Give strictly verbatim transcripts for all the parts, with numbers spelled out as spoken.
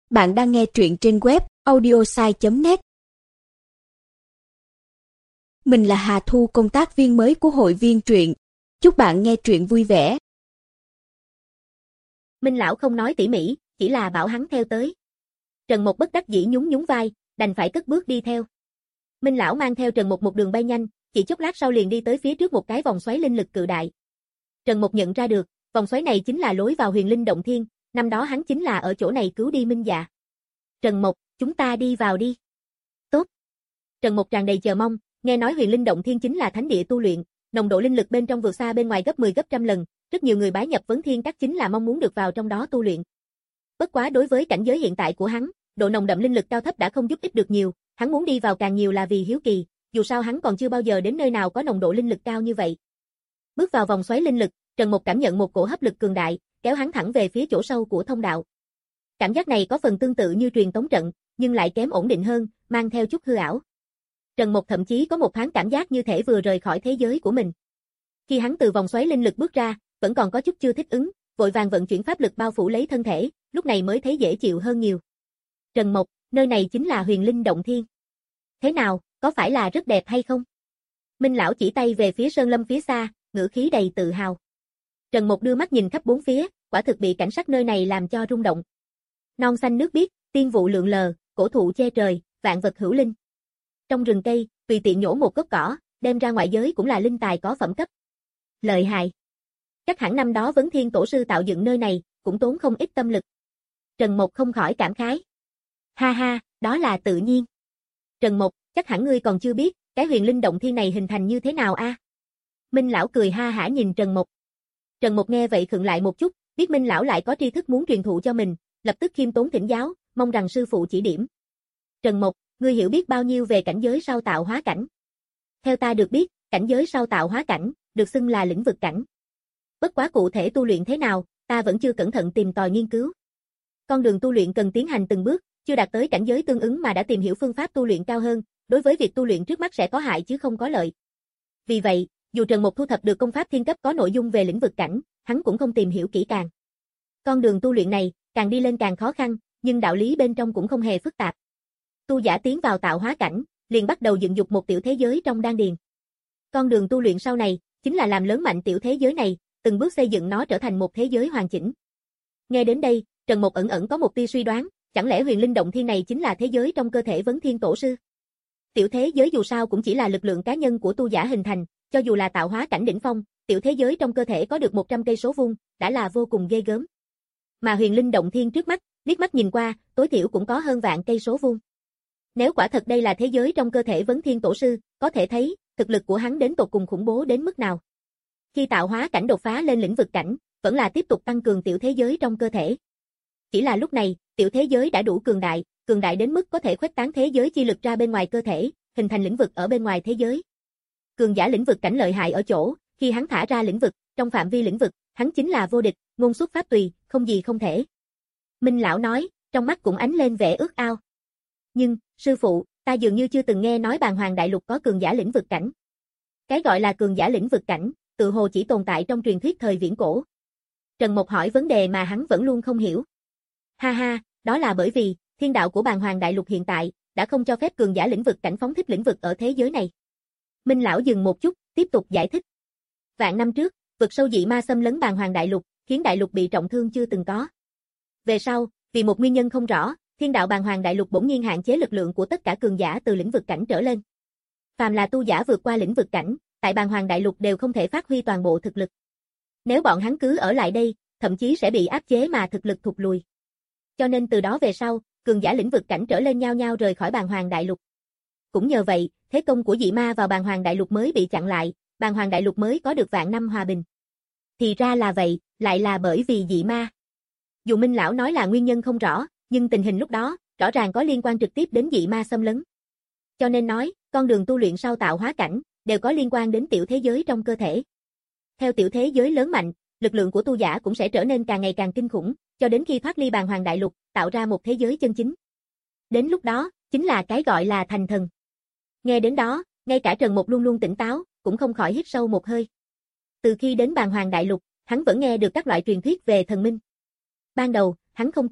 Bạn đang nghe truyện trên web audiosai chấm net. Mình là Hà Thu, công tác viên mới của hội viên truyện. Chúc bạn nghe truyện vui vẻ. Minh lão không nói tỉ mỉ, chỉ là bảo hắn theo tới. Trần Mộc bất đắc dĩ nhún nhún vai, đành phải cất bước đi theo. Minh lão mang theo Trần Mộc một đường bay nhanh, chỉ chốc lát sau liền đi tới phía trước một cái vòng xoáy linh lực cự đại. Trần Mộc nhận ra được, vòng xoáy này chính là lối vào Huyền Linh Động Thiên, năm đó hắn chính là ở chỗ này cứu đi Minh Dạ. Trần Mộc, chúng ta đi vào đi. Tốt. Trần Mộc tràn đầy chờ mong, nghe nói Huyền Linh Động Thiên chính là thánh địa tu luyện, nồng độ linh lực bên trong vượt xa bên ngoài gấp mười gấp trăm lần, rất nhiều người bái nhập Vấn Thiên Các chính là mong muốn được vào trong đó tu luyện. Bất quá đối với cảnh giới hiện tại của hắn, độ nồng đậm linh lực cao thấp đã không giúp ích được nhiều, hắn muốn đi vào càng nhiều là vì hiếu kỳ, dù sao hắn còn chưa bao giờ đến nơi nào có nồng độ linh lực cao như vậy. Bước vào vòng xoáy linh lực, Trần Mộc cảm nhận một cổ hấp lực cường đại, kéo hắn thẳng về phía chỗ sâu của thông đạo. Cảm giác này có phần tương tự như truyền tống trận, nhưng lại kém ổn định hơn, mang theo chút hư ảo. Trần Mộc thậm chí có một thoáng cảm giác như thể vừa rời khỏi thế giới của mình. Khi hắn từ vòng xoáy linh lực bước ra, vẫn còn có chút chưa thích ứng, vội vàng vận chuyển pháp lực bao phủ lấy thân thể, lúc này mới thấy dễ chịu hơn nhiều. Trần Mộc, nơi này chính là Huyền Linh Động Thiên. Thế nào, có phải là rất đẹp hay không? Minh lão chỉ tay về phía sơn lâm phía xa, ngữ khí đầy tự hào. Trần Mộc đưa mắt nhìn khắp bốn phía, quả thực bị cảnh sắc nơi này làm cho rung động. Non xanh nước biếc, tiên vụ lượn lờ, cổ thụ che trời, vạn vật hữu linh. Trong rừng cây, tùy tiện nhổ một gốc cỏ, đem ra ngoại giới cũng là linh tài có phẩm cấp. Lợi hại. Chắc hẳn năm đó Vấn Thiên Tổ sư tạo dựng nơi này, cũng tốn không ít tâm lực. Trần Mộc không khỏi cảm khái. Ha ha, đó là tự nhiên. Trần Mộc, chắc hẳn ngươi còn chưa biết, cái Huyền Linh Động Thiên này hình thành như thế nào a? Minh lão cười ha hả nhìn Trần Mộc. Trần Mộc nghe vậy khựng lại một chút, biết Minh lão lại có tri thức muốn truyền thụ cho mình, lập tức khiêm tốn thỉnh giáo, mong rằng sư phụ chỉ điểm. Trần Mộc, ngươi hiểu biết bao nhiêu về cảnh giới sau tạo hóa cảnh? Theo ta được biết, cảnh giới sau tạo hóa cảnh, được xưng là lĩnh vực cảnh. Bất quá cụ thể tu luyện thế nào, ta vẫn chưa cẩn thận tìm tòi nghiên cứu. Con đường tu luyện cần tiến hành từng bước, chưa đạt tới cảnh giới tương ứng mà đã tìm hiểu phương pháp tu luyện cao hơn, đối với việc tu luyện trước mắt sẽ có hại chứ không có lợi. Vì vậy, dù Trần Mộc thu thập được công pháp thiên cấp có nội dung về lĩnh vực cảnh, hắn cũng không tìm hiểu kỹ càng. Con đường tu luyện này, càng đi lên càng khó khăn, nhưng đạo lý bên trong cũng không hề phức tạp. Tu giả tiến vào tạo hóa cảnh, liền bắt đầu dựng dục một tiểu thế giới trong đan điền. Con đường tu luyện sau này, chính là làm lớn mạnh tiểu thế giới này, từng bước xây dựng nó trở thành một thế giới hoàn chỉnh. Nghe đến đây, Trần Mộc ẩn ẩn có một tia suy đoán, chẳng lẽ Huyền Linh Động Thiên này chính là thế giới trong cơ thể Vấn Thiên Tổ sư? Tiểu thế giới dù sao cũng chỉ là lực lượng cá nhân của tu giả hình thành, cho dù là tạo hóa cảnh đỉnh phong, tiểu thế giới trong cơ thể có được một trăm cây số vuông, đã là vô cùng ghê gớm. Mà Huyền Linh Động Thiên trước mắt, liếc mắt nhìn qua, tối thiểu cũng có hơn vạn cây số vuông. Nếu quả thật đây là thế giới trong cơ thể Vấn Thiên Tổ sư, có thể thấy, thực lực của hắn đến tột cùng khủng bố đến mức nào. Khi tạo hóa cảnh đột phá lên lĩnh vực cảnh, vẫn là tiếp tục tăng cường tiểu thế giới trong cơ thể. Chỉ là lúc này, tiểu thế giới đã đủ cường đại, cường đại đến mức có thể khuếch tán thế giới chi lực ra bên ngoài cơ thể, hình thành lĩnh vực ở bên ngoài thế giới. Cường giả lĩnh vực cảnh lợi hại ở chỗ, khi hắn thả ra lĩnh vực, trong phạm vi lĩnh vực, hắn chính là vô địch, ngôn xuất pháp tùy, không gì không thể. Minh lão nói, trong mắt cũng ánh lên vẻ ước ao. Nhưng, sư phụ, ta dường như chưa từng nghe nói Bàn Hoàng Đại Lục có cường giả lĩnh vực cảnh. Cái gọi là cường giả lĩnh vực cảnh, tự hồ chỉ tồn tại trong truyền thuyết thời viễn cổ. Trần Mộc hỏi vấn đề mà hắn vẫn luôn không hiểu. Ha ha, đó là bởi vì, thiên đạo của Bàn Hoàng Đại Lục hiện tại, đã không cho phép cường giả lĩnh vực cảnh phóng thích lĩnh vực ở thế giới này. Minh lão dừng một chút, tiếp tục giải thích. Vạn năm trước, vực sâu dị ma xâm lấn Bàn Hoàng Đại Lục, khiến đại lục bị trọng thương chưa từng có. Về sau, vì một nguyên nhân không rõ, thiên đạo Bàn Hoàng Đại Lục bỗng nhiên hạn chế lực lượng của tất cả cường giả từ lĩnh vực cảnh trở lên. Phàm là tu giả vượt qua lĩnh vực cảnh, tại Bàn Hoàng Đại Lục đều không thể phát huy toàn bộ thực lực. Nếu bọn hắn cứ ở lại đây, thậm chí sẽ bị áp chế mà thực lực thụt lùi. Cho nên từ đó về sau, cường giả lĩnh vực cảnh trở lên nhao nhao rời khỏi Bàn Hoàng Đại Lục. Cũng nhờ vậy, thế công của dị ma vào Bàn Hoàng Đại Lục mới bị chặn lại, Bàn Hoàng Đại Lục mới có được vạn năm hòa bình. Thì ra là vậy, lại là bởi vì dị ma. Dù Minh lão nói là nguyên nhân không rõ, nhưng tình hình lúc đó, rõ ràng có liên quan trực tiếp đến dị ma xâm lấn. Cho nên nói, con đường tu luyện sau tạo hóa cảnh, đều có liên quan đến tiểu thế giới trong cơ thể. Theo tiểu thế giới lớn mạnh, lực lượng của tu giả cũng sẽ trở nên càng ngày càng kinh khủng, cho đến khi thoát ly Bàn Hoàng Đại Lục, tạo ra một thế giới chân chính. Đến lúc đó, chính là cái gọi là thành thần. Nghe đến đó, ngay cả Trần Mộc luôn luôn tỉnh táo, cũng không khỏi hít sâu một hơi. Từ khi đến Bàn Hoàng Đại Lục, hắn vẫn nghe được các loại truyền thuyết về thần minh. Ban đầu, hắn không tin,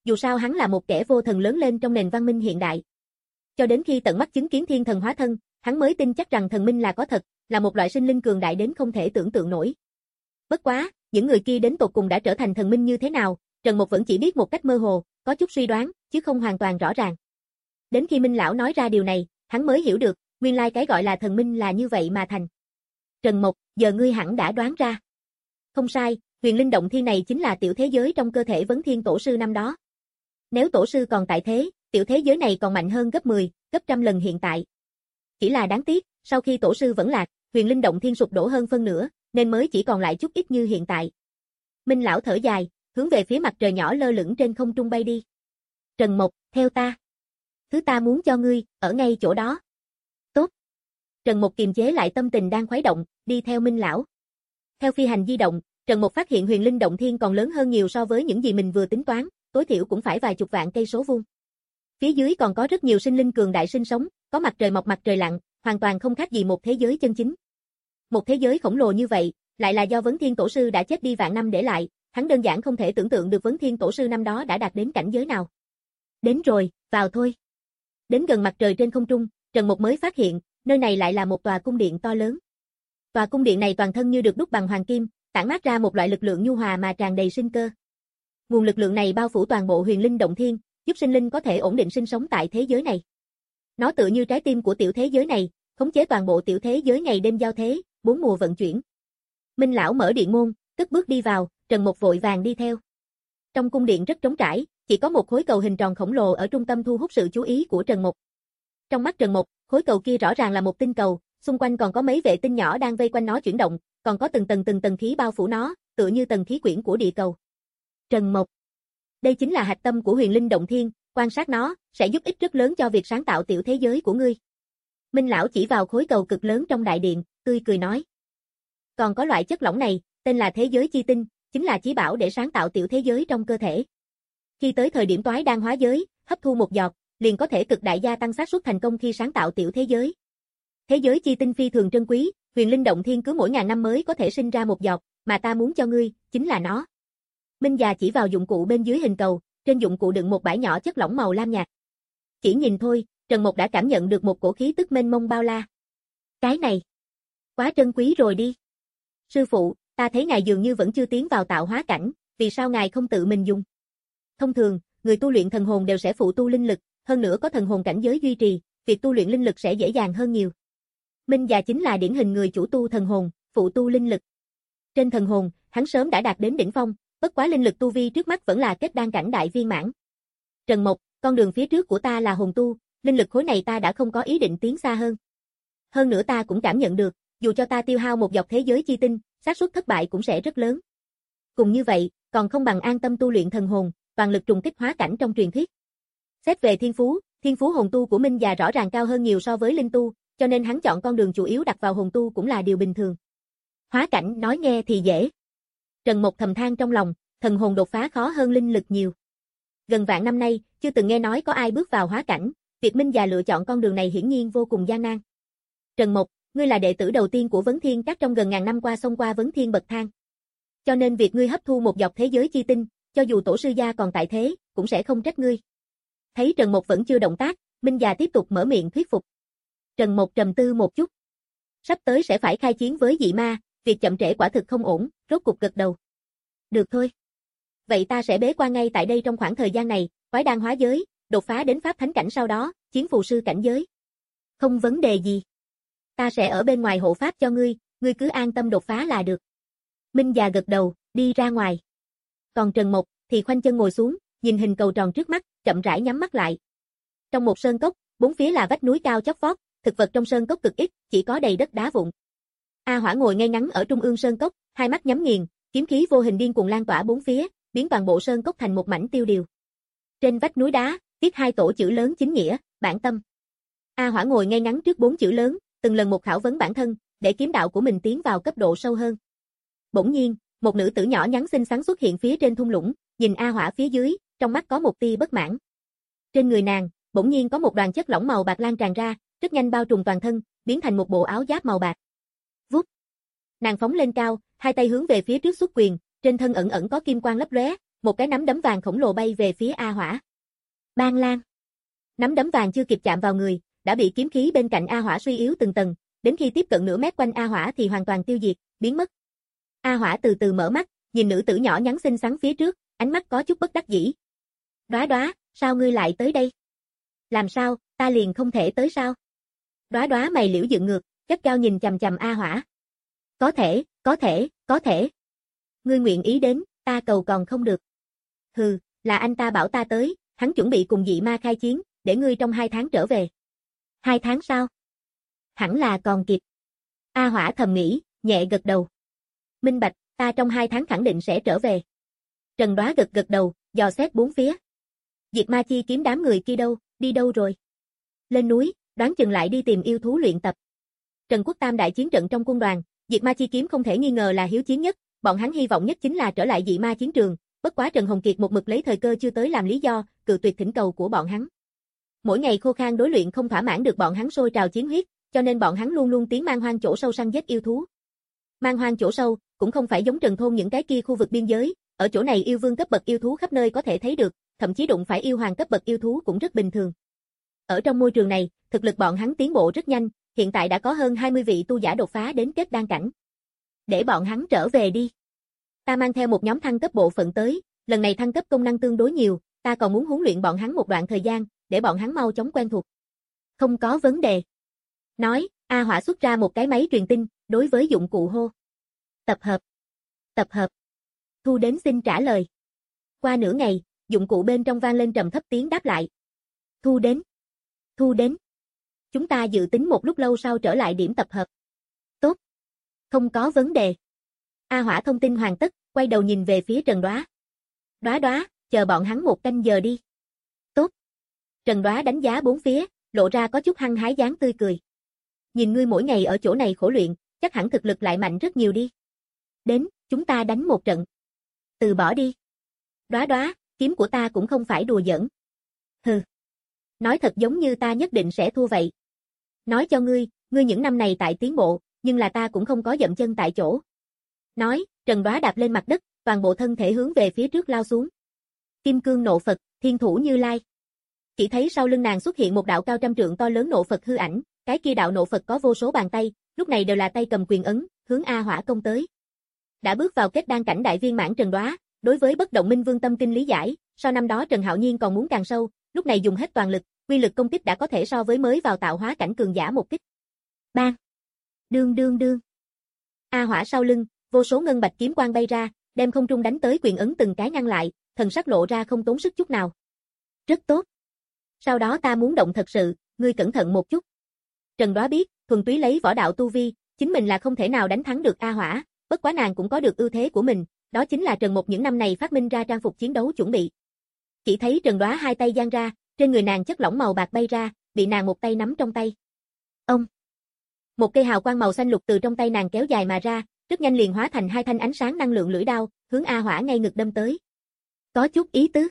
dù sao hắn là một kẻ vô thần lớn lên trong nền văn minh hiện đại. Cho đến khi tận mắt chứng kiến thiên thần hóa thân, hắn mới tin chắc rằng thần minh là có thật, là một loại sinh linh cường đại đến không thể tưởng tượng nổi. Bất quá, những người kia đến tột cùng đã trở thành thần minh như thế nào, Trần Mộc vẫn chỉ biết một cách mơ hồ, có chút suy đoán, chứ không hoàn toàn rõ ràng. Đến khi Minh lão nói ra điều này, hắn mới hiểu được, nguyên lai cái gọi là thần minh là như vậy mà thành. Trần Mộc, giờ ngươi hẳn đã đoán ra. Không sai, huyền linh động thiên này chính là tiểu thế giới trong cơ thể Vấn Thiên Tổ sư năm đó. Nếu tổ sư còn tại thế, tiểu thế giới này còn mạnh hơn gấp mười, gấp trăm lần hiện tại. Chỉ là đáng tiếc, sau khi tổ sư vẫn lạc, huyền linh động thiên sụp đổ hơn phân nửa, nên mới chỉ còn lại chút ít như hiện tại. Minh lão thở dài, hướng về phía mặt trời nhỏ lơ lửng trên không trung bay đi. Trần Mộc, theo ta. Thứ ta muốn cho ngươi, ở ngay chỗ đó. Tốt. Trần Mộc kiềm chế lại tâm tình đang khuấy động, đi theo Minh lão. Theo phi hành di động, Trần Mộc phát hiện huyền linh động thiên còn lớn hơn nhiều so với những gì mình vừa tính toán, tối thiểu cũng phải vài chục vạn cây số vuông. Phía dưới còn có rất nhiều sinh linh cường đại sinh sống, có mặt trời mọc mặt trời lặn, hoàn toàn không khác gì một thế giới chân chính. Một thế giới khổng lồ như vậy, lại là do Vấn Thiên Tổ sư đã chết đi vạn năm để lại, hắn đơn giản không thể tưởng tượng được Vấn Thiên Tổ sư năm đó đã đạt đến cảnh giới nào. Đến rồi, vào thôi. Đến gần mặt trời trên không trung, Trần Mộc mới phát hiện, nơi này lại là một tòa cung điện to lớn. Tòa cung điện này toàn thân như được đúc bằng hoàng kim, tản mát ra một loại lực lượng nhu hòa mà tràn đầy sinh cơ. Nguồn lực lượng này bao phủ toàn bộ huyền linh động thiên, giúp sinh linh có thể ổn định sinh sống tại thế giới này. Nó tựa như trái tim của tiểu thế giới này, khống chế toàn bộ tiểu thế giới ngày đêm giao thế, bốn mùa vận chuyển. Minh lão mở điện môn, cất bước đi vào, Trần Mộc vội vàng đi theo. Trong cung điện rất trống trải, chỉ có một khối cầu hình tròn khổng lồ ở trung tâm thu hút sự chú ý của Trần Mộc. Trong mắt Trần Mộc, khối cầu kia rõ ràng là một tinh cầu, xung quanh còn có mấy vệ tinh nhỏ đang vây quanh nó chuyển động, còn có từng tầng từng tầng khí bao phủ nó, tựa như tầng khí quyển của địa cầu. Trần Mộc, đây chính là hạch tâm của huyền linh động thiên, quan sát nó sẽ giúp ích rất lớn cho việc sáng tạo tiểu thế giới của ngươi. Minh lão chỉ vào khối cầu cực lớn trong đại điện, tươi cười nói. Còn có loại chất lỏng này, tên là thế giới chi tinh, chính là chí bảo để sáng tạo tiểu thế giới trong cơ thể. Khi tới thời điểm toái đan hóa giới, hấp thu một giọt, liền có thể cực đại gia tăng xác suất thành công khi sáng tạo tiểu thế giới. Thế giới chi tinh phi thường trân quý, huyền linh động thiên cứ mỗi ngàn năm mới có thể sinh ra một giọt, mà ta muốn cho ngươi, chính là nó. Minh già chỉ vào dụng cụ bên dưới hình cầu, trên dụng cụ đựng một bãi nhỏ chất lỏng màu lam nhạt. Chỉ nhìn thôi, Trần Mộc đã cảm nhận được một cổ khí tức mênh mông bao la. Cái này, quá trân quý rồi đi. Sư phụ, ta thấy ngài dường như vẫn chưa tiến vào tạo hóa cảnh, vì sao ngài không tự mình dùng? Thông thường, người tu luyện thần hồn đều sẽ phụ tu linh lực, hơn nữa có thần hồn cảnh giới duy trì, việc tu luyện linh lực sẽ dễ dàng hơn nhiều. Minh già chính là điển hình người chủ tu thần hồn, phụ tu linh lực. Trên thần hồn, hắn sớm đã đạt đến đỉnh phong, bất quá linh lực tu vi trước mắt vẫn là kết đan cảnh đại viên mãn. Trần Mộc, con đường phía trước của ta là hồn tu, linh lực khối này ta đã không có ý định tiến xa hơn. Hơn nữa ta cũng cảm nhận được, dù cho ta tiêu hao một dọc thế giới chi tinh, xác suất thất bại cũng sẽ rất lớn. Cùng như vậy, còn không bằng an tâm tu luyện thần hồn, toàn lực trùng kích hóa cảnh trong truyền thuyết. Xét về thiên phú, thiên phú hồn tu của Minh già rõ ràng cao hơn nhiều so với linh tu, cho nên hắn chọn con đường chủ yếu đặt vào hồn tu cũng là điều bình thường. Hóa cảnh nói nghe thì dễ. Trần Mộc thầm than trong lòng, thần hồn đột phá khó hơn linh lực nhiều. Gần vạn năm nay, chưa từng nghe nói có ai bước vào hóa cảnh, việc Minh già lựa chọn con đường này hiển nhiên vô cùng gian nan. Trần Mộc, ngươi là đệ tử đầu tiên của Vấn Thiên Các trong gần ngàn năm qua xông qua Vấn Thiên bậc thang. Cho nên việc ngươi hấp thu một dọc thế giới chi tinh, cho dù tổ sư gia còn tại thế, cũng sẽ không trách ngươi. Thấy Trần Mộc vẫn chưa động tác, Minh già tiếp tục mở miệng thuyết phục. Trần Mộc trầm tư một chút. Sắp tới sẽ phải khai chiến với dị ma, việc chậm trễ quả thực không ổn, rốt cục gật đầu. Được thôi. Vậy ta sẽ bế quan ngay tại đây trong khoảng thời gian này, toái đan hóa giới, đột phá đến pháp thánh cảnh sau đó, chiến phù sư cảnh giới. Không vấn đề gì. Ta sẽ ở bên ngoài hộ pháp cho ngươi, ngươi cứ an tâm đột phá là được. Minh già gật đầu, đi ra ngoài. Còn Trần Mộc thì khoanh chân ngồi xuống, nhìn hình cầu tròn trước mắt, chậm rãi nhắm mắt lại. Trong một sơn cốc, bốn phía là vách núi cao chót vót, thực vật trong sơn cốc cực ít, chỉ có đầy đất đá vụn. A Hỏa ngồi ngay ngắn ở trung ương sơn cốc, hai mắt nhắm nghiền, kiếm khí vô hình điên cuồng lan tỏa bốn phía, biến toàn bộ sơn cốc thành một mảnh tiêu điều. Trên vách núi đá, viết hai tổ chữ lớn chính nghĩa, bản tâm. A Hỏa ngồi ngay ngắn trước bốn chữ lớn, từng lần một khảo vấn bản thân, để kiếm đạo của mình tiến vào cấp độ sâu hơn. Bỗng nhiên, một nữ tử nhỏ nhắn xinh xắn xuất hiện phía trên thung lũng, nhìn A Hỏa phía dưới, trong mắt có một tia bất mãn. Trên người nàng, bỗng nhiên có một đoàn chất lỏng màu bạc lan tràn ra, rất nhanh bao trùm toàn thân, biến thành một bộ áo giáp màu bạc. Vút. Nàng phóng lên cao, hai tay hướng về phía trước xuất quyền, trên thân ẩn ẩn có kim quang lấp lóe, một cái nắm đấm vàng khổng lồ bay về phía A Hỏa. Bang lang. Nắm đấm vàng chưa kịp chạm vào người, đã bị kiếm khí bên cạnh A Hỏa suy yếu từng tầng, đến khi tiếp cận nửa mét quanh A Hỏa thì hoàn toàn tiêu diệt, biến mất. A Hỏa từ từ mở mắt, nhìn nữ tử nhỏ nhắn xinh xắn phía trước, ánh mắt có chút bất đắc dĩ. Đóa Đóa, sao ngươi lại tới đây? Làm sao, ta liền không thể tới sao? Đóa Đóa mày liễu dựng ngược, gắt gao nhìn chằm chằm A Hỏa. Có thể, có thể, có thể. Ngươi nguyện ý đến, ta cầu còn không được. Hừ, là anh ta bảo ta tới, hắn chuẩn bị cùng dị ma khai chiến, để ngươi trong hai tháng trở về. Hai tháng sau? Hẳn là còn kịp. A Hỏa thầm nghĩ, nhẹ gật đầu. Minh bạch, ta trong hai tháng khẳng định sẽ trở về. Trần Đóa gật gật đầu, dò xét bốn phía. Diệt Ma Chi kiếm đám người kia đâu, đi đâu rồi? Lên núi, đoán chừng lại đi tìm yêu thú luyện tập. Trần Quốc Tam đại chiến trận trong quân đoàn, Diệt Ma Chi kiếm không thể nghi ngờ là hiếu chiến nhất, bọn hắn hy vọng nhất chính là trở lại dị ma chiến trường, bất quá Trần Hồng Kiệt một mực lấy thời cơ chưa tới làm lý do, cự tuyệt thỉnh cầu của bọn hắn. Mỗi ngày khô khan đối luyện không thỏa mãn được bọn hắn sôi trào chiến huyết, cho nên bọn hắn luôn luôn tiến man hoang chỗ sâu săn giết yêu thú. Man hoang chỗ sâu, cũng không phải giống Trần thôn những cái kia khu vực biên giới, ở chỗ này yêu vương cấp bậc yêu thú khắp nơi có thể thấy được, thậm chí đụng phải yêu hoàng cấp bậc yêu thú cũng rất bình thường. Ở trong môi trường này, thực lực bọn hắn tiến bộ rất nhanh, hiện tại đã có hơn hai mươi vị tu giả đột phá đến kết đan cảnh. Để bọn hắn trở về đi. Ta mang theo một nhóm thăng cấp bộ phận tới, lần này thăng cấp công năng tương đối nhiều, ta còn muốn huấn luyện bọn hắn một đoạn thời gian, để bọn hắn mau chóng quen thuộc. Không có vấn đề. Nói, A Hỏa xuất ra một cái máy truyền tin, đối với dụng cụ hô. Tập hợp. Tập hợp. Thu đến xin trả lời. Qua nửa ngày, dụng cụ bên trong vang lên trầm thấp tiếng đáp lại. Thu đến. Thu đến. Chúng ta dự tính một lúc lâu sau trở lại điểm tập hợp. Tốt. Không có vấn đề. A Hỏa thông tin hoàn tất, quay đầu nhìn về phía Trần Đóa. Đóa Đóa, chờ bọn hắn một canh giờ đi. Tốt. Trần Đóa đánh giá bốn phía, lộ ra có chút hăng hái dáng tươi cười. Nhìn ngươi mỗi ngày ở chỗ này khổ luyện, chắc hẳn thực lực lại mạnh rất nhiều đi. Đến, chúng ta đánh một trận. Từ bỏ đi. Đóa Đóa, kiếm của ta cũng không phải đùa giỡn. Hừ. Nói thật giống như ta nhất định sẽ thua vậy. Nói cho ngươi, ngươi những năm này tại tiến bộ, nhưng là ta cũng không có dậm chân tại chỗ. Nói, Trần Đóa đạp lên mặt đất, toàn bộ thân thể hướng về phía trước lao xuống. Kim cương nộ Phật, thiên thủ Như Lai. Chỉ thấy sau lưng nàng xuất hiện một đạo cao trăm trượng to lớn nộ Phật hư ảnh, cái kia đạo nộ Phật có vô số bàn tay, lúc này đều là tay cầm quyền ấn, hướng A Hỏa công tới. Đã bước vào kết đan cảnh đại viên mãn Trần Đóa, đối với bất động minh vương tâm kinh lý giải, so năm đó Trần Hạo Nhiên còn muốn càng sâu, lúc này dùng hết toàn lực, quy lực công kích đã có thể so với mới vào tạo hóa cảnh cường giả một kích. Bang! Đương đương đương! A Hỏa sau lưng, vô số ngân bạch kiếm quang bay ra, đem không trung đánh tới quyền ấn từng cái ngăn lại, thần sắc lộ ra không tốn sức chút nào. Rất tốt. Sau đó ta muốn động thật sự, ngươi cẩn thận một chút. Trần Đóa biết, thuần túy lấy võ đạo tu vi, chính mình là không thể nào đánh thắng được A Hỏa, bất quá nàng cũng có được ưu thế của mình, đó chính là Trần Một những năm này phát minh ra trang phục chiến đấu chuẩn bị. Chỉ thấy Trần Đóa hai tay giang ra, trên người nàng chất lỏng màu bạc bay ra, bị nàng một tay nắm trong tay. Ông! Một cây hào quang màu xanh lục từ trong tay nàng kéo dài mà ra, rất nhanh liền hóa thành hai thanh ánh sáng năng lượng lưỡi đao, hướng A Hỏa ngay ngực đâm tới. Có chút ý tứ.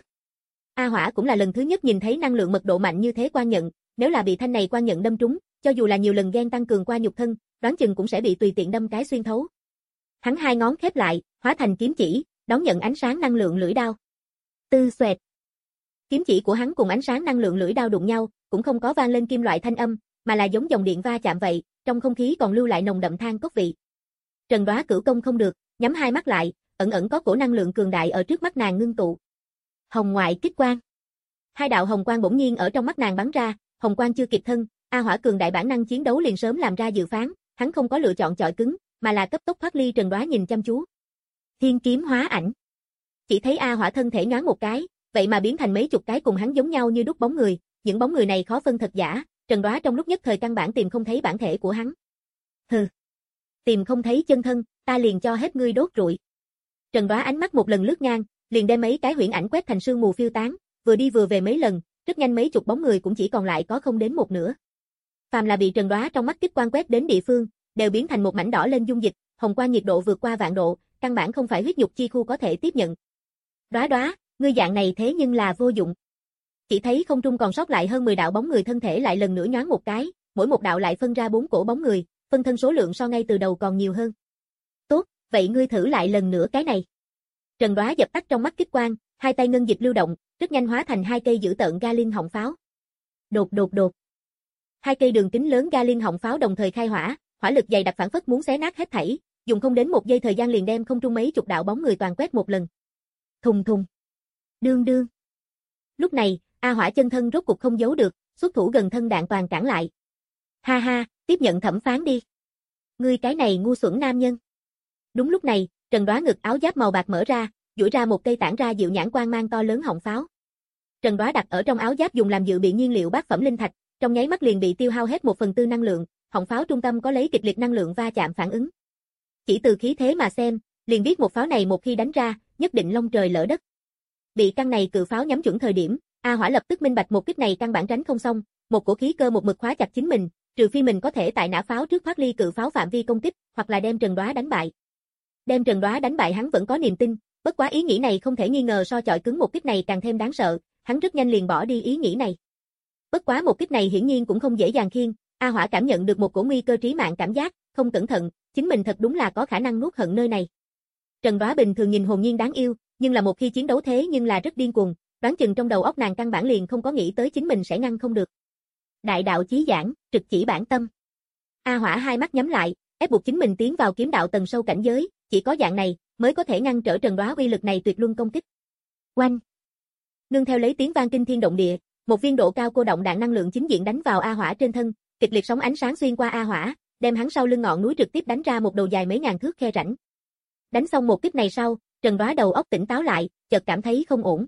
A Hỏa cũng là lần thứ nhất nhìn thấy năng lượng mật độ mạnh như thế quan nhận, nếu là bị thanh này quan nhận đâm trúng, cho dù là nhiều lần gen tăng cường qua nhục thân, đoán chừng cũng sẽ bị tùy tiện đâm cái xuyên thấu. Hắn hai ngón khép lại, hóa thành kiếm chỉ, đón nhận ánh sáng năng lượng lưỡi đao. Tư xoẹt. Kiếm chỉ của hắn cùng ánh sáng năng lượng lưỡi đao đụng nhau, cũng không có vang lên kim loại thanh âm, mà là giống dòng điện va chạm vậy, trong không khí còn lưu lại nồng đậm than cốt vị. Trần Đóa cửu công không được, nhắm hai mắt lại, ẩn ẩn có cổ năng lượng cường đại ở trước mắt nàng ngưng tụ. Hồng ngoại kích quang. Hai đạo hồng quang bỗng nhiên ở trong mắt nàng bắn ra, hồng quang chưa kịp thân, A Hỏa cường đại bản năng chiến đấu liền sớm làm ra dự phán, hắn không có lựa chọn chọi cứng, mà là cấp tốc thoát ly Trần Đóa nhìn chăm chú. Thiên kiếm hóa ảnh. Chỉ thấy A Hỏa thân thể nhoáng một cái, vậy mà biến thành mấy chục cái cùng hắn giống nhau như đúc bóng người, những bóng người này khó phân thật giả, Trần Đóa trong lúc nhất thời căn bản tìm không thấy bản thể của hắn. Hừ. Tìm không thấy chân thân, ta liền cho hết ngươi đốt rụi. Trần Đóa ánh mắt một lần lướt ngang, liền đem mấy cái huyễn ảnh quét thành sương mù phiêu tán, vừa đi vừa về mấy lần, rất nhanh mấy chục bóng người cũng chỉ còn lại có không đến một nửa. Phàm là bị Trần Đóa trong mắt kích quang quét đến địa phương, đều biến thành một mảnh đỏ lên dung dịch, hồng quang nhiệt độ vượt qua vạn độ, căn bản không phải huyết nhục chi khu có thể tiếp nhận. Đóa Đóa, ngươi dạng này thế nhưng là vô dụng. Chỉ thấy không trung còn sót lại hơn mười đạo bóng người thân thể lại lần nữa nhoáng một cái, mỗi một đạo lại phân ra bốn cổ bóng người, phân thân số lượng so ngay từ đầu còn nhiều hơn. Tốt, vậy ngươi thử lại lần nữa cái này. Trần Đóa dập tắt trong mắt kích quang, hai tay ngân dịch lưu động, rất nhanh hóa thành hai cây dữ tợn Gatling họng pháo. Đột đột đột. Hai cây đường kính lớn Gatling họng pháo đồng thời khai hỏa, hỏa lực dày đặc phản phất muốn xé nát hết thảy, dùng không đến một giây thời gian liền đem không trung mấy chục đạo bóng người toàn quét một lần. Thùng thùng. Đương đương. Lúc này, A Hỏa chân thân rốt cục không giấu được, xuất thủ gần thân đạn toàn cản lại. Ha ha, tiếp nhận thẩm phán đi. Ngươi cái này ngu xuẩn nam nhân. Đúng lúc này, Trần Đoá ngực áo giáp màu bạc mở ra, duỗi ra một cây tản ra dịu nhãn quang mang to lớn họng pháo. Trần Đoá đặt ở trong áo giáp dùng làm dự bị nhiên liệu bát phẩm linh thạch, trong nháy mắt liền bị tiêu hao hết một phần tư năng lượng, họng pháo trung tâm có lấy kịch liệt năng lượng va chạm phản ứng. Chỉ từ khí thế mà xem, liền biết một pháo này một khi đánh ra, nhất định long trời lỡ đất. Bị căn này cự pháo nhắm chuẩn thời điểm, A Hỏa lập tức minh bạch một kích này căn bản tránh không xong, một cổ khí cơ một mực khóa chặt chính mình, trừ phi mình có thể tại nã pháo trước thoát ly cự pháo phạm vi công kích, hoặc là đem Trần Đoá đánh bại. Đem Trần Đoá đánh bại hắn vẫn có niềm tin, bất quá ý nghĩ này không thể nghi ngờ so chọi cứng một kích này càng thêm đáng sợ, hắn rất nhanh liền bỏ đi ý nghĩ này. Bất quá một kích này hiển nhiên cũng không dễ dàng khiêng, A Hỏa cảm nhận được một cổ nguy cơ trí mạng cảm giác, không cẩn thận, chính mình thật đúng là có khả năng nuốt hận nơi này. Trần Đoá bình thường nhìn hồn nhiên đáng yêu, nhưng là một khi chiến đấu thế nhưng là rất điên cuồng, đoán chừng trong đầu óc nàng căn bản liền không có nghĩ tới chính mình sẽ ngăn không được. Đại đạo chí giảng, trực chỉ bản tâm. A Hỏa hai mắt nhắm lại, ép buộc chính mình tiến vào kiếm đạo tầng sâu cảnh giới, chỉ có dạng này mới có thể ngăn trở Trần Đoá uy lực này tuyệt luân công kích. Oanh! Nương theo lấy tiếng vang kinh thiên động địa, một viên độ cao cô động đạn năng lượng chính diện đánh vào A Hỏa trên thân, kịch liệt sóng ánh sáng xuyên qua A Hỏa, đem hắn sau lưng ngọn núi trực tiếp đánh ra một đầu dài mấy ngàn thước khe rãnh. Đánh xong một kích này sau, Trần Đoá đầu óc tỉnh táo lại, chợt cảm thấy không ổn.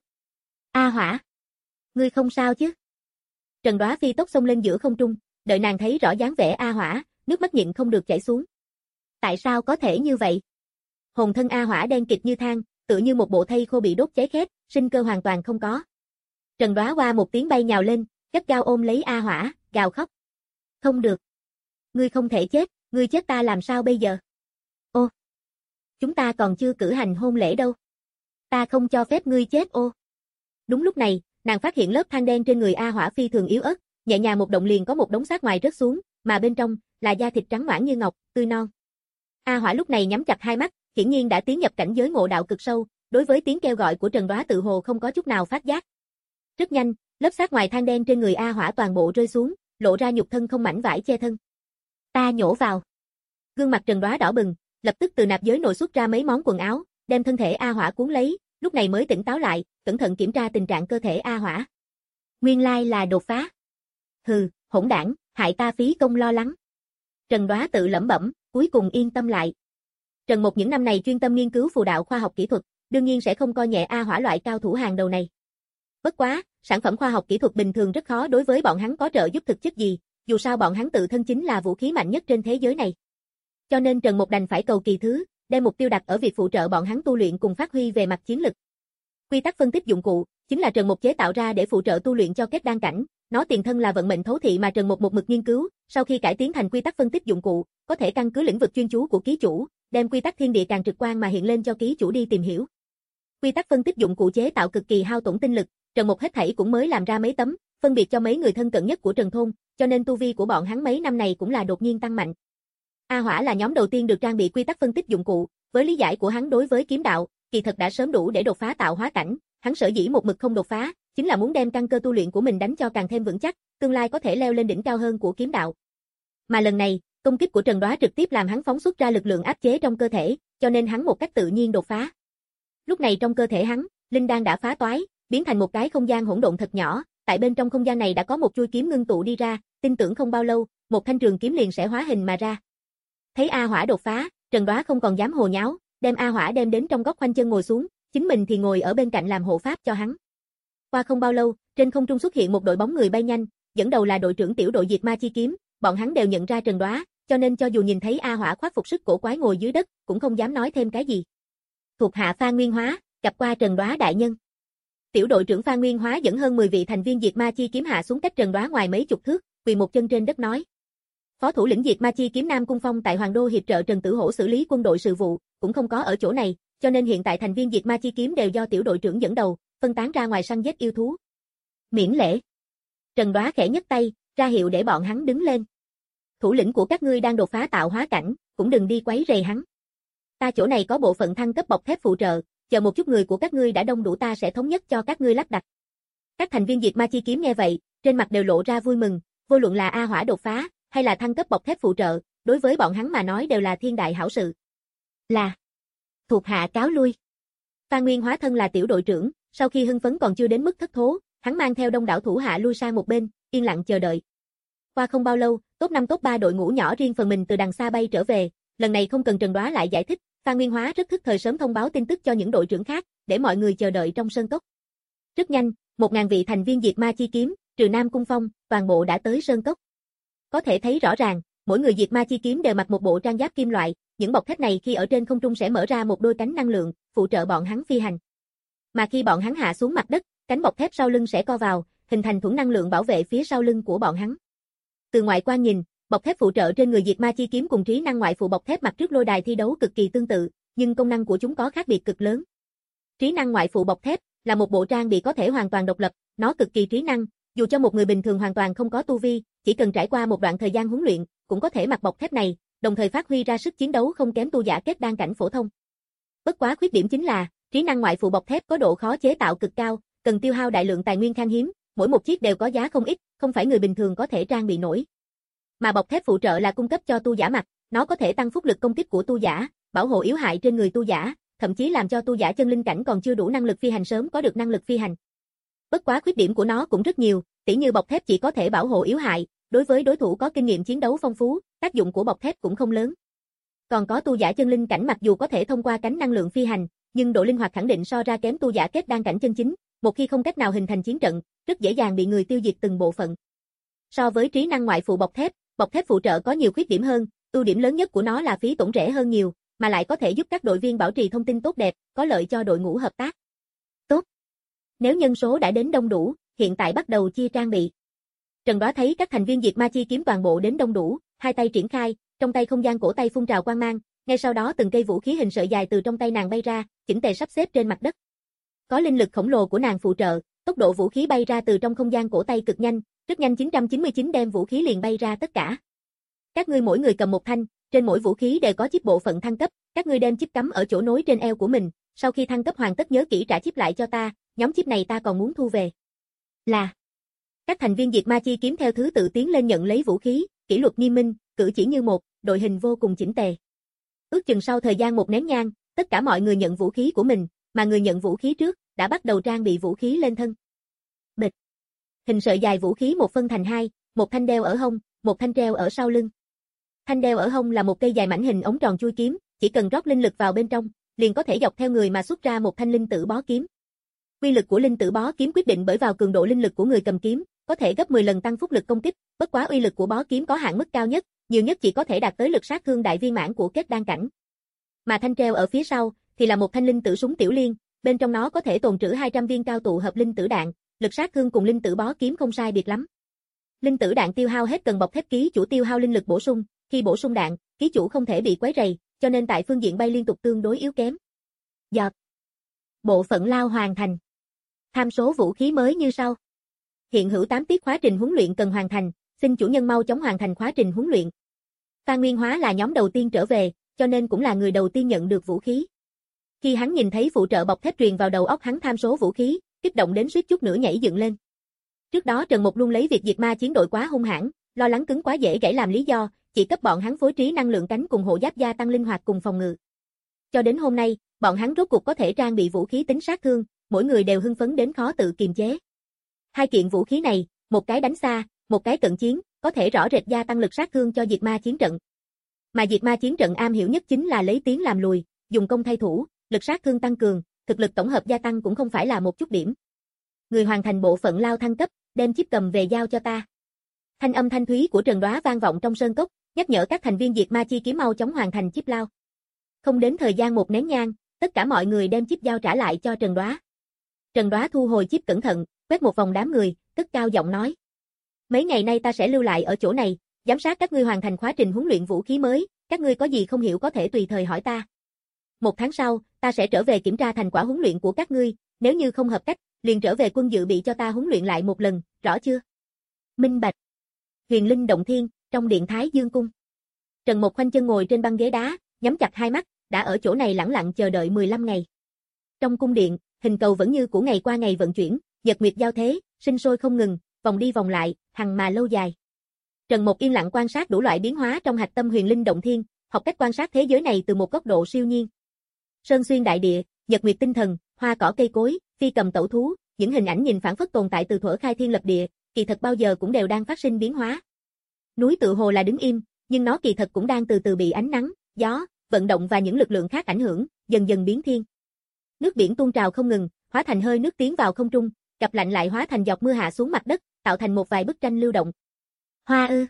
A Hỏa, ngươi không sao chứ? Trần Đoá phi tốc xông lên giữa không trung, đợi nàng thấy rõ dáng vẻ A Hỏa, nước mắt nhịn không được chảy xuống. Tại sao có thể như vậy? Hồn thân A Hỏa đen kịt như than, tựa như một bộ thây khô bị đốt cháy khét, sinh cơ hoàn toàn không có. Trần Đoá qua một tiếng bay nhào lên, gắt gao ôm lấy A Hỏa, gào khóc. Không được. Ngươi không thể chết, ngươi chết ta làm sao bây giờ? Ô. Chúng ta còn chưa cử hành hôn lễ đâu. Ta không cho phép ngươi chết ô. Đúng lúc này, nàng phát hiện lớp than đen trên người A Hỏa phi thường yếu ớt, nhẹ nhàng một động liền có một đống xác ngoài rớt xuống, mà bên trong là da thịt trắng nõn như ngọc, tươi non. A Hỏa lúc này nhắm chặt hai mắt, hiển nhiên đã tiến nhập cảnh giới ngộ đạo cực sâu, đối với tiếng kêu gọi của Trần Đoá tự hồ không có chút nào phát giác. Rất nhanh, lớp xác ngoài than đen trên người A Hỏa toàn bộ rơi xuống, lộ ra nhục thân không mảnh vải che thân. Ta nhổ vào. Gương mặt Trần Đoá đỏ bừng, lập tức từ nạp giới nội xuất ra mấy món quần áo, đem thân thể A Hỏa cuốn lấy, lúc này mới tỉnh táo lại, cẩn thận kiểm tra tình trạng cơ thể A Hỏa. Nguyên lai là đột phá. Hừ, hỗn đảng, hại ta phí công lo lắng. Trần Đoá tự lẩm bẩm, cuối cùng yên tâm lại. Trần Mục những năm này chuyên tâm nghiên cứu phù đạo khoa học kỹ thuật, đương nhiên sẽ không coi nhẹ A Hỏa loại cao thủ hàng đầu này. Bất quá, sản phẩm khoa học kỹ thuật bình thường rất khó đối với bọn hắn có trợ giúp thực chất gì, dù sao bọn hắn tự thân chính là vũ khí mạnh nhất trên thế giới này. Cho nên Trần Mục đành phải cầu kỳ thứ, đem mục tiêu đặt ở việc phụ trợ bọn hắn tu luyện cùng phát huy về mặt chiến lực. Quy tắc phân tích dụng cụ chính là Trần Mục chế tạo ra để phụ trợ tu luyện cho kết đan cảnh, nó tiền thân là vận mệnh thấu thị mà Trần Mục một mực nghiên cứu, sau khi cải tiến thành quy tắc phân tích dụng cụ, có thể căn cứ lĩnh vực chuyên chú của ký chủ, đem quy tắc thiên địa càng trực quan mà hiện lên cho ký chủ đi tìm hiểu. Quy tắc phân tích dụng cụ chế tạo cực kỳ hao tổn tinh lực, Trần Mục hết thảy cũng mới làm ra mấy tấm, phân biệt cho mấy người thân cận nhất của Trần thôn, cho nên tu vi của bọn hắn mấy năm này cũng là đột nhiên tăng mạnh. A Hỏa là nhóm đầu tiên được trang bị quy tắc phân tích dụng cụ, với lý giải của hắn đối với kiếm đạo, kỳ thật đã sớm đủ để đột phá tạo hóa cảnh, hắn sở dĩ một mực không đột phá, chính là muốn đem căn cơ tu luyện của mình đánh cho càng thêm vững chắc, tương lai có thể leo lên đỉnh cao hơn của kiếm đạo. Mà lần này, công kích của Trần Đoá trực tiếp làm hắn phóng xuất ra lực lượng áp chế trong cơ thể, cho nên hắn một cách tự nhiên đột phá. Lúc này trong cơ thể hắn, linh đan đã phá toái, biến thành một cái không gian hỗn độn thật nhỏ, tại bên trong không gian này đã có một chuôi kiếm ngưng tụ đi ra, tin tưởng không bao lâu, một thanh trường kiếm liền sẽ hóa hình mà ra. Thấy A Hỏa đột phá, Trần Đoá không còn dám hồ nháo, đem A Hỏa đem đến trong góc khoanh chân ngồi xuống, chính mình thì ngồi ở bên cạnh làm hộ pháp cho hắn. Qua không bao lâu, trên không trung xuất hiện một đội bóng người bay nhanh, dẫn đầu là đội trưởng tiểu đội Diệt Ma Chi Kiếm, bọn hắn đều nhận ra Trần Đoá, cho nên cho dù nhìn thấy A Hỏa khoác phục sức cổ quái ngồi dưới đất, cũng không dám nói thêm cái gì. Thuộc hạ Phan Nguyên Hóa, gặp qua Trần Đoá đại nhân. Tiểu đội trưởng Phan Nguyên Hóa dẫn hơn mười vị thành viên Diệt Ma Chi Kiếm hạ xuống cách Trần Đoá ngoài mấy chục thước, quỳ một chân trên đất nói. Phó thủ lĩnh Diệt Ma Chi Kiếm Nam Cung Phong tại Hoàng Đô hiệp trợ Trần Tử Hổ xử lý quân đội sự vụ, cũng không có ở chỗ này, cho nên hiện tại thành viên Diệt Ma Chi Kiếm đều do tiểu đội trưởng dẫn đầu, phân tán ra ngoài săn giết yêu thú. Miễn lễ. Trần Đoá khẽ nhấc tay, ra hiệu để bọn hắn đứng lên. Thủ lĩnh của các ngươi đang đột phá tạo hóa cảnh, cũng đừng đi quấy rầy hắn. Ta chỗ này có bộ phận thăng cấp bọc thép phụ trợ, chờ một chút người của các ngươi đã đông đủ ta sẽ thống nhất cho các ngươi lắp đặt. Các thành viên Diệt Ma Chi Kiếm nghe vậy, trên mặt đều lộ ra vui mừng, vô luận là A Hỏa đột phá, hay là thăng cấp bọc thép phụ trợ, đối với bọn hắn mà nói đều là thiên đại hảo sự. Là, thuộc hạ cáo lui. Phan Nguyên hóa thân là tiểu đội trưởng, sau khi hưng phấn còn chưa đến mức thất thố, hắn mang theo đông đảo thủ hạ lui sang một bên, yên lặng chờ đợi. Qua không bao lâu, top năm top ba đội ngũ nhỏ riêng phần mình từ đằng xa bay trở về, lần này không cần Trần Đoá lại giải thích, Phan Nguyên Hóa rất thức thời sớm thông báo tin tức cho những đội trưởng khác, để mọi người chờ đợi trong sơn cốc. Rất nhanh, một ngàn vị thành viên Diệt Ma Chi Kiếm, trừ Nam Cung Phong, toàn bộ đã tới sơn cốc. Có thể thấy rõ ràng, mỗi người Diệt Ma Chi Kiếm đều mặc một bộ trang giáp kim loại, những bọc thép này khi ở trên không trung sẽ mở ra một đôi cánh năng lượng, phụ trợ bọn hắn phi hành. Mà khi bọn hắn hạ xuống mặt đất, cánh bọc thép sau lưng sẽ co vào, hình thành thuẫn năng lượng bảo vệ phía sau lưng của bọn hắn. Từ ngoại quan nhìn, bọc thép phụ trợ trên người Diệt Ma Chi Kiếm cùng trí năng ngoại phụ bọc thép mặt trước lôi đài thi đấu cực kỳ tương tự, nhưng công năng của chúng có khác biệt cực lớn. Trí năng ngoại phụ bọc thép là một bộ trang bị có thể hoàn toàn độc lập, nó cực kỳ trí năng, dù cho một người bình thường hoàn toàn không có tu vi, chỉ cần trải qua một đoạn thời gian huấn luyện, cũng có thể mặc bọc thép này, đồng thời phát huy ra sức chiến đấu không kém tu giả kết đan cảnh phổ thông. Bất quá khuyết điểm chính là, trí năng ngoại phụ bọc thép có độ khó chế tạo cực cao, cần tiêu hao đại lượng tài nguyên khan hiếm, mỗi một chiếc đều có giá không ít, không phải người bình thường có thể trang bị nổi. Mà bọc thép phụ trợ là cung cấp cho tu giả mặc, nó có thể tăng phúc lực công kích của tu giả, bảo hộ yếu hại trên người tu giả, thậm chí làm cho tu giả chân linh cảnh còn chưa đủ năng lực phi hành sớm có được năng lực phi hành. Bất quá khuyết điểm của nó cũng rất nhiều, tỉ như bọc thép chỉ có thể bảo hộ yếu hại, đối với đối thủ có kinh nghiệm chiến đấu phong phú, tác dụng của bọc thép cũng không lớn. Còn có tu giả chân linh cảnh mặc dù có thể thông qua cánh năng lượng phi hành, nhưng độ linh hoạt khẳng định so ra kém tu giả kết đan cảnh chân chính, một khi không cách nào hình thành chiến trận, rất dễ dàng bị người tiêu diệt từng bộ phận. So với trí năng ngoại phụ bọc thép, bọc thép phụ trợ có nhiều khuyết điểm hơn, ưu điểm lớn nhất của nó là phí tổn rẻ hơn nhiều, mà lại có thể giúp các đội viên bảo trì thông tin tốt đẹp, có lợi cho đội ngũ hợp tác. Tốt. Nếu nhân số đã đến đông đủ, hiện tại bắt đầu chia trang bị. Trần Đoá thấy các thành viên Diệt Ma Chi Kiếm toàn bộ đến đông đủ, hai tay triển khai, trong tay không gian cổ tay phun trào quang mang, ngay sau đó từng cây vũ khí hình sợi dài từ trong tay nàng bay ra, chỉnh tề sắp xếp trên mặt đất. Có linh lực khổng lồ của nàng phụ trợ, tốc độ vũ khí bay ra từ trong không gian cổ tay cực nhanh, rất nhanh chín trăm chín mươi chín đem vũ khí liền bay ra tất cả. Các ngươi mỗi người cầm một thanh, trên mỗi vũ khí đều có chip bộ phận thăng cấp, các ngươi đem chip cắm ở chỗ nối trên eo của mình, sau khi thăng cấp hoàn tất nhớ kỹ trả chip lại cho ta, nhóm chip này ta còn muốn thu về. Là. Các thành viên Diệt Ma Chi Kiếm theo thứ tự tiến lên nhận lấy vũ khí, kỷ luật nghiêm minh, cử chỉ như một, đội hình vô cùng chỉnh tề. Ước chừng sau thời gian một nén nhang, tất cả mọi người nhận vũ khí của mình, mà người nhận vũ khí trước đã bắt đầu trang bị vũ khí lên thân. Bịch. Hình sợi dài vũ khí một phân thành hai, một thanh đeo ở hông, một thanh treo ở sau lưng. Thanh đeo ở hông là một cây dài mảnh hình ống tròn chui kiếm, chỉ cần rót linh lực vào bên trong, liền có thể dọc theo người mà xuất ra một thanh linh tử bó kiếm. Quy lực của linh tử bó kiếm quyết định bởi vào cường độ linh lực của người cầm kiếm, có thể gấp mười lần tăng phúc lực công kích, bất quá uy lực của bó kiếm có hạn mức cao nhất, nhiều nhất chỉ có thể đạt tới lực sát thương đại viên mãn của kết đan cảnh. Mà thanh treo ở phía sau thì là một thanh linh tử súng tiểu liên, bên trong nó có thể tồn trữ hai trăm viên cao tụ hợp linh tử đạn, lực sát thương cùng linh tử bó kiếm không sai biệt lắm. Linh tử đạn tiêu hao hết cần bọc thép ký chủ tiêu hao linh lực bổ sung, khi bổ sung đạn, ký chủ không thể bị quấy rầy, cho nên tại phương diện bay liên tục tương đối yếu kém. Giọt. Bộ phận lao hoàn thành. Tham số vũ khí mới như sau. Hiện hữu tám tiết khóa trình huấn luyện cần hoàn thành, xin chủ nhân mau chóng hoàn thành khóa trình huấn luyện. Phan Nguyên Hóa là nhóm đầu tiên trở về, cho nên cũng là người đầu tiên nhận được vũ khí. Khi hắn nhìn thấy phụ trợ bọc thép truyền vào đầu óc hắn tham số vũ khí, kích động đến suýt chút nữa nhảy dựng lên. Trước đó Trần Mục luôn lấy việc diệt ma chiến đội quá hung hãn, lo lắng cứng quá dễ gãy làm lý do, chỉ cấp bọn hắn phối trí năng lượng cánh cùng hộ giáp gia tăng linh hoạt cùng phòng ngự. Cho đến hôm nay, bọn hắn rốt cuộc có thể trang bị vũ khí tính sát thương, mỗi người đều hưng phấn đến khó tự kiềm chế. Hai kiện vũ khí này, một cái đánh xa, một cái cận chiến, có thể rõ rệt gia tăng lực sát thương cho diệt ma chiến trận. Mà diệt ma chiến trận am hiểu nhất chính là lấy tiến làm lùi, dùng công thay thủ, lực sát thương tăng cường, thực lực tổng hợp gia tăng cũng không phải là một chút điểm. Người hoàn thành bộ phận lao thăng cấp, đem chip cầm về giao cho ta. Thanh âm thanh thúy của Trần Đoá vang vọng trong sơn cốc, nhắc nhở các thành viên diệt ma chi kiếm mau chóng hoàn thành chip lao. Không đến thời gian một nén nhang, tất cả mọi người đem chip giao trả lại cho Trần Đoá. Trần Đoá thu hồi chip cẩn thận, quét một vòng đám người, cất cao giọng nói: "Mấy ngày nay ta sẽ lưu lại ở chỗ này, giám sát các ngươi hoàn thành khóa trình huấn luyện vũ khí mới, các ngươi có gì không hiểu có thể tùy thời hỏi ta. Một tháng sau, ta sẽ trở về kiểm tra thành quả huấn luyện của các ngươi, nếu như không hợp cách, liền trở về quân dự bị cho ta huấn luyện lại một lần, rõ chưa?" Minh bạch. Huyền Linh động thiên, trong điện Thái Dương cung. Trần Mộc khoanh chân ngồi trên băng ghế đá, nhắm chặt hai mắt, đã ở chỗ này lẳng lặng chờ đợi mười lăm ngày. Trong cung điện, hình cầu vẫn như của ngày qua ngày vận chuyển, nhật nguyệt giao thế, sinh sôi không ngừng, vòng đi vòng lại, hằng mà lâu dài. Trần Mộc yên lặng quan sát đủ loại biến hóa trong hạch tâm huyền linh động thiên, học cách quan sát thế giới này từ một góc độ siêu nhiên. Sơn xuyên đại địa, nhật nguyệt tinh thần, hoa cỏ cây cối, phi cầm tẩu thú, những hình ảnh nhìn phảng phất tồn tại từ thuở khai thiên lập địa, kỳ thật bao giờ cũng đều đang phát sinh biến hóa. Núi tự hồ là đứng im, nhưng nó kỳ thật cũng đang từ từ bị ánh nắng, gió, vận động và những lực lượng khác ảnh hưởng, dần dần biến thiên. Nước biển tuôn trào không ngừng, hóa thành hơi nước tiến vào không trung, gặp lạnh lại hóa thành giọt mưa hạ xuống mặt đất, tạo thành một vài bức tranh lưu động. Hoa ư,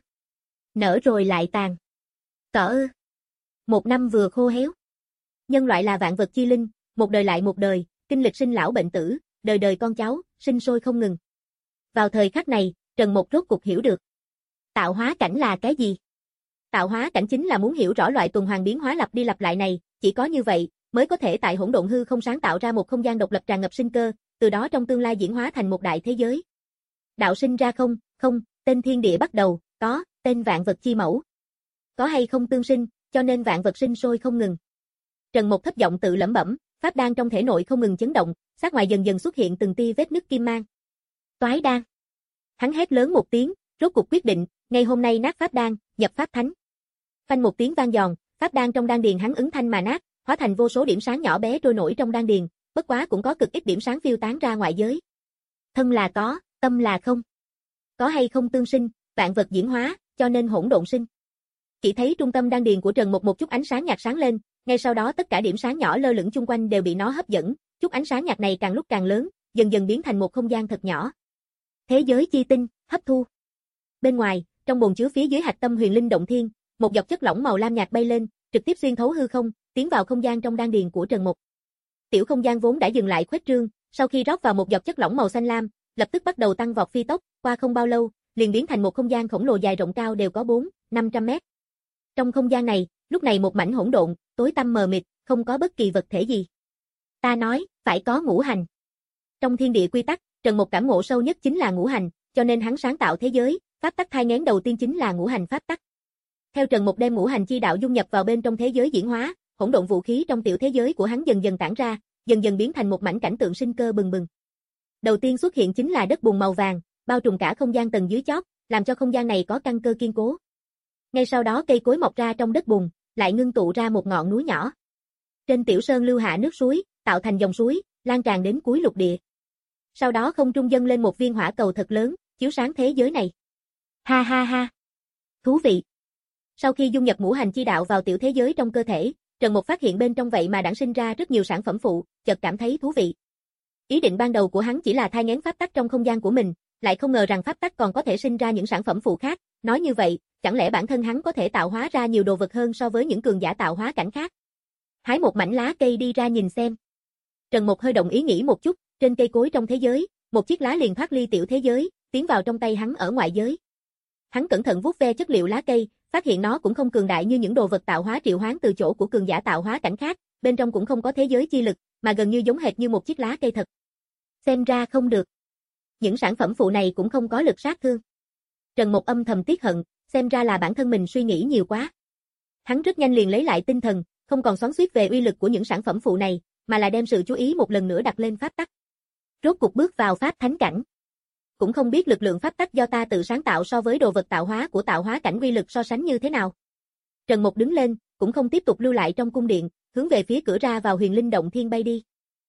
nở rồi lại tàn. Cỏ ư, một năm vừa khô héo. Nhân loại là vạn vật chi linh, một đời lại một đời, kinh lịch sinh lão bệnh tử, đời đời con cháu, sinh sôi không ngừng. Vào thời khắc này, Trần Mộc rốt cục hiểu được. Tạo hóa cảnh là cái gì? Tạo hóa cảnh chính là muốn hiểu rõ loại tuần hoàn biến hóa lặp đi lặp lại này, chỉ có như vậy mới có thể tại hỗn độn hư không sáng tạo ra một không gian độc lập tràn ngập sinh cơ, từ đó trong tương lai diễn hóa thành một đại thế giới. Đạo sinh ra không, không, tên thiên địa bắt đầu, có, tên vạn vật chi mẫu. Có hay không tương sinh, cho nên vạn vật sinh sôi không ngừng. Trần Mộc thấp giọng tự lẩm bẩm, pháp đan trong thể nội không ngừng chấn động, sát ngoài dần dần xuất hiện từng tia vết nứt kim mang. Toái đan. Hắn hét lớn một tiếng, rốt cuộc quyết định, ngay hôm nay nát pháp đan, nhập pháp thánh. Phanh một tiếng vang giòn, pháp đan trong đan điền hắn ứng thanh mà nát, hóa thành vô số điểm sáng nhỏ bé trôi nổi trong đan điền, bất quá cũng có cực ít điểm sáng phiêu tán ra ngoại giới. Thân là có, tâm là không. Có hay không tương sinh, vạn vật diễn hóa, cho nên hỗn độn sinh. Chỉ thấy trung tâm đan điền của Trần Mộc một chút ánh sáng nhạt sáng lên, ngay sau đó tất cả điểm sáng nhỏ lơ lửng chung quanh đều bị nó hấp dẫn, chút ánh sáng nhạt này càng lúc càng lớn, dần dần biến thành một không gian thật nhỏ. Thế giới chi tinh, hấp thu. Bên ngoài, trong bồn chứa phía dưới hạch tâm huyền linh động thiên, một giọt chất lỏng màu lam nhạt bay lên, trực tiếp xuyên thấu hư không, tiến vào không gian trong đan điền của Trần Mộc. Tiểu không gian vốn đã dừng lại khuếch trương, sau khi rót vào một giọt chất lỏng màu xanh lam, lập tức bắt đầu tăng vọt phi tốc, qua không bao lâu, liền biến thành một không gian khổng lồ dài rộng cao đều có bốn, năm trăm mét. Trong không gian này, lúc này một mảnh hỗn độn, tối tăm mờ mịt, không có bất kỳ vật thể gì. Ta nói, phải có ngũ hành. Trong thiên địa quy tắc, Trần Mộc cảm ngộ sâu nhất chính là ngũ hành, cho nên hắn sáng tạo thế giới, pháp tắc thai nghén đầu tiên chính là ngũ hành pháp tắc. Theo Trần Mộc đem ngũ hành chi đạo dung nhập vào bên trong thế giới diễn hóa, hỗn độn vũ khí trong tiểu thế giới của hắn dần dần tản ra, dần dần biến thành một mảnh cảnh tượng sinh cơ bừng bừng. Đầu tiên xuất hiện chính là đất bùn màu vàng, bao trùm cả không gian tầng dưới chót, làm cho không gian này có căn cơ kiên cố. Ngay sau đó cây cối mọc ra trong đất bùn, lại ngưng tụ ra một ngọn núi nhỏ. Trên tiểu sơn lưu hạ nước suối, tạo thành dòng suối, lan tràn đến cuối lục địa. Sau đó không trung dâng lên một viên hỏa cầu thật lớn, chiếu sáng thế giới này. Ha ha ha. Thú vị. Sau khi dung nhập ngũ hành chi đạo vào tiểu thế giới trong cơ thể, Trần Mộc phát hiện bên trong vậy mà đản sinh ra rất nhiều sản phẩm phụ, chợt cảm thấy thú vị. Ý định ban đầu của hắn chỉ là thai nghén pháp tắc trong không gian của mình, lại không ngờ rằng pháp tắc còn có thể sinh ra những sản phẩm phụ khác, nói như vậy, chẳng lẽ bản thân hắn có thể tạo hóa ra nhiều đồ vật hơn so với những cường giả tạo hóa cảnh khác. Hái một mảnh lá cây đi ra nhìn xem. Trần Mộc hơi động ý nghĩ một chút, trên cây cối trong thế giới, một chiếc lá liền thoát ly tiểu thế giới, tiến vào trong tay hắn ở ngoại giới. Hắn cẩn thận vuốt ve chất liệu lá cây, phát hiện nó cũng không cường đại như những đồ vật tạo hóa triệu hoán từ chỗ của cường giả tạo hóa cảnh khác, bên trong cũng không có thế giới chi lực, mà gần như giống hệt như một chiếc lá cây thật. Xem ra không được. Những sản phẩm phụ này cũng không có lực sát thương. Trần Mộc âm thầm tiếc hận, xem ra là bản thân mình suy nghĩ nhiều quá. Hắn rất nhanh liền lấy lại tinh thần, không còn xoắn xuýt về uy lực của những sản phẩm phụ này, mà là đem sự chú ý một lần nữa đặt lên pháp tắc. Rốt cuộc bước vào pháp thánh cảnh. Cũng không biết lực lượng pháp tắc do ta tự sáng tạo so với đồ vật tạo hóa của tạo hóa cảnh uy lực so sánh như thế nào. Trần Mộc đứng lên, cũng không tiếp tục lưu lại trong cung điện, hướng về phía cửa ra vào huyền linh động thiên bay đi.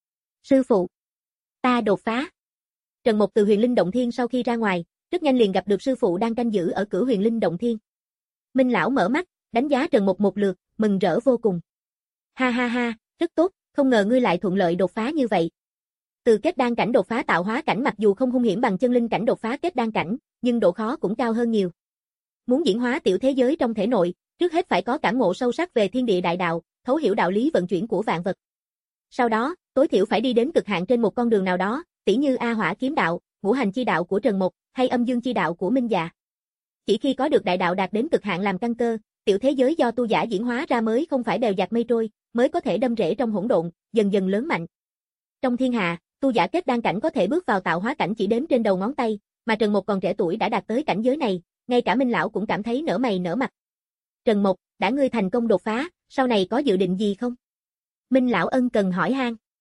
Sư phụ, ta đột phá. Trần Mộc từ huyền linh động thiên sau khi ra ngoài, rất nhanh liền gặp được sư phụ đang canh giữ ở cửa huyền linh động thiên. Minh lão mở mắt, đánh giá Trần Mộc một lượt, mừng rỡ vô cùng. Ha ha ha, rất tốt, không ngờ ngươi lại thuận lợi đột phá như vậy. Từ kết đan cảnh đột phá tạo hóa cảnh mặc dù không hung hiểm bằng chân linh cảnh đột phá kết đan cảnh, nhưng độ khó cũng cao hơn nhiều. Muốn diễn hóa tiểu thế giới trong thể nội, trước hết phải có cảm ngộ sâu sắc về thiên địa đại đạo, thấu hiểu đạo lý vận chuyển của vạn vật. Sau đó, tối thiểu phải đi đến cực hạn trên một con đường nào đó, tỉ như A Hỏa kiếm đạo, ngũ hành chi đạo của Trần Mộc, hay âm dương chi đạo của Minh Dạ. Chỉ khi có được đại đạo đạt đến cực hạn làm căn cơ, tiểu thế giới do tu giả diễn hóa ra mới không phải bèo dạt mây trôi, mới có thể đâm rễ trong hỗn độn, dần dần lớn mạnh. Trong thiên hạ, tu giả kết đan cảnh có thể bước vào tạo hóa cảnh chỉ đếm trên đầu ngón tay, mà Trần Mộc còn trẻ tuổi đã đạt tới cảnh giới này, ngay cả Minh lão cũng cảm thấy nở mày nở mặt. Trần Mộc, đã ngươi thành công đột phá, sau này có dự định gì không? Minh lão ân cần hỏi han.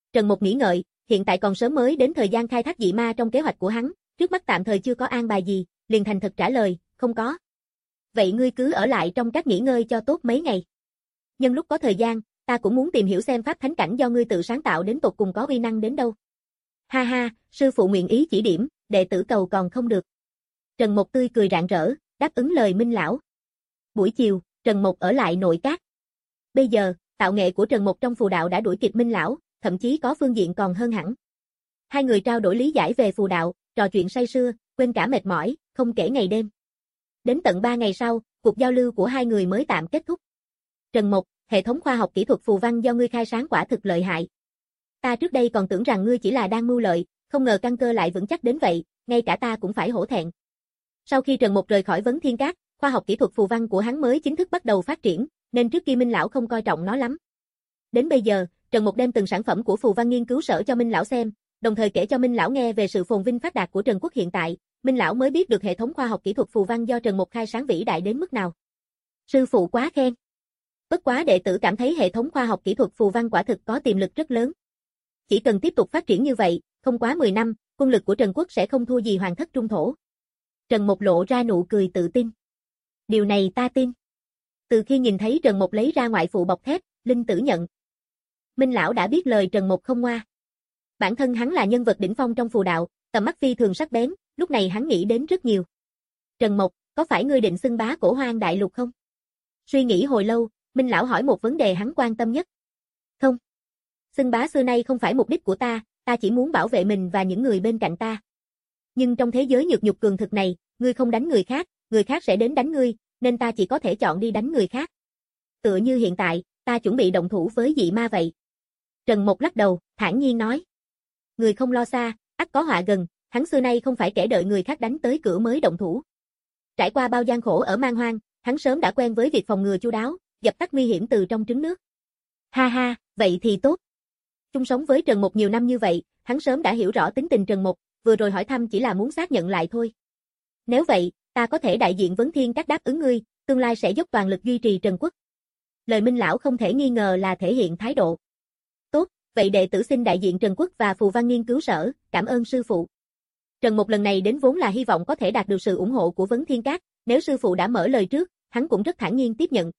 Trần Mục nghĩ ngợi, hiện tại còn sớm mới đến thời gian khai thác dị ma trong kế hoạch của hắn, trước mắt tạm thời chưa có an bài gì, liền thành thật trả lời, không có. Vậy ngươi cứ ở lại trong các nghỉ ngơi cho tốt mấy ngày. Nhân lúc có thời gian, ta cũng muốn tìm hiểu xem pháp thánh cảnh do ngươi tự sáng tạo đến tột cùng có uy năng đến đâu. Ha ha, sư phụ nguyện ý chỉ điểm, đệ tử cầu còn không được. Trần Mục tươi cười rạng rỡ, đáp ứng lời Minh lão. Buổi chiều, Trần Mục ở lại nội các. Bây giờ, tạo nghệ của Trần Mục trong phù đạo đã đuổi kịp Minh lão, thậm chí có phương diện còn hơn hẳn. Hai người trao đổi lý giải về phù đạo, trò chuyện say sưa, quên cả mệt mỏi, không kể ngày đêm. Đến tận ba ngày sau, cuộc giao lưu của hai người mới tạm kết thúc. Trần Mục, hệ thống khoa học kỹ thuật phù văn do ngươi khai sáng quả thực lợi hại. Ta trước đây còn tưởng rằng ngươi chỉ là đang mưu lợi, không ngờ căn cơ lại vững chắc đến vậy, ngay cả ta cũng phải hổ thẹn. Sau khi Trần Mục rời khỏi Vấn Thiên Các, khoa học kỹ thuật phù văn của hắn mới chính thức bắt đầu phát triển, nên trước kia Minh lão không coi trọng nó lắm. Đến bây giờ, Trần Mục đem từng sản phẩm của phù văn nghiên cứu sở cho Minh lão xem, đồng thời kể cho Minh lão nghe về sự phồn vinh phát đạt của Trần Quốc hiện tại, Minh lão mới biết được hệ thống khoa học kỹ thuật phù văn do Trần Mục khai sáng vĩ đại đến mức nào. Sư phụ quá khen. Bất quá đệ tử cảm thấy hệ thống khoa học kỹ thuật phù văn quả thực có tiềm lực rất lớn. Chỉ cần tiếp tục phát triển như vậy, không quá mười năm, quân lực của Trần Quốc sẽ không thua gì Hoàng thất Trung thổ. Trần Mục lộ ra nụ cười tự tin. Điều này ta tin. Từ khi nhìn thấy Trần Mục lấy ra ngoại phụ bọc thép, Linh Tử nhận. Minh lão đã biết lời Trần Mục không ngoa. Bản thân hắn là nhân vật đỉnh phong trong phù đạo, tầm mắt phi thường sắc bén, lúc này hắn nghĩ đến rất nhiều. Trần Mục, có phải ngươi định xưng bá Cổ Hoang đại lục không? Suy nghĩ hồi lâu, Minh lão hỏi một vấn đề hắn quan tâm nhất. Không. Xưng bá xưa nay không phải mục đích của ta, ta chỉ muốn bảo vệ mình và những người bên cạnh ta. Nhưng trong thế giới nhược nhục cường thực này, ngươi không đánh người khác, người khác sẽ đến đánh ngươi, nên ta chỉ có thể chọn đi đánh người khác. Tựa như hiện tại, ta chuẩn bị động thủ với dị ma vậy. Trần Mục lắc đầu, thản nhiên nói. Người không lo xa, ắt có họa gần, hắn xưa nay không phải kẻ đợi người khác đánh tới cửa mới động thủ. Trải qua bao gian khổ ở Man Hoang, hắn sớm đã quen với việc phòng ngừa chu đáo, dập tắt nguy hiểm từ trong trứng nước. Ha ha, vậy thì tốt. Chung sống với Trần Mục nhiều năm như vậy, hắn sớm đã hiểu rõ tính tình Trần Mục, vừa rồi hỏi thăm chỉ là muốn xác nhận lại thôi. Nếu vậy, ta có thể đại diện Vấn Thiên Các đáp ứng ngươi, tương lai sẽ dốc toàn lực duy trì Trần Quốc. Lời Minh lão không thể nghi ngờ là thể hiện thái độ. Tốt, vậy đệ tử xin đại diện Trần Quốc và phù văn nghiên cứu sở, cảm ơn sư phụ. Trần Mục lần này đến vốn là hy vọng có thể đạt được sự ủng hộ của Vấn Thiên Các, nếu sư phụ đã mở lời trước, hắn cũng rất thản nhiên tiếp nhận.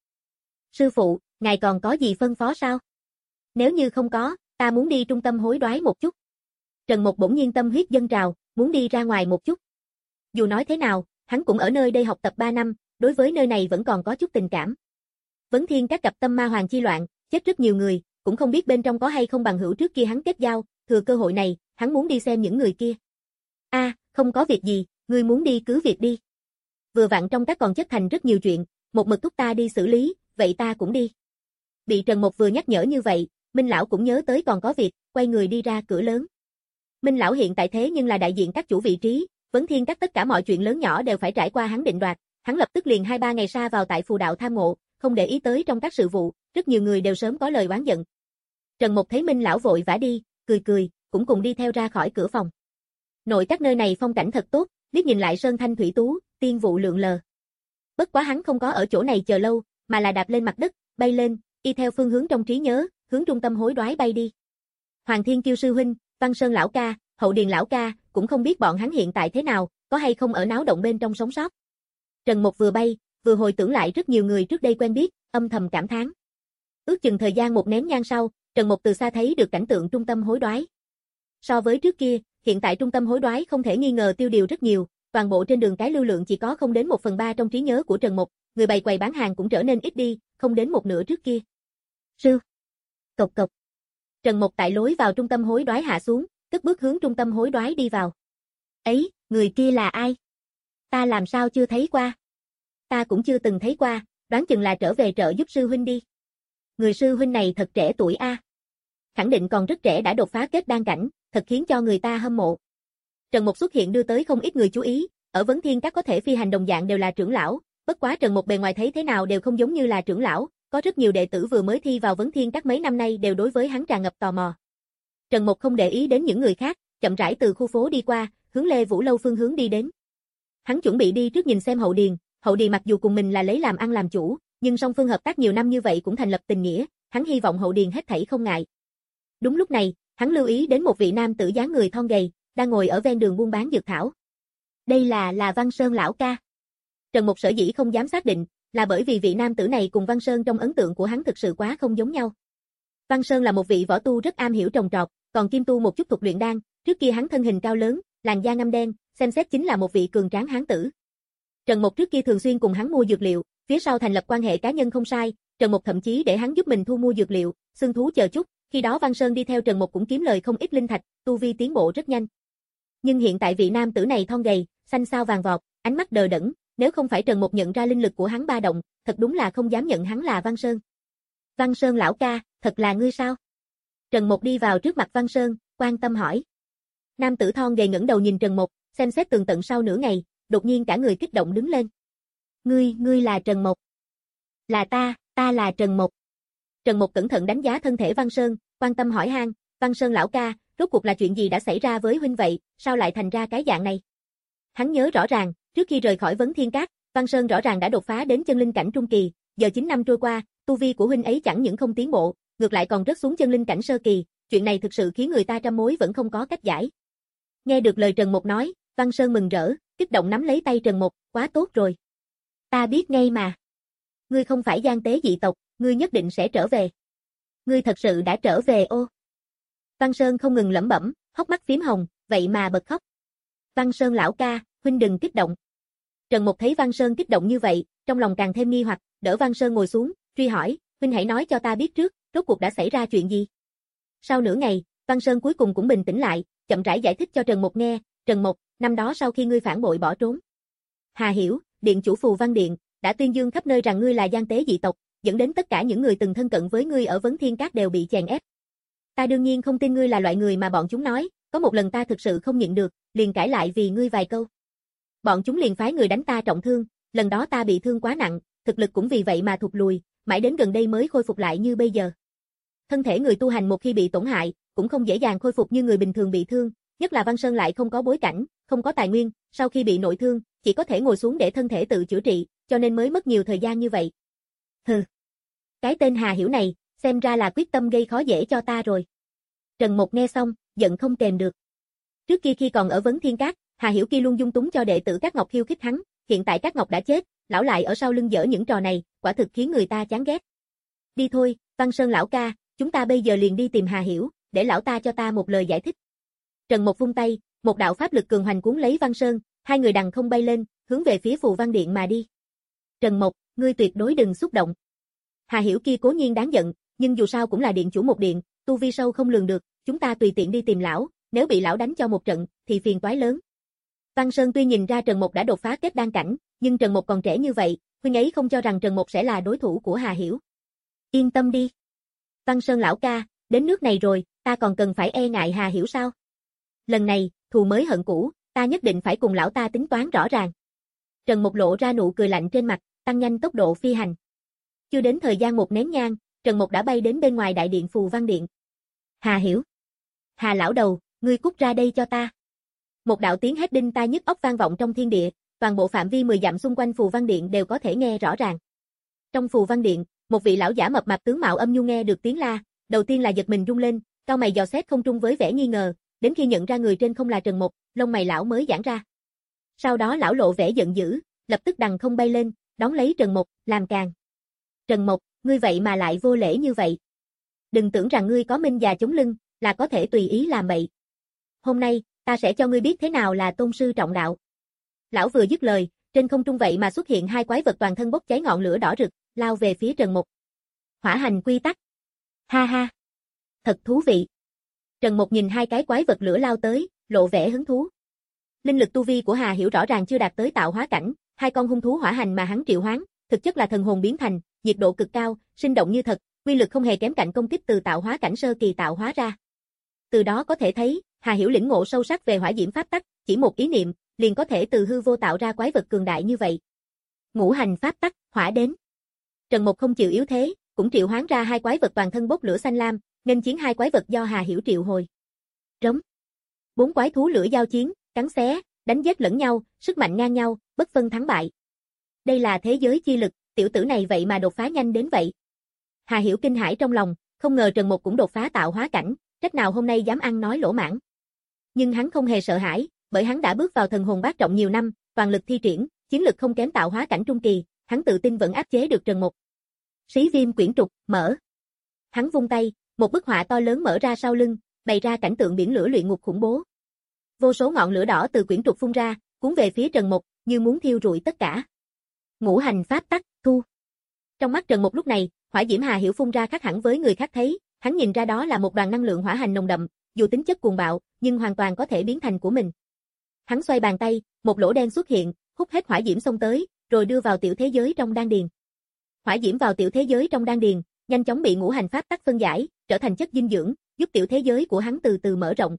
Sư phụ, ngài còn có gì phân phó sao? Nếu như không có, ta muốn đi trung tâm hối đoái một chút. Trần Mục bỗng nhiên tâm huyết dâng trào, muốn đi ra ngoài một chút. Dù nói thế nào, hắn cũng ở nơi đây học tập ba năm, đối với nơi này vẫn còn có chút tình cảm. Vấn Thiên Các gặp tâm ma hoàng chi loạn, chết rất nhiều người, cũng không biết bên trong có hay không bằng hữu trước kia hắn kết giao, thừa cơ hội này, hắn muốn đi xem những người kia. A, à, không có việc gì, ngươi muốn đi cứ việc đi. Vừa vặn trong các còn chất thành rất nhiều chuyện, một mực thúc ta đi xử lý, vậy ta cũng đi. Bị Trần Mục vừa nhắc nhở như vậy, Minh lão cũng nhớ tới còn có việc, quay người đi ra cửa lớn. Minh lão hiện tại thế nhưng là đại diện các chủ vị trí, Vấn Thiên Các tất cả mọi chuyện lớn nhỏ đều phải trải qua hắn định đoạt, hắn lập tức liền hai ba ngày sa vào tại phù đạo tham ngộ, không để ý tới trong các sự vụ, rất nhiều người đều sớm có lời oán giận. Trần Mục thấy Minh lão vội vã đi, cười cười, cũng cùng đi theo ra khỏi cửa phòng. Nội các nơi này phong cảnh thật tốt, liếc nhìn lại sơn thanh thủy tú, tiên vụ lượn lờ. Bất quá hắn không có ở chỗ này chờ lâu, mà là đạp lên mặt đất, bay lên, y theo phương hướng trong trí nhớ, hướng trung tâm hối đoái bay đi. Hoàng Thiên Kiêu sư huynh, Văn Sơn lão ca, Hậu Điền lão ca, cũng không biết bọn hắn hiện tại thế nào, có hay không ở náo động bên trong sống sót. Trần Mục vừa bay, vừa hồi tưởng lại rất nhiều người trước đây quen biết, âm thầm cảm thán. Ước chừng thời gian một nén nhang sau, Trần Mục từ xa thấy được cảnh tượng trung tâm hối đoái. So với trước kia, hiện tại trung tâm hối đoái không thể nghi ngờ tiêu điều rất nhiều, toàn bộ trên đường cái lưu lượng chỉ có không đến một phần ba trong trí nhớ của Trần Mục, người bày quầy bán hàng cũng trở nên ít đi, không đến một nửa trước kia. Sư. Cộc cộc. Trần Mục tại lối vào trung tâm hối đoái hạ xuống, cất bước hướng trung tâm hối đoái đi vào. Ấy, người kia là ai? Ta làm sao chưa thấy qua? Ta cũng chưa từng thấy qua, đoán chừng là trở về trợ giúp sư huynh đi. Người sư huynh này thật trẻ tuổi a. À. Khẳng định còn rất trẻ đã đột phá kết đan cảnh, thật khiến cho người ta hâm mộ. Trần Mục xuất hiện đưa tới không ít người chú ý, ở Vấn Thiên Các có thể phi hành đồng dạng đều là trưởng lão, bất quá Trần Mục bề ngoài thấy thế nào đều không giống như là trưởng lão, có rất nhiều đệ tử vừa mới thi vào Vấn Thiên Các mấy năm nay đều đối với hắn tràn ngập tò mò. Trần Mục không để ý đến những người khác, chậm rãi từ khu phố đi qua, hướng Lê Vũ Lâu phương hướng đi đến. Hắn chuẩn bị đi trước nhìn xem Hậu Điền, Hậu Điền mặc dù cùng mình là lấy làm ăn làm chủ, nhưng song phương hợp tác nhiều năm như vậy cũng thành lập tình nghĩa, hắn hy vọng Hậu Điền hết thảy không ngại. Đúng lúc này, Hắn lưu ý đến một vị nam tử dáng người thon gầy, đang ngồi ở ven đường buôn bán dược thảo. Đây là là Văn Sơn lão ca. Trần Mục sở dĩ không dám xác định, là bởi vì vị nam tử này cùng Văn Sơn trong ấn tượng của hắn thực sự quá không giống nhau. Văn Sơn là một vị võ tu rất am hiểu trồng trọt, còn Kim Tu một chút thuật luyện đan, trước kia hắn thân hình cao lớn, làn da ngăm đen, xem xét chính là một vị cường tráng hán tử. Trần Mục trước kia thường xuyên cùng hắn mua dược liệu, phía sau thành lập quan hệ cá nhân không sai, Trần Mục thậm chí để hắn giúp mình thu mua dược liệu, xương thú chờ chút, khi đó Văn Sơn đi theo Trần Mục cũng kiếm lời không ít linh thạch, tu vi tiến bộ rất nhanh. Nhưng hiện tại vị nam tử này thon gầy, xanh xao vàng vọt, ánh mắt đờ đẫn, nếu không phải Trần Mục nhận ra linh lực của hắn ba động, thật đúng là không dám nhận hắn là Văn Sơn. Văn Sơn lão ca, thật là ngươi sao? Trần Mục đi vào trước mặt Văn Sơn, quan tâm hỏi. Nam tử thon gầy ngẩng đầu nhìn Trần Mục, xem xét tường tận sau nửa ngày, đột nhiên cả người kích động đứng lên. Ngươi, ngươi là Trần Mục. Là ta, ta là Trần Mục. Trần Mục cẩn thận đánh giá thân thể Văn Sơn, quan tâm hỏi han, Văn Sơn lão ca, rốt cuộc là chuyện gì đã xảy ra với huynh vậy, sao lại thành ra cái dạng này? Hắn nhớ rõ ràng, trước khi rời khỏi Vấn Thiên Các, Văn Sơn rõ ràng đã đột phá đến chân linh cảnh trung kỳ, giờ chín năm trôi qua, tu vi của huynh ấy chẳng những không tiến bộ, ngược lại còn rớt xuống chân linh cảnh sơ kỳ, chuyện này thực sự khiến người ta trăm mối vẫn không có cách giải. Nghe được lời Trần Mục nói, Văn Sơn mừng rỡ, kích động nắm lấy tay Trần Mục, quá tốt rồi. Ta biết ngay mà. Ngươi không phải gian tế dị tộc, ngươi nhất định sẽ trở về. Ngươi thật sự đã trở về ô. Văn Sơn không ngừng lẩm bẩm, hốc mắt phím hồng, vậy mà bật khóc. Văn Sơn lão ca, huynh đừng kích động. Trần Mục thấy Văn Sơn kích động như vậy, trong lòng càng thêm nghi hoặc, đỡ Văn Sơn ngồi xuống, truy hỏi, huynh hãy nói cho ta biết trước, rốt cuộc đã xảy ra chuyện gì. Sau nửa ngày, Văn Sơn cuối cùng cũng bình tĩnh lại, chậm rãi giải thích cho Trần Mục nghe, Trần Mục, năm đó sau khi ngươi phản bội bỏ trốn, Hà Hiểu, điện chủ Phù Văn Điện, đã tuyên dương khắp nơi rằng ngươi là gian tế dị tộc, dẫn đến tất cả những người từng thân cận với ngươi ở Vấn Thiên Các đều bị chèn ép. Ta đương nhiên không tin ngươi là loại người mà bọn chúng nói, có một lần ta thực sự không nhịn được, liền cãi lại vì ngươi vài câu. Bọn chúng liền phái người đánh ta trọng thương, lần đó ta bị thương quá nặng, thực lực cũng vì vậy mà thụt lùi, mãi đến gần đây mới khôi phục lại như bây giờ. Thân thể người tu hành một khi bị tổn hại, cũng không dễ dàng khôi phục như người bình thường bị thương, nhất là Văn Sơn lại không có bối cảnh, không có tài nguyên, sau khi bị nội thương, chỉ có thể ngồi xuống để thân thể tự chữa trị, cho nên mới mất nhiều thời gian như vậy. Hừ. Cái tên Hà Hiểu này, xem ra là quyết tâm gây khó dễ cho ta rồi. Trần Mục nghe xong, giận không kềm được. Trước kia khi còn ở Vấn Thiên Các, Hà Hiểu kia luôn dung túng cho đệ tử Cát Ngọc khiêu khích hắn, hiện tại Cát Ngọc đã chết, lão lại ở sau lưng giở những trò này, quả thực khiến người ta chán ghét. Đi thôi, Văn Sơn lão ca, chúng ta bây giờ liền đi tìm Hà Hiểu, để lão ta cho ta một lời giải thích. Trần Mục vung tay, một đạo pháp lực cường hoành cuốn lấy Văn Sơn, hai người đằng không bay lên, hướng về phía Phù Văn Điện mà đi. Trần Mục, ngươi tuyệt đối đừng xúc động. Hà Hiểu kia cố nhiên đáng giận, nhưng dù sao cũng là điện chủ một điện, tu vi sâu không lường được, chúng ta tùy tiện đi tìm lão, nếu bị lão đánh cho một trận, thì phiền toái lớn. Văn Sơn tuy nhìn ra Trần Mục đã đột phá kết đan cảnh, nhưng Trần Mục còn trẻ như vậy, huynh ấy không cho rằng Trần Mục sẽ là đối thủ của Hà Hiểu. Yên tâm đi. Văn Sơn lão ca, đến nước này rồi, ta còn cần phải e ngại Hà Hiểu sao? Lần này, thù mới hận cũ, ta nhất định phải cùng lão ta tính toán rõ ràng. Trần Mục lộ ra nụ cười lạnh trên mặt, tăng nhanh tốc độ phi hành. Chưa đến thời gian một nén nhang, Trần Mục đã bay đến bên ngoài đại điện Phù Văn Điện. Hà Hiểu. Hà lão đầu, ngươi cút ra đây cho ta. Một đạo tiếng hét đinh tai nhức óc vang vọng trong thiên địa, toàn bộ phạm vi mười dặm xung quanh Phù Văn Điện đều có thể nghe rõ ràng. Trong Phù Văn Điện, một vị lão giả mập mạp tướng mạo âm nhu nghe được tiếng la, đầu tiên là giật mình rung lên, cau mày dò xét không trung với vẻ nghi ngờ, đến khi nhận ra người trên không là Trần Mục, lông mày lão mới giãn ra. Sau đó lão lộ vẻ giận dữ, lập tức đằng không bay lên, đón lấy Trần Mục, làm càn. Trần Mục, ngươi vậy mà lại vô lễ như vậy. Đừng tưởng rằng ngươi có minh già chống lưng, là có thể tùy ý làm bậy. Hôm nay, ta sẽ cho ngươi biết thế nào là tôn sư trọng đạo. Lão vừa dứt lời, trên không trung vậy mà xuất hiện hai quái vật toàn thân bốc cháy ngọn lửa đỏ rực, lao về phía Trần Mục. Hỏa hành quy tắc. Ha ha. Thật thú vị. Trần Mục nhìn hai cái quái vật lửa lao tới, lộ vẻ hứng thú. Linh lực tu vi của Hà Hiểu rõ ràng chưa đạt tới tạo hóa cảnh, hai con hung thú hỏa hành mà hắn triệu hoán, thực chất là thần hồn biến thành, nhiệt độ cực cao, sinh động như thật, uy lực không hề kém cạnh công kích từ tạo hóa cảnh sơ kỳ tạo hóa ra. Từ đó có thể thấy, Hà Hiểu lĩnh ngộ sâu sắc về hỏa diễm pháp tắc, chỉ một ý niệm, liền có thể từ hư vô tạo ra quái vật cường đại như vậy. Ngũ hành pháp tắc, hỏa đến. Trần Mục không chịu yếu thế, cũng triệu hoán ra hai quái vật toàn thân bốc lửa xanh lam, nên chiến hai quái vật do Hà Hiểu triệu hồi. Rống. Bốn quái thú lửa giao chiến, cắn xé, đánh giết lẫn nhau, sức mạnh ngang nhau, bất phân thắng bại. Đây là thế giới chi lực, tiểu tử này vậy mà đột phá nhanh đến vậy. Hà Hiểu kinh hãi trong lòng, không ngờ Trần Mục cũng đột phá tạo hóa cảnh, trách nào hôm nay dám ăn nói lỗ mãng. Nhưng hắn không hề sợ hãi, bởi hắn đã bước vào thần hồn bát trọng nhiều năm, toàn lực thi triển, chiến lực không kém tạo hóa cảnh trung kỳ, hắn tự tin vẫn áp chế được Trần Mục. Xí viêm quyển trục, mở. Hắn vung tay, một bức họa to lớn mở ra sau lưng, bày ra cảnh tượng biển lửa luyện ngục khủng bố. Vô số ngọn lửa đỏ từ quyển trục phun ra, cuốn về phía Trần Mục, như muốn thiêu rụi tất cả. Ngũ hành pháp tắc, thu. Trong mắt Trần Mục lúc này, hỏa diễm Hà Hiểu phun ra khác hẳn với người khác thấy, hắn nhìn ra đó là một đoàn năng lượng hỏa hành nồng đậm, dù tính chất cuồng bạo, nhưng hoàn toàn có thể biến thành của mình. Hắn xoay bàn tay, một lỗ đen xuất hiện, hút hết hỏa diễm xông tới, rồi đưa vào tiểu thế giới trong đan điền. Hỏa diễm vào tiểu thế giới trong đan điền, nhanh chóng bị ngũ hành pháp tắc phân giải, trở thành chất dinh dưỡng, giúp tiểu thế giới của hắn từ từ mở rộng.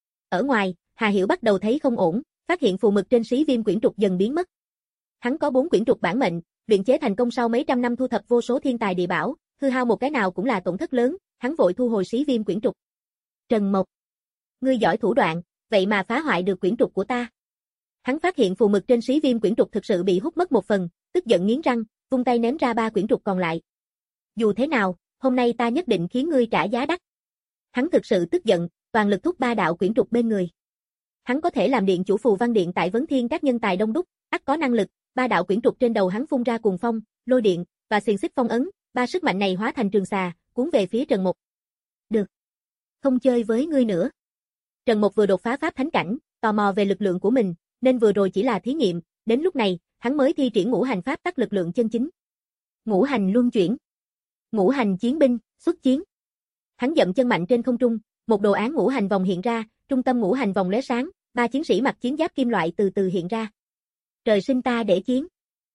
Ở ngoài, Hà Hiểu bắt đầu thấy không ổn, phát hiện phù mực trên xí viêm quyển trục dần biến mất. Hắn có bốn quyển trục bản mệnh, luyện chế thành công sau mấy trăm năm thu thập vô số thiên tài địa bảo, hư hao một cái nào cũng là tổn thất lớn, hắn vội thu hồi xí viêm quyển trục. Trần Mộc, ngươi giỏi thủ đoạn, vậy mà phá hoại được quyển trục của ta. Hắn phát hiện phù mực trên xí viêm quyển trục thực sự bị hút mất một phần, tức giận nghiến răng, vung tay ném ra ba quyển trục còn lại. Dù thế nào, hôm nay ta nhất định khiến ngươi trả giá đắt. Hắn thực sự tức giận, toàn lực thúc ba đạo quyển trục bên người. Hắn có thể làm điện chủ phù văn điện tại Vấn Thiên các nhân tài đông đúc, ắt có năng lực, ba đạo quyển trục trên đầu hắn phun ra cuồng phong, lôi điện và xiềng xích phong ấn, ba sức mạnh này hóa thành trường xà, cuốn về phía Trần Mục. Được, không chơi với ngươi nữa. Trần Mục vừa đột phá pháp thánh cảnh, tò mò về lực lượng của mình, nên vừa rồi chỉ là thí nghiệm, đến lúc này, hắn mới thi triển ngũ hành pháp tắc lực lượng chân chính. Ngũ hành luân chuyển. Ngũ hành chiến binh, xuất chiến. Hắn dậm chân mạnh trên không trung, một đồ án ngũ hành vòng hiện ra, trung tâm ngũ hành vòng lóe sáng, ba chiến sĩ mặc chiến giáp kim loại từ từ hiện ra. Trời sinh ta để chiến.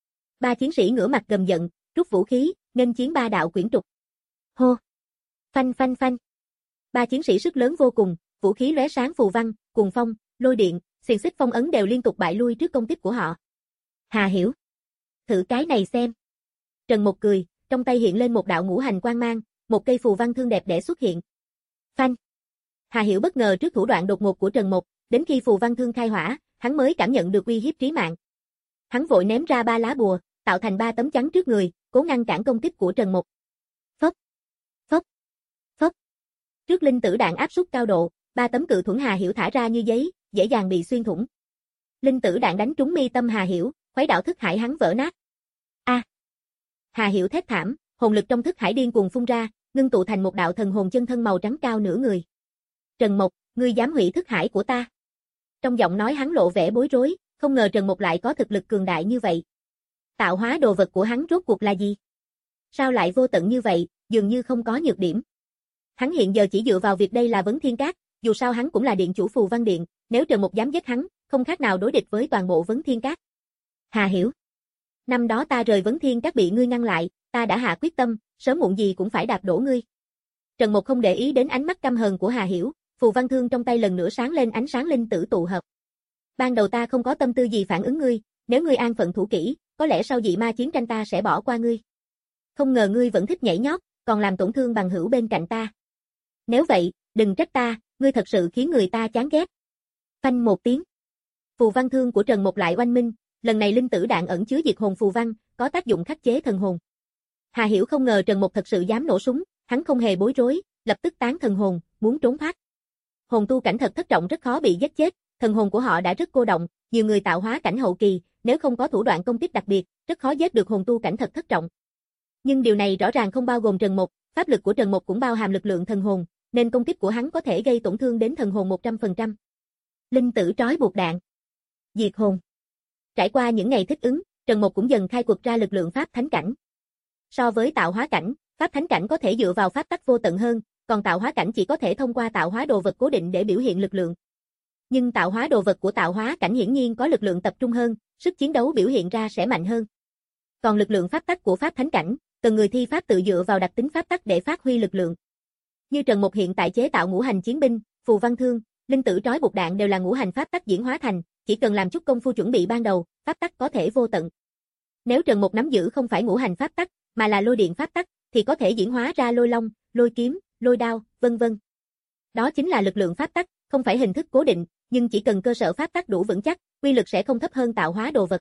Ba chiến sĩ ngửa mặt gầm giận, rút vũ khí, nghênh chiến ba đạo quyển trục. Hô. Phanh phanh phanh. Ba chiến sĩ sức lớn vô cùng, vũ khí lóe sáng phù văn, cuồng phong, lôi điện, xiềng xích phong ấn đều liên tục bại lui trước công kích của họ. Hà Hiểu, thử cái này xem. Trần Mục cười, trong tay hiện lên một đạo ngũ hành quang mang, một cây phù văn thương đẹp đẽ xuất hiện. Phanh. Hà Hiểu bất ngờ trước thủ đoạn đột ngột của Trần Mục, đến khi phù văn thương khai hỏa, hắn mới cảm nhận được uy hiếp trí mạng. Hắn vội ném ra ba lá bùa, tạo thành ba tấm chắn trước người, cố ngăn cản công kích của Trần Mục. Phốc, phốc, phốc. Trước linh tử đạn áp suất cao độ, ba tấm cự thuẫn Hà Hiểu thả ra như giấy, dễ dàng bị xuyên thủng. Linh tử đạn đánh trúng mi tâm Hà Hiểu, khuấy đảo thức hải hắn vỡ nát. A! À. Hà Hiểu thét thảm, hồn lực trong thức hải điên cuồng phun ra, ngưng tụ thành một đạo thần hồn chân thân màu trắng cao nửa người. Trần Mục, ngươi dám hủy thức hải của ta? Trong giọng nói hắn lộ vẻ bối rối, không ngờ Trần Mục lại có thực lực cường đại như vậy. Tạo hóa đồ vật của hắn rốt cuộc là gì? Sao lại vô tận như vậy, dường như không có nhược điểm. Hắn hiện giờ chỉ dựa vào việc đây là Vấn Thiên Các, dù sao hắn cũng là điện chủ phù văn điện, nếu Trần Mục dám giết hắn, không khác nào đối địch với toàn bộ Vấn Thiên Các. Hà Hiểu, năm đó ta rời Vấn Thiên Các bị ngươi ngăn lại, ta đã hạ quyết tâm, sớm muộn gì cũng phải đạp đổ ngươi. Trần Mục không để ý đến ánh mắt căm hờn của Hà Hiểu, phù văn thương trong tay lần nữa sáng lên ánh sáng linh tử tụ hợp. Ban đầu ta không có tâm tư gì phản ứng ngươi, nếu ngươi an phận thủ kỹ, có lẽ sau dị ma chiến tranh ta sẽ bỏ qua ngươi. Không ngờ ngươi vẫn thích nhảy nhót, còn làm tổn thương bằng hữu bên cạnh ta. Nếu vậy, đừng trách ta, ngươi thật sự khiến người ta chán ghét. Phanh một tiếng. Phù văn thương của Trần Mục lại oanh minh, lần này linh tử đạn ẩn chứa diệt hồn phù văn, có tác dụng khắc chế thần hồn. Hà Hiểu không ngờ Trần Mục thật sự dám nổ súng, hắn không hề bối rối, lập tức tán thần hồn, muốn trốn thoát. Hồn tu cảnh thật thất trọng rất khó bị giết chết, thần hồn của họ đã rất cô động, nhiều người tạo hóa cảnh hậu kỳ, nếu không có thủ đoạn công kích đặc biệt, rất khó giết được hồn tu cảnh thật thất trọng. Nhưng điều này rõ ràng không bao gồm Trần Mục, pháp lực của Trần Mục cũng bao hàm lực lượng thần hồn, nên công kích của hắn có thể gây tổn thương đến thần hồn một trăm phần trăm. Linh tử trói buộc đạn. Diệt hồn. Trải qua những ngày thích ứng, Trần Mục cũng dần khai quật ra lực lượng pháp thánh cảnh. So với tạo hóa cảnh, pháp thánh cảnh có thể dựa vào pháp tắc vô tận hơn, còn tạo hóa cảnh chỉ có thể thông qua tạo hóa đồ vật cố định để biểu hiện lực lượng. Nhưng tạo hóa đồ vật của tạo hóa cảnh hiển nhiên có lực lượng tập trung hơn, sức chiến đấu biểu hiện ra sẽ mạnh hơn. Còn lực lượng pháp tắc của pháp thánh cảnh, cần người thi pháp tự dựa vào đặc tính pháp tắc để phát huy lực lượng. Như Trần Mục hiện tại chế tạo ngũ hành chiến binh, phù văn thương, linh tử trói buộc đạn đều là ngũ hành pháp tắc diễn hóa thành, chỉ cần làm chút công phu chuẩn bị ban đầu, pháp tắc có thể vô tận. Nếu Trần Mục nắm giữ không phải ngũ hành pháp tắc, mà là lôi điện pháp tắc, thì có thể diễn hóa ra lôi long, lôi kiếm, lôi đao, vân vân. Đó chính là lực lượng pháp tắc, không phải hình thức cố định, nhưng chỉ cần cơ sở pháp tắc đủ vững chắc, uy lực sẽ không thấp hơn tạo hóa đồ vật.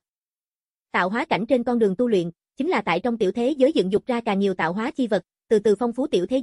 Tạo hóa cảnh trên con đường tu luyện, chính là tại trong tiểu thế giới dựng dục ra càng nhiều tạo hóa chi vật, từ từ phong phú tiểu thế giới,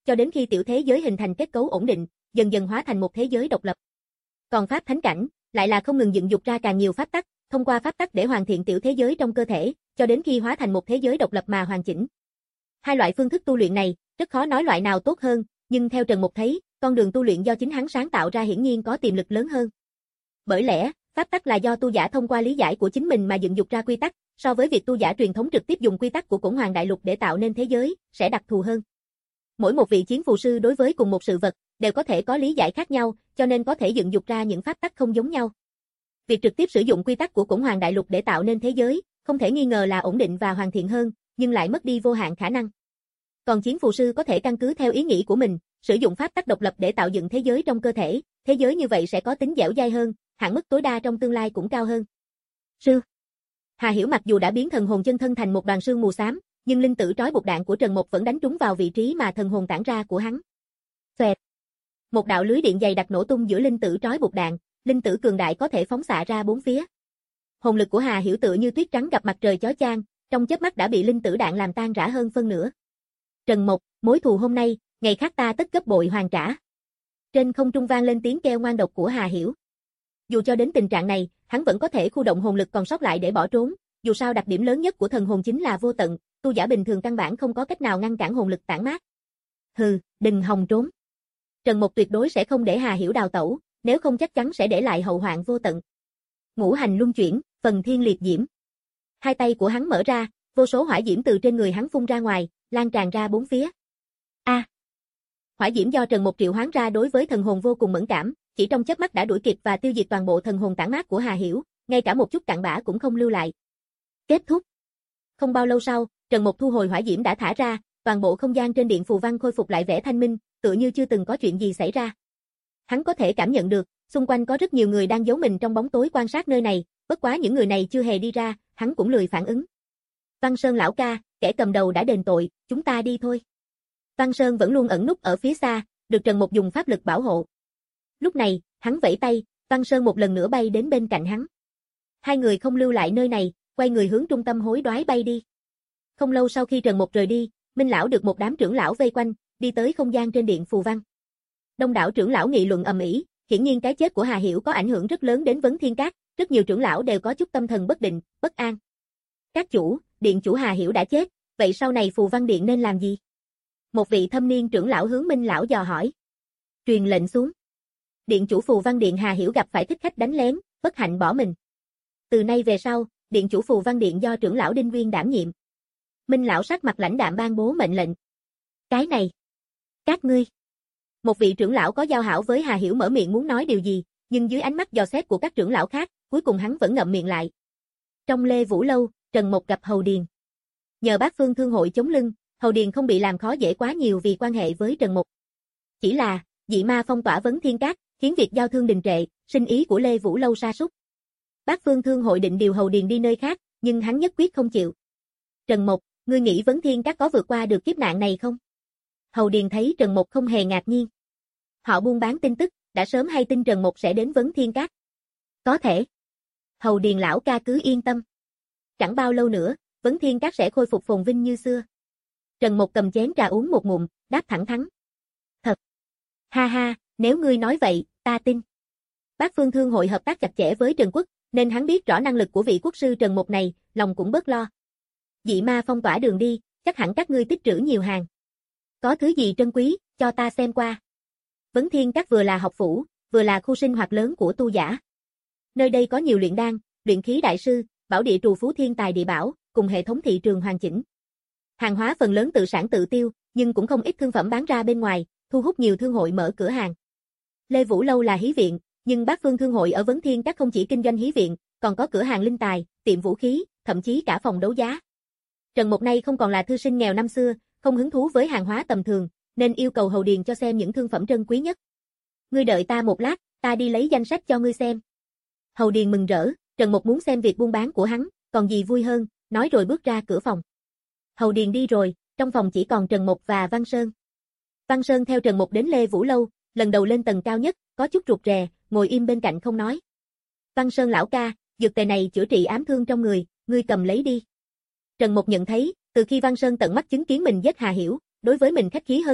cho đến khi tiểu thế giới hình thành kết cấu ổn định, dần dần hóa thành một thế giới độc lập. Còn pháp thánh cảnh, lại là không ngừng dựng dục ra càng nhiều pháp tắc, thông qua pháp tắc để hoàn thiện tiểu thế giới trong cơ thể, cho đến khi hóa thành một thế giới độc lập mà hoàn chỉnh. Hai loại phương thức tu luyện này, rất khó nói loại nào tốt hơn, nhưng theo Trần Mục thấy, con đường tu luyện do chính hắn sáng tạo ra hiển nhiên có tiềm lực lớn hơn. Bởi lẽ, pháp tắc là do tu giả thông qua lý giải của chính mình mà dựng dục ra quy tắc, so với việc tu giả truyền thống trực tiếp dùng quy tắc của Cổn Hoàng Đại Lục để tạo nên thế giới, sẽ đặc thù hơn. Mỗi một vị chiến phù sư đối với cùng một sự vật, đều có thể có lý giải khác nhau, cho nên có thể dựng dục ra những pháp tắc không giống nhau. Việc trực tiếp sử dụng quy tắc của Cổn Hoàng Đại Lục để tạo nên thế giới, không thể nghi ngờ là ổn định và hoàn thiện hơn, nhưng lại mất đi vô hạn khả năng. Còn chiến phù sư có thể căn cứ theo ý nghĩ của mình, sử dụng pháp tắc độc lập để tạo dựng thế giới trong cơ thể, thế giới như vậy sẽ có tính dẻo dai hơn, hạn mức tối đa trong tương lai cũng cao hơn. Sư Hà Hiểu mặc dù đã biến thần hồn chân thân thành một đoàn sương mù xám, nhưng linh tử trói buộc đạn của Trần Mục vẫn đánh trúng vào vị trí mà thần hồn tản ra của hắn. Xoẹt. Một đạo lưới điện dày đặc nổ tung giữa linh tử trói buộc đạn, linh tử cường đại có thể phóng xạ ra bốn phía. Hồn lực của Hà Hiểu tựa như tuyết trắng gặp mặt trời chói chang, trong chớp mắt đã bị linh tử đạn làm tan rã hơn phân nửa. Trần Mục, mối thù hôm nay, ngày khác ta tất gấp bội hoàn trả. Trên không trung vang lên tiếng kêu ngoan độc của Hà Hiểu. Dù cho đến tình trạng này, hắn vẫn có thể khu động hồn lực còn sót lại để bỏ trốn, dù sao đặc điểm lớn nhất của thần hồn chính là vô tận, tu giả bình thường căn bản không có cách nào ngăn cản hồn lực tản mát. Hừ, đừng hòng trốn. Trần Mục tuyệt đối sẽ không để Hà Hiểu đào tẩu, nếu không chắc chắn sẽ để lại hậu hoạn vô tận. Ngũ hành luân chuyển, phần thiên liệt diễm. Hai tay của hắn mở ra, vô số hỏa diễm từ trên người hắn phun ra ngoài, lan tràn ra bốn phía. A. À, hỏa diễm do Trần Mục triệu hoán ra đối với thần hồn vô cùng mẫn cảm, chỉ trong chớp mắt đã đuổi kịp và tiêu diệt toàn bộ thần hồn tản mát của Hà Hiểu, ngay cả một chút cặn bã cũng không lưu lại. Kết thúc. Không bao lâu sau, Trần Mục thu hồi hỏa diễm đã thả ra, toàn bộ không gian trên điện phù văn khôi phục lại vẻ thanh minh, tựa như chưa từng có chuyện gì xảy ra. Hắn có thể cảm nhận được, xung quanh có rất nhiều người đang giấu mình trong bóng tối quan sát nơi này, bất quá những người này chưa hề đi ra, hắn cũng lười phản ứng. Văn Sơn lão ca, kẻ cầm đầu đã đền tội, chúng ta đi thôi. Văn Sơn vẫn luôn ẩn núp ở phía xa, được Trần Mục dùng pháp lực bảo hộ. Lúc này, hắn vẫy tay, Văn Sơn một lần nữa bay đến bên cạnh hắn. Hai người không lưu lại nơi này, quay người hướng trung tâm hối đoái bay đi. Không lâu sau khi Trần Mục rời đi, Minh lão được một đám trưởng lão vây quanh, đi tới không gian trên điện phù văn. Đông đảo trưởng lão nghị luận ầm ĩ, hiển nhiên cái chết của Hà Hiểu có ảnh hưởng rất lớn đến Vấn Thiên Các, rất nhiều trưởng lão đều có chút tâm thần bất định, bất an. Các chủ, điện chủ Hà Hiểu đã chết, vậy sau này phù văn điện nên làm gì? Một vị thâm niên trưởng lão hướng Minh lão dò hỏi. Truyền lệnh xuống. Điện chủ phù văn điện Hà Hiểu gặp phải thích khách đánh lén, bất hạnh bỏ mình. Từ nay về sau, điện chủ phù văn điện do trưởng lão Đinh Nguyên đảm nhiệm. Minh lão sắc mặt lãnh đạm ban bố mệnh lệnh. Cái này, các ngươi. Một vị trưởng lão có giao hảo với Hà Hiểu mở miệng muốn nói điều gì, nhưng dưới ánh mắt dò xét của các trưởng lão khác, cuối cùng hắn vẫn ngậm miệng lại. Trong Lê Vũ lâu, Trần Mục gặp Hầu Điền. Nhờ Bát Phương Thương hội chống lưng, Hầu Điền không bị làm khó dễ quá nhiều vì quan hệ với Trần Mục. Chỉ là, dị ma phong tỏa Vấn Thiên Các, khiến việc giao thương đình trệ, sinh ý của Lê Vũ lâu sa sút. Bát Phương Thương hội định điều Hầu Điền đi nơi khác, nhưng hắn nhất quyết không chịu. Trần Mục, ngươi nghĩ Vấn Thiên Các có vượt qua được kiếp nạn này không? Hầu Điền thấy Trần Mục không hề ngạc nhiên. Họ buôn bán tin tức, đã sớm hay tin Trần Mục sẽ đến Vấn Thiên Các. Có thể. Hầu Điền lão ca cứ yên tâm. Chẳng bao lâu nữa, Vấn Thiên Các sẽ khôi phục phồn vinh như xưa. Trần Mục cầm chén trà uống một ngụm, đáp thẳng thắn. Thật. Ha ha, nếu ngươi nói vậy, ta tin. Bát Phương Thương hội hợp tác chặt chẽ với Trần Quốc, nên hắn biết rõ năng lực của vị quốc sư Trần Mục này, lòng cũng bớt lo. Dị ma phong tỏa đường đi, chắc hẳn các ngươi tích trữ nhiều hàng. Có thứ gì trân quý, cho ta xem qua. Vấn Thiên Các vừa là học phủ, vừa là khu sinh hoạt lớn của tu giả. Nơi đây có nhiều luyện đan, luyện khí đại sư, bảo địa trù phú thiên tài địa bảo, cùng hệ thống thị trường hoàn chỉnh. Hàng hóa phần lớn tự sản tự tiêu, nhưng cũng không ít thương phẩm bán ra bên ngoài, thu hút nhiều thương hội mở cửa hàng. Lê Vũ lâu là hí viện, nhưng Bát Phương Thương hội ở Vấn Thiên Các không chỉ kinh doanh hí viện, còn có cửa hàng linh tài, tiệm vũ khí, thậm chí cả phòng đấu giá. Trần Mục nay không còn là thư sinh nghèo năm xưa, không hứng thú với hàng hóa tầm thường, nên yêu cầu Hầu Điền cho xem những thương phẩm trân quý nhất. Ngươi đợi ta một lát, ta đi lấy danh sách cho ngươi xem. Hầu Điền mừng rỡ, Trần Mục muốn xem việc buôn bán của hắn, còn gì vui hơn, nói rồi bước ra cửa phòng. Hầu Điền đi rồi, trong phòng chỉ còn Trần Mục và Văn Sơn. Văn Sơn theo Trần Mục đến Lê Vũ lâu, lần đầu lên tầng cao nhất, có chút rụt rè, ngồi im bên cạnh không nói. Văn Sơn lão ca, dược tề này chữa trị ám thương trong người, ngươi cầm lấy đi. Trần Mục nhận thấy, từ khi Văn Sơn tận mắt chứng kiến mình giết Hà Hiểu, đối với mình khách khí hơn nhiều,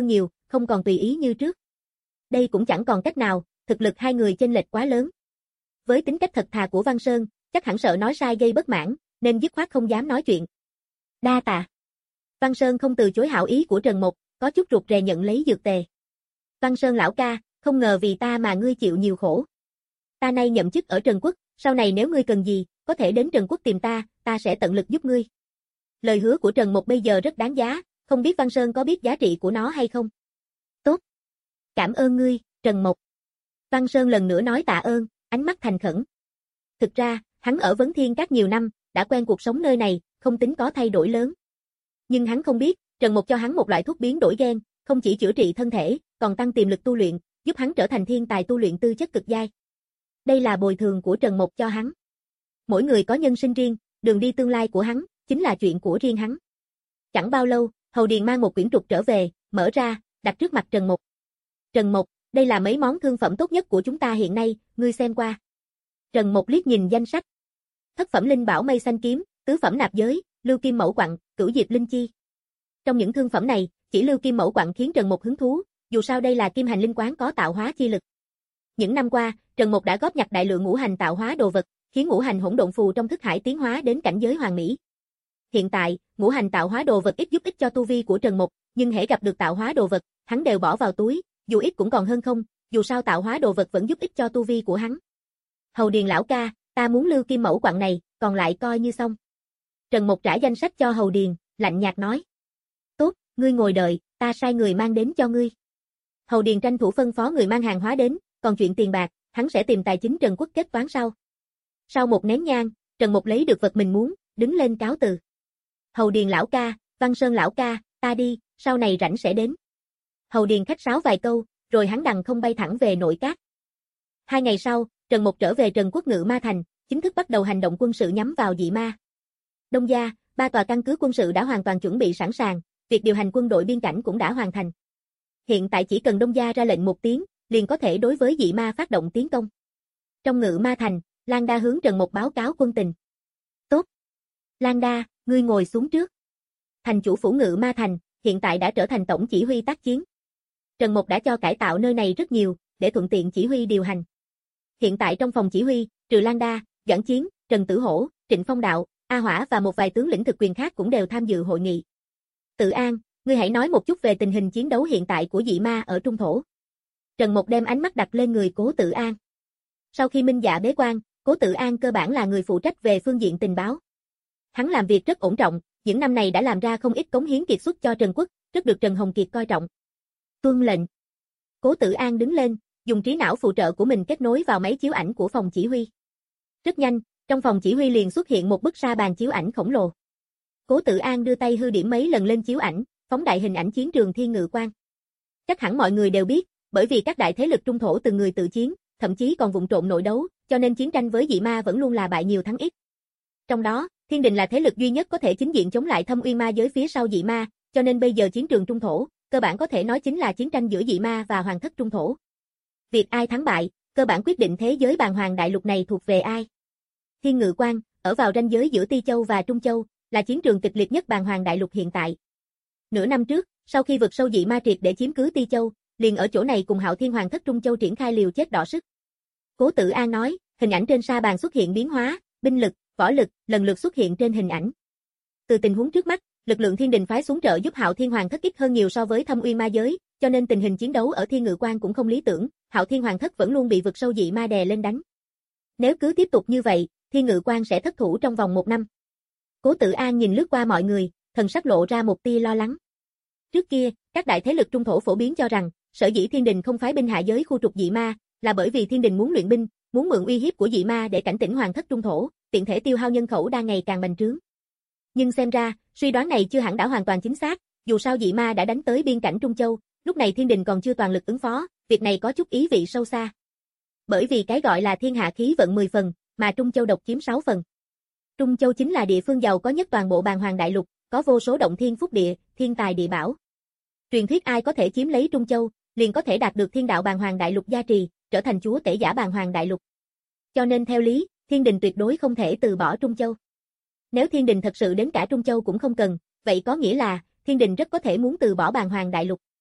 không còn tùy ý như trước. Đây cũng chẳng còn cách nào, thực lực hai người chênh lệch quá lớn. Với tính cách thật thà của Văn Sơn, chắc hẳn sợ nói sai gây bất mãn, nên dứt khoát không dám nói chuyện. Đa tạ. Văn Sơn không từ chối hảo ý của Trần Mục, có chút rụt rè nhận lấy dược tề. Văn Sơn lão ca, không ngờ vì ta mà ngươi chịu nhiều khổ. Ta nay nhậm chức ở Trần Quốc, sau này nếu ngươi cần gì, có thể đến Trần Quốc tìm ta, ta sẽ tận lực giúp ngươi. Lời hứa của Trần Mục bây giờ rất đáng giá, không biết Văn Sơn có biết giá trị của nó hay không? Tốt. Cảm ơn ngươi, Trần Mục. Văn Sơn lần nữa nói tạ ơn, ánh mắt thành khẩn. Thực ra, hắn ở Vấn Thiên Các nhiều năm, đã quen cuộc sống nơi này, không tính có thay đổi lớn. Nhưng hắn không biết, Trần Mục cho hắn một loại thuốc biến đổi gen, không chỉ chữa trị thân thể, còn tăng tiềm lực tu luyện, giúp hắn trở thành thiên tài tu luyện tư chất cực giai. Đây là bồi thường của Trần Mục cho hắn. Mỗi người có nhân sinh riêng, đường đi tương lai của hắn, chính là chuyện của riêng hắn. Chẳng bao lâu, Hầu Điền mang một quyển trục trở về, mở ra, đặt trước mặt Trần Mục. Trần Mục, đây là mấy món thương phẩm tốt nhất của chúng ta hiện nay, ngươi xem qua. Trần Mục liếc nhìn danh sách. Thất phẩm linh bảo mây xanh kiếm, tứ phẩm nạp giới, lưu kim mẫu quặng, cửu diệp linh chi. Trong những thương phẩm này, chỉ lưu kim mẫu quặng khiến Trần Mục hứng thú, dù sao đây là kim hành linh quán có tạo hóa chi lực. Những năm qua, Trần Mục đã góp nhặt đại lượng ngũ hành tạo hóa đồ vật, khiến ngũ hành hỗn độn phù trong thức hải tiến hóa đến cảnh giới hoàn mỹ. Hiện tại, ngũ hành tạo hóa đồ vật ít giúp ích cho tu vi của Trần Mục, nhưng hễ gặp được tạo hóa đồ vật, hắn đều bỏ vào túi, dù ít cũng còn hơn không, dù sao tạo hóa đồ vật vẫn giúp ích cho tu vi của hắn. Hầu Điền lão ca, ta muốn lưu kim mẫu quặng này, còn lại coi như xong. Trần Mục trả danh sách cho Hầu Điền, lạnh nhạt nói. Tốt, ngươi ngồi đợi, ta sai người mang đến cho ngươi. Hầu Điền tranh thủ phân phó người mang hàng hóa đến, còn chuyện tiền bạc, hắn sẽ tìm tài chính Trần Quốc kết toán sau. Sau một nén nhang, Trần Mục lấy được vật mình muốn, đứng lên cáo từ. Hầu Điền lão ca, Văn Sơn lão ca, ta đi, sau này rảnh sẽ đến. Hầu Điền khách sáo vài câu, rồi hắn đằng không bay thẳng về nội các. Hai ngày sau, Trần Mục trở về Trần Quốc Ngự Ma Thành, chính thức bắt đầu hành động quân sự nhắm vào dị ma. Đông Gia, ba tòa căn cứ quân sự đã hoàn toàn chuẩn bị sẵn sàng, việc điều hành quân đội biên cảnh cũng đã hoàn thành. Hiện tại chỉ cần Đông Gia ra lệnh một tiếng, liền có thể đối với dị ma phát động tiến công. Trong Ngự Ma Thành, Lan Đa hướng Trần Mục báo cáo quân tình. Tốt. Lan Đa, ngươi ngồi xuống trước. Thành chủ phủ Ngự Ma Thành, hiện tại đã trở thành tổng chỉ huy tác chiến. Trần Mục đã cho cải tạo nơi này rất nhiều, để thuận tiện chỉ huy điều hành. Hiện tại trong phòng chỉ huy, trừ Lan Đa, Doãn Chiến, Trần Tử Hổ, Trịnh Phong Đạo, A Hỏa và một vài tướng lĩnh thực quyền khác cũng đều tham dự hội nghị. Tự An, ngươi hãy nói một chút về tình hình chiến đấu hiện tại của dị ma ở Trung Thổ. Trần Mục đem ánh mắt đặt lên người Cố Tự An. Sau khi Minh Dạ bế quan, Cố Tự An cơ bản là người phụ trách về phương diện tình báo. Hắn làm việc rất ổn trọng, những năm này đã làm ra không ít cống hiến kiệt xuất cho Trần Quốc, rất được Trần Hồng Kiệt coi trọng. Tuân lệnh. Cố Tự An đứng lên, dùng trí não phụ trợ của mình kết nối vào máy chiếu ảnh của phòng chỉ huy. Rất nhanh, trong phòng chỉ huy liền xuất hiện một bức sa bàn chiếu ảnh khổng lồ. Cố Tự An đưa tay hư điểm mấy lần lên chiếu ảnh, phóng đại hình ảnh chiến trường Thiên Ngự Quan. Chắc hẳn mọi người đều biết, bởi vì các đại thế lực Trung Thổ từng người tự chiến, thậm chí còn vụng trộn nội đấu, cho nên chiến tranh với dị ma vẫn luôn là bại nhiều thắng ít. Trong đó, Thiên Đình là thế lực duy nhất có thể chính diện chống lại Thâm Uyên Ma giới phía sau dị ma, cho nên bây giờ chiến trường Trung Thổ, cơ bản có thể nói chính là chiến tranh giữa dị ma và hoàng thất Trung Thổ. Việc ai thắng bại, cơ bản quyết định thế giới bàn hoàng đại lục này thuộc về ai. Thiên Ngự Quan, ở vào ranh giới giữa Ti Châu và Trung Châu, là chiến trường kịch liệt nhất bàn hoàng đại lục hiện tại. Nửa năm trước, sau khi vực sâu dị ma triệt để chiếm cứ Ti Châu, liền ở chỗ này cùng Hạo Thiên Hoàng thất Trung Châu triển khai liều chết đỏ sức. Cố Tự An nói, hình ảnh trên sa bàn xuất hiện biến hóa, binh lực, võ lực lần lượt xuất hiện trên hình ảnh. Từ tình huống trước mắt, lực lượng Thiên Đình phái xuống trợ giúp Hạo Thiên Hoàng thất ít hơn nhiều so với Thâm Uyên Ma giới, cho nên tình hình chiến đấu ở Thiên Ngự Quan cũng không lý tưởng, Hạo Thiên Hoàng thất vẫn luôn bị vực sâu dị ma đè lên đánh. Nếu cứ tiếp tục như vậy, Thiên Ngự Quan sẽ thất thủ trong vòng một năm. Cố Tự An nhìn lướt qua mọi người, thần sắc lộ ra một tia lo lắng. Trước kia, các đại thế lực Trung Thổ phổ biến cho rằng, sở dĩ Thiên Đình không phái binh hạ giới khu trục dị ma, là bởi vì Thiên Đình muốn luyện binh, muốn mượn uy hiếp của dị ma để cảnh tỉnh hoàng thất Trung Thổ, tiện thể tiêu hao nhân khẩu đang ngày càng bành trướng. Nhưng xem ra, suy đoán này chưa hẳn đã hoàn toàn chính xác, dù sao dị ma đã đánh tới biên cảnh Trung Châu, lúc này Thiên Đình còn chưa toàn lực ứng phó, việc này có chút ý vị sâu xa. Bởi vì cái gọi là thiên hạ khí vận mười phần, mà Trung Châu độc chiếm sáu phần. Trung Châu chính là địa phương giàu có nhất toàn bộ bàn hoàng đại lục, có vô số động thiên phúc địa, thiên tài địa bảo. Truyền thuyết ai có thể chiếm lấy Trung Châu, liền có thể đạt được thiên đạo bàn hoàng đại lục gia trì, trở thành chúa tể giả bàn hoàng đại lục. Cho nên theo lý, Thiên Đình tuyệt đối không thể từ bỏ Trung Châu. Nếu Thiên Đình thật sự đến cả Trung Châu cũng không cần, vậy có nghĩa là Thiên Đình rất có thể muốn từ bỏ bàn hoàng đại lục.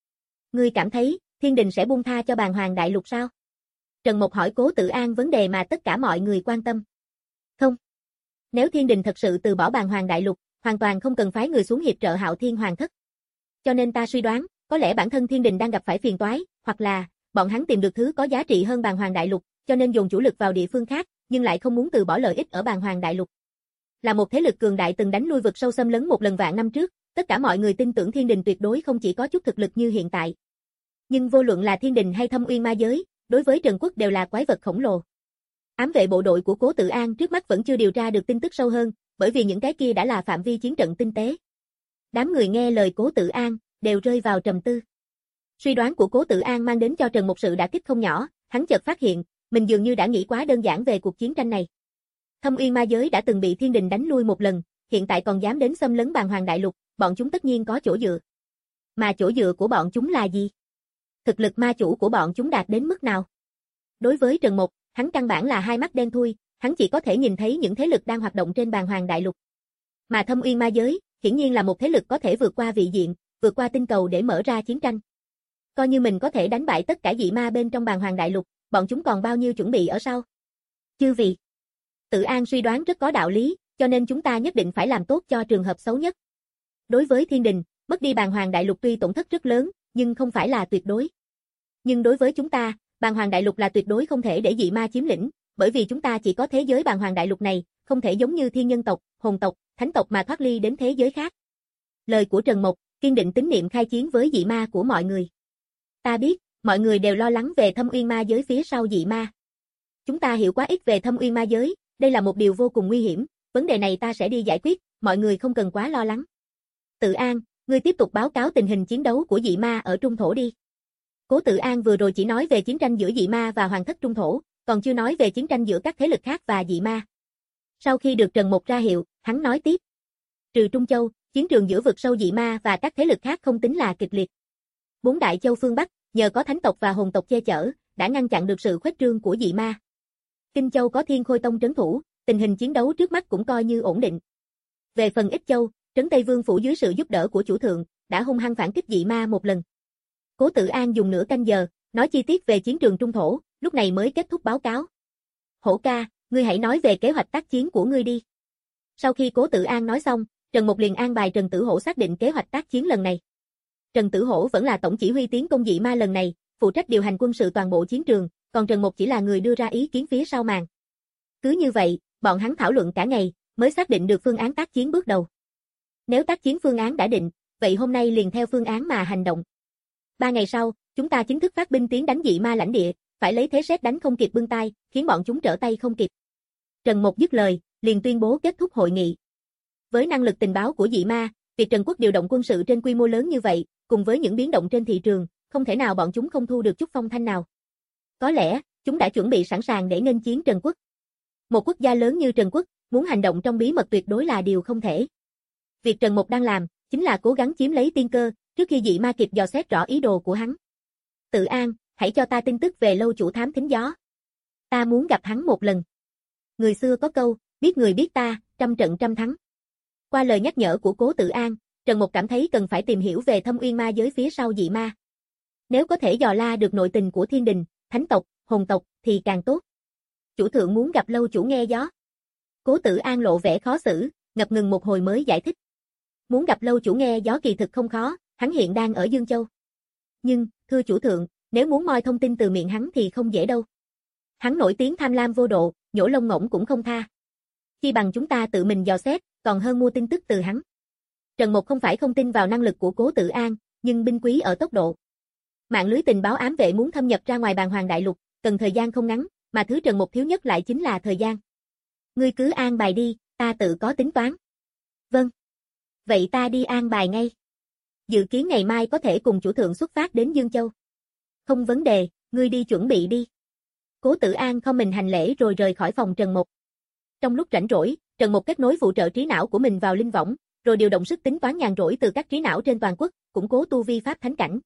Ngươi cảm thấy, thiên đình sẽ buông tha cho Bàn Hoàng Đại Lục sao? Trần Mộc hỏi Cố Tự An vấn đề mà tất cả mọi người quan tâm. Không. Nếu thiên đình thật sự từ bỏ Bàn Hoàng Đại Lục, hoàn toàn không cần phái người xuống hiệp trợ Hạo Thiên Hoàng thất. Cho nên ta suy đoán, có lẽ bản thân thiên đình đang gặp phải phiền toái, hoặc là, bọn hắn tìm được thứ có giá trị hơn Bàn Hoàng Đại Lục, cho nên dồn chủ lực vào địa phương khác, nhưng lại không muốn từ bỏ lợi ích ở Bàn Hoàng Đại Lục. Là một thế lực cường đại từng đánh lui vực sâu xâm lấn một lần vạn năm trước, tất cả mọi người tin tưởng thiên đình tuyệt đối không chỉ có chút thực lực như hiện tại. Nhưng vô luận là thiên đình hay Thâm Uyên Ma Giới, đối với Trần Quốc đều là quái vật khổng lồ. Ám vệ bộ đội của Cố Tự An trước mắt vẫn chưa điều tra được tin tức sâu hơn, bởi vì những cái kia đã là phạm vi chiến trận tinh tế. Đám người nghe lời Cố Tự An, đều rơi vào trầm tư. Suy đoán của Cố Tự An mang đến cho Trần một sự đả kích không nhỏ, hắn chợt phát hiện, mình dường như đã nghĩ quá đơn giản về cuộc chiến tranh này. Thâm Uyên Ma Giới đã từng bị thiên đình đánh lui một lần, hiện tại còn dám đến xâm lấn Bàn Hoàng Đại Lục, bọn chúng tất nhiên có chỗ dựa. Mà chỗ dựa của bọn chúng là gì? Thực lực ma chủ của bọn chúng đạt đến mức nào? Đối với Trần Mộc, hắn căn bản là hai mắt đen thui, hắn chỉ có thể nhìn thấy những thế lực đang hoạt động trên Bàn Hoàng Đại Lục. Mà Thâm Uyên Ma Giới, hiển nhiên là một thế lực có thể vượt qua vị diện, vượt qua tinh cầu để mở ra chiến tranh. Coi như mình có thể đánh bại tất cả dị ma bên trong Bàn Hoàng Đại Lục, bọn chúng còn bao nhiêu chuẩn bị ở sau? Chư vị, Tự An suy đoán rất có đạo lý, cho nên chúng ta nhất định phải làm tốt cho trường hợp xấu nhất. Đối với thiên đình, mất đi Bàn Hoàng Đại Lục tuy tổn thất rất lớn, nhưng không phải là tuyệt đối. Nhưng đối với chúng ta, Bàn Hoàng Đại Lục là tuyệt đối không thể để dị ma chiếm lĩnh, bởi vì chúng ta chỉ có thế giới Bàn Hoàng Đại Lục này, không thể giống như thiên nhân tộc, hồn tộc, thánh tộc mà thoát ly đến thế giới khác. Lời của Trần Mộc, kiên định tín niệm khai chiến với dị ma của mọi người. Ta biết, mọi người đều lo lắng về Thâm Uyên Ma Giới phía sau dị ma. Chúng ta hiểu quá ít về Thâm Uyên Ma Giới, đây là một điều vô cùng nguy hiểm, vấn đề này ta sẽ đi giải quyết, mọi người không cần quá lo lắng. Tự An, ngươi tiếp tục báo cáo tình hình chiến đấu của dị ma ở Trung Thổ đi. Cố Tự An vừa rồi chỉ nói về chiến tranh giữa dị ma và hoàng thất Trung Thổ, còn chưa nói về chiến tranh giữa các thế lực khác và dị ma. Sau khi được Trần Mộc ra hiệu, hắn nói tiếp. Trừ Trung Châu, chiến trường giữa vực sâu dị ma và các thế lực khác không tính là kịch liệt. Bốn đại châu phương Bắc, nhờ có thánh tộc và hồn tộc che chở, đã ngăn chặn được sự khuếch trương của dị ma. Kinh Châu có Thiên Khôi Tông trấn thủ, tình hình chiến đấu trước mắt cũng coi như ổn định. Về phần Ích Châu, trấn Tây Vương phủ dưới sự giúp đỡ của chủ thượng, đã hung hăng phản kích dị ma một lần. Cố Tự An dùng nửa canh giờ, nói chi tiết về chiến trường Trung Thổ, lúc này mới kết thúc báo cáo. Hổ ca, ngươi hãy nói về kế hoạch tác chiến của ngươi đi. Sau khi Cố Tự An nói xong, Trần Mộc liền an bài Trần Tử Hổ xác định kế hoạch tác chiến lần này. Trần Tử Hổ vẫn là tổng chỉ huy tiến công dị ma lần này, phụ trách điều hành quân sự toàn bộ chiến trường, còn Trần Mộc chỉ là người đưa ra ý kiến phía sau màn. Cứ như vậy, bọn hắn thảo luận cả ngày, mới xác định được phương án tác chiến bước đầu. Nếu tác chiến phương án đã định, vậy hôm nay liền theo phương án mà hành động. Ba ngày sau, chúng ta chính thức phát binh tiến đánh dị ma lãnh địa, phải lấy thế sét đánh không kịp bưng tay, khiến bọn chúng trở tay không kịp. Trần Mộc dứt lời, liền tuyên bố kết thúc hội nghị. Với năng lực tình báo của dị ma, việc Trần Quốc điều động quân sự trên quy mô lớn như vậy, cùng với những biến động trên thị trường, không thể nào bọn chúng không thu được chút phong thanh nào. Có lẽ, chúng đã chuẩn bị sẵn sàng để nghênh chiến Trần Quốc. Một quốc gia lớn như Trần Quốc, muốn hành động trong bí mật tuyệt đối là điều không thể. Việc Trần Mộc đang làm, chính là cố gắng chiếm lấy tiên cơ, trước khi dị ma kịp dò xét rõ ý đồ của hắn. Tự An, hãy cho ta tin tức về lâu chủ thám thính gió. Ta muốn gặp hắn một lần. Người xưa có câu, biết người biết ta, trăm trận trăm thắng. Qua lời nhắc nhở của Cố Tự An, Trần Mộc cảm thấy cần phải tìm hiểu về Thâm Uyên Ma Giới phía sau dị ma. Nếu có thể dò la được nội tình của thiên đình, thánh tộc, hồn tộc, thì càng tốt. Chủ thượng muốn gặp lâu chủ nghe gió. Cố Tự An lộ vẻ khó xử, ngập ngừng một hồi mới giải thích. Muốn gặp lâu chủ nghe gió kỳ thực không khó, hắn hiện đang ở Dương Châu. Nhưng, thưa chủ thượng, nếu muốn moi thông tin từ miệng hắn thì không dễ đâu. Hắn nổi tiếng tham lam vô độ, nhổ lông ngỗng cũng không tha. Chi bằng chúng ta tự mình dò xét, còn hơn mua tin tức từ hắn. Trần Mộc không phải không tin vào năng lực của Cố Tự An, nhưng binh quý ở tốc độ. Mạng lưới tình báo ám vệ muốn thâm nhập ra ngoài Bàn Hoàng Đại Lục, cần thời gian không ngắn, mà thứ Trần Mộc thiếu nhất lại chính là thời gian. Ngươi cứ an bài đi, ta tự có tính toán. Vâng. Vậy ta đi an bài ngay. Dự kiến ngày mai có thể cùng chủ thượng xuất phát đến Dương Châu. Không vấn đề, ngươi đi chuẩn bị đi. Cố Tự An không mình hành lễ rồi rời khỏi phòng Trần Mộc. Trong lúc rảnh rỗi, Trần Mộc kết nối phụ trợ trí não của mình vào linh võng, rồi điều động sức tính toán nhàn rỗi từ các trí não trên toàn quốc, củng cố tu vi pháp thánh cảnh.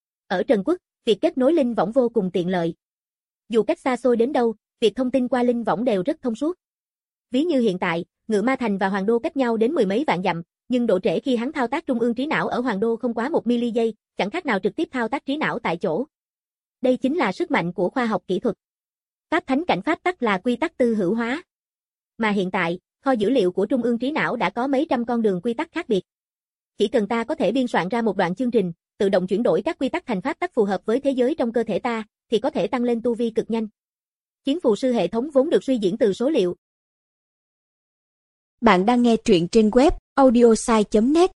Ở Trần Quốc, việc kết nối linh võng vô cùng tiện lợi. Dù cách xa xôi đến đâu, việc thông tin qua linh võng đều rất thông suốt. Ví như hiện tại, Ngự Ma Thành và Hoàng Đô cách nhau đến mười mấy vạn dặm, nhưng độ trễ khi hắn thao tác trung ương trí não ở Hoàng Đô không quá một mili giây, chẳng khác nào trực tiếp thao tác trí não tại chỗ. Đây chính là sức mạnh của khoa học kỹ thuật. Pháp thánh cảnh pháp tắc là quy tắc tư hữu hóa. Mà hiện tại, kho dữ liệu của trung ương trí não đã có mấy trăm con đường quy tắc khác biệt. Chỉ cần ta có thể biên soạn ra một đoạn chương trình, tự động chuyển đổi các quy tắc thành pháp tắc phù hợp với thế giới trong cơ thể ta, thì có thể tăng lên tu vi cực nhanh. Chiến phù sư hệ thống vốn được suy diễn từ số liệu. Bạn đang nghe truyện trên web audiosai chấm net.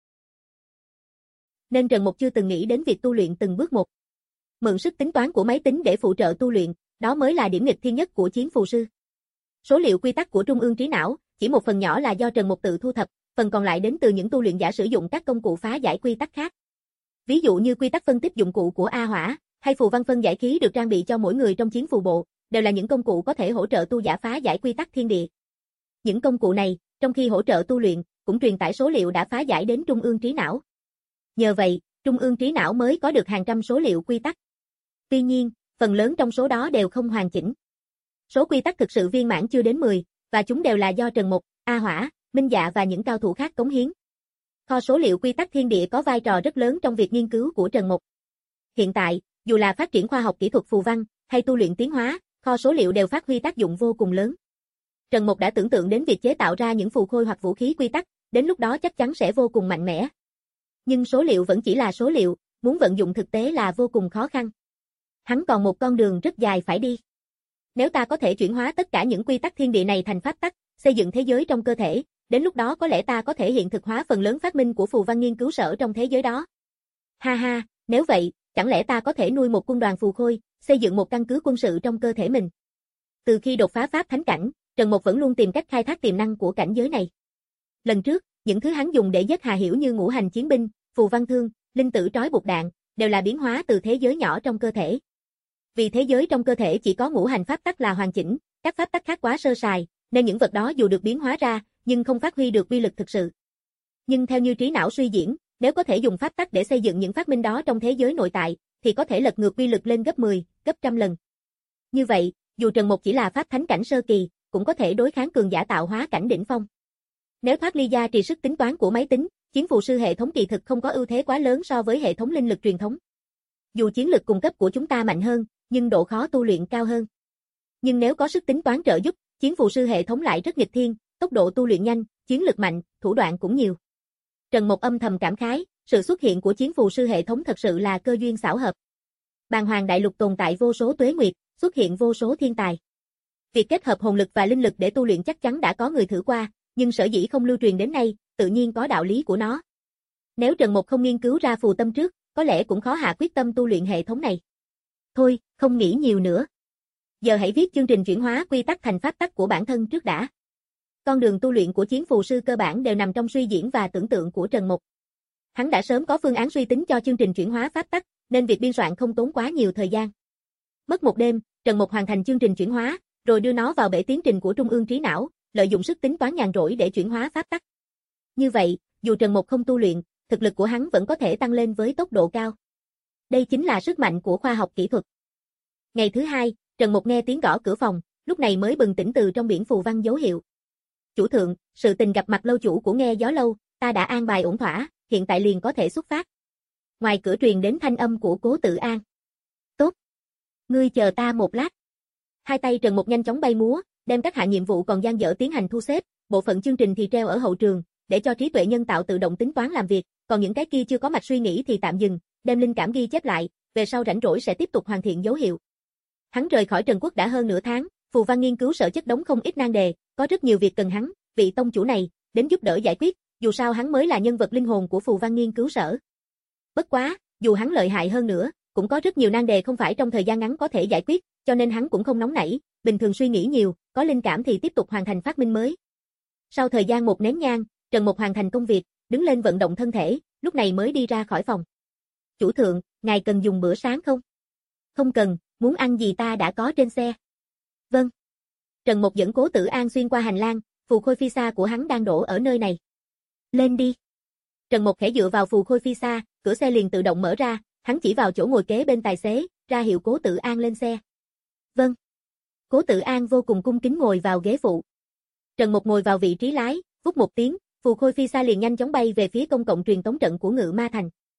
Nên Trần Mục chưa từng nghĩ đến việc tu luyện từng bước một. Mượn sức tính toán của máy tính để phụ trợ tu luyện, đó mới là điểm nghịch thiên nhất của chiến phù sư. Số liệu quy tắc của trung ương trí não, chỉ một phần nhỏ là do Trần Mục tự thu thập, phần còn lại đến từ những tu luyện giả sử dụng các công cụ phá giải quy tắc khác. Ví dụ như quy tắc phân tích dụng cụ của A Hỏa, hay phù văn phân giải khí được trang bị cho mỗi người trong chiến phù bộ, đều là những công cụ có thể hỗ trợ tu giả phá giải quy tắc thiên địa. Những công cụ này, trong khi hỗ trợ tu luyện, cũng truyền tải số liệu đã phá giải đến trung ương trí não. Nhờ vậy, trung ương trí não mới có được hàng trăm số liệu quy tắc. Tuy nhiên, phần lớn trong số đó đều không hoàn chỉnh. Số quy tắc thực sự viên mãn chưa đến mười, và chúng đều là do Trần Mục, A Hỏa, Minh Dạ và những cao thủ khác cống hiến. Kho số liệu quy tắc thiên địa có vai trò rất lớn trong việc nghiên cứu của Trần Mục. Hiện tại, dù là phát triển khoa học kỹ thuật phù văn, hay tu luyện tiến hóa, kho số liệu đều phát huy tác dụng vô cùng lớn. Trần Mục đã tưởng tượng đến việc chế tạo ra những phù khôi hoặc vũ khí quy tắc, đến lúc đó chắc chắn sẽ vô cùng mạnh mẽ. Nhưng số liệu vẫn chỉ là số liệu, muốn vận dụng thực tế là vô cùng khó khăn. Hắn còn một con đường rất dài phải đi. Nếu ta có thể chuyển hóa tất cả những quy tắc thiên địa này thành pháp tắc, xây dựng thế giới trong cơ thể, đến lúc đó có lẽ ta có thể hiện thực hóa phần lớn phát minh của phù văn nghiên cứu sở trong thế giới đó. Ha ha, nếu vậy, chẳng lẽ ta có thể nuôi một quân đoàn phù khôi, xây dựng một căn cứ quân sự trong cơ thể mình? Từ khi đột phá pháp thánh cảnh, Trần Mục vẫn luôn tìm cách khai thác tiềm năng của cảnh giới này. Lần trước, những thứ hắn dùng để giết Hà Hiểu như ngũ hành chiến binh, phù văn thương, linh tử trói buộc đạn, đều là biến hóa từ thế giới nhỏ trong cơ thể. Vì thế giới trong cơ thể chỉ có ngũ hành pháp tắc là hoàn chỉnh, các pháp tắc khác quá sơ sài, nên những vật đó dù được biến hóa ra, nhưng không phát huy được uy lực thực sự. Nhưng theo như trí não suy diễn, nếu có thể dùng pháp tắc để xây dựng những phát minh đó trong thế giới nội tại, thì có thể lật ngược uy lực lên gấp mười, gấp trăm lần. Như vậy, dù Trần Mục chỉ là pháp thánh cảnh sơ kỳ, cũng có thể đối kháng cường giả tạo hóa cảnh đỉnh phong. Nếu thoát ly gia trì sức tính toán của máy tính, chiến phù sư hệ thống kỳ thực không có ưu thế quá lớn so với hệ thống linh lực truyền thống. Dù chiến lực cung cấp của chúng ta mạnh hơn, nhưng độ khó tu luyện cao hơn. Nhưng nếu có sức tính toán trợ giúp, chiến phù sư hệ thống lại rất nghịch thiên, tốc độ tu luyện nhanh, chiến lực mạnh, thủ đoạn cũng nhiều. Trần Mục âm thầm cảm khái, sự xuất hiện của chiến phù sư hệ thống thật sự là cơ duyên xảo hợp. Bàng Hoàng đại lục tồn tại vô số tuế nguyệt, xuất hiện vô số thiên tài. Việc kết hợp hồn lực và linh lực để tu luyện chắc chắn đã có người thử qua, nhưng sở dĩ không lưu truyền đến nay, tự nhiên có đạo lý của nó. Nếu Trần Mục không nghiên cứu ra phù tâm trước, có lẽ cũng khó hạ quyết tâm tu luyện hệ thống này. Thôi, không nghĩ nhiều nữa. Giờ hãy viết chương trình chuyển hóa quy tắc thành pháp tắc của bản thân trước đã. Con đường tu luyện của chiến phù sư cơ bản đều nằm trong suy diễn và tưởng tượng của Trần Mục. Hắn đã sớm có phương án suy tính cho chương trình chuyển hóa pháp tắc, nên việc biên soạn không tốn quá nhiều thời gian. Mất một đêm, Trần Mục hoàn thành chương trình chuyển hóa, rồi đưa nó vào bể tiến trình của trung ương trí não, lợi dụng sức tính toán nhàn rỗi để chuyển hóa pháp tắc. Như vậy, dù Trần Mục không tu luyện, thực lực của hắn vẫn có thể tăng lên với tốc độ cao. Đây chính là sức mạnh của khoa học kỹ thuật. Ngày thứ hai, Trần Mục nghe tiếng gõ cửa phòng, lúc này mới bừng tỉnh từ trong biển phù văn dấu hiệu. Chủ thượng, sự tình gặp mặt lâu chủ của Nghe Gió Lâu, ta đã an bài ổn thỏa, hiện tại liền có thể xuất phát. Ngoài cửa truyền đến thanh âm của Cố Tự An. Tốt. Ngươi chờ ta một lát. Hai tay Trần Mục nhanh chóng bay múa, đem các hạng nhiệm vụ còn dang dở tiến hành thu xếp, bộ phận chương trình thì treo ở hậu trường, để cho trí tuệ nhân tạo tự động tính toán làm việc, còn những cái kia chưa có mạch suy nghĩ thì tạm dừng, đem linh cảm ghi chép lại, về sau rảnh rỗi sẽ tiếp tục hoàn thiện dấu hiệu. Hắn rời khỏi Trần Quốc đã hơn nửa tháng, phù văn nghiên cứu sở chất đống không ít nan đề, có rất nhiều việc cần hắn, vị tông chủ này, đến giúp đỡ giải quyết, dù sao hắn mới là nhân vật linh hồn của phù văn nghiên cứu sở. Bất quá, dù hắn lợi hại hơn nữa, cũng có rất nhiều nan đề không phải trong thời gian ngắn có thể giải quyết, cho nên hắn cũng không nóng nảy, bình thường suy nghĩ nhiều, có linh cảm thì tiếp tục hoàn thành phát minh mới. Sau thời gian một nén nhang, Trần Mục hoàn thành công việc, đứng lên vận động thân thể, lúc này mới đi ra khỏi phòng. Chủ thượng, ngài cần dùng bữa sáng không? Không cần, muốn ăn gì ta đã có trên xe. Vâng. Trần Mục dẫn Cố Tự An xuyên qua hành lang, phù khôi phi xa của hắn đang đổ ở nơi này. Lên đi. Trần Mục khẽ dựa vào phù khôi phi xa, cửa xe liền tự động mở ra, hắn chỉ vào chỗ ngồi kế bên tài xế, ra hiệu Cố Tự An lên xe. Vâng. Cố Tự An vô cùng cung kính ngồi vào ghế phụ. Trần Mục ngồi vào vị trí lái, vút một tiếng, phù khôi phi xa liền nhanh chóng bay về phía công cộng truyền tống trận của Ngự Ma Thành.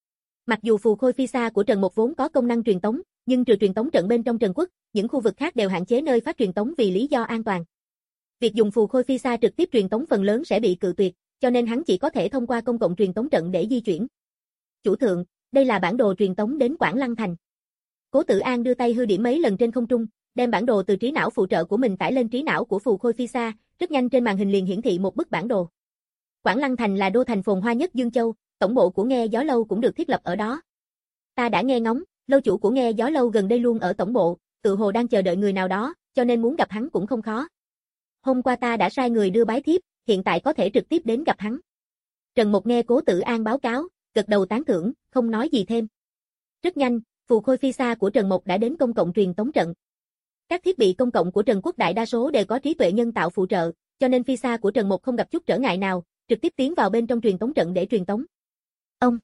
Mặc dù phù khôi phi sa của Trần Mục vốn có công năng truyền tống, nhưng trừ truyền tống trận bên trong Trần Quốc, những khu vực khác đều hạn chế nơi phát truyền tống vì lý do an toàn. Việc dùng phù khôi phi sa trực tiếp truyền tống phần lớn sẽ bị cự tuyệt, cho nên hắn chỉ có thể thông qua công cộng truyền tống trận để di chuyển. Chủ thượng, đây là bản đồ truyền tống đến Quảng Lăng Thành. Cố Tử An đưa tay hư điểm mấy lần trên không trung, đem bản đồ từ trí não phụ trợ của mình tải lên trí não của phù khôi phi sa, rất nhanh trên màn hình liền hiển thị một bức bản đồ. Quảng Lăng Thành là đô thành phồn hoa nhất Dương Châu, tổng bộ của Nghe Gió Lâu cũng được thiết lập ở đó. Ta đã nghe ngóng, lâu chủ của Nghe Gió Lâu gần đây luôn ở tổng bộ, tự hồ đang chờ đợi người nào đó, cho nên muốn gặp hắn cũng không khó. Hôm qua ta đã sai người đưa bái thiếp, hiện tại có thể trực tiếp đến gặp hắn. Trần Mục nghe Cố Tử An báo cáo, gật đầu tán thưởng, không nói gì thêm. Rất nhanh, phù khôi phi sa của Trần Mục đã đến công cộng truyền tống trận. Các thiết bị công cộng của Trần Quốc đại đa số đều có trí tuệ nhân tạo phụ trợ, cho nên phi sa của Trần Mục không gặp chút trở ngại nào, trực tiếp tiến vào bên trong truyền tống trận để truyền tống. Ông.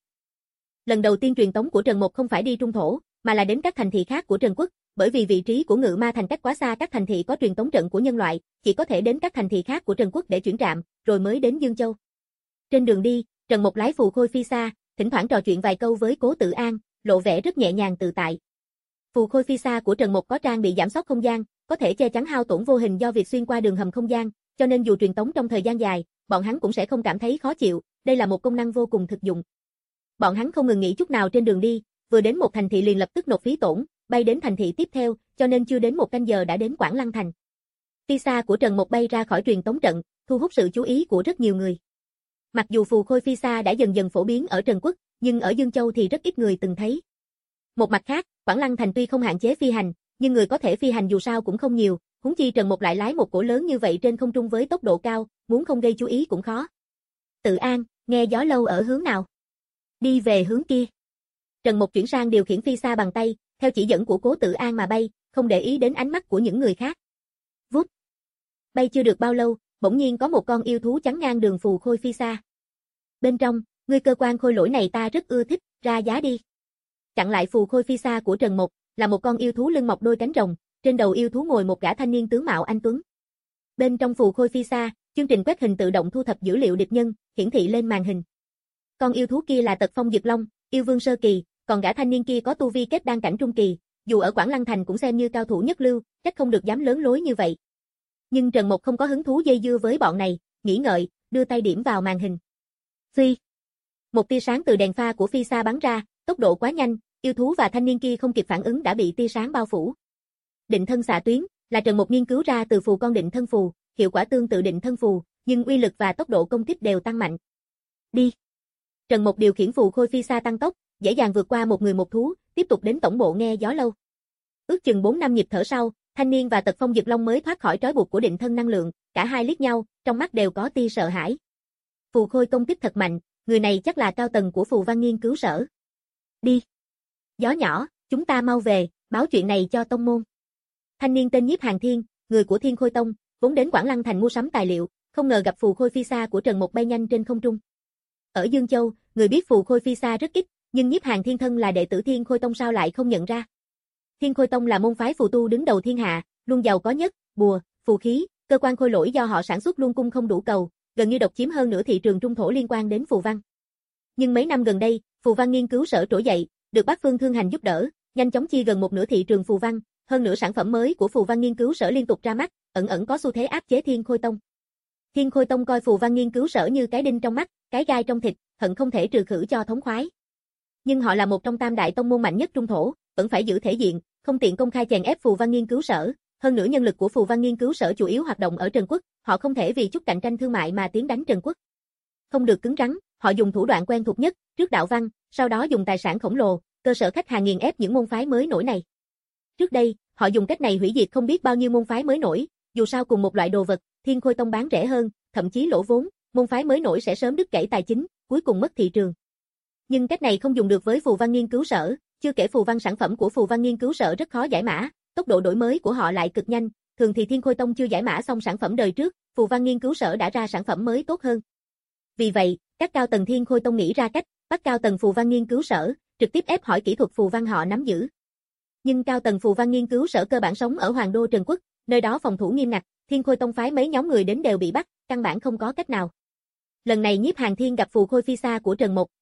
Lần đầu tiên truyền tống của Trần Mục không phải đi trung thổ, mà là đến các thành thị khác của Trần Quốc, bởi vì vị trí của Ngự Ma thành cách quá xa các thành thị có truyền tống trận của nhân loại, chỉ có thể đến các thành thị khác của Trần Quốc để chuyển trạm, rồi mới đến Dương Châu. Trên đường đi, Trần Mục lái phù khôi phi sa, thỉnh thoảng trò chuyện vài câu với Cố Tử An, lộ vẻ rất nhẹ nhàng tự tại. Phù khôi phi sa của Trần Mục có trang bị giảm sóc không gian, có thể che chắn hao tổn vô hình do việc xuyên qua đường hầm không gian, cho nên dù truyền tống trong thời gian dài, bọn hắn cũng sẽ không cảm thấy khó chịu, đây là một công năng vô cùng thực dụng. Bọn hắn không ngừng nghỉ chút nào trên đường đi, vừa đến một thành thị liền lập tức nộp phí tổn, bay đến thành thị tiếp theo, cho nên chưa đến một canh giờ đã đến Quảng Lăng Thành. Phi sa của Trần Mục bay ra khỏi truyền tống trận, thu hút sự chú ý của rất nhiều người. Mặc dù phù khôi phi sa đã dần dần phổ biến ở Trần Quốc, nhưng ở Dương Châu thì rất ít người từng thấy. Một mặt khác, Quảng Lăng Thành tuy không hạn chế phi hành, nhưng người có thể phi hành dù sao cũng không nhiều, huống chi Trần Mục lại lái một cỗ lớn như vậy trên không trung với tốc độ cao, muốn không gây chú ý cũng khó. Tự An, Nghe Gió Lâu ở hướng nào? Đi về hướng kia. Trần Mục chuyển sang điều khiển phi sa bằng tay, theo chỉ dẫn của Cố Tự An mà bay, không để ý đến ánh mắt của những người khác. Vút. Bay chưa được bao lâu, bỗng nhiên có một con yêu thú chắn ngang đường phù khôi phi sa. Bên trong, ngươi cơ quan khôi lỗi này ta rất ưa thích, ra giá đi. Chặn lại phù khôi phi sa của Trần Mục, là một con yêu thú lưng mọc đôi cánh rồng, trên đầu yêu thú ngồi một gã thanh niên tướng mạo anh tuấn. Bên trong phù khôi phi sa, chương trình quét hình tự động thu thập dữ liệu địch nhân, hiển thị lên màn hình. Con yêu thú kia là Tật Phong Dực Long, yêu vương sơ kỳ, còn gã thanh niên kia có tu vi kết đan cảnh trung kỳ, dù ở Quảng Lăng Thành cũng xem như cao thủ nhất lưu, chắc không được dám lớn lối như vậy. Nhưng Trần Mục không có hứng thú dây dưa với bọn này, nghĩ ngợi, đưa tay điểm vào màn hình. Phi. Một tia sáng từ đèn pha của phi sa bắn ra, tốc độ quá nhanh, yêu thú và thanh niên kia không kịp phản ứng đã bị tia sáng bao phủ. Định thân xạ tuyến là Trần Mục nghiên cứu ra từ phù con định thân phù, hiệu quả tương tự định thân phù, nhưng uy lực và tốc độ công kích đều tăng mạnh. Đi. Trần Mục điều khiển phù khôi phi sa tăng tốc, dễ dàng vượt qua một người một thú, tiếp tục đến tổng bộ Nghe Gió Lâu. Ước chừng bốn năm nhịp thở sau, thanh niên và Tật Phong Dực Long mới thoát khỏi trói buộc của định thân năng lượng, cả hai liếc nhau, trong mắt đều có tia sợ hãi. Phù khôi công kích thật mạnh, người này chắc là cao tầng của phù văn nghiên cứu sở. Đi. Gió nhỏ, chúng ta mau về, báo chuyện này cho tông môn. Thanh niên tên Nhiếp Hàn Thiên, người của Thiên Khôi Tông, vốn đến Quảng Lăng Thành mua sắm tài liệu, không ngờ gặp phù khôi phi sa của Trần Mục bay nhanh trên không trung. Ở Dương Châu, người biết phù khôi phi sa rất ít, nhưng Nhiếp Hàn Thiên thân là đệ tử Thiên Khôi Tông sao lại không nhận ra. Thiên Khôi Tông là môn phái phù tu đứng đầu thiên hạ, luôn giàu có nhất, bùa, phù khí, cơ quan khôi lỗi do họ sản xuất luôn cung không đủ cầu, gần như độc chiếm hơn nửa thị trường trung thổ liên quan đến phù văn. Nhưng mấy năm gần đây, phù văn nghiên cứu sở trỗi dậy, được Bắc Phương Thương Hành giúp đỡ, nhanh chóng chia gần một nửa thị trường phù văn, hơn nữa sản phẩm mới của phù văn nghiên cứu sở liên tục ra mắt, ẩn ẩn có xu thế áp chế Thiên Khôi Tông. Thiên Khôi Tông coi phù văn nghiên cứu sở như cái đinh trong mắt, cái gai trong thịt, hận không thể trừ khử cho thống khoái. Nhưng họ là một trong tam đại tông môn mạnh nhất trung thổ, vẫn phải giữ thể diện, không tiện công khai chèn ép phù văn nghiên cứu sở, hơn nữa nhân lực của phù văn nghiên cứu sở chủ yếu hoạt động ở Trần Quốc, họ không thể vì chút cạnh tranh thương mại mà tiến đánh Trần Quốc. Không được cứng rắn, họ dùng thủ đoạn quen thuộc nhất, trước đạo văn, sau đó dùng tài sản khổng lồ, cơ sở khách hàng nghiền ép những môn phái mới nổi này. Trước đây, họ dùng cách này hủy diệt không biết bao nhiêu môn phái mới nổi, dù sao cùng một loại đồ vật, Thiên Khôi Tông bán rẻ hơn, thậm chí lỗ vốn, môn phái mới nổi sẽ sớm đứt gãy tài chính, cuối cùng mất thị trường. Nhưng cách này không dùng được với phù văn nghiên cứu sở, chưa kể phù văn sản phẩm của phù văn nghiên cứu sở rất khó giải mã, tốc độ đổi mới của họ lại cực nhanh, thường thì Thiên Khôi Tông chưa giải mã xong sản phẩm đời trước, phù văn nghiên cứu sở đã ra sản phẩm mới tốt hơn. Vì vậy, các cao tầng Thiên Khôi Tông nghĩ ra cách, bắt cao tầng phù văn nghiên cứu sở, trực tiếp ép hỏi kỹ thuật phù văn họ nắm giữ. Nhưng cao tầng phù văn nghiên cứu sở cơ bản sống ở Hoàng đô Trần Quốc, nơi đó phòng thủ nghiêm ngặt, Thiên Khôi Tông phái mấy nhóm người đến đều bị bắt, căn bản không có cách nào. Lần này Nhiếp Hàn Thiên gặp phù khôi phi sa của Trần Mục,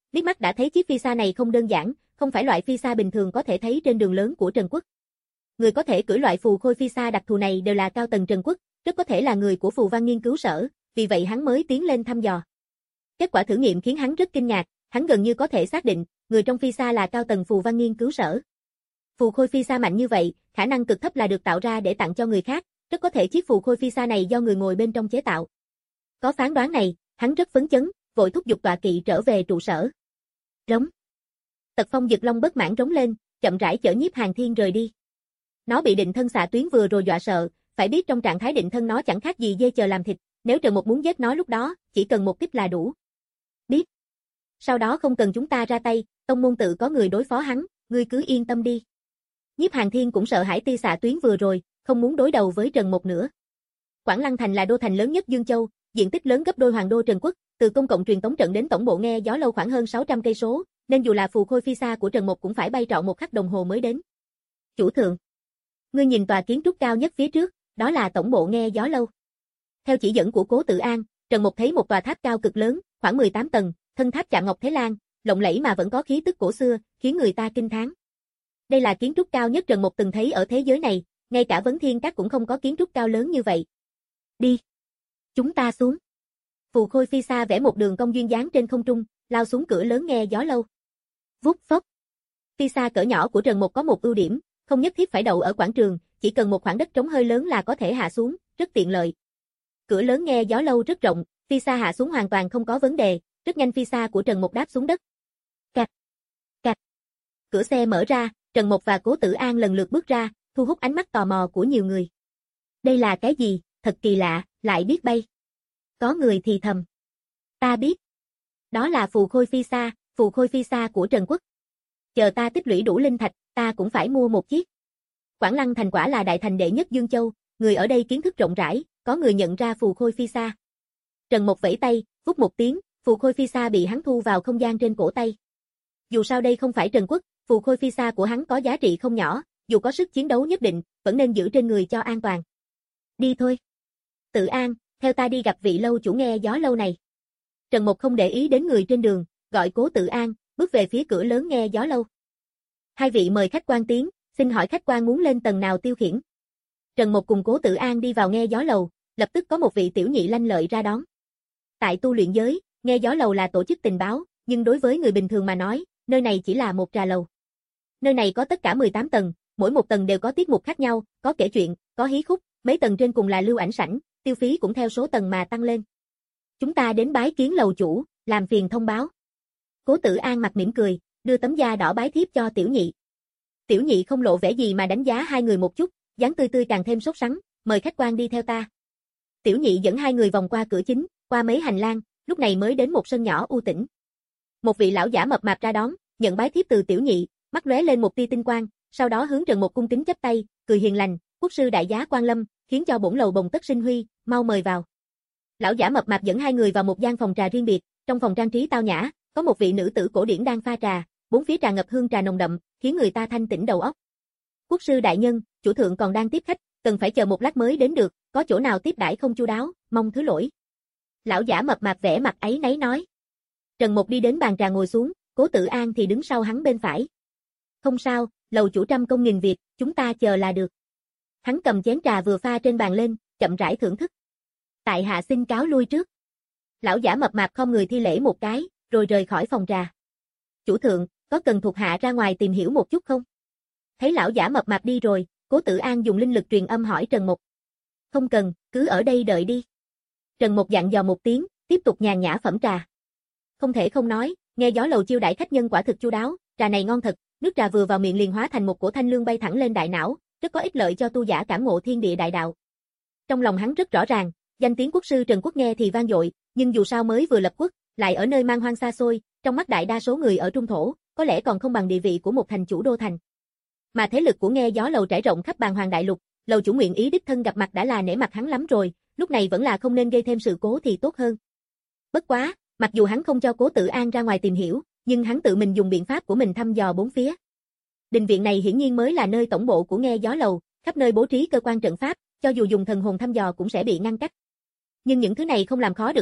liếc mắt đã thấy chiếc phi xa này không đơn giản, không phải loại phi xa bình thường có thể thấy trên đường lớn của Trần Quốc. Người có thể cưỡi loại phù khôi phi xa đặc thù này đều là cao tầng Trần Quốc, rất có thể là người của Phù Văn nghiên cứu sở, vì vậy hắn mới tiến lên thăm dò. Kết quả thử nghiệm khiến hắn rất kinh ngạc, hắn gần như có thể xác định, người trong phi xa là cao tầng Phù Văn nghiên cứu sở. Phù khôi phi xa mạnh như vậy, khả năng cực thấp là được tạo ra để tặng cho người khác, rất có thể chiếc phù khôi phi xa này do người ngồi bên trong chế tạo. Có phán đoán này, hắn rất phấn chấn, vội thúc giục tọa kỵ trở về trụ sở. Rống. Tật Phong Dực Long bất mãn rống lên, chậm rãi chở Nhiếp Hàn Thiên rời đi. Nó bị định thân xạ tuyến vừa rồi dọa sợ, phải biết trong trạng thái định thân nó chẳng khác gì dê chờ làm thịt, nếu Trần Mục muốn giết nó lúc đó, chỉ cần một kích là đủ. Biết. Sau đó không cần chúng ta ra tay, tông môn tự có người đối phó hắn, ngươi cứ yên tâm đi. Nhiếp Hàn Thiên cũng sợ hãi tia xạ tuyến vừa rồi, không muốn đối đầu với Trần Mục nữa. Quảng Lăng thành là đô thành lớn nhất Dương Châu, diện tích lớn gấp đôi Hoàng đô Trần Quốc, từ công cộng truyền tống trận đến tổng bộ nghe gió lâu khoảng hơn sáu trăm cây số, nên dù là phù khôi phi xa của Trần Mục cũng phải bay trọn một khắc đồng hồ mới đến. Chủ thượng, ngươi nhìn tòa kiến trúc cao nhất phía trước, đó là tổng bộ nghe gió lâu. Theo chỉ dẫn của Cố Tự An, Trần Mục thấy một tòa tháp cao cực lớn, khoảng mười tám tầng, thân tháp chạm ngọc thế lan, lộng lẫy mà vẫn có khí tức cổ xưa, khiến người ta kinh thán. Đây là kiến trúc cao nhất Trần Mục từng thấy ở thế giới này, ngay cả Vấn Thiên Các cũng không có kiến trúc cao lớn như vậy. Đi. Chúng ta xuống. Phù khôi phi xa vẽ một đường cong duyên dáng trên không trung, lao xuống cửa lớn nghe gió lâu. Vút phốc. Phi xa cỡ nhỏ của Trần Mục có một ưu điểm, không nhất thiết phải đậu ở quảng trường, chỉ cần một khoảng đất trống hơi lớn là có thể hạ xuống, rất tiện lợi. Cửa lớn nghe gió lâu rất rộng, phi xa hạ xuống hoàn toàn không có vấn đề, rất nhanh phi xa của Trần Mục đáp xuống đất. Cạch. Cạch. Cửa xe mở ra, Trần Mục và Cố Tử An lần lượt bước ra, thu hút ánh mắt tò mò của nhiều người. Đây là cái gì, thật kỳ lạ, lại biết bay. Có người thì thầm. Ta biết. Đó là phù khôi phi xa, phù khôi phi xa của Trần Quốc. Chờ ta tích lũy đủ linh thạch, ta cũng phải mua một chiếc. Quảng Lăng thành quả là đại thành đệ nhất Dương Châu, người ở đây kiến thức rộng rãi, có người nhận ra phù khôi phi xa. Trần Mục vẫy tay, vút một tiếng, phù khôi phi xa bị hắn thu vào không gian trên cổ tay. Dù sao đây không phải Trần Quốc, phù khôi phi xa của hắn có giá trị không nhỏ, dù có sức chiến đấu nhất định, vẫn nên giữ trên người cho an toàn. Đi thôi. Tự An, theo ta đi gặp vị lâu chủ nghe gió lâu này. Trần Mục không để ý đến người trên đường, gọi Cố Tự An, bước về phía cửa lớn nghe gió lâu. Hai vị mời khách quan tiến, xin hỏi khách quan muốn lên tầng nào tiêu khiển. Trần Mục cùng Cố Tự An đi vào nghe gió lầu, lập tức có một vị tiểu nhị lanh lợi ra đón. Tại tu luyện giới, nghe gió lầu là tổ chức tình báo, nhưng đối với người bình thường mà nói, nơi này chỉ là một trà lầu. Nơi này có tất cả mười tám tầng, mỗi một tầng đều có tiết mục khác nhau, có kể chuyện, có hí khúc, mấy tầng trên cùng là lưu ảnh sảnh, tiêu phí cũng theo số tầng mà tăng lên. Chúng ta đến bái kiến lầu chủ, làm phiền thông báo. Cố Tự An mặt mỉm cười, đưa tấm da đỏ bái thiếp cho tiểu nhị. Tiểu nhị không lộ vẻ gì mà đánh giá hai người một chút, dáng tươi tươi càng thêm sốt sắng, mời khách quan đi theo ta. Tiểu nhị dẫn hai người vòng qua cửa chính, qua mấy hành lang, lúc này mới đến một sân nhỏ u tĩnh. Một vị lão giả mập mạp ra đón, nhận bái thiếp từ tiểu nhị, mắt lóe lên một tia tinh quang, sau đó hướng Trần Mục cung kính chắp tay, cười hiền lành, quốc sư đại giá quan lâm, khiến cho bổn lầu bồng tất sinh huy, mau mời vào. Lão giả mập mạp dẫn hai người vào một gian phòng trà riêng biệt, trong phòng trang trí tao nhã, có một vị nữ tử cổ điển đang pha trà, bốn phía trà ngập hương trà nồng đậm, khiến người ta thanh tĩnh đầu óc. Quốc sư đại nhân, chủ thượng còn đang tiếp khách, cần phải chờ một lát mới đến được, có chỗ nào tiếp đãi không chu đáo, mong thứ lỗi. Lão giả mập mạp vẻ mặt áy náy nói. Trần Mục đi đến bàn trà ngồi xuống, Cố Tự An thì đứng sau hắn bên phải. Không sao, lầu chủ trăm công nghìn việc, chúng ta chờ là được. Hắn cầm chén trà vừa pha trên bàn lên, chậm rãi thưởng thức. Tại hạ xin cáo lui trước. Lão giả mập mạp không người thi lễ một cái, rồi rời khỏi phòng trà. Chủ thượng, có cần thuộc hạ ra ngoài tìm hiểu một chút không? Thấy lão giả mập mạp đi rồi, Cố Tự An dùng linh lực truyền âm hỏi Trần Mục. Không cần, cứ ở đây đợi đi. Trần Mục dặn dò một tiếng, tiếp tục nhàn nhã phẩm trà. Không thể không nói, nghe gió lầu chiêu đãi khách nhân quả thực chu đáo, trà này ngon thật, nước trà vừa vào miệng liền hóa thành một cổ thanh lương bay thẳng lên đại não, rất có ích lợi cho tu giả cảm ngộ thiên địa đại đạo. Trong lòng hắn rất rõ ràng, danh tiếng quốc sư Trần Quốc nghe thì vang dội, nhưng dù sao mới vừa lập quốc, lại ở nơi man hoang xa xôi, trong mắt đại đa số người ở trung thổ, có lẽ còn không bằng địa vị của một thành chủ đô thành. Mà thế lực của nghe gió lầu trải rộng khắp bàn hoàng đại lục, lầu chủ nguyện ý đích thân gặp mặt đã là nể mặt hắn lắm rồi, lúc này vẫn là không nên gây thêm sự cố thì tốt hơn. Bất quá, mặc dù hắn không cho Cố Tự An ra ngoài tìm hiểu, nhưng hắn tự mình dùng biện pháp của mình thăm dò bốn phía. Đình viện này hiển nhiên mới là nơi tổng bộ của nghe gió lầu, khắp nơi bố trí cơ quan trận pháp, cho dù dùng thần hồn thăm dò cũng sẽ bị ngăn cách. Nhưng những thứ này không làm khó được hắn,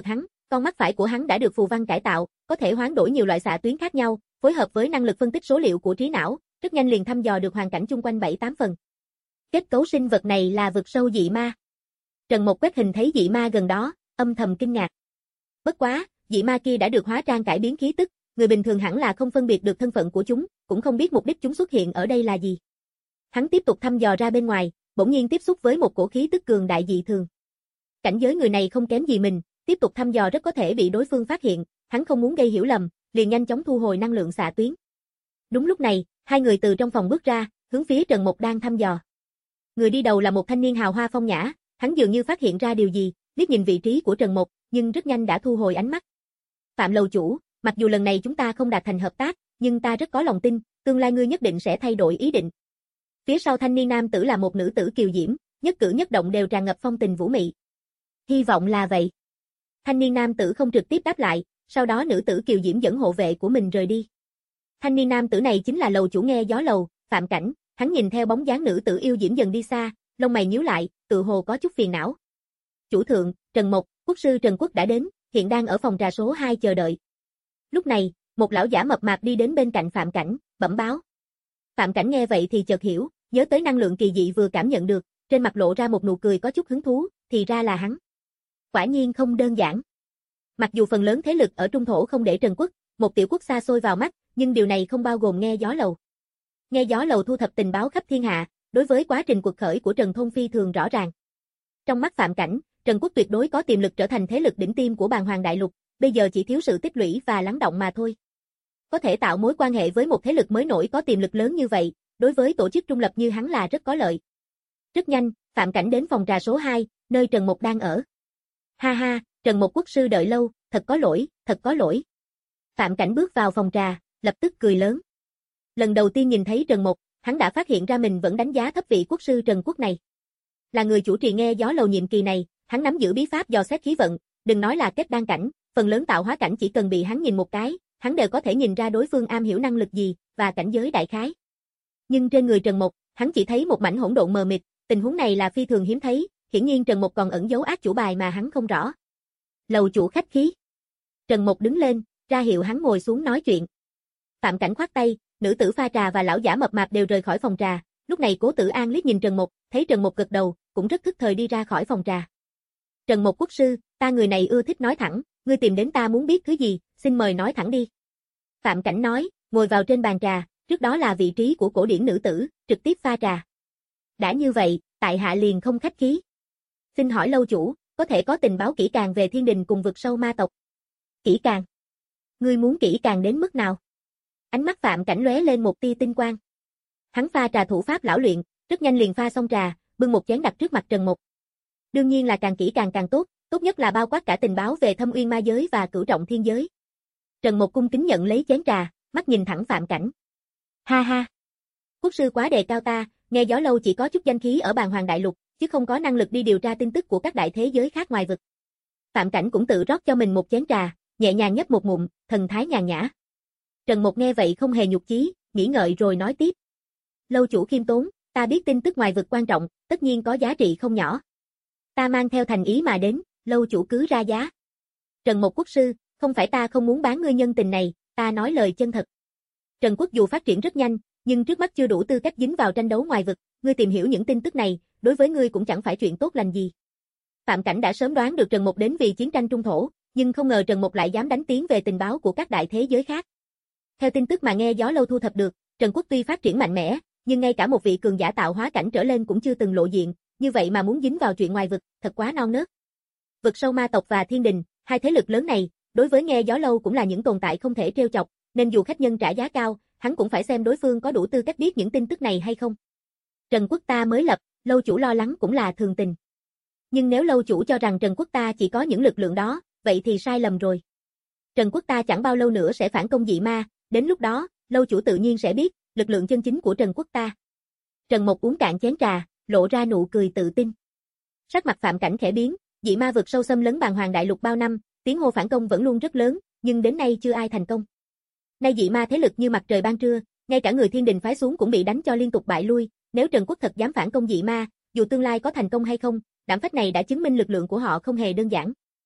Con mắt phải của hắn đã được phù văn cải tạo, có thể hoán đổi nhiều loại xạ tuyến khác nhau, phối hợp với năng lực phân tích số liệu của trí não, rất nhanh liền thăm dò được hoàn cảnh chung quanh bảy tám phần. Kết cấu sinh vật này là vực sâu dị ma. Trần Mộc quét hình thấy dị ma gần đó, âm thầm kinh ngạc. Bất quá, dị ma kia đã được hóa trang cải biến khí tức, người bình thường hẳn là không phân biệt được thân phận của chúng, cũng không biết mục đích chúng xuất hiện ở đây là gì. Hắn tiếp tục thăm dò ra bên ngoài, bỗng nhiên tiếp xúc với một cổ khí tức cường đại dị thường. Cảnh giới người này không kém gì mình, tiếp tục thăm dò rất có thể bị đối phương phát hiện, hắn không muốn gây hiểu lầm, liền nhanh chóng thu hồi năng lượng xạ tuyến. Đúng lúc này, hai người từ trong phòng bước ra, hướng phía Trần Mộc đang thăm dò. Người đi đầu là một thanh niên hào hoa phong nhã, hắn dường như phát hiện ra điều gì, liếc nhìn vị trí của Trần Mộc, nhưng rất nhanh đã thu hồi ánh mắt. Phạm lầu chủ, mặc dù lần này chúng ta không đạt thành hợp tác, nhưng ta rất có lòng tin, tương lai ngươi nhất định sẽ thay đổi ý định. Phía sau thanh niên nam tử là một nữ tử kiều diễm, nhất cử nhất động đều tràn ngập phong tình vũ mị. Hy vọng là vậy. Thanh niên nam tử không trực tiếp đáp lại, sau đó nữ tử kiều diễm dẫn hộ vệ của mình rời đi. Thanh niên nam tử này chính là lầu chủ nghe gió lầu, Phạm Cảnh, hắn nhìn theo bóng dáng nữ tử yêu diễm dần đi xa, lông mày nhíu lại, tự hồ có chút phiền não. Chủ thượng, Trần Mộc, quốc sư Trần Quốc đã đến, hiện đang ở phòng trà số hai chờ đợi. Lúc này, một lão giả mập mạp đi đến bên cạnh Phạm Cảnh, bẩm báo. Phạm Cảnh nghe vậy thì chợt hiểu, nhớ tới năng lượng kỳ dị vừa cảm nhận được, trên mặt lộ ra một nụ cười có chút hứng thú, thì ra là hắn. Quả nhiên không đơn giản. Mặc dù phần lớn thế lực ở Trung Thổ không để Trần Quốc, một tiểu quốc xa xôi vào mắt, nhưng điều này không bao gồm nghe gió lầu. Nghe gió lầu thu thập tình báo khắp thiên hạ, đối với quá trình cuộc khởi của Trần Thôn phi thường rõ ràng. Trong mắt Phạm Cảnh, Trần Quốc tuyệt đối có tiềm lực trở thành thế lực đỉnh tiêm của Bàn Hoàng Đại Lục, bây giờ chỉ thiếu sự tích lũy và lắng động mà thôi. Có thể tạo mối quan hệ với một thế lực mới nổi có tiềm lực lớn như vậy, đối với tổ chức trung lập như hắn là rất có lợi. Rất nhanh, Phạm Cảnh đến phòng trà số hai, nơi Trần Mộc đang ở. Ha ha, Trần Mộc quốc sư đợi lâu, thật có lỗi, thật có lỗi. Phạm Cảnh bước vào phòng trà, lập tức cười lớn. Lần đầu tiên nhìn thấy Trần Mộc, hắn đã phát hiện ra mình vẫn đánh giá thấp vị quốc sư Trần Quốc này. Là người chủ trì nghe gió lầu nhiệm kỳ này, hắn nắm giữ bí pháp dò xét khí vận, đừng nói là kết đan cảnh, phần lớn tạo hóa cảnh chỉ cần bị hắn nhìn một cái, hắn đều có thể nhìn ra đối phương am hiểu năng lực gì và cảnh giới đại khái. Nhưng trên người Trần Mộc, hắn chỉ thấy một mảnh hỗn độn mờ mịt, tình huống này là phi thường hiếm thấy, hiển nhiên Trần Mộc còn ẩn giấu ác chủ bài mà hắn không rõ. Lầu chủ khách khí. Trần Mộc đứng lên, ra hiệu hắn ngồi xuống nói chuyện. Phạm Cảnh khoát tay, nữ tử pha trà và lão giả mập mạp đều rời khỏi phòng trà, lúc này Cố Tử An liếc nhìn Trần Mộc, thấy Trần Mộc gật đầu, cũng rất thức thời đi ra khỏi phòng trà. Trần Mộc quốc sư, ta người này ưa thích nói thẳng, ngươi tìm đến ta muốn biết thứ gì, xin mời nói thẳng đi. Phạm Cảnh nói, ngồi vào trên bàn trà, trước đó là vị trí của cổ điển nữ tử, trực tiếp pha trà. Đã như vậy, tại hạ liền không khách khí. Xin hỏi lâu chủ, có thể có tình báo kỹ càng về thiên đình cùng vực sâu ma tộc? Kỹ càng? Ngươi muốn kỹ càng đến mức nào? Ánh mắt Phạm Cảnh lóe lên một tia tinh quang. Hắn pha trà thủ pháp lão luyện, rất nhanh liền pha xong trà, bưng một chén đặt trước mặt Trần Mộc. Đương nhiên là càng kỹ càng càng tốt, tốt nhất là bao quát cả tình báo về Thâm Uyên ma giới và Cửu Trọng thiên giới. Trần Mộc cung kính nhận lấy chén trà, mắt nhìn thẳng Phạm Cảnh. Ha ha. Quốc sư quá đề cao ta, nghe gió lâu chỉ có chút danh khí ở Bàn Hoàng Đại Lục, chứ không có năng lực đi điều tra tin tức của các đại thế giới khác ngoài vực. Phạm Cảnh cũng tự rót cho mình một chén trà, nhẹ nhàng nhấp một ngụm, thần thái nhàn nhã. Trần Mộc nghe vậy không hề nhục chí, nghĩ ngợi rồi nói tiếp. Lâu chủ khiêm tốn, ta biết tin tức ngoài vực quan trọng, tất nhiên có giá trị không nhỏ. Ta mang theo thành ý mà đến, lâu chủ cứ ra giá. Trần Mộc quốc sư, không phải ta không muốn bán ngươi nhân tình này, ta nói lời chân thật. Trần Quốc dù phát triển rất nhanh, nhưng trước mắt chưa đủ tư cách dính vào tranh đấu ngoài vực, ngươi tìm hiểu những tin tức này, đối với ngươi cũng chẳng phải chuyện tốt lành gì. Phạm Cảnh đã sớm đoán được Trần Mộc đến vì chiến tranh Trung Thổ, nhưng không ngờ Trần Mộc lại dám đánh tiếng về tình báo của các đại thế giới khác. Theo tin tức mà nghe gió lâu thu thập được, Trần Quốc tuy phát triển mạnh mẽ, nhưng ngay cả một vị cường giả tạo hóa cảnh trở lên cũng chưa từng lộ diện, như vậy mà muốn dính vào chuyện ngoài vực, thật quá non nớt. Vực sâu ma tộc và thiên đình, hai thế lực lớn này, đối với nghe gió lâu cũng là những tồn tại không thể trêu chọc, nên dù khách nhân trả giá cao, hắn cũng phải xem đối phương có đủ tư cách biết những tin tức này hay không. Trần Quốc ta mới lập, lâu chủ lo lắng cũng là thường tình. Nhưng nếu lâu chủ cho rằng Trần Quốc ta chỉ có những lực lượng đó, vậy thì sai lầm rồi. Trần Quốc ta chẳng bao lâu nữa sẽ phản công dị ma, đến lúc đó, lâu chủ tự nhiên sẽ biết lực lượng chân chính của Trần Quốc ta. Trần Mộc uống cạn chén trà, lộ ra nụ cười tự tin. Sắc mặt Phạm Cảnh khẽ biến, dị ma vực sâu xâm lấn Bàn Hoàng Đại Lục bao năm, tiếng hô phản công vẫn luôn rất lớn, nhưng đến nay chưa ai thành công. Nay dị ma thế lực như mặt trời ban trưa, ngay cả người thiên đình phái xuống cũng bị đánh cho liên tục bại lui, nếu Trần Quốc thật dám phản công dị ma, dù tương lai có thành công hay không, đảm phách này đã chứng minh lực lượng của họ không hề đơn giản.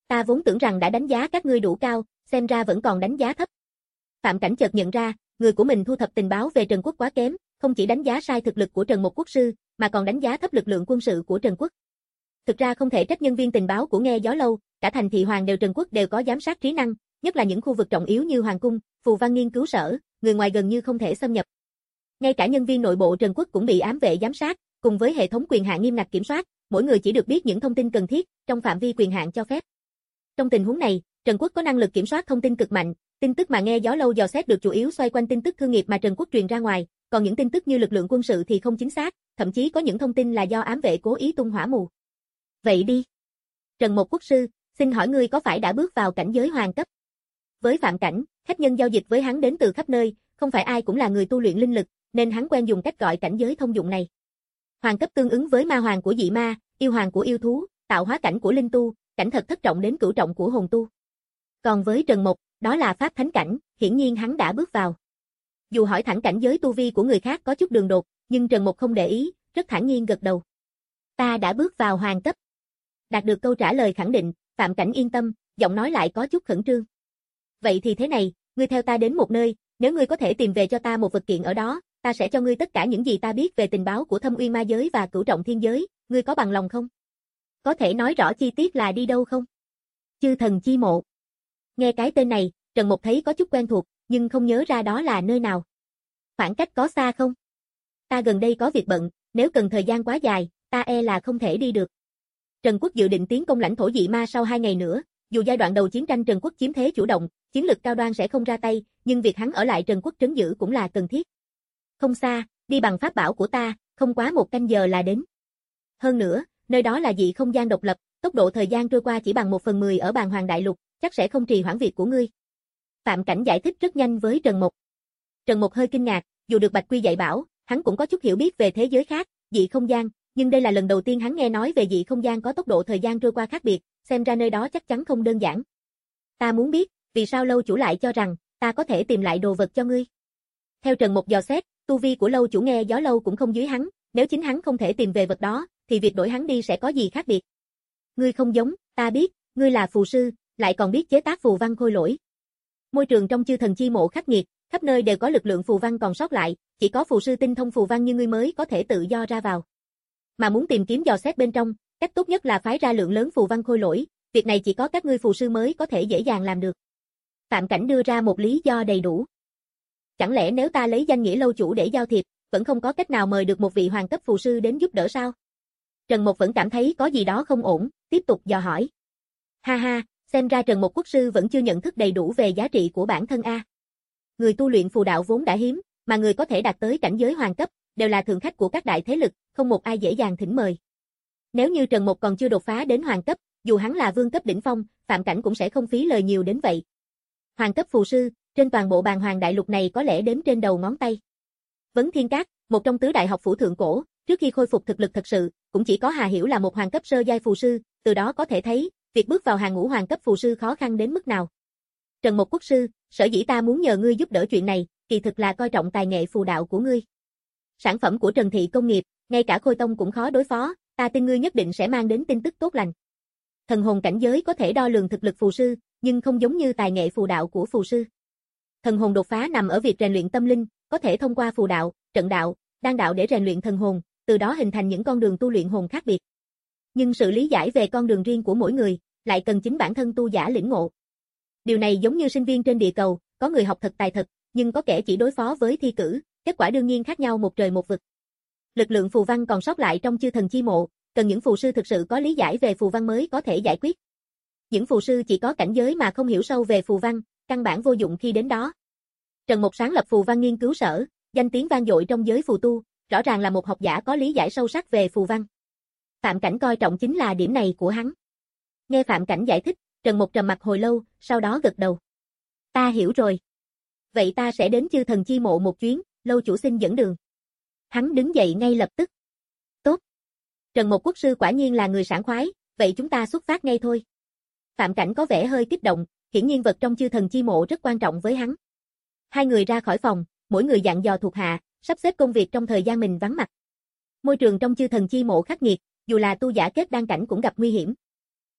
Ta vốn tưởng rằng đã đánh giá các ngươi đủ cao, xem ra vẫn còn đánh giá thấp. Phạm Cảnh chợt nhận ra, người của mình thu thập tình báo về Trần Quốc quá kém, không chỉ đánh giá sai thực lực của Trần Một Quốc sư, mà còn đánh giá thấp lực lượng quân sự của Trần Quốc. Thực ra không thể trách nhân viên tình báo của Nghe Gió Lâu, cả thành thị Hoàng đều Trần Quốc đều có giám sát trí năng, nhất là những khu vực trọng yếu như Hoàng cung, Phù Văn nghiên cứu sở, người ngoài gần như không thể xâm nhập. Ngay cả nhân viên nội bộ Trần Quốc cũng bị ám vệ giám sát, cùng với hệ thống quyền hạn nghiêm ngặt kiểm soát, mỗi người chỉ được biết những thông tin cần thiết trong phạm vi quyền hạn cho phép. Trong tình huống này, Trần Quốc có năng lực kiểm soát thông tin cực mạnh, tin tức mà Nghe Gió Lâu dò xét được chủ yếu xoay quanh tin tức thương nghiệp mà Trần Quốc truyền ra ngoài, còn những tin tức như lực lượng quân sự thì không chính xác, thậm chí có những thông tin là do ám vệ cố ý tung hỏa mù. Vậy đi. Trần Một Quốc sư, xin hỏi ngươi có phải đã bước vào cảnh giới hoàng cấp? Với Phạm Cảnh, khách nhân giao dịch với hắn đến từ khắp nơi, không phải ai cũng là người tu luyện linh lực, nên hắn quen dùng cách gọi cảnh giới thông dụng này. Hoàng cấp tương ứng với ma hoàng của dị ma, yêu hoàng của yêu thú, tạo hóa cảnh của linh tu, cảnh thật thất trọng đến cửu trọng của hồn tu. Còn với Trần Một, đó là pháp thánh cảnh, hiển nhiên hắn đã bước vào. Dù hỏi thẳng cảnh giới tu vi của người khác có chút đường đột, nhưng Trần Một không để ý, rất thản nhiên gật đầu. Ta đã bước vào hoàng cấp. Đạt được câu trả lời khẳng định, Phạm Cảnh yên tâm, giọng nói lại có chút khẩn trương. Vậy thì thế này, ngươi theo ta đến một nơi, nếu ngươi có thể tìm về cho ta một vật kiện ở đó, ta sẽ cho ngươi tất cả những gì ta biết về tình báo của Thâm Uyên ma giới và Cửu Trọng thiên giới, ngươi có bằng lòng không? Có thể nói rõ chi tiết là đi đâu không? Chư thần chi mộ. Nghe cái tên này, Trần Một thấy có chút quen thuộc, nhưng không nhớ ra đó là nơi nào. Khoảng cách có xa không? Ta gần đây có việc bận, nếu cần thời gian quá dài, ta e là không thể đi được. Trần Quốc dự định tiến công lãnh thổ dị ma sau hai ngày nữa, dù giai đoạn đầu chiến tranh Trần Quốc chiếm thế chủ động, chiến lực cao đoan sẽ không ra tay, nhưng việc hắn ở lại Trần Quốc trấn giữ cũng là cần thiết. Không xa, đi bằng pháp bảo của ta, không quá một canh giờ là đến. Hơn nữa, nơi đó là dị không gian độc lập, tốc độ thời gian trôi qua chỉ bằng một phần mười ở Bàn Hoàng Đại Lục, chắc sẽ không trì hoãn việc của ngươi. Phạm Cảnh giải thích rất nhanh với Trần Một. Trần Một hơi kinh ngạc, dù được Bạch Quy dạy bảo, hắn cũng có chút hiểu biết về thế giới khác, dị không gian, nhưng đây là lần đầu tiên hắn nghe nói về dị không gian có tốc độ thời gian trôi qua khác biệt, xem ra nơi đó chắc chắn không đơn giản. Ta muốn biết, vì sao lâu chủ lại cho rằng, ta có thể tìm lại đồ vật cho ngươi. Theo Trần Một dò xét, tu vi của lâu chủ Nghe Gió Lâu cũng không dưới hắn, nếu chính hắn không thể tìm về vật đó, thì việc đổi hắn đi sẽ có gì khác biệt. Ngươi không giống, ta biết, ngươi là phù sư, lại còn biết chế tác phù văn khôi lỗi. Môi trường trong chư thần chi mộ khắc nghiệt, khắp nơi đều có lực lượng phù văn còn sót lại, chỉ có phù sư tinh thông phù văn như ngươi mới có thể tự do ra vào. Mà muốn tìm kiếm dò xét bên trong, cách tốt nhất là phái ra lượng lớn phù văn khôi lỗi, việc này chỉ có các ngươi phù sư mới có thể dễ dàng làm được. Phạm Cảnh đưa ra một lý do đầy đủ. Chẳng lẽ nếu ta lấy danh nghĩa lâu chủ để giao thiệp, vẫn không có cách nào mời được một vị hoàng cấp phù sư đến giúp đỡ sao? Trần Một vẫn cảm thấy có gì đó không ổn, tiếp tục dò hỏi. Ha ha, xem ra Trần Một Quốc sư vẫn chưa nhận thức đầy đủ về giá trị của bản thân a. Người tu luyện phù đạo vốn đã hiếm, mà người có thể đạt tới cảnh giới hoàng cấp, đều là thượng khách của các đại thế lực, không một ai dễ dàng thỉnh mời. Nếu như Trần Một còn chưa đột phá đến hoàng cấp, dù hắn là vương cấp đỉnh phong, Phạm Cảnh cũng sẽ không phí lời nhiều đến vậy. Hoàng cấp phù sư, trên toàn bộ Bàn Hoàng Đại Lục này có lẽ đếm trên đầu ngón tay. Vấn Thiên Các, một trong tứ đại học phủ thượng cổ, trước khi khôi phục thực lực thật sự, cũng chỉ có Hà Hiểu là một hoàng cấp sơ giai phù sư, từ đó có thể thấy, việc bước vào hàng ngũ hoàng cấp phù sư khó khăn đến mức nào. Trần Một Quốc sư, sở dĩ ta muốn nhờ ngươi giúp đỡ chuyện này, kỳ thực là coi trọng tài nghệ phù đạo của ngươi. Sản phẩm của Trần Thị Công nghiệp, ngay cả Khôi Tông cũng khó đối phó, ta tin ngươi nhất định sẽ mang đến tin tức tốt lành. Thần hồn cảnh giới có thể đo lường thực lực phù sư, nhưng không giống như tài nghệ phù đạo của phù sư. Thần hồn đột phá nằm ở việc rèn luyện tâm linh, có thể thông qua phù đạo, trận đạo, đan đạo để rèn luyện thần hồn, từ đó hình thành những con đường tu luyện hồn khác biệt. Nhưng sự lý giải về con đường riêng của mỗi người, lại cần chính bản thân tu giả lĩnh ngộ. Điều này giống như sinh viên trên địa cầu, có người học thật tài thật, nhưng có kẻ chỉ đối phó với thi cử, kết quả đương nhiên khác nhau một trời một vực. Lực lượng phù văn còn sót lại trong chư thần chi mộ, cần những phù sư thực sự có lý giải về phù văn mới có thể giải quyết. Những phù sư chỉ có cảnh giới mà không hiểu sâu về phù văn, căn bản vô dụng khi đến đó. Trần Một sáng lập phù văn nghiên cứu sở, danh tiếng vang dội trong giới phù tu, rõ ràng là một học giả có lý giải sâu sắc về phù văn. Phạm Cảnh coi trọng chính là điểm này của hắn. Nghe Phạm Cảnh giải thích, Trần Một trầm mặt hồi lâu, sau đó gật đầu. Ta hiểu rồi. Vậy ta sẽ đến chư thần chi mộ một chuyến, lâu chủ xin dẫn đường. Hắn đứng dậy ngay lập tức. Tốt. Trần Một Quốc sư quả nhiên là người sảng khoái, vậy chúng ta xuất phát ngay thôi. Phạm Cảnh có vẻ hơi kích động, hiển nhiên vật trong chư thần chi mộ rất quan trọng với hắn. Hai người ra khỏi phòng, mỗi người dặn dò thuộc hạ, sắp xếp công việc trong thời gian mình vắng mặt. Môi trường trong chư thần chi mộ khắc nghiệt, dù là tu giả kết đan cảnh cũng gặp nguy hiểm.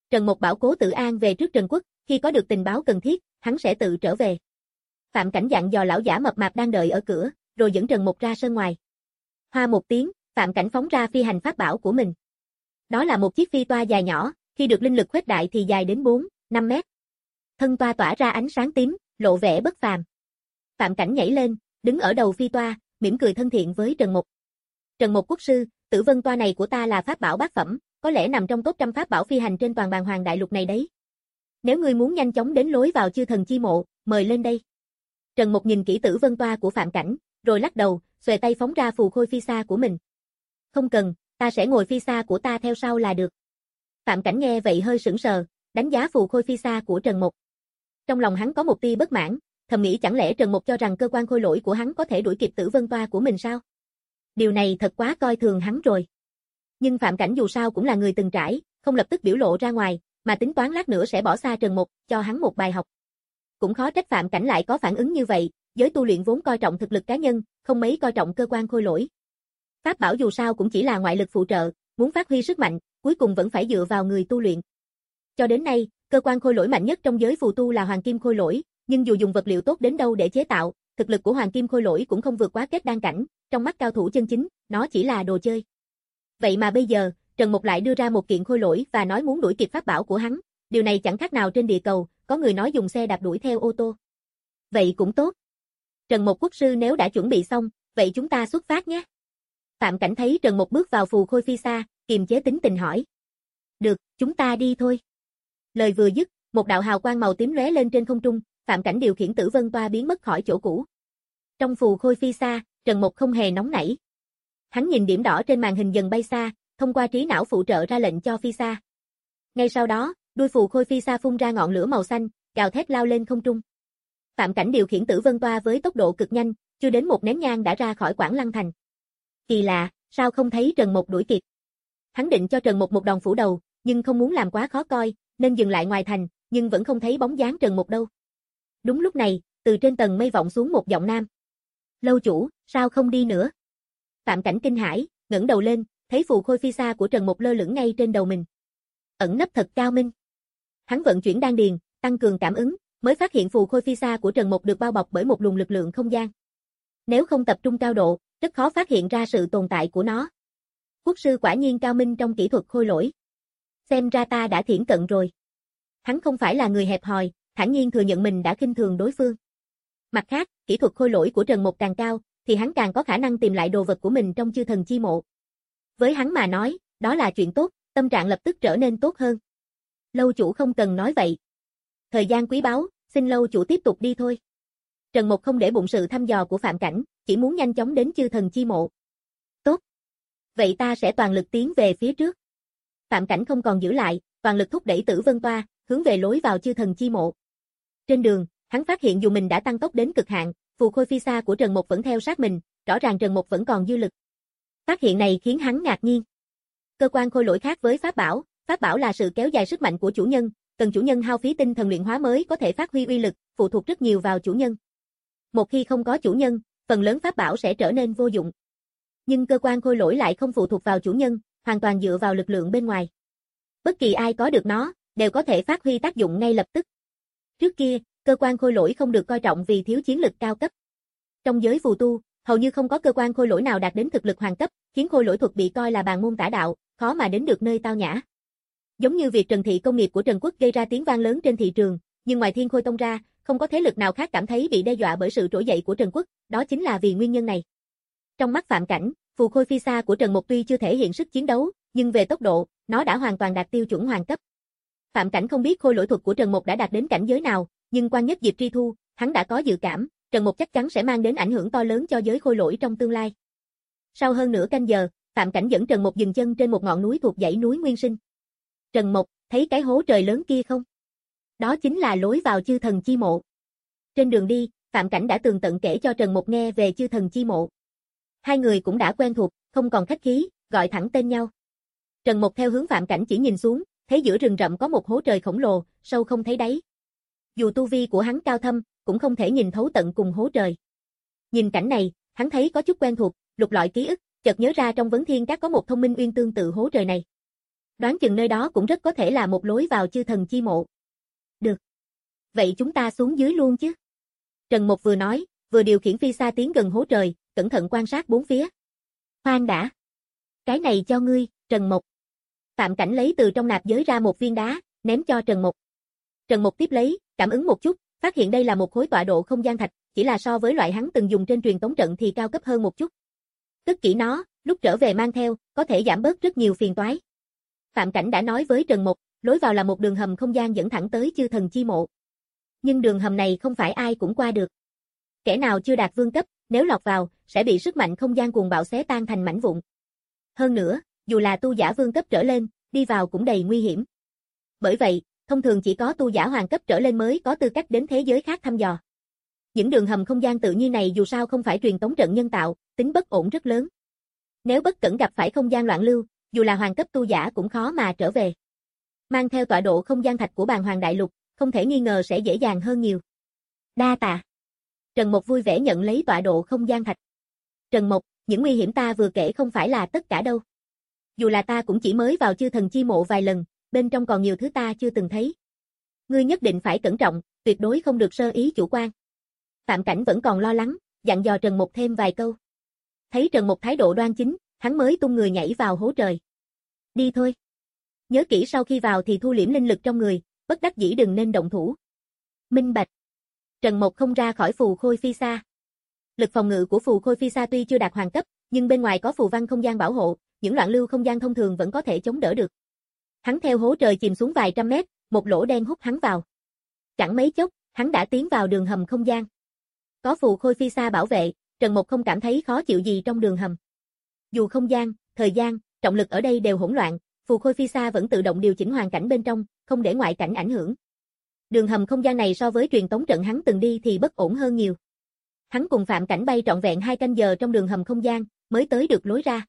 Trần Mục bảo Cố Tử An về trước Trần Quốc, khi có được tình báo cần thiết, hắn sẽ tự trở về. Phạm Cảnh dặn dò lão giả mập mạp đang đợi ở cửa, rồi dẫn Trần Mục ra sân ngoài. Hoa một tiếng, Phạm Cảnh phóng ra phi hành pháp bảo của mình. Đó là một chiếc phi toa dài nhỏ, khi được linh lực khuếch đại thì dài đến bốn, năm mét. Thân toa tỏa ra ánh sáng tím, lộ vẻ bất phàm. Phạm Cảnh nhảy lên, đứng ở đầu phi toa, mỉm cười thân thiện với Trần Mục. Trần Mục quốc sư, Tử Vân toa này của ta là pháp bảo bát phẩm, có lẽ nằm trong top trăm pháp bảo phi hành trên toàn bàn hoàng đại lục này đấy. Nếu ngươi muốn nhanh chóng đến lối vào chư thần chi mộ, mời lên đây. Trần Mục nhìn kỹ Tử Vân toa của Phạm Cảnh, rồi lắc đầu, xuề tay phóng ra phù khôi phi xa của mình. Không cần, ta sẽ ngồi phi xa của ta theo sau là được. Phạm Cảnh nghe vậy hơi sững sờ, đánh giá phù khôi phi xa của Trần Mục. Trong lòng hắn có một tia bất mãn, thầm nghĩ chẳng lẽ Trần Mục cho rằng cơ quan khôi lỗi của hắn có thể đuổi kịp Tử Vân toa của mình sao? Điều này thật quá coi thường hắn rồi. Nhưng Phạm Cảnh dù sao cũng là người từng trải, không lập tức biểu lộ ra ngoài, mà tính toán lát nữa sẽ bỏ xa Trần Mục, cho hắn một bài học. Cũng khó trách Phạm Cảnh lại có phản ứng như vậy, giới tu luyện vốn coi trọng thực lực cá nhân, không mấy coi trọng cơ quan khôi lỗi. Pháp bảo dù sao cũng chỉ là ngoại lực phụ trợ, muốn phát huy sức mạnh, cuối cùng vẫn phải dựa vào người tu luyện. Cho đến nay, cơ quan khôi lỗi mạnh nhất trong giới phù tu là Hoàng Kim Khôi Lỗi, nhưng dù dùng vật liệu tốt đến đâu để chế tạo, thực lực của Hoàng Kim Khôi Lỗi cũng không vượt quá kết đan cảnh, trong mắt cao thủ chân chính, nó chỉ là đồ chơi. Vậy mà bây giờ, Trần Mục lại đưa ra một kiện khôi lỗi và nói muốn đuổi kịp pháp bảo của hắn, điều này chẳng khác nào trên địa cầu, có người nói dùng xe đạp đuổi theo ô tô. Vậy cũng tốt. Trần Mục quốc sư nếu đã chuẩn bị xong, vậy chúng ta xuất phát nhé. Phạm Cảnh thấy Trần Mục bước vào phù khôi phi xa, kiềm chế tính tình hỏi. Được, chúng ta đi thôi. Lời vừa dứt, một đạo hào quang màu tím lóe lên trên không trung, Phạm Cảnh điều khiển Tử Vân toa biến mất khỏi chỗ cũ. Trong phù khôi phi xa, Trần Mục không hề nóng nảy. Hắn nhìn điểm đỏ trên màn hình dần bay xa, thông qua trí não phụ trợ ra lệnh cho phi xa. Ngay sau đó, đuôi phù khôi phi xa phun ra ngọn lửa màu xanh, gào thét lao lên không trung. Phạm Cảnh điều khiển Tử Vân toa với tốc độ cực nhanh, chưa đến một nén nhang đã ra khỏi Quảng Lăng thành. Kỳ lạ, sao không thấy Trần Mục đuổi kịp? Hắn định cho Trần Mục một đòn phủ đầu, nhưng không muốn làm quá khó coi, nên dừng lại ngoài thành, nhưng vẫn không thấy bóng dáng Trần Mục đâu. Đúng lúc này, từ trên tầng mây vọng xuống một giọng nam. Lâu chủ, sao không đi nữa? Phạm Cảnh kinh hãi, ngẩng đầu lên, thấy phù khôi phi xa của Trần Mục lơ lửng ngay trên đầu mình. Ẩn nấp thật cao minh. Hắn vận chuyển đan điền, tăng cường cảm ứng, mới phát hiện phù khôi phi xa của Trần Mục được bao bọc bởi một luồng lực lượng không gian. Nếu không tập trung cao độ, rất khó phát hiện ra sự tồn tại của nó. Quốc sư quả nhiên cao minh trong kỹ thuật khôi lỗi. Xem ra ta đã thiển cận rồi. Hắn không phải là người hẹp hòi, thản nhiên thừa nhận mình đã khinh thường đối phương. Mặt khác, kỹ thuật khôi lỗi của Trần Mục càng cao, thì hắn càng có khả năng tìm lại đồ vật của mình trong chư thần chi mộ. Với hắn mà nói, đó là chuyện tốt, tâm trạng lập tức trở nên tốt hơn. Lâu chủ không cần nói vậy. Thời gian quý báu, xin lâu chủ tiếp tục đi thôi. Trần Mục không để bụng sự thăm dò của Phạm Cảnh, chỉ muốn nhanh chóng đến chư thần chi mộ. Tốt. Vậy ta sẽ toàn lực tiến về phía trước. Phạm Cảnh không còn giữ lại, toàn lực thúc đẩy Tử Vân toa, hướng về lối vào chư thần chi mộ. Trên đường, hắn phát hiện dù mình đã tăng tốc đến cực hạn, phù khôi phi xa của Trần Mục vẫn theo sát mình, rõ ràng Trần Mục vẫn còn dư lực. Phát hiện này khiến hắn ngạc nhiên. Cơ quan khôi lỗi khác với pháp bảo, pháp bảo là sự kéo dài sức mạnh của chủ nhân, cần chủ nhân hao phí tinh thần luyện hóa mới có thể phát huy uy lực, phụ thuộc rất nhiều vào chủ nhân. Một khi không có chủ nhân, phần lớn pháp bảo sẽ trở nên vô dụng. Nhưng cơ quan khôi lỗi lại không phụ thuộc vào chủ nhân, hoàn toàn dựa vào lực lượng bên ngoài. Bất kỳ ai có được nó, đều có thể phát huy tác dụng ngay lập tức. Trước kia, cơ quan khôi lỗi không được coi trọng vì thiếu chiến lực cao cấp. Trong giới phù tu, hầu như không có cơ quan khôi lỗi nào đạt đến thực lực hoàng cấp, khiến khôi lỗi thuật bị coi là bàn môn tả đạo, khó mà đến được nơi tao nhã. Giống như việc Trần Thị công nghiệp của Trần Quốc gây ra tiếng vang lớn trên thị trường, nhưng ngoài Thiên Khôi Tông ra, không có thế lực nào khác cảm thấy bị đe dọa bởi sự trỗi dậy của Trần Quốc, đó chính là vì nguyên nhân này. Trong mắt Phạm Cảnh, phù khôi phi xa của Trần Mục tuy chưa thể hiện sức chiến đấu, nhưng về tốc độ, nó đã hoàn toàn đạt tiêu chuẩn hoàng cấp. Phạm Cảnh không biết khôi lỗi thuật của Trần Mục đã đạt đến cảnh giới nào, nhưng quan nhất Diệp Tri Thu, hắn đã có dự cảm, Trần Mục chắc chắn sẽ mang đến ảnh hưởng to lớn cho giới khôi lỗi trong tương lai. Sau hơn nửa canh giờ, Phạm Cảnh dẫn Trần Mục dừng chân trên một ngọn núi thuộc dãy núi Nguyên Sinh. Trần Mục, thấy cái hố trời lớn kia không? Đó chính là lối vào chư thần chi mộ. Trên đường đi, Phạm Cảnh đã tường tận kể cho Trần Mục nghe về chư thần chi mộ. Hai người cũng đã quen thuộc, không còn khách khí, gọi thẳng tên nhau. Trần Mục theo hướng Phạm Cảnh chỉ nhìn xuống, thấy giữa rừng rậm có một hố trời khổng lồ, sâu không thấy đáy. Dù tu vi của hắn cao thâm, cũng không thể nhìn thấu tận cùng hố trời. Nhìn cảnh này, hắn thấy có chút quen thuộc, lục lọi ký ức, chợt nhớ ra trong Vấn Thiên Các có một thông minh uyên tương tự hố trời này. Đoán chừng nơi đó cũng rất có thể là một lối vào chư thần chi mộ. Được. Vậy chúng ta xuống dưới luôn chứ? Trần Mục vừa nói, vừa điều khiển phi xa tiến gần hố trời, cẩn thận quan sát bốn phía. Khoan đã. Cái này cho ngươi, Trần Mục. Phạm Cảnh lấy từ trong nạp giới ra một viên đá, ném cho Trần Mục. Trần Mục tiếp lấy, cảm ứng một chút, phát hiện đây là một khối tọa độ không gian thạch, chỉ là so với loại hắn từng dùng trên truyền tống trận thì cao cấp hơn một chút. Cất kỹ nó, lúc trở về mang theo, có thể giảm bớt rất nhiều phiền toái. Phạm Cảnh đã nói với Trần Mục, lối vào là một đường hầm không gian dẫn thẳng tới chư thần chi mộ. Nhưng đường hầm này không phải ai cũng qua được. Kẻ nào chưa đạt vương cấp, nếu lọt vào, sẽ bị sức mạnh không gian cuồng bạo xé tan thành mảnh vụn. Hơn nữa, dù là tu giả vương cấp trở lên, đi vào cũng đầy nguy hiểm. Bởi vậy, thông thường chỉ có tu giả hoàng cấp trở lên mới có tư cách đến thế giới khác thăm dò. Những đường hầm không gian tự nhiên này dù sao không phải truyền tống trận nhân tạo, tính bất ổn rất lớn. Nếu bất cẩn gặp phải không gian loạn lưu, dù là hoàng cấp tu giả cũng khó mà trở về. Mang theo tọa độ không gian thạch của Bàn Hoàng Đại Lục, không thể nghi ngờ sẽ dễ dàng hơn nhiều. Đa tạ. Trần Mục vui vẻ nhận lấy tọa độ không gian thạch. Trần Mục, những nguy hiểm ta vừa kể không phải là tất cả đâu. Dù là ta cũng chỉ mới vào chư thần chi mộ vài lần, bên trong còn nhiều thứ ta chưa từng thấy. Ngươi nhất định phải cẩn trọng, tuyệt đối không được sơ ý chủ quan. Phạm Cảnh vẫn còn lo lắng, dặn dò Trần Mục thêm vài câu. Thấy Trần Mục thái độ đoan chính, hắn mới tung người nhảy vào hố trời. Đi thôi. Nhớ kỹ sau khi vào thì thu liễm linh lực trong người, bất đắc dĩ đừng nên động thủ. Minh bạch. Trần Mục không ra khỏi phù khôi phi xa. Lực phòng ngự của phù khôi phi xa tuy chưa đạt hoàng cấp, nhưng bên ngoài có phù văn không gian bảo hộ, những loạn lưu không gian thông thường vẫn có thể chống đỡ được. Hắn theo hố trời chìm xuống vài trăm mét, một lỗ đen hút hắn vào. Chẳng mấy chốc, hắn đã tiến vào đường hầm không gian. Có phù khôi phi xa bảo vệ, Trần Mục không cảm thấy khó chịu gì trong đường hầm. Dù không gian, thời gian, trọng lực ở đây đều hỗn loạn, phù khôi phi xa vẫn tự động điều chỉnh hoàn cảnh bên trong, không để ngoại cảnh ảnh hưởng. Đường hầm không gian này so với truyền tống trận hắn từng đi thì bất ổn hơn nhiều. Hắn cùng Phạm Cảnh bay trọn vẹn hai canh giờ trong đường hầm không gian, mới tới được lối ra.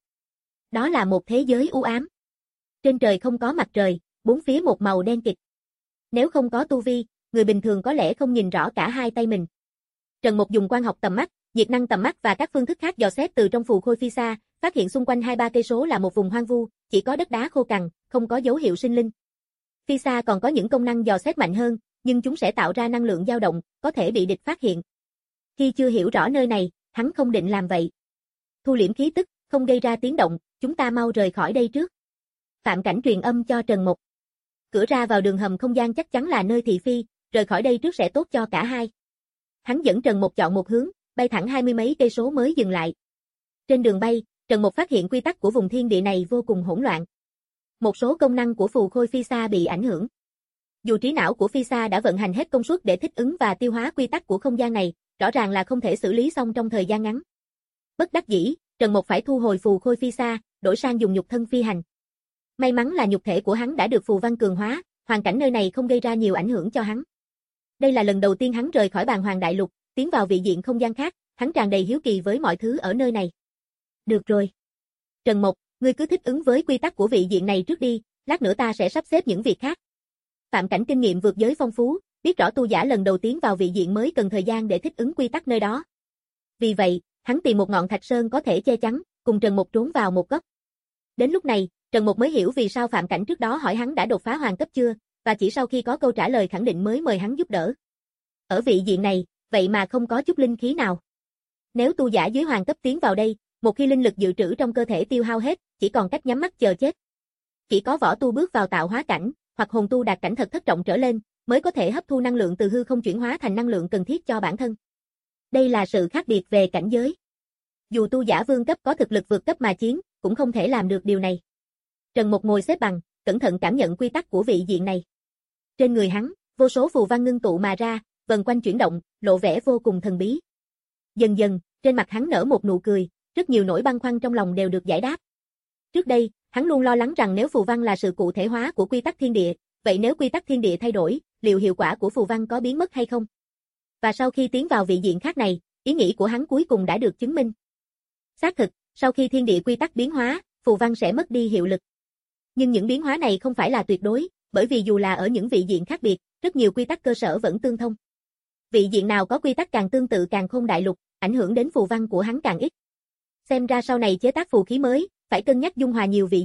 Đó là một thế giới u ám. Trên trời không có mặt trời, bốn phía một màu đen kịt. Nếu không có tu vi, người bình thường có lẽ không nhìn rõ cả hai tay mình. Trần Mục dùng quang học tầm mắt, nhiệt năng tầm mắt và các phương thức khác dò xét từ trong phù khôi phi xa, phát hiện xung quanh hai ba cây số là một vùng hoang vu, chỉ có đất đá khô cằn, không có dấu hiệu sinh linh. Phi xa còn có những công năng dò xét mạnh hơn, nhưng chúng sẽ tạo ra năng lượng dao động, có thể bị địch phát hiện. Khi chưa hiểu rõ nơi này, hắn không định làm vậy. Thu liễm khí tức, không gây ra tiếng động, chúng ta mau rời khỏi đây trước. Phạm Cảnh truyền âm cho Trần Mục. Cửa ra vào đường hầm không gian chắc chắn là nơi thị phi, rời khỏi đây trước sẽ tốt cho cả hai. Hắn dẫn Trần Mục chọn một hướng, bay thẳng hai mươi mấy cây số mới dừng lại. Trên đường bay, Trần Mục phát hiện quy tắc của vùng thiên địa này vô cùng hỗn loạn. Một số công năng của phù khôi phi xa bị ảnh hưởng. Dù trí não của phi xa đã vận hành hết công suất để thích ứng và tiêu hóa quy tắc của không gian này, rõ ràng là không thể xử lý xong trong thời gian ngắn. Bất đắc dĩ, Trần Mục phải thu hồi phù khôi phi xa, đổi sang dùng nhục thân phi hành. May mắn là nhục thể của hắn đã được phù văn cường hóa, hoàn cảnh nơi này không gây ra nhiều ảnh hưởng cho hắn. Đây là lần đầu tiên hắn rời khỏi Bàn Hoàng Đại Lục, tiến vào vị diện không gian khác, hắn tràn đầy hiếu kỳ với mọi thứ ở nơi này. Được rồi. Trần Mục, ngươi cứ thích ứng với quy tắc của vị diện này trước đi, lát nữa ta sẽ sắp xếp những việc khác. Phạm Cảnh kinh nghiệm vượt giới phong phú, biết rõ tu giả lần đầu tiến vào vị diện mới cần thời gian để thích ứng quy tắc nơi đó. Vì vậy, hắn tìm một ngọn thạch sơn có thể che chắn, cùng Trần Mục trốn vào một góc. Đến lúc này, Trần Mục mới hiểu vì sao Phạm Cảnh trước đó hỏi hắn đã đột phá hoàng cấp chưa, và chỉ sau khi có câu trả lời khẳng định mới mời hắn giúp đỡ. Ở vị diện này, vậy mà không có chút linh khí nào. Nếu tu giả dưới hoàng cấp tiến vào đây, một khi linh lực dự trữ trong cơ thể tiêu hao hết, chỉ còn cách nhắm mắt chờ chết. Chỉ có võ tu bước vào tạo hóa cảnh, hoặc hồn tu đạt cảnh thật thất trọng trở lên, mới có thể hấp thu năng lượng từ hư không chuyển hóa thành năng lượng cần thiết cho bản thân. Đây là sự khác biệt về cảnh giới. Dù tu giả vương cấp có thực lực vượt cấp mà chiến, cũng không thể làm được điều này. Trần Mục ngồi xếp bằng, cẩn thận cảm nhận quy tắc của vị diện này. Trên người hắn, vô số phù văn ngưng tụ mà ra, vần quanh chuyển động, lộ vẻ vô cùng thần bí. Dần dần, trên mặt hắn nở một nụ cười, rất nhiều nỗi băn khoăn trong lòng đều được giải đáp. Trước đây, hắn luôn lo lắng rằng nếu phù văn là sự cụ thể hóa của quy tắc thiên địa, vậy nếu quy tắc thiên địa thay đổi, liệu hiệu quả của phù văn có biến mất hay không? Và sau khi tiến vào vị diện khác này, ý nghĩ của hắn cuối cùng đã được chứng minh. Xác thực, sau khi thiên địa quy tắc biến hóa, phù văn sẽ mất đi hiệu lực. Nhưng những biến hóa này không phải là tuyệt đối, bởi vì dù là ở những vị diện khác biệt, rất nhiều quy tắc cơ sở vẫn tương thông. Vị diện nào có quy tắc càng tương tự càng khôn đại lục, ảnh hưởng đến phù văn của hắn càng ít. Xem ra sau này chế tác phù khí mới, phải cân nhắc dung hòa nhiều vị diện,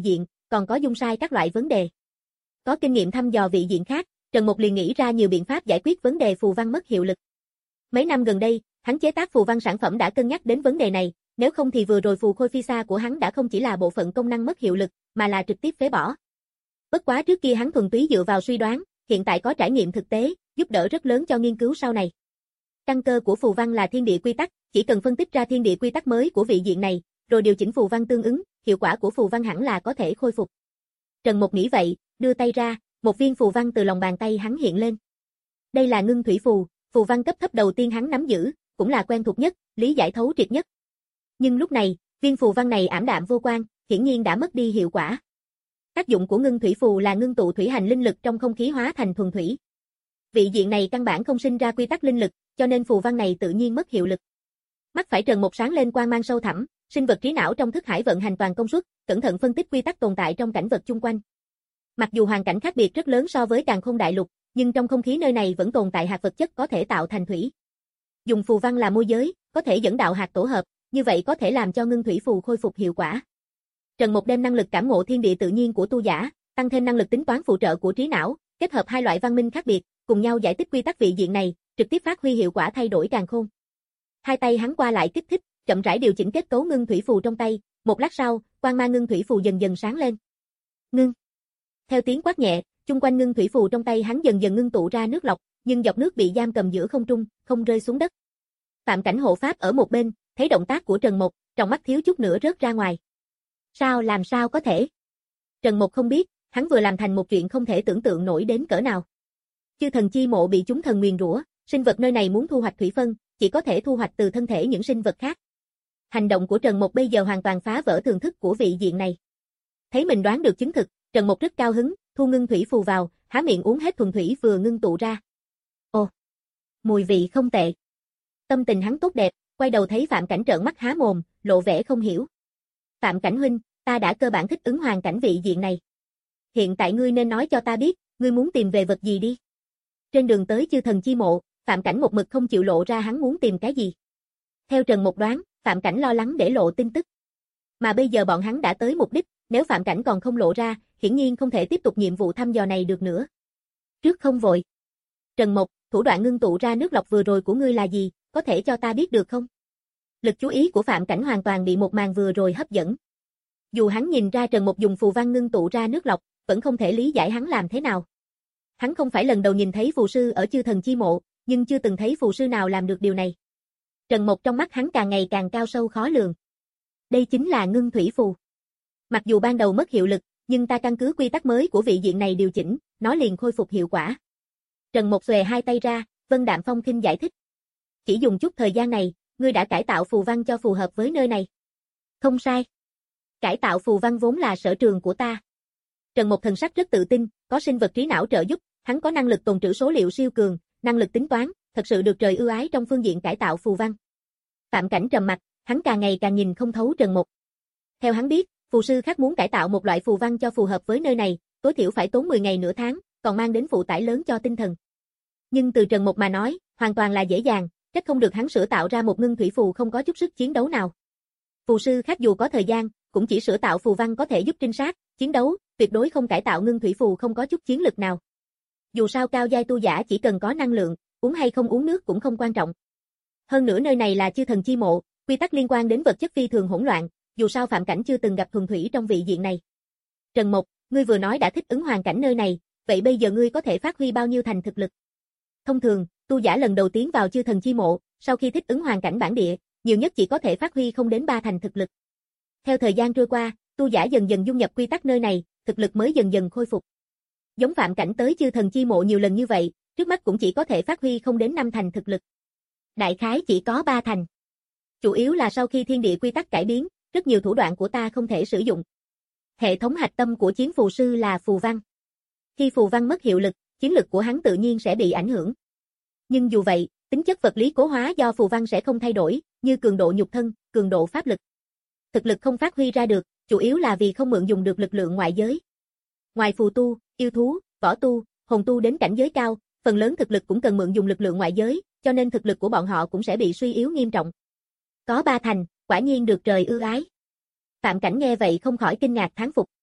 còn có dung sai các loại vấn đề. Có kinh nghiệm thăm dò vị diện khác, Trần Mục liền nghĩ ra nhiều biện pháp giải quyết vấn đề phù văn mất hiệu lực. Mấy năm gần đây, hắn chế tác phù văn sản phẩm đã cân nhắc đến vấn đề này, nếu không thì vừa rồi phù khôi phi sa của hắn đã không chỉ là bộ phận công năng mất hiệu lực, mà là trực tiếp phế bỏ. Bất quá trước kia hắn thuần túy dựa vào suy đoán, hiện tại có trải nghiệm thực tế, giúp đỡ rất lớn cho nghiên cứu sau này. Căn cơ của phù văn là thiên địa quy tắc, chỉ cần phân tích ra thiên địa quy tắc mới của vị diện này, rồi điều chỉnh phù văn tương ứng, hiệu quả của phù văn hẳn là có thể khôi phục. Trần Mục nghĩ vậy, đưa tay ra, một viên phù văn từ lòng bàn tay hắn hiện lên. Đây là ngưng thủy phù, phù văn cấp thấp đầu tiên hắn nắm giữ, cũng là quen thuộc nhất, lý giải thấu triệt nhất. Nhưng lúc này, viên phù văn này ảm đạm vô quang, hiển nhiên đã mất đi hiệu quả. Tác dụng của ngưng thủy phù là ngưng tụ thủy hành linh lực trong không khí hóa thành thuần thủy. Vị diện này căn bản không sinh ra quy tắc linh lực, cho nên phù văn này tự nhiên mất hiệu lực. Mắt phải Trần Mục sáng lên quang mang sâu thẳm, sinh vật trí não trong thức hải vận hành toàn công suất, cẩn thận phân tích quy tắc tồn tại trong cảnh vật chung quanh. Mặc dù hoàn cảnh khác biệt rất lớn so với Càn Khôn Đại Lục, nhưng trong không khí nơi này vẫn tồn tại hạt vật chất có thể tạo thành thủy. Dùng phù văn làm môi giới, có thể dẫn đạo hạt tổ hợp, như vậy có thể làm cho ngưng thủy phù khôi phục hiệu quả. Trần Mục đem năng lực cảm ngộ thiên địa tự nhiên của tu giả, tăng thêm năng lực tính toán phụ trợ của trí não, kết hợp hai loại văn minh khác biệt, cùng nhau giải thích quy tắc vị diện này, trực tiếp phát huy hiệu quả thay đổi càn khôn. Hai tay hắn qua lại kích thích, chậm rãi điều chỉnh kết cấu ngưng thủy phù trong tay, một lát sau, quang mang ngưng thủy phù dần dần sáng lên. Ngưng. Theo tiếng quát nhẹ, chung quanh ngưng thủy phù trong tay hắn dần dần ngưng tụ ra nước lọc, nhưng giọt nước bị giam cầm giữa không trung, không rơi xuống đất. Phạm Cảnh hộ pháp ở một bên, thấy động tác của Trần Mục, trong mắt thiếu chút nữa rớt ra ngoài. Sao làm sao có thể? Trần Mục không biết, hắn vừa làm thành một chuyện không thể tưởng tượng nổi đến cỡ nào. Chư thần chi mộ bị chúng thần nguyền rủa, sinh vật nơi này muốn thu hoạch thủy phân, chỉ có thể thu hoạch từ thân thể những sinh vật khác. Hành động của Trần Mục bây giờ hoàn toàn phá vỡ thường thức của vị diện này. Thấy mình đoán được chứng thực, Trần Mục rất cao hứng, thu ngưng thủy phù vào, há miệng uống hết thuần thủy vừa ngưng tụ ra. Ồ, mùi vị không tệ. Tâm tình hắn tốt đẹp, quay đầu thấy Phạm Cảnh trợn mắt há mồm, lộ vẻ không hiểu. Phạm Cảnh huynh, ta đã cơ bản thích ứng hoàn cảnh vị diện này. Hiện tại ngươi nên nói cho ta biết, ngươi muốn tìm về vật gì đi. Trên đường tới chư thần chi mộ, Phạm Cảnh một mực không chịu lộ ra hắn muốn tìm cái gì. Theo Trần Mục đoán, Phạm Cảnh lo lắng để lộ tin tức. Mà bây giờ bọn hắn đã tới mục đích, nếu Phạm Cảnh còn không lộ ra, hiển nhiên không thể tiếp tục nhiệm vụ thăm dò này được nữa. Trước không vội. Trần Mục, thủ đoạn ngưng tụ ra nước lọc vừa rồi của ngươi là gì, có thể cho ta biết được không? Lực chú ý của Phạm Cảnh hoàn toàn bị một màn vừa rồi hấp dẫn. Dù hắn nhìn ra Trần Mục dùng phù văn ngưng tụ ra nước lọc, vẫn không thể lý giải hắn làm thế nào. Hắn không phải lần đầu nhìn thấy phù sư ở chư thần chi mộ, nhưng chưa từng thấy phù sư nào làm được điều này. Trần Mục trong mắt hắn càng ngày càng cao sâu khó lường. Đây chính là ngưng thủy phù. Mặc dù ban đầu mất hiệu lực, nhưng ta căn cứ quy tắc mới của vị diện này điều chỉnh, nó liền khôi phục hiệu quả. Trần Mục xòe hai tay ra, Vân Đạm Phong khinh giải thích. Chỉ dùng chút thời gian này, ngươi đã cải tạo phù văn cho phù hợp với nơi này. Không sai. Cải tạo phù văn vốn là sở trường của ta. Trần Mục thần sắc rất tự tin, có sinh vật trí não trợ giúp, hắn có năng lực tồn trữ số liệu siêu cường, năng lực tính toán, thật sự được trời ưu ái trong phương diện cải tạo phù văn. Phạm Cảnh trầm mặt, hắn càng ngày càng nhìn không thấu Trần Mục. Theo hắn biết, phù sư khác muốn cải tạo một loại phù văn cho phù hợp với nơi này, tối thiểu phải tốn mười ngày nửa tháng, còn mang đến phụ tải lớn cho tinh thần. Nhưng từ Trần Mục mà nói, hoàn toàn là dễ dàng, trách không được hắn sửa tạo ra một ngưng thủy phù không có chút sức chiến đấu nào. Phù sư khác dù có thời gian, cũng chỉ sửa tạo phù văn có thể giúp trinh sát, chiến đấu, tuyệt đối không cải tạo ngưng thủy phù không có chút chiến lực nào. Dù sao cao giai tu giả chỉ cần có năng lượng, uống hay không uống nước cũng không quan trọng. Hơn nữa nơi này là chư thần chi mộ, quy tắc liên quan đến vật chất phi thường hỗn loạn, dù sao Phạm Cảnh chưa từng gặp thuần thủy trong vị diện này. Trần Mục, ngươi vừa nói đã thích ứng hoàn cảnh nơi này, vậy bây giờ ngươi có thể phát huy bao nhiêu thành thực lực? Thông thường, tu giả lần đầu tiến vào chư thần chi mộ, sau khi thích ứng hoàn cảnh bản địa, nhiều nhất chỉ có thể phát huy không đến ba thành thực lực. Theo thời gian trôi qua, tu giả dần dần dung nhập quy tắc nơi này, thực lực mới dần dần khôi phục. Giống Phạm Cảnh tới chư thần chi mộ nhiều lần như vậy, trước mắt cũng chỉ có thể phát huy không đến năm thành thực lực. Đại khái chỉ có ba thành. Chủ yếu là sau khi thiên địa quy tắc cải biến, rất nhiều thủ đoạn của ta không thể sử dụng. Hệ thống hạch tâm của chiến phù sư là phù văn. Khi phù văn mất hiệu lực, chiến lực của hắn tự nhiên sẽ bị ảnh hưởng. Nhưng dù vậy, tính chất vật lý cố hóa do phù văn sẽ không thay đổi, như cường độ nhục thân, cường độ pháp lực. Thực lực không phát huy ra được, chủ yếu là vì không mượn dùng được lực lượng ngoại giới. Ngoài phù tu, yêu thú, võ tu, hồn tu đến cảnh giới cao, phần lớn thực lực cũng cần mượn dùng lực lượng ngoại giới, cho nên thực lực của bọn họ cũng sẽ bị suy yếu nghiêm trọng. Có ba thành, quả nhiên được trời ưu ái. Phạm Cảnh nghe vậy không khỏi kinh ngạc thán phục.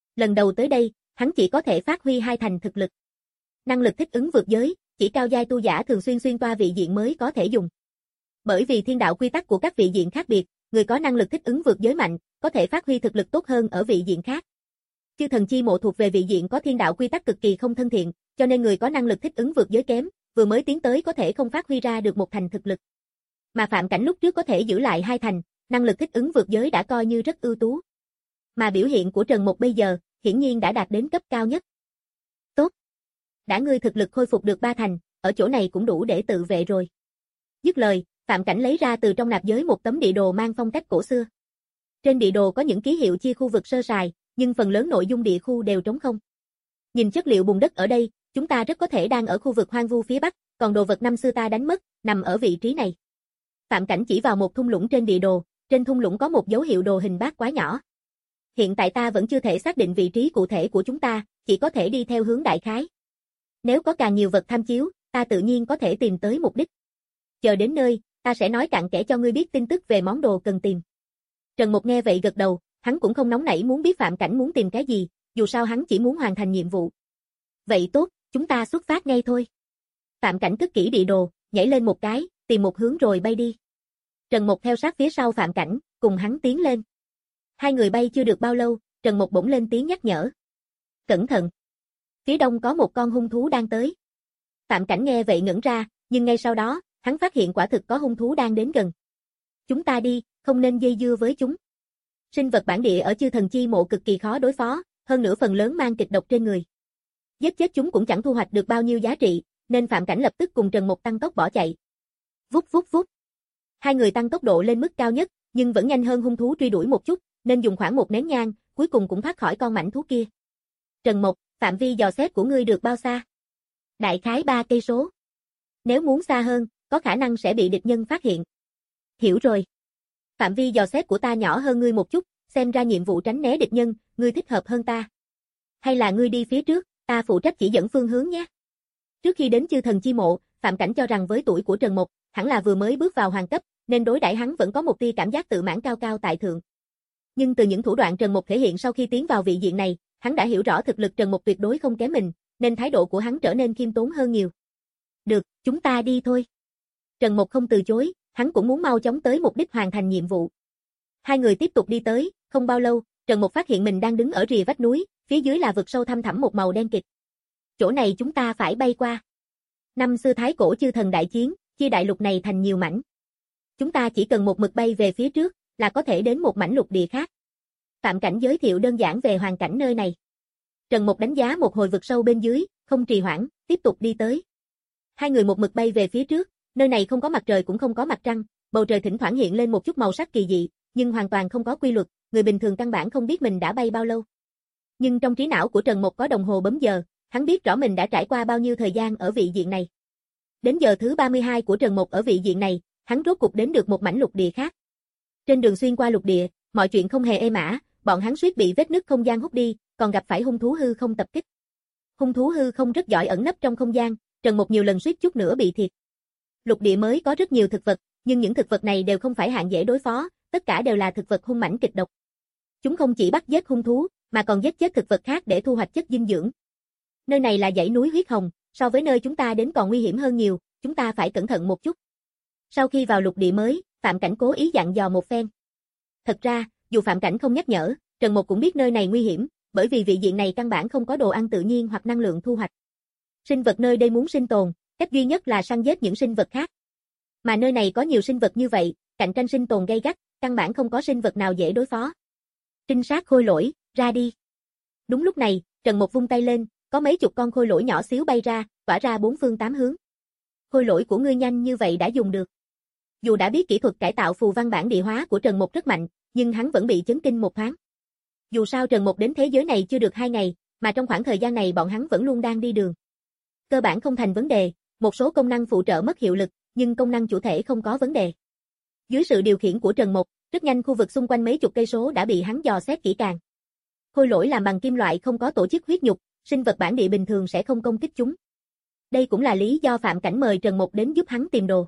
Lần đầu tới đây, hắn chỉ có thể phát huy hai thành thực lực. Năng lực thích ứng vượt giới, chỉ cao giai tu giả thường xuyên xuyên toa vị diện mới có thể dùng. Bởi vì thiên đạo quy tắc của các vị diện khác biệt, người có năng lực thích ứng vượt giới mạnh, có thể phát huy thực lực tốt hơn ở vị diện khác. Chư thần chi mộ thuộc về vị diện có thiên đạo quy tắc cực kỳ không thân thiện, cho nên người có năng lực thích ứng vượt giới kém, vừa mới tiến tới có thể không phát huy ra được một thành thực lực. Mà Phạm Cảnh lúc trước có thể giữ lại hai thành, năng lực thích ứng vượt giới đã coi như rất ưu tú. Mà biểu hiện của Trần Mục bây giờ, hiển nhiên đã đạt đến cấp cao nhất. Tốt. Đã ngươi thực lực khôi phục được ba thành, ở chỗ này cũng đủ để tự vệ rồi. Dứt lời, Phạm Cảnh lấy ra từ trong nạp giới một tấm địa đồ mang phong cách cổ xưa. Trên địa đồ có những ký hiệu chia khu vực sơ sài, nhưng phần lớn nội dung địa khu đều trống không. Nhìn chất liệu bùn đất ở đây, chúng ta rất có thể đang ở khu vực hoang vu phía bắc, còn đồ vật năm xưa ta đánh mất, nằm ở vị trí này. Phạm Cảnh chỉ vào một thung lũng trên địa đồ, trên thung lũng có một dấu hiệu đồ hình bát quái nhỏ. Hiện tại ta vẫn chưa thể xác định vị trí cụ thể của chúng ta, chỉ có thể đi theo hướng đại khái. Nếu có càng nhiều vật tham chiếu, ta tự nhiên có thể tìm tới mục đích. Chờ đến nơi, ta sẽ nói cặn kẽ cho ngươi biết tin tức về món đồ cần tìm. Trần Mục nghe vậy gật đầu, hắn cũng không nóng nảy muốn biết Phạm Cảnh muốn tìm cái gì, dù sao hắn chỉ muốn hoàn thành nhiệm vụ. Vậy tốt, chúng ta xuất phát ngay thôi. Phạm Cảnh cất kỹ địa đồ, nhảy lên một cái, tìm một hướng rồi bay đi. Trần Mục theo sát phía sau Phạm Cảnh, cùng hắn tiến lên. Hai người bay chưa được bao lâu, Trần Mục bỗng lên tiếng nhắc nhở. Cẩn thận! Phía đông có một con hung thú đang tới. Phạm Cảnh nghe vậy ngẩn ra, nhưng ngay sau đó, hắn phát hiện quả thực có hung thú đang đến gần. Chúng ta đi, không nên dây dưa với chúng. Sinh vật bản địa ở chư thần chi mộ cực kỳ khó đối phó, hơn nữa phần lớn mang kịch độc trên người. Giết chết chúng cũng chẳng thu hoạch được bao nhiêu giá trị, nên Phạm Cảnh lập tức cùng Trần Mục tăng tốc bỏ chạy. Vút vút vút. Hai người tăng tốc độ lên mức cao nhất, nhưng vẫn nhanh hơn hung thú truy đuổi một chút, nên dùng khoảng một nén nhang, cuối cùng cũng thoát khỏi con mãnh thú kia. Trần Mục, phạm vi dò xét của ngươi được bao xa? Đại khái ba cây số. Nếu muốn xa hơn, có khả năng sẽ bị địch nhân phát hiện. Hiểu rồi. Phạm vi dò xét của ta nhỏ hơn ngươi một chút, xem ra nhiệm vụ tránh né địch nhân, ngươi thích hợp hơn ta. Hay là ngươi đi phía trước, ta phụ trách chỉ dẫn phương hướng nhé. Trước khi đến chư thần chi mộ, Phạm Cảnh cho rằng với tuổi của Trần Mục, hẳn là vừa mới bước vào hoàng cấp, nên đối đãi hắn vẫn có một tia cảm giác tự mãn cao cao tại thượng. Nhưng từ những thủ đoạn Trần Mục thể hiện sau khi tiến vào vị diện này, hắn đã hiểu rõ thực lực Trần Mục tuyệt đối không kém mình, nên thái độ của hắn trở nên khiêm tốn hơn nhiều. Được, chúng ta đi thôi. Trần Mục không từ chối, hắn cũng muốn mau chóng tới mục đích hoàn thành nhiệm vụ. Hai người tiếp tục đi tới, không bao lâu, Trần Mục phát hiện mình đang đứng ở rìa vách núi, phía dưới là vực sâu thăm thẳm một màu đen kịt. Chỗ này chúng ta phải bay qua. Năm xưa thái cổ chư thần đại chiến, chia đại lục này thành nhiều mảnh. Chúng ta chỉ cần một mực bay về phía trước, là có thể đến một mảnh lục địa khác. Phạm Cảnh giới thiệu đơn giản về hoàn cảnh nơi này. Trần Mục đánh giá một hồi vực sâu bên dưới, không trì hoãn, tiếp tục đi tới. Hai người một mực bay về phía trước, nơi này không có mặt trời cũng không có mặt trăng, bầu trời thỉnh thoảng hiện lên một chút màu sắc kỳ dị, nhưng hoàn toàn không có quy luật, người bình thường căn bản không biết mình đã bay bao lâu. Nhưng trong trí não của Trần Mục có đồng hồ bấm giờ, hắn biết rõ mình đã trải qua bao nhiêu thời gian ở vị diện này. Đến giờ thứ ba mươi hai của Trần Mục ở vị diện này, hắn rốt cục đến được một mảnh lục địa khác. Trên đường xuyên qua lục địa, mọi chuyện không hề êm ả, bọn hắn suýt bị vết nứt không gian hút đi, còn gặp phải hung thú hư không tập kích. Hung thú hư không rất giỏi ẩn nấp trong không gian, Trần Mục nhiều lần suýt chút nữa bị thiệt. Lục địa mới có rất nhiều thực vật, nhưng những thực vật này đều không phải hạng dễ đối phó, tất cả đều là thực vật hung mãnh kịch độc. Chúng không chỉ bắt giết hung thú, mà còn giết chết thực vật khác để thu hoạch chất dinh dưỡng. Nơi này là dãy núi huyết hồng, so với nơi chúng ta đến còn nguy hiểm hơn nhiều, chúng ta phải cẩn thận một chút. Sau khi vào lục địa mới, Phạm Cảnh cố ý dặn dò một phen. Thật ra, dù Phạm Cảnh không nhắc nhở, Trần Mục cũng biết nơi này nguy hiểm, bởi vì vị diện này căn bản không có đồ ăn tự nhiên hoặc năng lượng thu hoạch. Sinh vật nơi đây muốn sinh tồn, cách duy nhất là săn giết những sinh vật khác. Mà nơi này có nhiều sinh vật như vậy, cạnh tranh sinh tồn gay gắt, căn bản không có sinh vật nào dễ đối phó. Trinh sát khôi lỗi, ra đi. Đúng lúc này, Trần Mục vung tay lên, có mấy chục con khôi lỗi nhỏ xíu bay ra, tỏa ra bốn phương tám hướng. Khôi lỗi của ngươi nhanh như vậy đã dùng được. Dù đã biết kỹ thuật cải tạo phù văn bản địa hóa của Trần Mục rất mạnh, nhưng hắn vẫn bị chấn kinh một thoáng. Dù sao Trần Mục đến thế giới này chưa được hai ngày, mà trong khoảng thời gian này bọn hắn vẫn luôn đang đi đường. Cơ bản không thành vấn đề, một số công năng phụ trợ mất hiệu lực, nhưng công năng chủ thể không có vấn đề. Dưới sự điều khiển của Trần Mục, rất nhanh khu vực xung quanh mấy chục cây số đã bị hắn dò xét kỹ càng. Khôi lỗi làm bằng kim loại không có tổ chức huyết nhục, sinh vật bản địa bình thường sẽ không công kích chúng. Đây cũng là lý do Phạm Cảnh mời Trần Mục đến giúp hắn tìm đồ.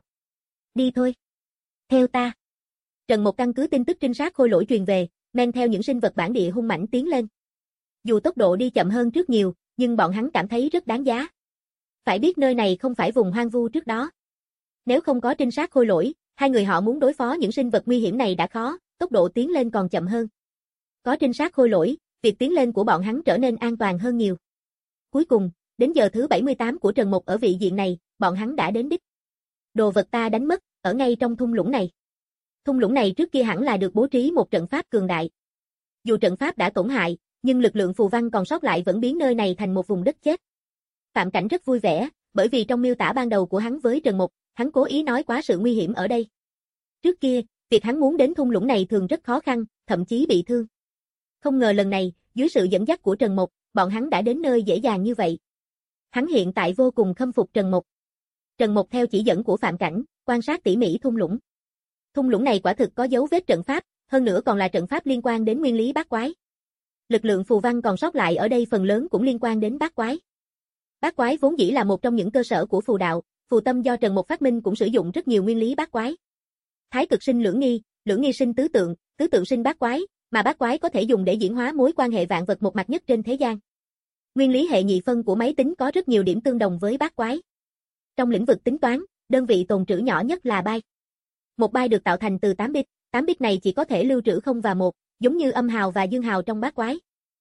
Đi thôi. Theo ta. Trần Mục căn cứ tin tức trinh sát khôi lỗi truyền về, men theo những sinh vật bản địa hung mãnh tiến lên. Dù tốc độ đi chậm hơn trước nhiều, nhưng bọn hắn cảm thấy rất đáng giá. Phải biết nơi này không phải vùng hoang vu trước đó. Nếu không có trinh sát khôi lỗi, hai người họ muốn đối phó những sinh vật nguy hiểm này đã khó, tốc độ tiến lên còn chậm hơn. Có trinh sát khôi lỗi, việc tiến lên của bọn hắn trở nên an toàn hơn nhiều. Cuối cùng, đến giờ thứ bảy mươi tám của Trần Mục ở vị diện này, bọn hắn đã đến đích. Đồ vật ta đánh mất, ở ngay trong thung lũng này. Thung lũng này trước kia hẳn là được bố trí một trận pháp cường đại. Dù trận pháp đã tổn hại, nhưng lực lượng phù văn còn sót lại vẫn biến nơi này thành một vùng đất chết. Phạm Cảnh rất vui vẻ, bởi vì trong miêu tả ban đầu của hắn với Trần Mục, hắn cố ý nói quá sự nguy hiểm ở đây. Trước kia, việc hắn muốn đến thung lũng này thường rất khó khăn, thậm chí bị thương. Không ngờ lần này, dưới sự dẫn dắt của Trần Mục, bọn hắn đã đến nơi dễ dàng như vậy. Hắn hiện tại vô cùng khâm phục Trần Mục. Trần Mục theo chỉ dẫn của Phạm Cảnh, quan sát tỉ mỉ thung lũng. Thung lũng này quả thực có dấu vết trận pháp, hơn nữa còn là trận pháp liên quan đến nguyên lý bát quái. Lực lượng phù văn còn sót lại ở đây phần lớn cũng liên quan đến bát quái. Bát quái vốn dĩ là một trong những cơ sở của phù đạo, phù tâm do Trần Mục phát minh cũng sử dụng rất nhiều nguyên lý bát quái. Thái cực sinh lưỡng nghi, lưỡng nghi sinh tứ tượng, tứ tượng sinh bát quái, mà bát quái có thể dùng để diễn hóa mối quan hệ vạn vật một mặt nhất trên thế gian. Nguyên lý hệ nhị phân của máy tính có rất nhiều điểm tương đồng với bát quái. Trong lĩnh vực tính toán, đơn vị tồn trữ nhỏ nhất là byte. Một byte được tạo thành từ tám bit, tám bit này chỉ có thể lưu trữ không và một, giống như âm hào và dương hào trong bát quái.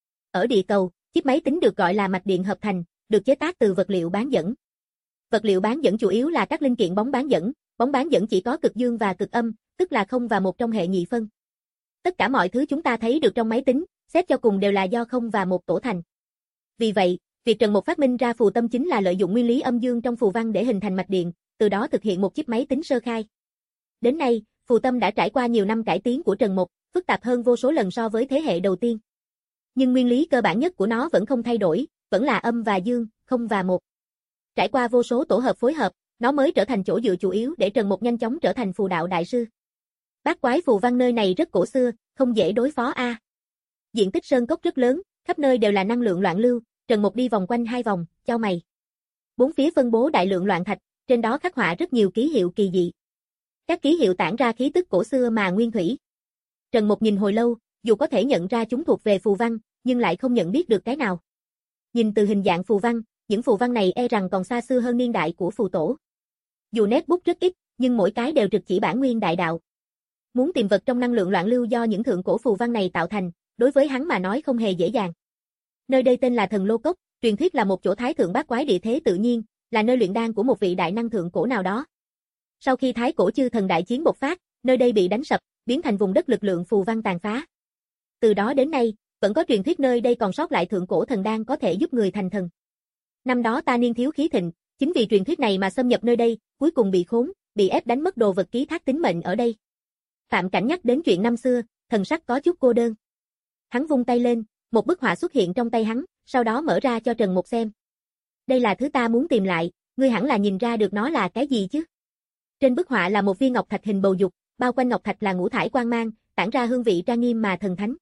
Ở địa cầu, chiếc máy tính được gọi là mạch điện hợp thành, được chế tác từ vật liệu bán dẫn. Vật liệu bán dẫn chủ yếu là các linh kiện bóng bán dẫn, bóng bán dẫn chỉ có cực dương và cực âm, tức là không và một trong hệ nhị phân. Tất cả mọi thứ chúng ta thấy được trong máy tính, xét cho cùng đều là do không và một tổ thành. Vì vậy, việc Trần Mục phát minh ra phù tâm chính là lợi dụng nguyên lý âm dương trong phù văn để hình thành mạch điện, từ đó thực hiện một chiếc máy tính sơ khai. Đến nay, phù tâm đã trải qua nhiều năm cải tiến của Trần Mục, phức tạp hơn vô số lần so với thế hệ đầu tiên. Nhưng nguyên lý cơ bản nhất của nó vẫn không thay đổi, vẫn là âm và dương, không và một. Trải qua vô số tổ hợp phối hợp, nó mới trở thành chỗ dựa chủ yếu để Trần Mục nhanh chóng trở thành phù đạo đại sư. Bát quái phù văn nơi này rất cổ xưa, không dễ đối phó a. À. Diện tích sơn cốc rất lớn, khắp nơi đều là năng lượng loạn lưu, Trần Mục đi vòng quanh hai vòng, chau mày. Bốn phía phân bố đại lượng loạn thạch, trên đó khắc họa rất nhiều ký hiệu kỳ dị. Các ký hiệu tản ra khí tức cổ xưa mà nguyên thủy. Trần Mục nhìn hồi lâu, dù có thể nhận ra chúng thuộc về phù văn, nhưng lại không nhận biết được cái nào. Nhìn từ hình dạng phù văn, những phù văn này e rằng còn xa xưa hơn niên đại của phù tổ. Dù nét bút rất ít, nhưng mỗi cái đều trực chỉ bản nguyên đại đạo. Muốn tìm vật trong năng lượng loạn lưu do những thượng cổ phù văn này tạo thành, đối với hắn mà nói không hề dễ dàng. Nơi đây tên là Thần Lô Cốc, truyền thuyết là một chỗ thái thượng bát quái địa thế tự nhiên, là nơi luyện đan của một vị đại năng thượng cổ nào đó. Sau khi thái cổ chư thần đại chiến bộc phát, nơi đây bị đánh sập, biến thành vùng đất lực lượng phù văn tàn phá. Từ đó đến nay, vẫn có truyền thuyết nơi đây còn sót lại thượng cổ thần đan có thể giúp người thành thần. Năm đó ta niên thiếu khí thịnh, chính vì truyền thuyết này mà xâm nhập nơi đây, cuối cùng bị khốn, bị ép đánh mất đồ vật ký thác tính mệnh ở đây. Phạm Cảnh nhắc đến chuyện năm xưa, thần sắc có chút cô đơn. Hắn vung tay lên, một bức họa xuất hiện trong tay hắn, sau đó mở ra cho Trần Mục xem. Đây là thứ ta muốn tìm lại, ngươi hẳn là nhìn ra được nó là cái gì chứ? Trên bức họa là một viên ngọc thạch hình bầu dục, bao quanh ngọc thạch là ngũ thải quang mang, tản ra hương vị trang nghiêm mà thần thánh.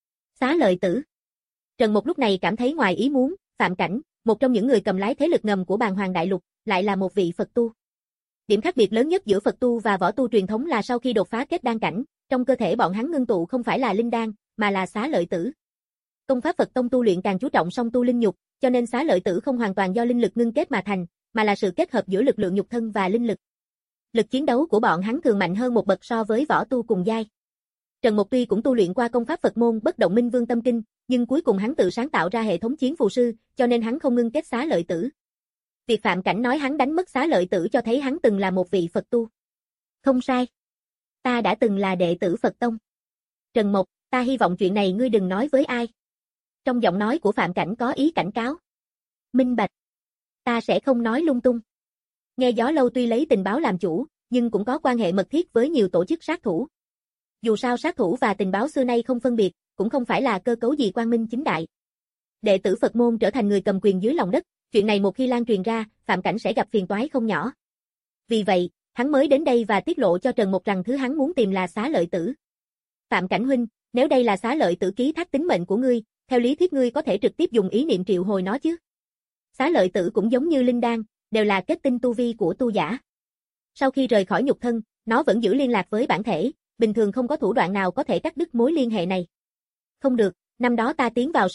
Xá Lợi Tử. Trần Mục lúc này cảm thấy ngoài ý muốn, Phạm Cảnh, một trong những người cầm lái thế lực ngầm của Bàn Hoàng Đại Lục, lại là một vị Phật tu. Điểm khác biệt lớn nhất giữa Phật tu và võ tu truyền thống là sau khi đột phá kết đan cảnh, trong cơ thể bọn hắn ngưng tụ không phải là linh đan, mà là xá lợi tử. Công pháp Phật tông tu luyện càng chú trọng song tu linh nhục, cho nên xá lợi tử không hoàn toàn do linh lực ngưng kết mà thành, mà là sự kết hợp giữa lực lượng nhục thân và linh lực. Lực chiến đấu của bọn hắn thường mạnh hơn một bậc so với võ tu cùng giai. Trần Mục tuy cũng tu luyện qua công pháp Phật môn Bất Động Minh Vương Tâm Kinh, nhưng cuối cùng hắn tự sáng tạo ra hệ thống chiến phù sư, cho nên hắn không ngưng kết xá lợi tử. Việc Phạm Cảnh nói hắn đánh mất xá lợi tử cho thấy hắn từng là một vị Phật tu. Không sai. Ta đã từng là đệ tử Phật tông. Trần Mục, ta hy vọng chuyện này ngươi đừng nói với ai. Trong giọng nói của Phạm Cảnh có ý cảnh cáo. Minh bạch. Ta sẽ không nói lung tung. Nghe Gió Lâu tuy lấy tình báo làm chủ, nhưng cũng có quan hệ mật thiết với nhiều tổ chức sát thủ. Dù sao sát thủ và tình báo xưa nay không phân biệt, cũng không phải là cơ cấu gì quang minh chính đại. Đệ tử Phật môn trở thành người cầm quyền dưới lòng đất, chuyện này một khi lan truyền ra, Phạm Cảnh sẽ gặp phiền toái không nhỏ. Vì vậy, hắn mới đến đây và tiết lộ cho Trần Mục rằng thứ hắn muốn tìm là xá lợi tử. Phạm Cảnh huynh, nếu đây là xá lợi tử ký thác tính mệnh của ngươi, theo lý thuyết ngươi có thể trực tiếp dùng ý niệm triệu hồi nó chứ. Xá lợi tử cũng giống như linh đan, đều là kết tinh tu vi của tu giả. Sau khi rời khỏi nhục thân, nó vẫn giữ liên lạc với bản thể, bình thường không có thủ đoạn nào có thể cắt đứt mối liên hệ này. Không được, năm đó ta tiến vào sơn cốc,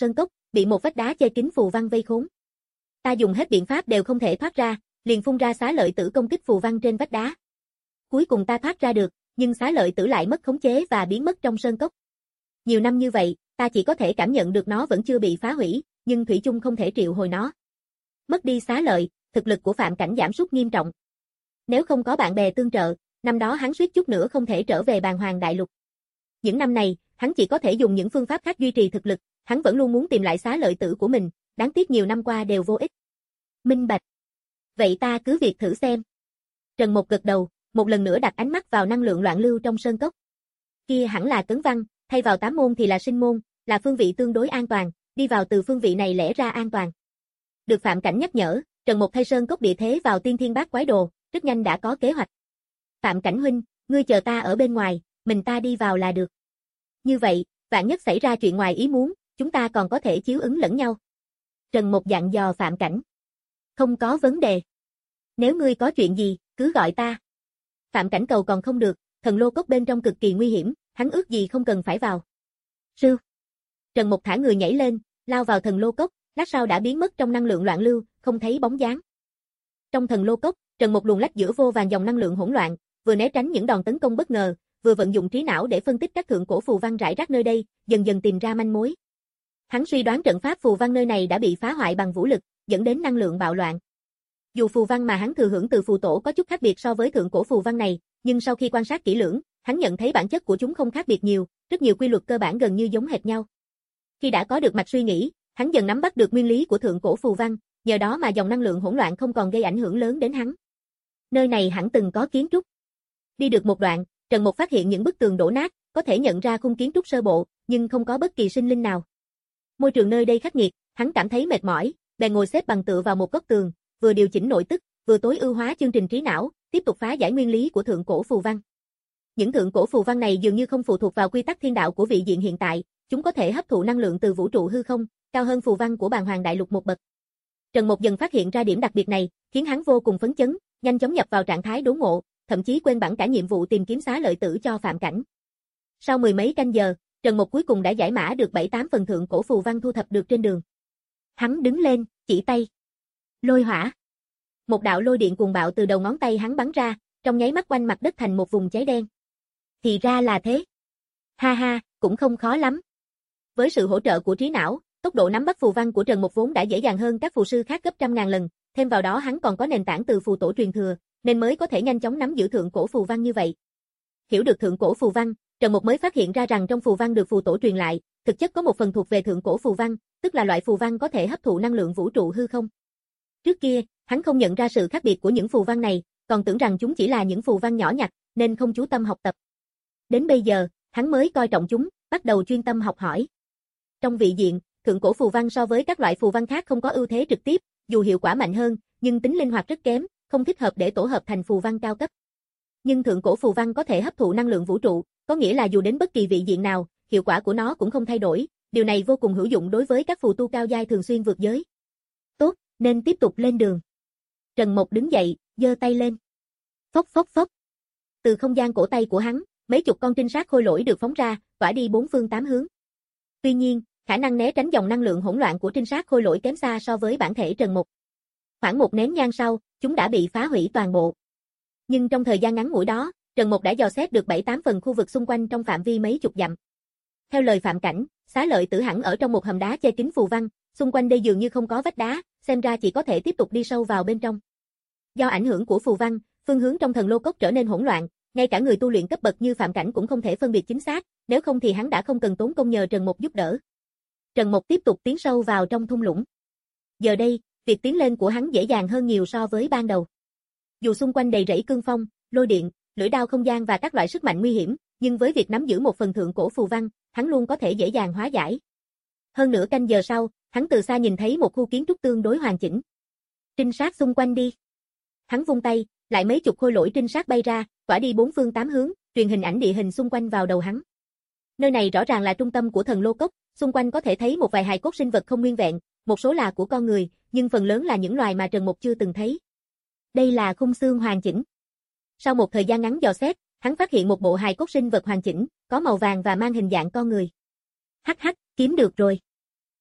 bị một vách đá che kín phù văn vây khốn. Ta dùng hết biện pháp đều không thể thoát ra, liền phun ra xá lợi tử công kích phù văn trên vách đá. Cuối cùng ta thoát ra được, nhưng xá lợi tử lại mất khống chế và biến mất trong sơn cốc. Nhiều năm như vậy, ta chỉ có thể cảm nhận được nó vẫn chưa bị phá hủy, nhưng thủy chung không thể triệu hồi nó. Mất đi xá lợi, thực lực của Phạm Cảnh giảm sút nghiêm trọng. Nếu không có bạn bè tương trợ, năm đó hắn suýt chút nữa không thể trở về Bàn Hoàng Đại Lục. Những năm này, hắn chỉ có thể dùng những phương pháp khác duy trì thực lực, hắn vẫn luôn muốn tìm lại xá lợi tử của mình, đáng tiếc nhiều năm qua đều vô ích. Minh bạch. Vậy ta cứ việc thử xem. Trần Mộc gật đầu, một lần nữa đặt ánh mắt vào năng lượng loạn lưu trong sơn cốc. Kia hẳn là cấn văn, thay vào tám môn thì là sinh môn, là phương vị tương đối an toàn, đi vào từ phương vị này lẽ ra an toàn. Được Phạm Cảnh nhắc nhở, Trần Mộc thay sơn cốc địa thế vào tiên thiên bát quái đồ, rất nhanh đã có kế hoạch. Phạm Cảnh huynh, ngươi chờ ta ở bên ngoài, mình ta đi vào là được. Như vậy, vạn nhất xảy ra chuyện ngoài ý muốn, chúng ta còn có thể chiếu ứng lẫn nhau. Trần Mộc dặn dò Phạm Cảnh. Không có vấn đề. Nếu ngươi có chuyện gì, cứ gọi ta. Phạm Cảnh cầu còn không được, thần lô cốc bên trong cực kỳ nguy hiểm, hắn ước gì không cần phải vào. Sư. Trần Mộc thả người nhảy lên, lao vào thần lô cốc, lát sau đã biến mất trong năng lượng loạn lưu, không thấy bóng dáng. Trong thần lô cốc, Trần Mộc luồn lách giữa vô vàn dòng năng lượng hỗn loạn, vừa né tránh những đòn tấn công bất ngờ, vừa vận dụng trí não để phân tích các thượng cổ phù văn rải rác nơi đây, dần dần tìm ra manh mối. Hắn suy đoán trận pháp phù văn nơi này đã bị phá hoại bằng vũ lực, dẫn đến năng lượng bạo loạn. Dù phù văn mà hắn thừa hưởng từ phù tổ có chút khác biệt so với thượng cổ phù văn này, nhưng sau khi quan sát kỹ lưỡng, hắn nhận thấy bản chất của chúng không khác biệt nhiều, rất nhiều quy luật cơ bản gần như giống hệt nhau. Khi đã có được mạch suy nghĩ, hắn dần nắm bắt được nguyên lý của thượng cổ phù văn, nhờ đó mà dòng năng lượng hỗn loạn không còn gây ảnh hưởng lớn đến hắn. Nơi này hẳn từng có kiến trúc. Đi được một đoạn, Trần Mộc phát hiện những bức tường đổ nát, có thể nhận ra khung kiến trúc sơ bộ, nhưng không có bất kỳ sinh linh nào. Môi trường nơi đây khắc nghiệt, hắn cảm thấy mệt mỏi, bèn ngồi xếp bằng tựa vào một góc tường, vừa điều chỉnh nội tức, vừa tối ưu hóa chương trình trí não, tiếp tục phá giải nguyên lý của thượng cổ phù văn. Những thượng cổ phù văn này dường như không phụ thuộc vào quy tắc thiên đạo của vị diện hiện tại, chúng có thể hấp thụ năng lượng từ vũ trụ hư không, cao hơn phù văn của Bàn Hoàng Đại Lục một bậc. Trần Mộc dần phát hiện ra điểm đặc biệt này, khiến hắn vô cùng phấn chấn, nhanh chóng nhập vào trạng thái đốn ngộ, thậm chí quên bẵng cả nhiệm vụ tìm kiếm xá lợi tử cho Phạm Cảnh. Sau mười mấy canh giờ, Trần Mộc cuối cùng đã giải mã được bảy tám phần thượng cổ phù văn thu thập được trên đường. Hắn đứng lên, chỉ tay. Lôi hỏa. Một đạo lôi điện cuồng bạo từ đầu ngón tay hắn bắn ra, trong nháy mắt quanh mặt đất thành một vùng cháy đen. Thì ra là thế. Ha ha, cũng không khó lắm. Với sự hỗ trợ của trí não, tốc độ nắm bắt phù văn của Trần Mộc vốn đã dễ dàng hơn các phù sư khác gấp trăm ngàn lần, thêm vào đó hắn còn có nền tảng từ phù tổ truyền thừa, nên mới có thể nhanh chóng nắm giữ thượng cổ phù văn như vậy. Hiểu được thượng cổ phù văn, Trần Mộc mới phát hiện ra rằng trong phù văn được phù tổ truyền lại, thực chất có một phần thuộc về thượng cổ phù văn, tức là loại phù văn có thể hấp thụ năng lượng vũ trụ hư không. Trước kia, hắn không nhận ra sự khác biệt của những phù văn này, còn tưởng rằng chúng chỉ là những phù văn nhỏ nhặt, nên không chú tâm học tập. Đến bây giờ, hắn mới coi trọng chúng, bắt đầu chuyên tâm học hỏi. Trong vị diện, thượng cổ phù văn so với các loại phù văn khác không có ưu thế trực tiếp, dù hiệu quả mạnh hơn, nhưng tính linh hoạt rất kém, không thích hợp để tổ hợp thành phù văn cao cấp. Nhưng thượng cổ phù văn có thể hấp thụ năng lượng vũ trụ, có nghĩa là dù đến bất kỳ vị diện nào, hiệu quả của nó cũng không thay đổi, điều này vô cùng hữu dụng đối với các phù tu cao giai thường xuyên vượt giới. Tốt, nên tiếp tục lên đường. Trần Mộc đứng dậy, giơ tay lên. Phốc phốc phốc. Từ không gian cổ tay của hắn, mấy chục con trinh sát khôi lỗi được phóng ra, tỏa đi bốn phương tám hướng. Tuy nhiên, khả năng né tránh dòng năng lượng hỗn loạn của trinh sát khôi lỗi kém xa so với bản thể Trần Mộc. Khoảng một nén nhang sau, chúng đã bị phá hủy toàn bộ. Nhưng trong thời gian ngắn ngủi đó, Trần Mộc đã dò xét được bảy tám phần khu vực xung quanh trong phạm vi mấy chục dặm. Theo lời Phạm Cảnh, xá lợi tử hẳn ở trong một hầm đá che kín phù văn, xung quanh đây dường như không có vách đá, xem ra chỉ có thể tiếp tục đi sâu vào bên trong. Do ảnh hưởng của phù văn, phương hướng trong thần lô cốc trở nên hỗn loạn, ngay cả người tu luyện cấp bậc như Phạm Cảnh cũng không thể phân biệt chính xác, nếu không thì hắn đã không cần tốn công nhờ Trần Mộc giúp đỡ. Trần Mộc tiếp tục tiến sâu vào trong thung lũng. Giờ đây, việc tiến lên của hắn dễ dàng hơn nhiều so với ban đầu. Dù xung quanh đầy rẫy cương phong, lôi điện, lưỡi đao không gian và các loại sức mạnh nguy hiểm, nhưng với việc nắm giữ một phần thượng cổ phù văn, hắn luôn có thể dễ dàng hóa giải. Hơn nửa canh giờ sau, hắn từ xa nhìn thấy một khu kiến trúc tương đối hoàn chỉnh. Trinh sát xung quanh đi. Hắn vung tay, lại mấy chục khôi lỗi trinh sát bay ra, tỏa đi bốn phương tám hướng, truyền hình ảnh địa hình xung quanh vào đầu hắn. Nơi này rõ ràng là trung tâm của thần lô cốc, xung quanh có thể thấy một vài hài cốt sinh vật không nguyên vẹn, một số là của con người, nhưng phần lớn là những loài mà Trần Mộc chưa từng thấy. Đây là khung xương hoàn chỉnh. Sau một thời gian ngắn dò xét, hắn phát hiện một bộ hài cốt sinh vật hoàn chỉnh, có màu vàng và mang hình dạng con người. Hắc hắc, kiếm được rồi.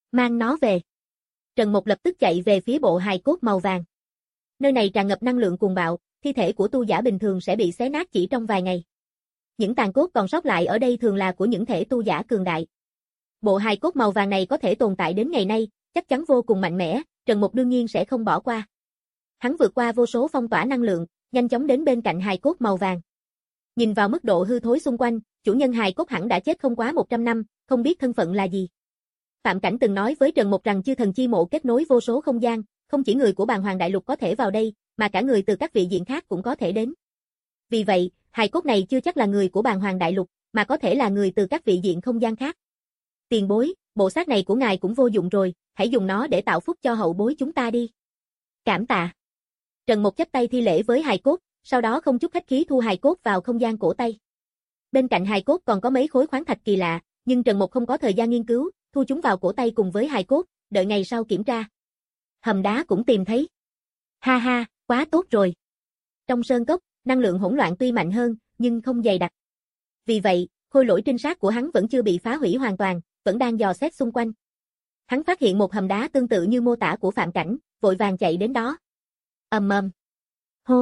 Mang nó về. Trần Mục lập tức chạy về phía bộ hài cốt màu vàng. Nơi này tràn ngập năng lượng cuồng bạo, thi thể của tu giả bình thường sẽ bị xé nát chỉ trong vài ngày. Những tàn cốt còn sót lại ở đây thường là của những thể tu giả cường đại. Bộ hài cốt màu vàng này có thể tồn tại đến ngày nay, chắc chắn vô cùng mạnh mẽ, Trần Mục đương nhiên sẽ không bỏ qua. Hắn vượt qua vô số phong tỏa năng lượng, nhanh chóng đến bên cạnh hài cốt màu vàng. Nhìn vào mức độ hư thối xung quanh, chủ nhân hài cốt hẳn đã chết không quá một trăm năm, không biết thân phận là gì. Phạm Cảnh từng nói với Trần Mục rằng chư thần chi mộ kết nối vô số không gian, không chỉ người của Bàn Hoàng Đại Lục có thể vào đây, mà cả người từ các vị diện khác cũng có thể đến. Vì vậy, hài cốt này chưa chắc là người của Bàn Hoàng Đại Lục, mà có thể là người từ các vị diện không gian khác. Tiền bối, bộ xác này của ngài cũng vô dụng rồi, hãy dùng nó để tạo phúc cho hậu bối chúng ta đi. Cảm tạ. Trần Mục chắp tay thi lễ với hài cốt, sau đó không chút khách khí thu hài cốt vào không gian cổ tay. Bên cạnh hài cốt còn có mấy khối khoáng thạch kỳ lạ, nhưng Trần Mục không có thời gian nghiên cứu, thu chúng vào cổ tay cùng với hài cốt, đợi ngày sau kiểm tra. Hầm đá cũng tìm thấy. Ha ha, quá tốt rồi. Trong sơn cốc, năng lượng hỗn loạn tuy mạnh hơn, nhưng không dày đặc. Vì vậy, khôi lỗi trinh sát của hắn vẫn chưa bị phá hủy hoàn toàn, vẫn đang dò xét xung quanh. Hắn phát hiện một hầm đá tương tự như mô tả của Phạm Cảnh, vội vàng chạy đến đó. Ầm ầm. Hô.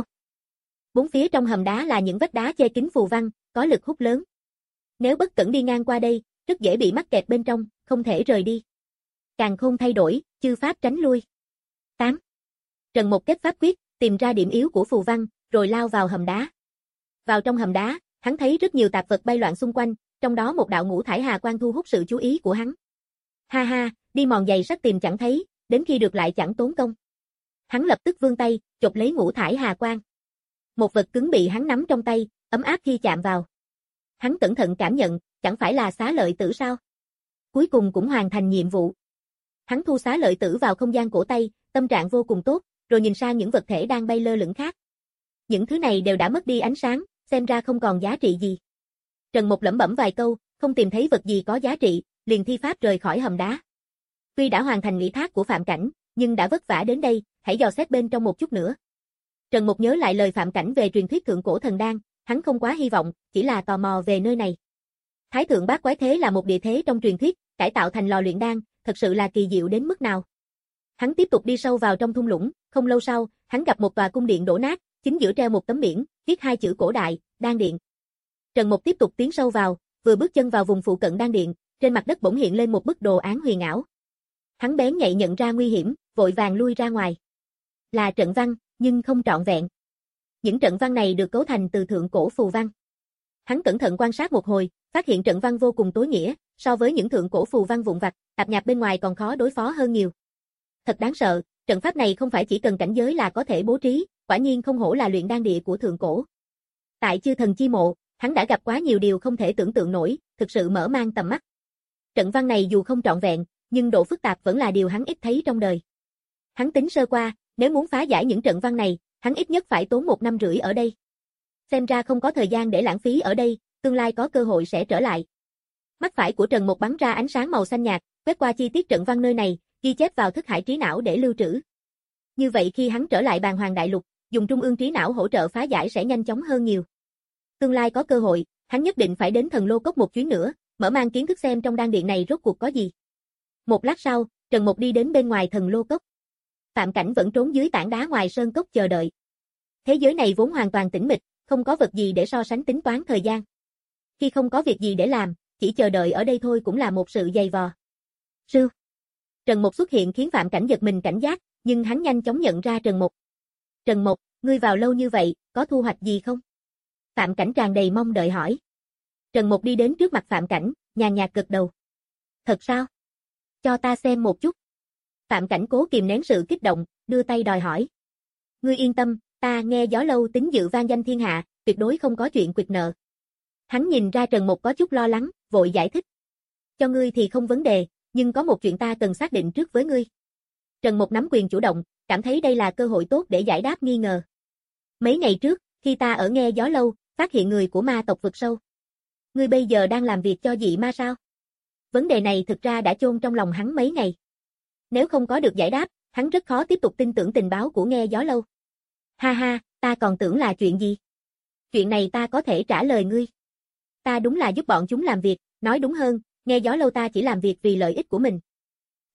Bốn phía trong hầm đá là những vách đá che kín phù văn, có lực hút lớn. Nếu bất cẩn đi ngang qua đây, rất dễ bị mắc kẹt bên trong, không thể rời đi. Càn khôn thay đổi, chư pháp tránh lui. tám. Trần Mục kết pháp quyết, tìm ra điểm yếu của phù văn, rồi lao vào hầm đá. Vào trong hầm đá, hắn thấy rất nhiều tạp vật bay loạn xung quanh, trong đó một đạo ngũ thải hà quang thu hút sự chú ý của hắn. Ha ha, đi mòn giày sắt tìm chẳng thấy, đến khi được lại chẳng tốn công. Hắn lập tức vươn tay, chộp lấy ngũ thải hà quang. Một vật cứng bị hắn nắm trong tay, ấm áp khi chạm vào. Hắn cẩn thận cảm nhận, chẳng phải là xá lợi tử sao? Cuối cùng cũng hoàn thành nhiệm vụ. Hắn thu xá lợi tử vào không gian cổ tay, tâm trạng vô cùng tốt, rồi nhìn sang những vật thể đang bay lơ lửng khác. Những thứ này đều đã mất đi ánh sáng, xem ra không còn giá trị gì. Trần Mục lẩm bẩm vài câu, không tìm thấy vật gì có giá trị, liền thi pháp rời khỏi hầm đá. Tuy đã hoàn thành ủy thác của Phạm Cảnh, nhưng đã vất vả đến đây, hãy dò xét bên trong một chút nữa. Trần Mục nhớ lại lời Phạm Cảnh về truyền thuyết thượng cổ thần đan, hắn không quá hy vọng, chỉ là tò mò về nơi này. Thái thượng bát quái thế là một địa thế trong truyền thuyết, cải tạo thành lò luyện đan, thật sự là kỳ diệu đến mức nào. Hắn tiếp tục đi sâu vào trong thung lũng, không lâu sau, hắn gặp một tòa cung điện đổ nát, chính giữa treo một tấm biển, viết hai chữ cổ đại, đan điện. Trần Mục tiếp tục tiến sâu vào, vừa bước chân vào vùng phụ cận đan điện, trên mặt đất bỗng hiện lên một bức đồ án huyền ảo. Hắn bén nhạy nhận ra nguy hiểm, vội vàng lui ra ngoài. Là trận văn, nhưng không trọn vẹn. Những trận văn này được cấu thành từ thượng cổ phù văn. Hắn cẩn thận quan sát một hồi, phát hiện trận văn vô cùng tối nghĩa, so với những thượng cổ phù văn vụn vặt, tạp nhạp bên ngoài còn khó đối phó hơn nhiều. Thật đáng sợ, trận pháp này không phải chỉ cần cảnh giới là có thể bố trí, quả nhiên không hổ là luyện đan địa của thượng cổ. Tại chư thần chi mộ, hắn đã gặp quá nhiều điều không thể tưởng tượng nổi, thực sự mở mang tầm mắt. Trận văn này dù không trọn vẹn, nhưng độ phức tạp vẫn là điều hắn ít thấy trong đời. Hắn tính sơ qua, nếu muốn phá giải những trận văn này, hắn ít nhất phải tốn một năm rưỡi ở đây. Xem ra không có thời gian để lãng phí ở đây, tương lai có cơ hội sẽ trở lại. Mắt phải của Trần Mục bắn ra ánh sáng màu xanh nhạt, quét qua chi tiết trận văn nơi này, ghi chép vào thức hải trí não để lưu trữ. Như vậy khi hắn trở lại Bàn Hoàng Đại Lục, dùng trung ương trí não hỗ trợ phá giải sẽ nhanh chóng hơn nhiều. Tương lai có cơ hội, hắn nhất định phải đến Thần Lô Cốc một chuyến nữa, mở mang kiến thức xem trong đan điện này rốt cuộc có gì. Một lát sau, Trần Mục đi đến bên ngoài Thần Lô Cốc. Phạm Cảnh vẫn trốn dưới tảng đá ngoài sơn cốc chờ đợi. Thế giới này vốn hoàn toàn tĩnh mịch, không có vật gì để so sánh tính toán thời gian. Khi không có việc gì để làm, chỉ chờ đợi ở đây thôi cũng là một sự dày vò. Sư. Trần Mục xuất hiện khiến Phạm Cảnh giật mình cảnh giác, nhưng hắn nhanh chóng nhận ra Trần Mục. Trần Mục, ngươi vào lâu như vậy, có thu hoạch gì không? Phạm Cảnh tràn đầy mong đợi hỏi. Trần Mục đi đến trước mặt Phạm Cảnh, nhàn nhạt gật đầu. Thật sao? Cho ta xem một chút. Phạm Cảnh cố kìm nén sự kích động, đưa tay đòi hỏi. Ngươi yên tâm, ta nghe gió lâu tính dự vang danh thiên hạ, tuyệt đối không có chuyện quyệt nợ. Hắn nhìn ra Trần Mục có chút lo lắng, vội giải thích. Cho ngươi thì không vấn đề, nhưng có một chuyện ta cần xác định trước với ngươi. Trần Mục nắm quyền chủ động, cảm thấy đây là cơ hội tốt để giải đáp nghi ngờ. Mấy ngày trước, khi ta ở nghe gió lâu, phát hiện người của ma tộc vực sâu. Ngươi bây giờ đang làm việc cho dị ma sao? Vấn đề này thực ra đã chôn trong lòng hắn mấy ngày. Nếu không có được giải đáp, hắn rất khó tiếp tục tin tưởng tình báo của nghe gió lâu. Ha ha, ta còn tưởng là chuyện gì? Chuyện này ta có thể trả lời ngươi. Ta đúng là giúp bọn chúng làm việc, nói đúng hơn, nghe gió lâu ta chỉ làm việc vì lợi ích của mình.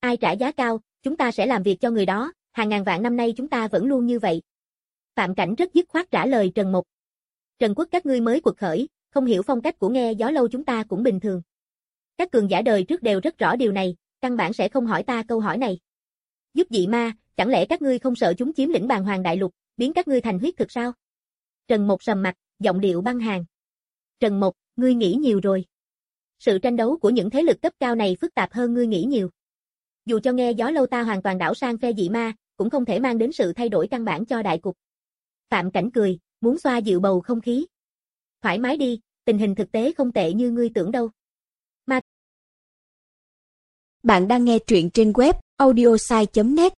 Ai trả giá cao, chúng ta sẽ làm việc cho người đó, hàng ngàn vạn năm nay chúng ta vẫn luôn như vậy. Phạm Cảnh rất dứt khoát trả lời Trần Mục. Trần Quốc các ngươi mới quật khởi, không hiểu phong cách của nghe gió lâu chúng ta cũng bình thường. Các cường giả đời trước đều rất rõ điều này, căn bản sẽ không hỏi ta câu hỏi này. Giúp dị ma, chẳng lẽ các ngươi không sợ chúng chiếm lĩnh Bàn Hoàng Đại Lục, biến các ngươi thành huyết thực sao? Trần Mục sầm mặt, giọng điệu băng hàn. Trần Mục, ngươi nghĩ nhiều rồi. Sự tranh đấu của những thế lực cấp cao này phức tạp hơn ngươi nghĩ nhiều. Dù cho nghe gió lâu ta hoàn toàn đảo sang phe dị ma, cũng không thể mang đến sự thay đổi căn bản cho đại cục. Phạm Cảnh cười, muốn xoa dịu bầu không khí. Thoải mái đi, tình hình thực tế không tệ như ngươi tưởng đâu. Mà bạn đang nghe truyện trên web audiosai chấm net.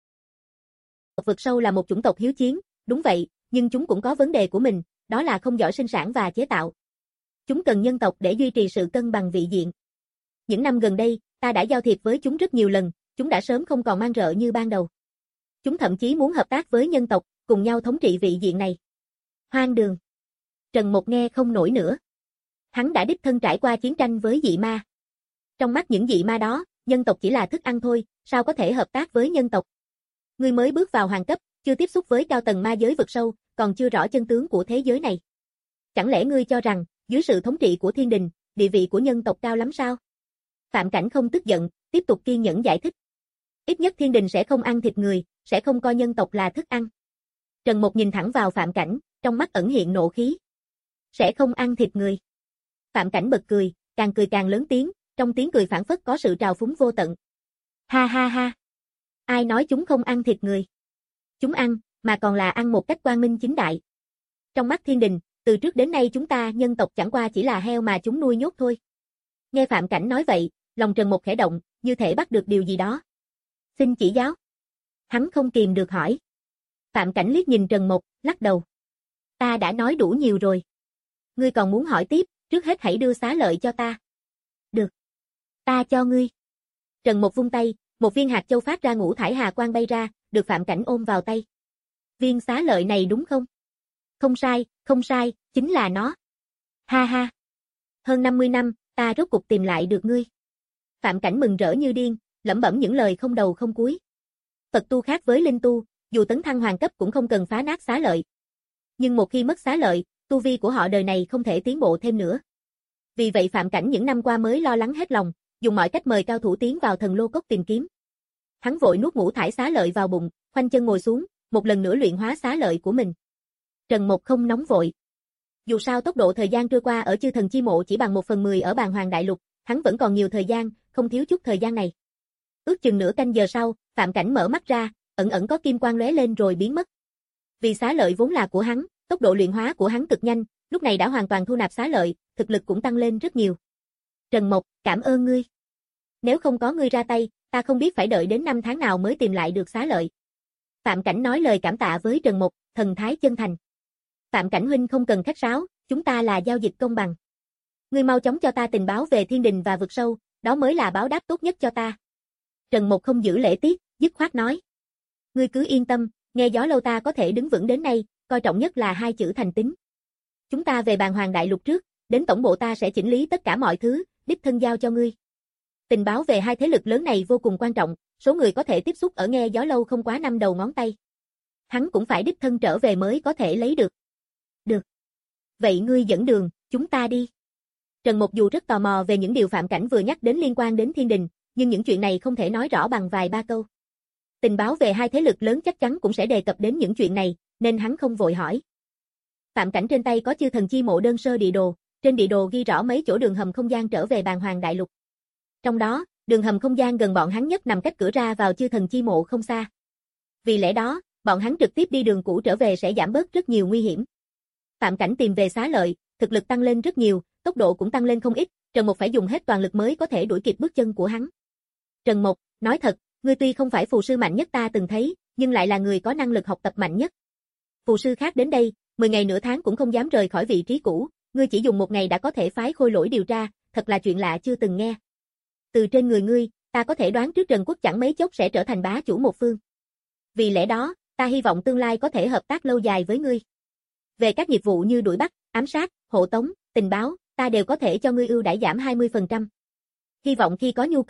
Vực sâu là một chủng tộc hiếu chiến, đúng vậy, nhưng chúng cũng có vấn đề của mình, đó là không giỏi sinh sản và chế tạo. Chúng cần nhân tộc để duy trì sự cân bằng vị diện. Những năm gần đây, ta đã giao thiệp với chúng rất nhiều lần, chúng đã sớm không còn mang rợ như ban đầu. Chúng thậm chí muốn hợp tác với nhân tộc, cùng nhau thống trị vị diện này. Hoang đường. Trần Mục nghe không nổi nữa. Hắn đã đích thân trải qua chiến tranh với dị ma. Trong mắt những dị ma đó, nhân tộc chỉ là thức ăn thôi, sao có thể hợp tác với nhân tộc? Ngươi mới bước vào hoàng cấp, chưa tiếp xúc với cao tầng ma giới vực sâu, còn chưa rõ chân tướng của thế giới này. Chẳng lẽ ngươi cho rằng, dưới sự thống trị của thiên đình, địa vị của nhân tộc cao lắm sao? Phạm Cảnh không tức giận, tiếp tục kiên nhẫn giải thích. Ít nhất thiên đình sẽ không ăn thịt người, sẽ không coi nhân tộc là thức ăn. Trần Mục nhìn thẳng vào Phạm Cảnh, trong mắt ẩn hiện nộ khí. Sẽ không ăn thịt người. Phạm Cảnh bật cười, càng cười càng lớn tiếng, trong tiếng cười phảng phất có sự trào phúng vô tận. Ha ha ha. Ai nói chúng không ăn thịt người? Chúng ăn, mà còn là ăn một cách quang minh chính đại. Trong mắt thiên đình, từ trước đến nay chúng ta nhân tộc chẳng qua chỉ là heo mà chúng nuôi nhốt thôi. Nghe Phạm Cảnh nói vậy, lòng Trần Mục khẽ động, như thể bắt được điều gì đó. Xin chỉ giáo. Hắn không kìm được hỏi. Phạm Cảnh liếc nhìn Trần Mục, lắc đầu. Ta đã nói đủ nhiều rồi. Ngươi còn muốn hỏi tiếp, trước hết hãy đưa xá lợi cho ta. Được. Ta cho ngươi. Trần Mục vung tay, một viên hạt châu phát ra ngũ thải hà quang bay ra, được Phạm Cảnh ôm vào tay. Viên xá lợi này đúng không? Không sai, không sai, chính là nó. Ha ha. Hơn năm mươi năm, ta rốt cục tìm lại được ngươi. Phạm Cảnh mừng rỡ như điên, lẩm bẩm những lời không đầu không cuối. Phật tu khác với linh tu, dù tấn thăng hoàng cấp cũng không cần phá nát xá lợi. Nhưng một khi mất xá lợi, tu vi của họ đời này không thể tiến bộ thêm nữa. Vì vậy Phạm Cảnh những năm qua mới lo lắng hết lòng, dùng mọi cách mời cao thủ tiến vào thần lô cốc tìm kiếm. Hắn vội nuốt ngũ thải xá lợi vào bụng, khoanh chân ngồi xuống, một lần nữa luyện hóa xá lợi của mình. Trần Mục không nóng vội. Dù sao tốc độ thời gian trôi qua ở chư thần chi mộ chỉ bằng một phần mười ở Bàn Hoàng Đại Lục, hắn vẫn còn nhiều thời gian, không thiếu chút thời gian này. Ước chừng nửa canh giờ sau, Phạm Cảnh mở mắt ra, ẩn ẩn có kim quang lóe lên rồi biến mất. Vì xá lợi vốn là của hắn, tốc độ luyện hóa của hắn cực nhanh, lúc này đã hoàn toàn thu nạp xá lợi, thực lực cũng tăng lên rất nhiều. Trần Mục, cảm ơn ngươi. Nếu không có ngươi ra tay, ta không biết phải đợi đến năm tháng nào mới tìm lại được xá lợi. Phạm Cảnh nói lời cảm tạ với Trần Mục, thần thái chân thành. Phạm Cảnh huynh không cần khách sáo, chúng ta là giao dịch công bằng. Ngươi mau chóng cho ta tình báo về thiên đình và vực sâu, đó mới là báo đáp tốt nhất cho ta. Trần Mục không giữ lễ tiết, dứt khoát nói. Ngươi cứ yên tâm, nghe gió lâu ta có thể đứng vững đến nay, coi trọng nhất là hai chữ thành tín. Chúng ta về Bàn Hoàng Đại Lục trước, đến tổng bộ ta sẽ chỉnh lý tất cả mọi thứ, đích thân giao cho ngươi. Tình báo về hai thế lực lớn này vô cùng quan trọng, số người có thể tiếp xúc ở nghe gió lâu không quá năm đầu ngón tay. Hắn cũng phải đích thân trở về mới có thể lấy được. Được. Vậy ngươi dẫn đường, chúng ta đi. Trần Mục dù rất tò mò về những điều Phạm Cảnh vừa nhắc đến liên quan đến thiên đình, nhưng những chuyện này không thể nói rõ bằng vài ba câu. Tình báo về hai thế lực lớn chắc chắn cũng sẽ đề cập đến những chuyện này, nên hắn không vội hỏi. Phạm Cảnh trên tay có chư thần chi mộ đơn sơ địa đồ, trên địa đồ ghi rõ mấy chỗ đường hầm không gian trở về Bàn Hoàng Đại Lục. Trong đó, đường hầm không gian gần bọn hắn nhất nằm cách cửa ra vào chư thần chi mộ không xa. Vì lẽ đó, bọn hắn trực tiếp đi đường cũ trở về sẽ giảm bớt rất nhiều nguy hiểm. Phạm Cảnh tìm về xá lợi, thực lực tăng lên rất nhiều, tốc độ cũng tăng lên không ít, Trần Mục phải dùng hết toàn lực mới có thể đuổi kịp bước chân của hắn. Trần Mục, nói thật, ngươi tuy không phải phù sư mạnh nhất ta từng thấy, nhưng lại là người có năng lực học tập mạnh nhất. Phù sư khác đến đây, mười ngày nửa tháng cũng không dám rời khỏi vị trí cũ, ngươi chỉ dùng một ngày đã có thể phái khôi lỗi điều tra, thật là chuyện lạ chưa từng nghe. Từ trên người ngươi, ta có thể đoán trước Trần Quốc chẳng mấy chốc sẽ trở thành bá chủ một phương. Vì lẽ đó, ta hy vọng tương lai có thể hợp tác lâu dài với ngươi. Về các nghiệp vụ như đuổi bắt, ám sát, hộ tống, tình báo, ta đều có thể cho ngươi ưu đãi giảm hai mươi phần trăm. Hy vọng khi có nhu cầu,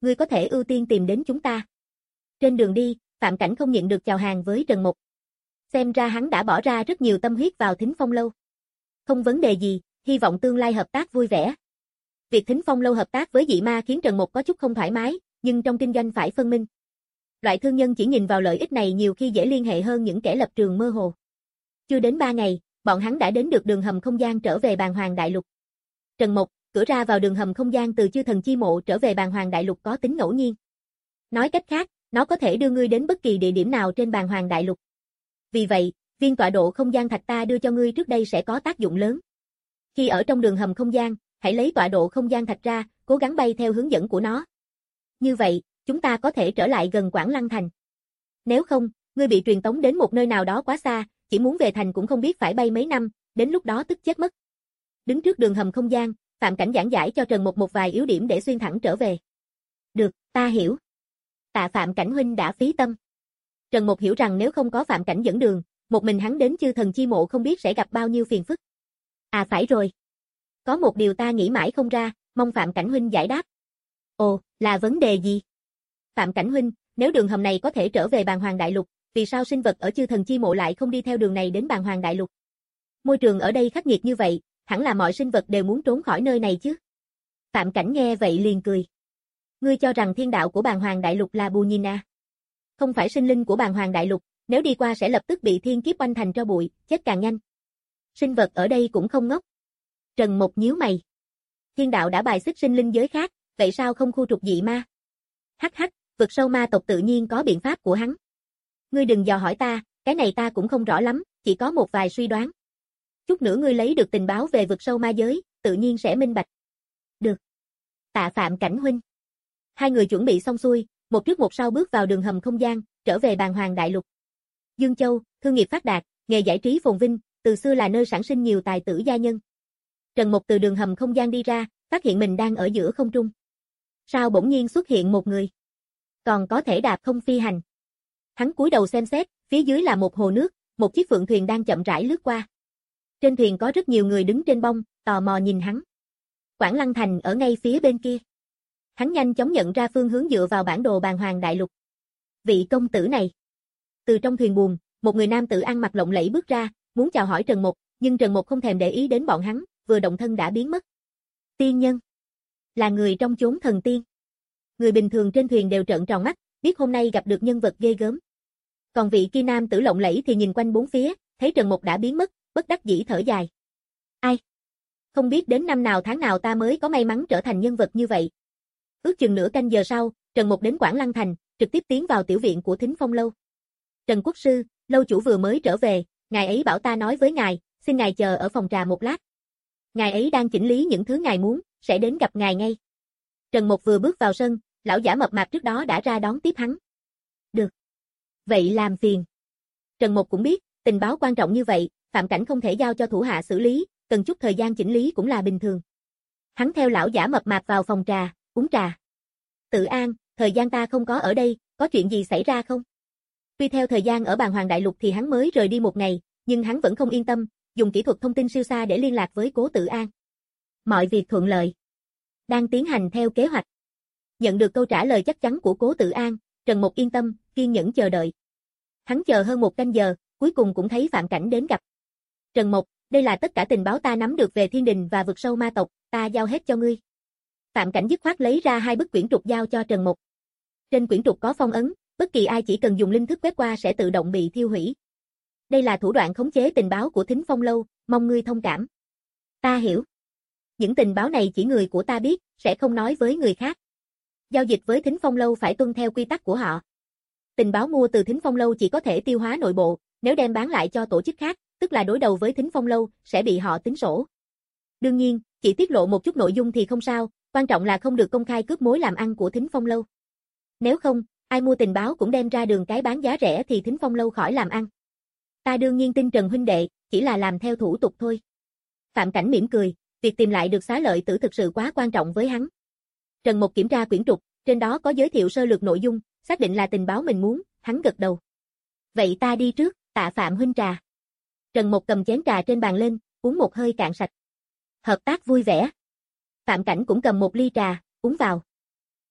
ngươi có thể ưu tiên tìm đến chúng ta. Trên đường đi, Phạm Cảnh không nhịn được chào hàng với Trần Mục. Xem ra hắn đã bỏ ra rất nhiều tâm huyết vào Thính Phong Lâu. Không vấn đề gì, hy vọng tương lai hợp tác vui vẻ. Việc Thính Phong Lâu hợp tác với dị ma khiến Trần Mục có chút không thoải mái, nhưng trong kinh doanh phải phân minh. Loại thương nhân chỉ nhìn vào lợi ích này nhiều khi dễ liên hệ hơn những kẻ lập trường mơ hồ. Chưa đến ba ngày, bọn hắn đã đến được đường hầm không gian trở về Bàn Hoàng Đại Lục. Trần Mục, cửa ra vào đường hầm không gian từ Chư Thần Chi Mộ trở về Bàn Hoàng Đại Lục có tính ngẫu nhiên. Nói cách khác, nó có thể đưa ngươi đến bất kỳ địa điểm nào trên Bàn Hoàng Đại Lục. Vì vậy, viên tọa độ không gian thạch ta đưa cho ngươi trước đây sẽ có tác dụng lớn. Khi ở trong đường hầm không gian, hãy lấy tọa độ không gian thạch ra, cố gắng bay theo hướng dẫn của nó. Như vậy, chúng ta có thể trở lại gần Quảng Lăng Thành. Nếu không, ngươi bị truyền tống đến một nơi nào đó quá xa, chỉ muốn về thành cũng không biết phải bay mấy năm, đến lúc đó tức chết mất. Đứng trước đường hầm không gian, Phạm Cảnh giảng giải cho Trần Mục một vài yếu điểm để xuyên thẳng trở về. Được, ta hiểu. Tạ Phạm Cảnh huynh đã phí tâm. Trần Mục hiểu rằng nếu không có Phạm Cảnh dẫn đường, một mình hắn đến Chư Thần Chi Mộ không biết sẽ gặp bao nhiêu phiền phức. À phải rồi. Có một điều ta nghĩ mãi không ra, mong Phạm Cảnh huynh giải đáp. Ồ, là vấn đề gì? Phạm Cảnh huynh, nếu đường hầm này có thể trở về Bàn Hoàng Đại Lục, vì sao sinh vật ở Chư Thần Chi Mộ lại không đi theo đường này đến Bàn Hoàng Đại Lục? Môi trường ở đây khắc nghiệt như vậy, hẳn là mọi sinh vật đều muốn trốn khỏi nơi này chứ. Phạm Cảnh nghe vậy liền cười. Ngươi cho rằng thiên đạo của Bàn Hoàng Đại Lục là bù nhìn à? Không phải sinh linh của Bàn Hoàng Đại Lục, nếu đi qua sẽ lập tức bị thiên kiếp oanh thành tro bụi, chết càng nhanh. Sinh vật ở đây cũng không ngốc. Trần Mục nhíu mày. Thiên đạo đã bài xích sinh linh giới khác, vậy sao không khu trục dị ma? Hắc hắc, vực sâu ma tộc tự nhiên có biện pháp của hắn. Ngươi đừng dò hỏi ta, cái này ta cũng không rõ lắm, chỉ có một vài suy đoán. Chút nữa ngươi lấy được tình báo về vực sâu ma giới, tự nhiên sẽ minh bạch. Được. Tạ Phạm Cảnh huynh. Hai người chuẩn bị xong xuôi, một trước một sau bước vào đường hầm không gian, trở về Bàn Hoàng Đại Lục. Dương Châu, thương nghiệp phát đạt, nghề giải trí phồn vinh, từ xưa là nơi sản sinh nhiều tài tử gia nhân. Trần Mục từ đường hầm không gian đi ra, phát hiện mình đang ở giữa không trung. Sao bỗng nhiên xuất hiện một người? Còn có thể đạp không phi hành. Hắn cúi đầu xem xét, phía dưới là một hồ nước, một chiếc phượng thuyền đang chậm rãi lướt qua. Trên thuyền có rất nhiều người đứng trên bông, tò mò nhìn hắn. Quảng Lăng Thành ở ngay phía bên kia. Hắn nhanh chóng nhận ra phương hướng dựa vào bản đồ Bàn Hoàng Đại Lục. Vị công tử này. Từ trong thuyền buồm, một người nam tử ăn mặc lộng lẫy bước ra, muốn chào hỏi Trần Mục, nhưng Trần Mục không thèm để ý đến bọn hắn, vừa động thân đã biến mất. Tiên nhân. Là người trong chốn thần tiên. Người bình thường trên thuyền đều trợn tròn mắt, biết hôm nay gặp được nhân vật ghê gớm. Còn vị kia nam tử lộng lẫy thì nhìn quanh bốn phía, thấy Trần Mục đã biến mất, bất đắc dĩ thở dài. Ai? Không biết đến năm nào tháng nào ta mới có may mắn trở thành nhân vật như vậy. Ước chừng nửa canh giờ sau, Trần Mục đến Quảng Lăng Thành, trực tiếp tiến vào tiểu viện của Thính Phong Lâu. Trần Quốc sư, lâu chủ vừa mới trở về, ngài ấy bảo ta nói với ngài, xin ngài chờ ở phòng trà một lát. Ngài ấy đang chỉnh lý những thứ ngài muốn, sẽ đến gặp ngài ngay. Trần Mục vừa bước vào sân, lão giả mập mạp trước đó đã ra đón tiếp hắn. Được. Vậy làm phiền. Trần Mục cũng biết, tình báo quan trọng như vậy, Phạm Cảnh không thể giao cho thủ hạ xử lý, cần chút thời gian chỉnh lý cũng là bình thường. Hắn theo lão giả mập mạp vào phòng trà, uống trà. Tự An, thời gian ta không có ở đây, có chuyện gì xảy ra không? Tuy theo thời gian ở Bàn Hoàng Đại Lục thì hắn mới rời đi một ngày, nhưng hắn vẫn không yên tâm, dùng kỹ thuật thông tin siêu xa để liên lạc với Cố Tự An. Mọi việc thuận lợi. Đang tiến hành theo kế hoạch. Nhận được câu trả lời chắc chắn của Cố Tự An, Trần Mục yên tâm, kiên nhẫn chờ đợi. Hắn chờ hơn một canh giờ, cuối cùng cũng thấy Phạm Cảnh đến gặp. Trần Mục, đây là tất cả tình báo ta nắm được về thiên đình và vực sâu ma tộc, ta giao hết cho ngươi. Phạm Cảnh dứt khoát lấy ra hai bức quyển trục giao cho Trần Mục. Trên quyển trục có phong ấn, bất kỳ ai chỉ cần dùng linh thức quét qua sẽ tự động bị thiêu hủy. Đây là thủ đoạn khống chế tình báo của Thính Phong Lâu, mong ngươi thông cảm. Ta hiểu. Những tình báo này chỉ người của ta biết, sẽ không nói với người khác. Giao dịch với Thính Phong Lâu phải tuân theo quy tắc của họ. Tình báo mua từ Thính Phong Lâu chỉ có thể tiêu hóa nội bộ, nếu đem bán lại cho tổ chức khác, tức là đối đầu với Thính Phong Lâu, sẽ bị họ tính sổ. Đương nhiên, chỉ tiết lộ một chút nội dung thì không sao, quan trọng là không được công khai cướp mối làm ăn của Thính Phong Lâu. Nếu không, ai mua tình báo cũng đem ra đường cái bán giá rẻ thì Thính Phong Lâu khỏi làm ăn. Ta đương nhiên tin Trần huynh đệ, chỉ là làm theo thủ tục thôi. Phạm Cảnh mỉm cười, việc tìm lại được xá lợi tử thực sự quá quan trọng với hắn. Trần Mục kiểm tra quyển trục, trên đó có giới thiệu sơ lược nội dung, xác định là tình báo mình muốn, hắn gật đầu. Vậy ta đi trước, tạ Phạm huynh trà. Trần Mục cầm chén trà trên bàn lên, uống một hơi cạn sạch. Hợp tác vui vẻ. Phạm Cảnh cũng cầm một ly trà, uống vào.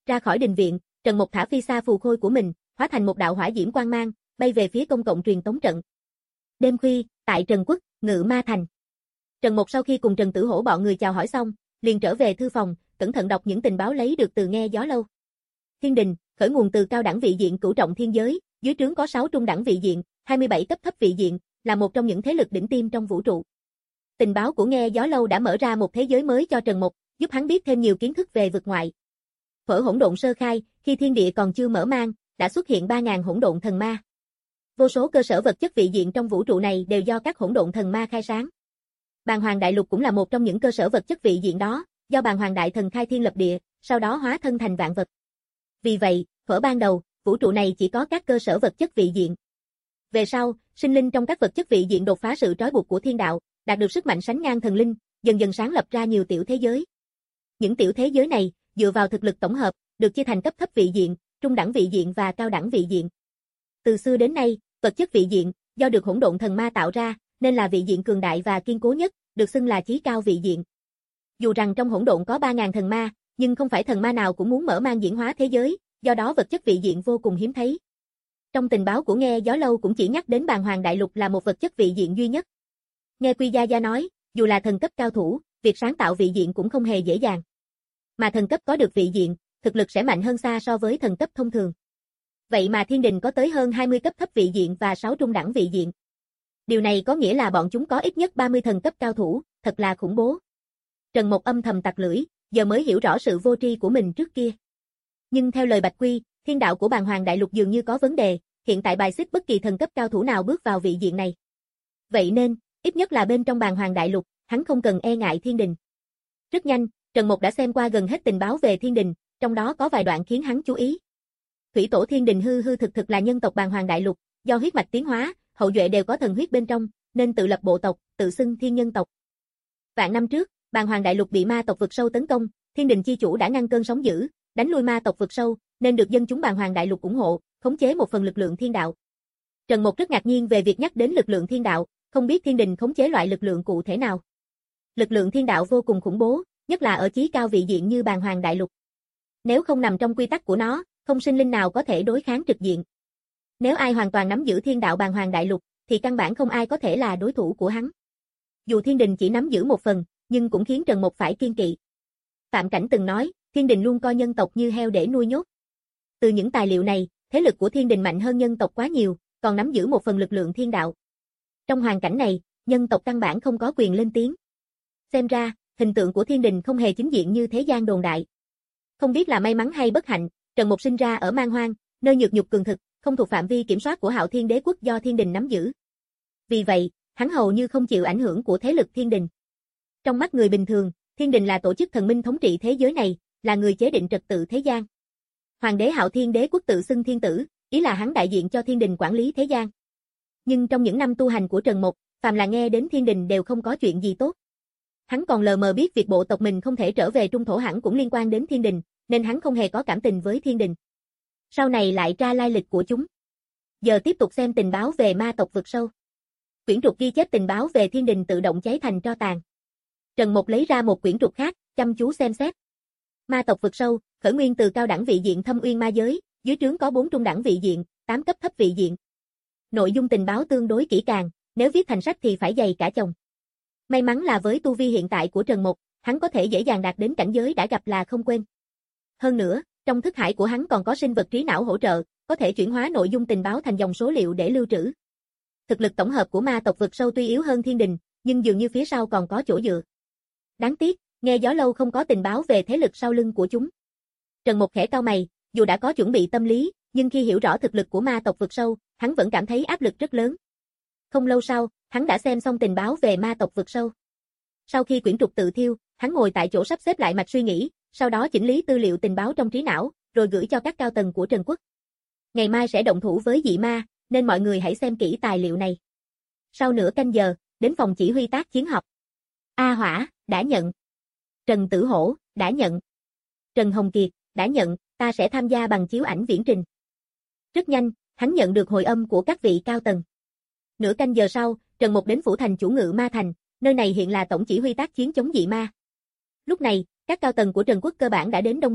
Ra khỏi đình viện, Trần Mục thả phi xa phù khôi của mình, hóa thành một đạo hỏa diễm quang mang, bay về phía công cộng truyền tống trận. Đêm khuya, tại Trần Quốc, Ngự Ma Thành. Trần Mục sau khi cùng Trần Tử Hổ bọn người chào hỏi xong, liền trở về thư phòng, cẩn thận đọc những tình báo lấy được từ Nghe Gió Lâu. Thiên Đình, khởi nguồn từ cao đẳng vị diện cửu trọng thiên giới, dưới trướng có sáu trung đẳng vị diện, hai mươi bảy cấp thấp vị diện, là một trong những thế lực đỉnh tiêm trong vũ trụ. Tình báo của Nghe Gió Lâu đã mở ra một thế giới mới cho Trần Mục, giúp hắn biết thêm nhiều kiến thức về vực ngoại. Thuở hỗn độn sơ khai, khi thiên địa còn chưa mở mang, đã xuất hiện ba nghìn hỗn độn thần ma. Vô số cơ sở vật chất vị diện trong vũ trụ này đều do các hỗn độn thần ma khai sáng. Bàn Hoàng Đại Lục cũng là một trong những cơ sở vật chất vị diện đó, do Bàn Hoàng Đại Thần khai thiên lập địa, sau đó hóa thân thành vạn vật. Vì vậy, thuở ban đầu, vũ trụ này chỉ có các cơ sở vật chất vị diện. Về sau, sinh linh trong các vật chất vị diện đột phá sự trói buộc của thiên đạo, đạt được sức mạnh sánh ngang thần linh, dần dần sáng lập ra nhiều tiểu thế giới. Những tiểu thế giới này, dựa vào thực lực tổng hợp, được chia thành cấp thấp vị diện, trung đẳng vị diện và cao đẳng vị diện. Từ xưa đến nay, vật chất vị diện, do được hỗn độn thần ma tạo ra, nên là vị diện cường đại và kiên cố nhất, được xưng là chí cao vị diện. Dù rằng trong hỗn độn có ba nghìn thần ma, nhưng không phải thần ma nào cũng muốn mở mang diễn hóa thế giới, do đó vật chất vị diện vô cùng hiếm thấy. Trong tình báo của Nghe Gió Lâu cũng chỉ nhắc đến Bàn Hoàng Đại Lục là một vật chất vị diện duy nhất. Nghe Quy Gia Gia nói, dù là thần cấp cao thủ, việc sáng tạo vị diện cũng không hề dễ dàng. Mà thần cấp có được vị diện, thực lực sẽ mạnh hơn xa so với thần cấp thông thường. Vậy mà Thiên Đình có tới hơn hai mươi cấp thấp vị diện và sáu trung đẳng vị diện. Điều này có nghĩa là bọn chúng có ít nhất ba mươi thần cấp cao thủ, thật là khủng bố. Trần Mục âm thầm tặc lưỡi, giờ mới hiểu rõ sự vô tri của mình trước kia. Nhưng theo lời Bạch Quy, thiên đạo của Bàn Hoàng Đại Lục dường như có vấn đề, hiện tại bài xích bất kỳ thần cấp cao thủ nào bước vào vị diện này. Vậy nên, ít nhất là bên trong Bàn Hoàng Đại Lục, hắn không cần e ngại Thiên Đình. Rất nhanh, Trần Mục đã xem qua gần hết tình báo về Thiên Đình, trong đó có vài đoạn khiến hắn chú ý. Thủy tổ Thiên Đình hư hư thực thực là nhân tộc Bàn Hoàng Đại Lục, do huyết mạch tiến hóa, hậu duệ đều có thần huyết bên trong, nên tự lập bộ tộc, tự xưng Thiên Nhân tộc. Vạn năm trước, Bàn Hoàng Đại Lục bị ma tộc vực sâu tấn công, Thiên Đình chi chủ đã ngăn cơn sóng dữ, đánh lui ma tộc vực sâu, nên được dân chúng Bàn Hoàng Đại Lục ủng hộ, khống chế một phần lực lượng thiên đạo. Trần Mục rất ngạc nhiên về việc nhắc đến lực lượng thiên đạo, không biết Thiên Đình khống chế loại lực lượng cụ thể nào. Lực lượng thiên đạo vô cùng khủng bố, nhất là ở chí cao vị diện như Bàn Hoàng Đại Lục. Nếu không nằm trong quy tắc của nó, không sinh linh nào có thể đối kháng trực diện. Nếu ai hoàn toàn nắm giữ thiên đạo Bàn Hoàng Đại Lục, thì căn bản không ai có thể là đối thủ của hắn. Dù Thiên Đình chỉ nắm giữ một phần, nhưng cũng khiến Trần Mục phải kiên kỵ. Phạm Cảnh từng nói, Thiên Đình luôn coi nhân tộc như heo để nuôi nhốt. Từ những tài liệu này, thế lực của Thiên Đình mạnh hơn nhân tộc quá nhiều, còn nắm giữ một phần lực lượng thiên đạo. Trong hoàn cảnh này, nhân tộc căn bản không có quyền lên tiếng. Xem ra, hình tượng của Thiên Đình không hề chính diện như thế gian đồn đại. Không biết là may mắn hay bất hạnh, Trần Mục sinh ra ở Man Hoang, nơi nhược nhục cường thực, không thuộc phạm vi kiểm soát của Hạo Thiên Đế quốc do Thiên Đình nắm giữ. Vì vậy, hắn hầu như không chịu ảnh hưởng của thế lực Thiên Đình. Trong mắt người bình thường, Thiên Đình là tổ chức thần minh thống trị thế giới này, là người chế định trật tự thế gian. Hoàng đế Hạo Thiên Đế quốc tự xưng thiên tử, ý là hắn đại diện cho Thiên Đình quản lý thế gian. Nhưng trong những năm tu hành của Trần Mục, phàm là nghe đến Thiên Đình đều không có chuyện gì tốt. Hắn còn lờ mờ biết việc bộ tộc mình không thể trở về Trung Thổ hẳn cũng liên quan đến Thiên Đình, nên hắn không hề có cảm tình với Thiên Đình. Sau này lại tra lai lịch của chúng. Giờ tiếp tục xem tình báo về ma tộc vực sâu. Quyển trục ghi chép tình báo về Thiên Đình tự động cháy thành tro tàn. Trần Mục lấy ra một quyển trục khác, chăm chú xem xét. Ma tộc vực sâu, khởi nguyên từ cao đẳng vị diện Thâm Uyên ma giới, dưới trướng có bốn trung đẳng vị diện, tám cấp thấp vị diện. Nội dung tình báo tương đối kỹ càng, nếu viết thành sách thì phải dày cả chồng. May mắn là với tu vi hiện tại của Trần Mục, hắn có thể dễ dàng đạt đến cảnh giới đã gặp là không quên. Hơn nữa, trong thức hải của hắn còn có sinh vật trí não hỗ trợ, có thể chuyển hóa nội dung tình báo thành dòng số liệu để lưu trữ. Thực lực tổng hợp của ma tộc vực sâu tuy yếu hơn Thiên Đình, nhưng dường như phía sau còn có chỗ dựa. Đáng tiếc, Nghe Gió Lâu không có tình báo về thế lực sau lưng của chúng. Trần Mục khẽ cau mày, dù đã có chuẩn bị tâm lý, nhưng khi hiểu rõ thực lực của ma tộc vực sâu, hắn vẫn cảm thấy áp lực rất lớn. Không lâu sau, hắn đã xem xong tình báo về ma tộc vực sâu. Sau khi quyển trục tự thiêu, hắn ngồi tại chỗ sắp xếp lại mạch suy nghĩ, sau đó chỉnh lý tư liệu tình báo trong trí não, rồi gửi cho các cao tầng của Trần Quốc. Ngày mai sẽ động thủ với dị ma, nên mọi người hãy xem kỹ tài liệu này. Sau nửa canh giờ, đến phòng chỉ huy tác chiến họp. A Hỏa, đã nhận. Trần Tử Hổ, đã nhận. Trần Hồng Kiệt, đã nhận, ta sẽ tham gia bằng chiếu ảnh viễn trình. Rất nhanh, hắn nhận được hồi âm của các vị cao tầng. Nửa canh giờ sau, Trần Mục đến phủ thành chủ Ngự Ma Thành, nơi này hiện là tổng chỉ huy tác chiến chống dị ma. Lúc này, các cao tầng của Trần Quốc cơ bản đã đến đông đủ,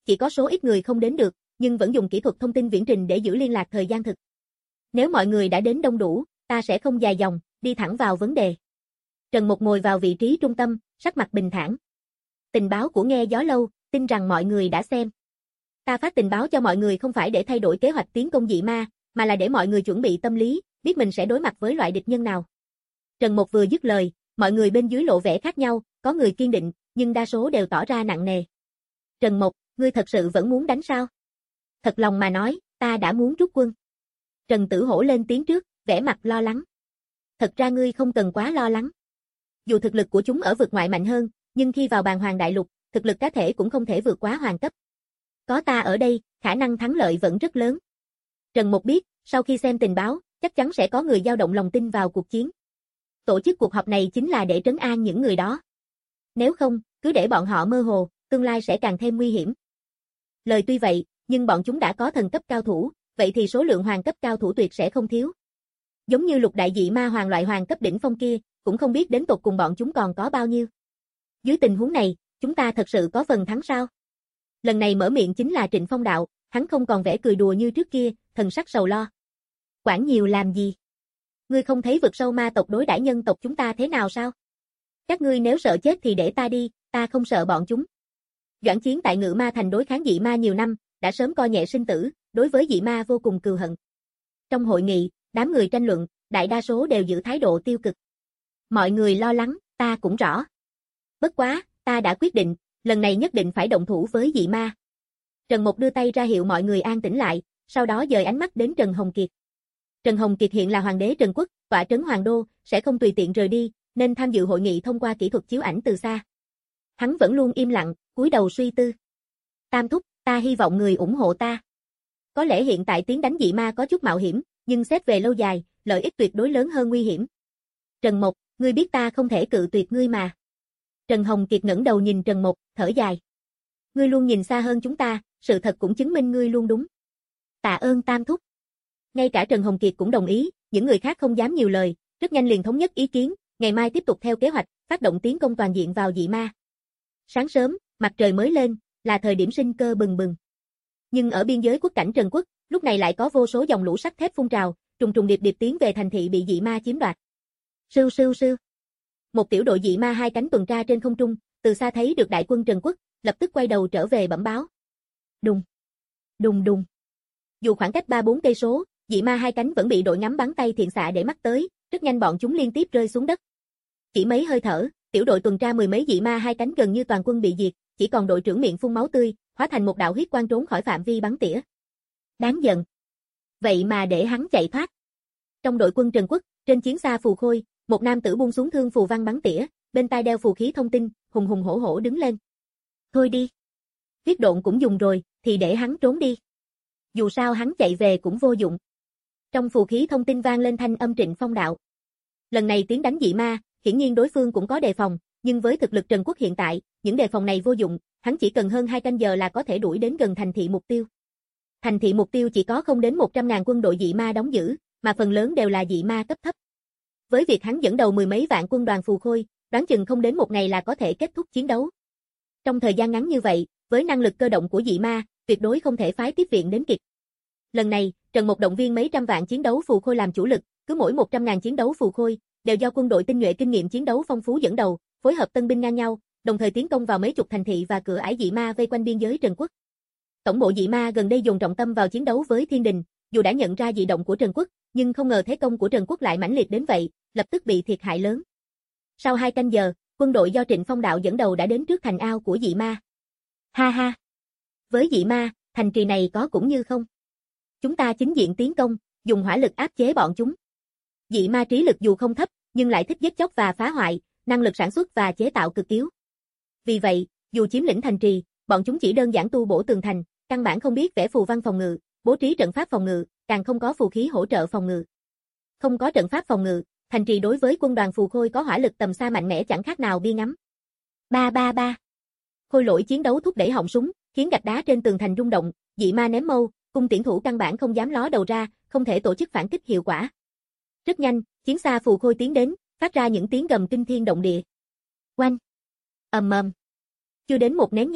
chỉ có số ít người không đến được, nhưng vẫn dùng kỹ thuật thông tin viễn trình để giữ liên lạc thời gian thực. Nếu mọi người đã đến đông đủ, ta sẽ không dài dòng, đi thẳng vào vấn đề. Trần Mục ngồi vào vị trí trung tâm, sắc mặt bình thản. Tình báo của Nghe Gió Lâu, tin rằng mọi người đã xem. Ta phát tình báo cho mọi người không phải để thay đổi kế hoạch tiến công dị ma, mà là để mọi người chuẩn bị tâm lý, biết mình sẽ đối mặt với loại địch nhân nào. Trần Mục vừa dứt lời, mọi người bên dưới lộ vẻ khác nhau, có người kiên định, nhưng đa số đều tỏ ra nặng nề. Trần Mục, ngươi thật sự vẫn muốn đánh sao? Thật lòng mà nói, ta đã muốn rút quân. Trần Tử Hổ lên tiếng trước, vẻ mặt lo lắng. Thật ra ngươi không cần quá lo lắng. Dù thực lực của chúng ở vực ngoại mạnh hơn, nhưng khi vào bàn hoàng đại lục, thực lực cá thể cũng không thể vượt quá hoàng cấp. Có ta ở đây, khả năng thắng lợi vẫn rất lớn. Trần Mục biết, sau khi xem tình báo, chắc chắn sẽ có người dao động lòng tin vào cuộc chiến. Tổ chức cuộc họp này chính là để trấn an những người đó. Nếu không, cứ để bọn họ mơ hồ, tương lai sẽ càng thêm nguy hiểm. Lời tuy vậy, nhưng bọn chúng đã có thần cấp cao thủ, vậy thì số lượng hoàng cấp cao thủ tuyệt sẽ không thiếu. Giống như lục đại dị ma hoàng loại hoàng cấp đỉnh phong kia, cũng không biết đến tột cùng bọn chúng còn có bao nhiêu. Dưới tình huống này, chúng ta thật sự có phần thắng sao? Lần này mở miệng chính là Trịnh Phong Đạo, hắn không còn vẻ cười đùa như trước kia, thần sắc sầu lo. Quản nhiều làm gì? Ngươi không thấy vực sâu ma tộc đối đãi nhân tộc chúng ta thế nào sao? Các ngươi nếu sợ chết thì để ta đi, ta không sợ bọn chúng. Doãn Chiến tại Ngự Ma Thành đối kháng dị ma nhiều năm, đã sớm coi nhẹ sinh tử, đối với dị ma vô cùng cừu hận. Trong hội nghị, đám người tranh luận, đại đa số đều giữ thái độ tiêu cực. Mọi người lo lắng, ta cũng rõ. Bất quá, ta đã quyết định, lần này nhất định phải động thủ với dị ma. Trần Mục đưa tay ra hiệu mọi người an tĩnh lại, sau đó dời ánh mắt đến Trần Hồng Kiệt. Trần Hồng Kiệt hiện là hoàng đế Trần Quốc, tọa trấn Hoàng Đô, sẽ không tùy tiện rời đi, nên tham dự hội nghị thông qua kỹ thuật chiếu ảnh từ xa. Hắn vẫn luôn im lặng, cúi đầu suy tư. Tam thúc, ta hy vọng người ủng hộ ta. Có lẽ hiện tại tiến đánh dị ma có chút mạo hiểm, nhưng xét về lâu dài, lợi ích tuyệt đối lớn hơn nguy hiểm. Trần Mục, ngươi biết ta không thể cự tuyệt ngươi mà. Trần Hồng Kiệt ngẩng đầu nhìn Trần Mục, thở dài. Ngươi luôn nhìn xa hơn chúng ta, sự thật cũng chứng minh ngươi luôn đúng. Tạ ơn Tam thúc. Ngay cả Trần Hồng Kiệt cũng đồng ý, những người khác không dám nhiều lời, rất nhanh liền thống nhất ý kiến, ngày mai tiếp tục theo kế hoạch, phát động tiến công toàn diện vào dị ma. Sáng sớm, mặt trời mới lên, là thời điểm sinh cơ bừng bừng. Nhưng ở biên giới quốc cảnh Trần Quốc, lúc này lại có vô số dòng lũ sắt thép phun trào, trùng trùng điệp điệp tiến về thành thị bị dị ma chiếm đoạt. Sưu sưu sưu. Một tiểu đội dị ma hai cánh tuần tra trên không trung, từ xa thấy được đại quân Trần Quốc, lập tức quay đầu trở về bẩm báo. Đùng, đùng đùng. Dù khoảng cách ba bốn cây số, dị ma hai cánh vẫn bị đội ngắm bắn tay thiện xạ để mắt tới, rất nhanh bọn chúng liên tiếp rơi xuống đất. Chỉ mấy hơi thở, tiểu đội tuần tra mười mấy dị ma hai cánh gần như toàn quân bị diệt, chỉ còn đội trưởng miệng phun máu tươi, hóa thành một đạo huyết quang trốn khỏi phạm vi bắn tỉa. Đáng giận. Vậy mà để hắn chạy thoát. Trong đội quân Trần Quốc, trên chiến xa Phù Khôi, một nam tử buông xuống thương phù văn bắn tỉa, bên tai đeo phù khí thông tin, hùng hùng hổ hổ đứng lên. Thôi đi. Huyết độn cũng dùng rồi, thì để hắn trốn đi. Dù sao hắn chạy về cũng vô dụng. Trong phù khí thông tin vang lên thanh âm Trịnh Phong Đạo. Lần này tiến đánh dị ma, hiển nhiên đối phương cũng có đề phòng, nhưng với thực lực Trần Quốc hiện tại, những đề phòng này vô dụng, hắn chỉ cần hơn hai canh giờ là có thể đuổi đến gần thành thị mục tiêu. Thành thị mục tiêu chỉ có không đến một trăm ngàn quân đội dị ma đóng giữ, mà phần lớn đều là dị ma cấp thấp. Với việc hắn dẫn đầu mười mấy vạn quân đoàn Phù Khôi, đoán chừng không đến một ngày là có thể kết thúc chiến đấu. Trong thời gian ngắn như vậy, với năng lực cơ động của dị ma, tuyệt đối không thể phái tiếp viện đến kịp. Lần này, Trần Mục động viên mấy trăm vạn chiến đấu Phù Khôi làm chủ lực, cứ mỗi một trăm ngàn chiến đấu Phù Khôi, đều do quân đội tinh nhuệ kinh nghiệm chiến đấu phong phú dẫn đầu, phối hợp tân binh ngang nhau, đồng thời tiến công vào mấy chục thành thị và cửa ải dị ma vây quanh biên giới Trần Quốc. Tổng bộ dị ma gần đây dồn trọng tâm vào chiến đấu với Thiên Đình, dù đã nhận ra dị động của Trần Quốc, nhưng không ngờ thế công của Trần Quốc lại mãnh liệt đến vậy, lập tức bị thiệt hại lớn. Sau hai canh giờ, quân đội do Trịnh Phong Đạo dẫn đầu đã đến trước thành ao của dị ma. Ha ha! Với dị ma, thành trì này có cũng như không. Chúng ta chính diện tiến công, dùng hỏa lực áp chế bọn chúng. Dị ma trí lực dù không thấp, nhưng lại thích giết chóc và phá hoại, năng lực sản xuất và chế tạo cực yếu. Vì vậy, dù chiếm lĩnh thành trì, bọn chúng chỉ đơn giản tu bổ tường thành, căn bản không biết vẽ phù văn phòng ngự, bố trí trận pháp phòng ngự, càng không có phù khí hỗ trợ phòng ngự. Không có trận pháp phòng ngự, thành trì đối với quân đoàn Phù Khôi có hỏa lực tầm xa mạnh mẽ chẳng khác nào bia ngắm. Ba ba ba. Khôi lỗi chiến đấu thúc đẩy họng súng, khiến gạch đá trên tường thành rung động, dị ma ném mâu, cung tiễn thủ căn bản không dám ló đầu ra, không thể tổ chức phản kích hiệu quả. Rất nhanh, chiến xa Phù Khôi tiến đến, phát ra những tiếng gầm kinh thiên động địa. Oanh! Ầm ầm. Chưa đến một nén nhang,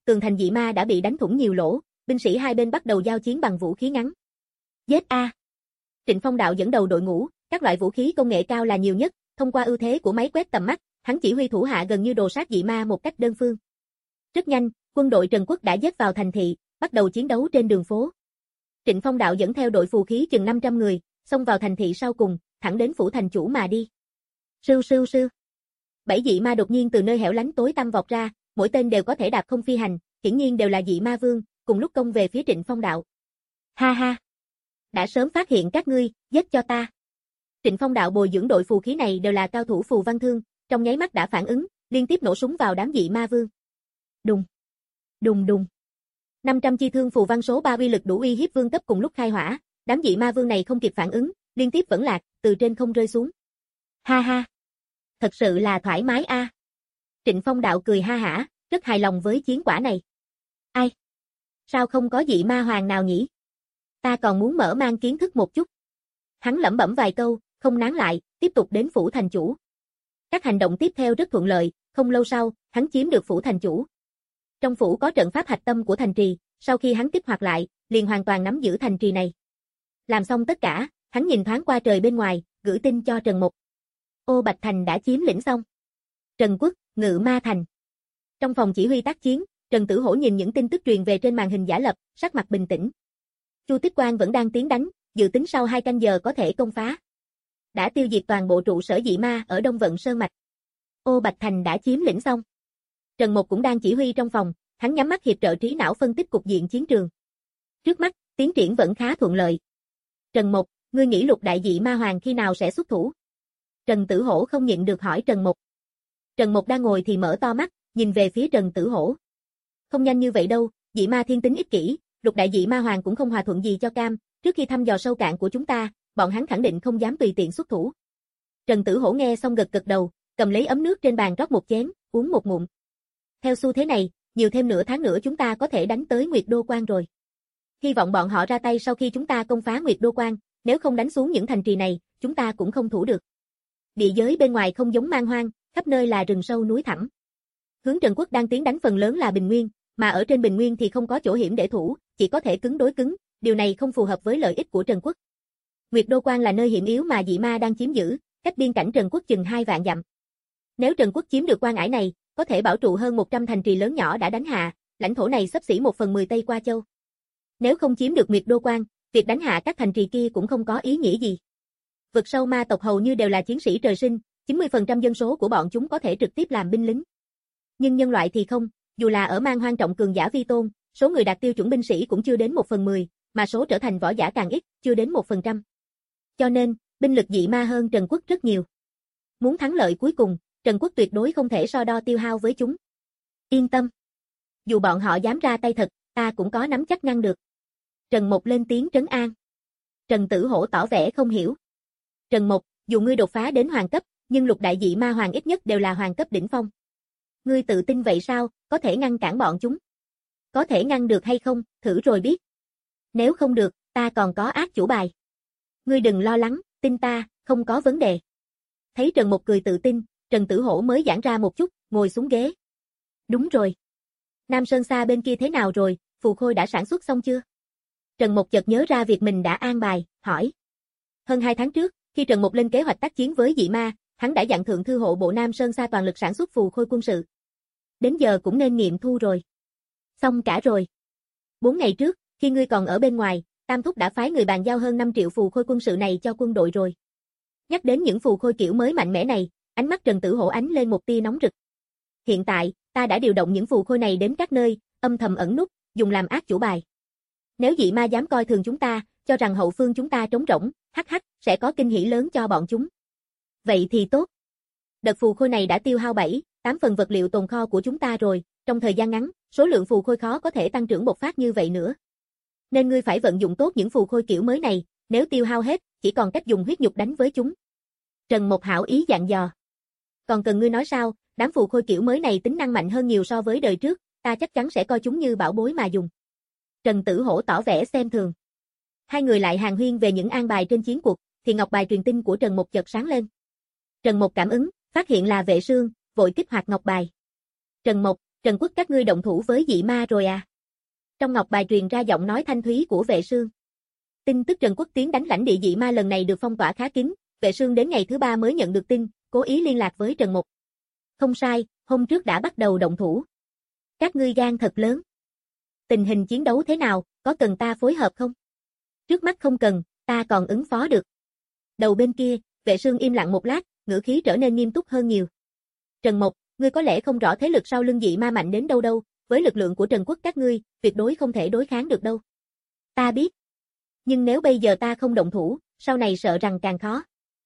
tường thành dị ma đã bị đánh thủng nhiều lỗ, binh sĩ hai bên bắt đầu giao chiến bằng vũ khí ngắn. Giết a! Trịnh Phong Đạo dẫn đầu đội ngũ, các loại vũ khí công nghệ cao là nhiều nhất, thông qua ưu thế của máy quét tầm mắt, hắn chỉ huy thủ hạ gần như đồ sát dị ma một cách đơn phương. Rất nhanh, quân đội Trần Quốc đã giết vào thành thị, bắt đầu chiến đấu trên đường phố. Trịnh Phong Đạo dẫn theo đội phù khí chừng năm trăm người, xông vào thành thị sau cùng, thẳng đến phủ thành chủ mà đi. Sưu sưu sưu. Bảy dị ma đột nhiên từ nơi hẻo lánh tối tăm vọt ra, mỗi tên đều có thể đạp không phi hành, hiển nhiên đều là dị ma vương, cùng lúc công về phía Trịnh Phong Đạo. Ha ha. Đã sớm phát hiện các ngươi, giết cho ta. Trịnh Phong Đạo bồi dưỡng đội phù khí này đều là cao thủ phù văn thương, trong nháy mắt đã phản ứng, liên tiếp nổ súng vào đám dị ma vương. Đùng. Đùng đùng. năm trăm chi thương phù văn số ba uy lực đủ uy hiếp vương cấp cùng lúc khai hỏa, đám dị ma vương này không kịp phản ứng, liên tiếp vẫn lạc, từ trên không rơi xuống. Ha ha. Thật sự là thoải mái a. À. Trịnh Phong Đạo cười ha hả, rất hài lòng với chiến quả này. Ai? Sao không có dị ma hoàng nào nhỉ? Ta còn muốn mở mang kiến thức một chút. Hắn lẩm bẩm vài câu, không nán lại, tiếp tục đến phủ thành chủ. Các hành động tiếp theo rất thuận lợi, không lâu sau, hắn chiếm được phủ thành chủ. Trong phủ có trận pháp hạch tâm của thành trì, sau khi hắn kích hoạt lại, liền hoàn toàn nắm giữ thành trì này. Làm xong tất cả, hắn nhìn thoáng qua trời bên ngoài, gửi tin cho Trần Mục. Ô Bạch Thành đã chiếm lĩnh xong. Trần Quốc, Ngự Ma Thành. Trong phòng chỉ huy tác chiến, Trần Tử Hổ nhìn những tin tức truyền về trên màn hình giả lập, sắc mặt bình tĩnh. Chu Tích Quang vẫn đang tiến đánh, dự tính sau hai canh giờ có thể công phá. Đã tiêu diệt toàn bộ trụ sở dị ma ở Đông Vận Sơn Mạch. Ô Bạch Thành đã chiếm lĩnh xong. Trần Mục cũng đang chỉ huy trong phòng, hắn nhắm mắt hiệp trợ trí não phân tích cục diện chiến trường. Trước mắt, tiến triển vẫn khá thuận lợi. Trần Mục, ngươi nghĩ lục đại dị ma hoàng khi nào sẽ xuất thủ? Trần Tử Hổ không nhịn được hỏi Trần Mục. Trần Mục đang ngồi thì mở to mắt, nhìn về phía Trần Tử Hổ. Không nhanh như vậy đâu, dị ma thiên tính ích kỷ, lục đại dị ma hoàng cũng không hòa thuận gì cho cam, trước khi thăm dò sâu cạn của chúng ta, bọn hắn khẳng định không dám tùy tiện xuất thủ. Trần Tử Hổ nghe xong gật gật đầu, cầm lấy ấm nước trên bàn rót một chén, uống một ngụm. Theo xu thế này, nhiều thêm nửa tháng nữa chúng ta có thể đánh tới Nguyệt Đô Quan rồi. Hy vọng bọn họ ra tay sau khi chúng ta công phá Nguyệt Đô Quan, nếu không đánh xuống những thành trì này, chúng ta cũng không thủ được. Địa giới bên ngoài không giống man hoang, khắp nơi là rừng sâu núi thẳm. Hướng Trần Quốc đang tiến đánh phần lớn là bình nguyên, mà ở trên bình nguyên thì không có chỗ hiểm để thủ, chỉ có thể cứng đối cứng, điều này không phù hợp với lợi ích của Trần Quốc. Nguyệt Đô Quan là nơi hiểm yếu mà dị ma đang chiếm giữ, cách biên cảnh Trần Quốc chừng hai vạn dặm. Nếu Trần Quốc chiếm được quan ải này, có thể bảo trụ hơn một trăm thành trì lớn nhỏ đã đánh hạ, lãnh thổ này xấp xỉ một phần mười Tây Qua Châu. Nếu không chiếm được Nguyệt Đô Quan, việc đánh hạ các thành trì kia cũng không có ý nghĩa gì. Vực sâu ma tộc hầu như đều là chiến sĩ trời sinh, chín mươi phần trăm dân số của bọn chúng có thể trực tiếp làm binh lính. Nhưng nhân loại thì không, dù là ở man hoang trọng cường giả vi tôn, số người đạt tiêu chuẩn binh sĩ cũng chưa đến một phần mười, mà số trở thành võ giả càng ít, chưa đến một phần trăm. Cho nên, binh lực dị ma hơn Trần Quốc rất nhiều. Muốn thắng lợi cuối cùng, Trần Quốc tuyệt đối không thể so đo tiêu hao với chúng. Yên tâm. Dù bọn họ dám ra tay thật, ta cũng có nắm chắc ngăn được. Trần Mục lên tiếng trấn an. Trần Tử Hổ tỏ vẻ không hiểu. Trần Mục, dù ngươi đột phá đến hoàng cấp, nhưng lục đại dị ma hoàng ít nhất đều là hoàng cấp đỉnh phong. Ngươi tự tin vậy sao, có thể ngăn cản bọn chúng? Có thể ngăn được hay không, thử rồi biết. Nếu không được, ta còn có ác chủ bài. Ngươi đừng lo lắng, tin ta, không có vấn đề. Thấy Trần Mục cười tự tin, Trần Tử Hổ mới giãn ra một chút, ngồi xuống ghế. Đúng rồi. Nam Sơn Sa bên kia thế nào rồi, phù khôi đã sản xuất xong chưa? Trần Mục chợt nhớ ra việc mình đã an bài, hỏi. Hơn hai tháng trước, khi Trần Mục lên kế hoạch tác chiến với dị ma, hắn đã dặn Thượng Thư hộ bộ Nam Sơn Sa toàn lực sản xuất phù khôi quân sự. Đến giờ cũng nên nghiệm thu rồi. Xong cả rồi. Bốn ngày trước, khi ngươi còn ở bên ngoài, Tam Thúc đã phái người bàn giao hơn năm triệu phù khôi quân sự này cho quân đội rồi. Nhắc đến những phù khôi kiểu mới mạnh mẽ này, ánh mắt Trần Tử Hổ ánh lên một tia nóng rực. Hiện tại, ta đã điều động những phù khôi này đến các nơi, âm thầm ẩn núp, dùng làm ác chủ bài. Nếu dị ma dám coi thường chúng ta, cho rằng hậu phương chúng ta trống rỗng, hắc hắc, sẽ có kinh hỉ lớn cho bọn chúng. Vậy thì tốt. Đợt phù khôi này đã tiêu hao bảy, tám phần vật liệu tồn kho của chúng ta rồi, trong thời gian ngắn, số lượng phù khôi khó có thể tăng trưởng bộc phát như vậy nữa. Nên ngươi phải vận dụng tốt những phù khôi kiểu mới này, nếu tiêu hao hết, chỉ còn cách dùng huyết nhục đánh với chúng. Trần Mục hảo ý dặn dò. Còn cần ngươi nói sao, đám phù khôi kiểu mới này tính năng mạnh hơn nhiều so với đời trước, ta chắc chắn sẽ coi chúng như bảo bối mà dùng. Trần Tử Hổ tỏ vẻ xem thường. Hai người lại hàn huyên về những an bài trên chiến cuộc, thì ngọc bài truyền tin của Trần Mục chợt sáng lên. Trần Mục cảm ứng, phát hiện là Vệ Sương, vội kích hoạt ngọc bài. Trần Mục, Trần Quốc các ngươi động thủ với dị ma rồi à? Trong ngọc bài truyền ra giọng nói thanh thúy của Vệ Sương. Tin tức Trần Quốc tiến đánh lãnh địa dị ma lần này được phong tỏa khá kín, Vệ Sương đến ngày thứ ba mới nhận được tin, cố ý liên lạc với Trần Mục. Không sai, hôm trước đã bắt đầu động thủ. Các ngươi gan thật lớn. Tình hình chiến đấu thế nào, có cần ta phối hợp không? Trước mắt không cần, ta còn ứng phó được. Đầu bên kia, Vệ Sương im lặng một lát, ngữ khí trở nên nghiêm túc hơn nhiều. Trần Mộc, ngươi có lẽ không rõ thế lực sau lưng dị ma mạnh đến đâu đâu, với lực lượng của Trần Quốc các ngươi, tuyệt đối không thể đối kháng được đâu. Ta biết. Nhưng nếu bây giờ ta không động thủ, sau này sợ rằng càng khó.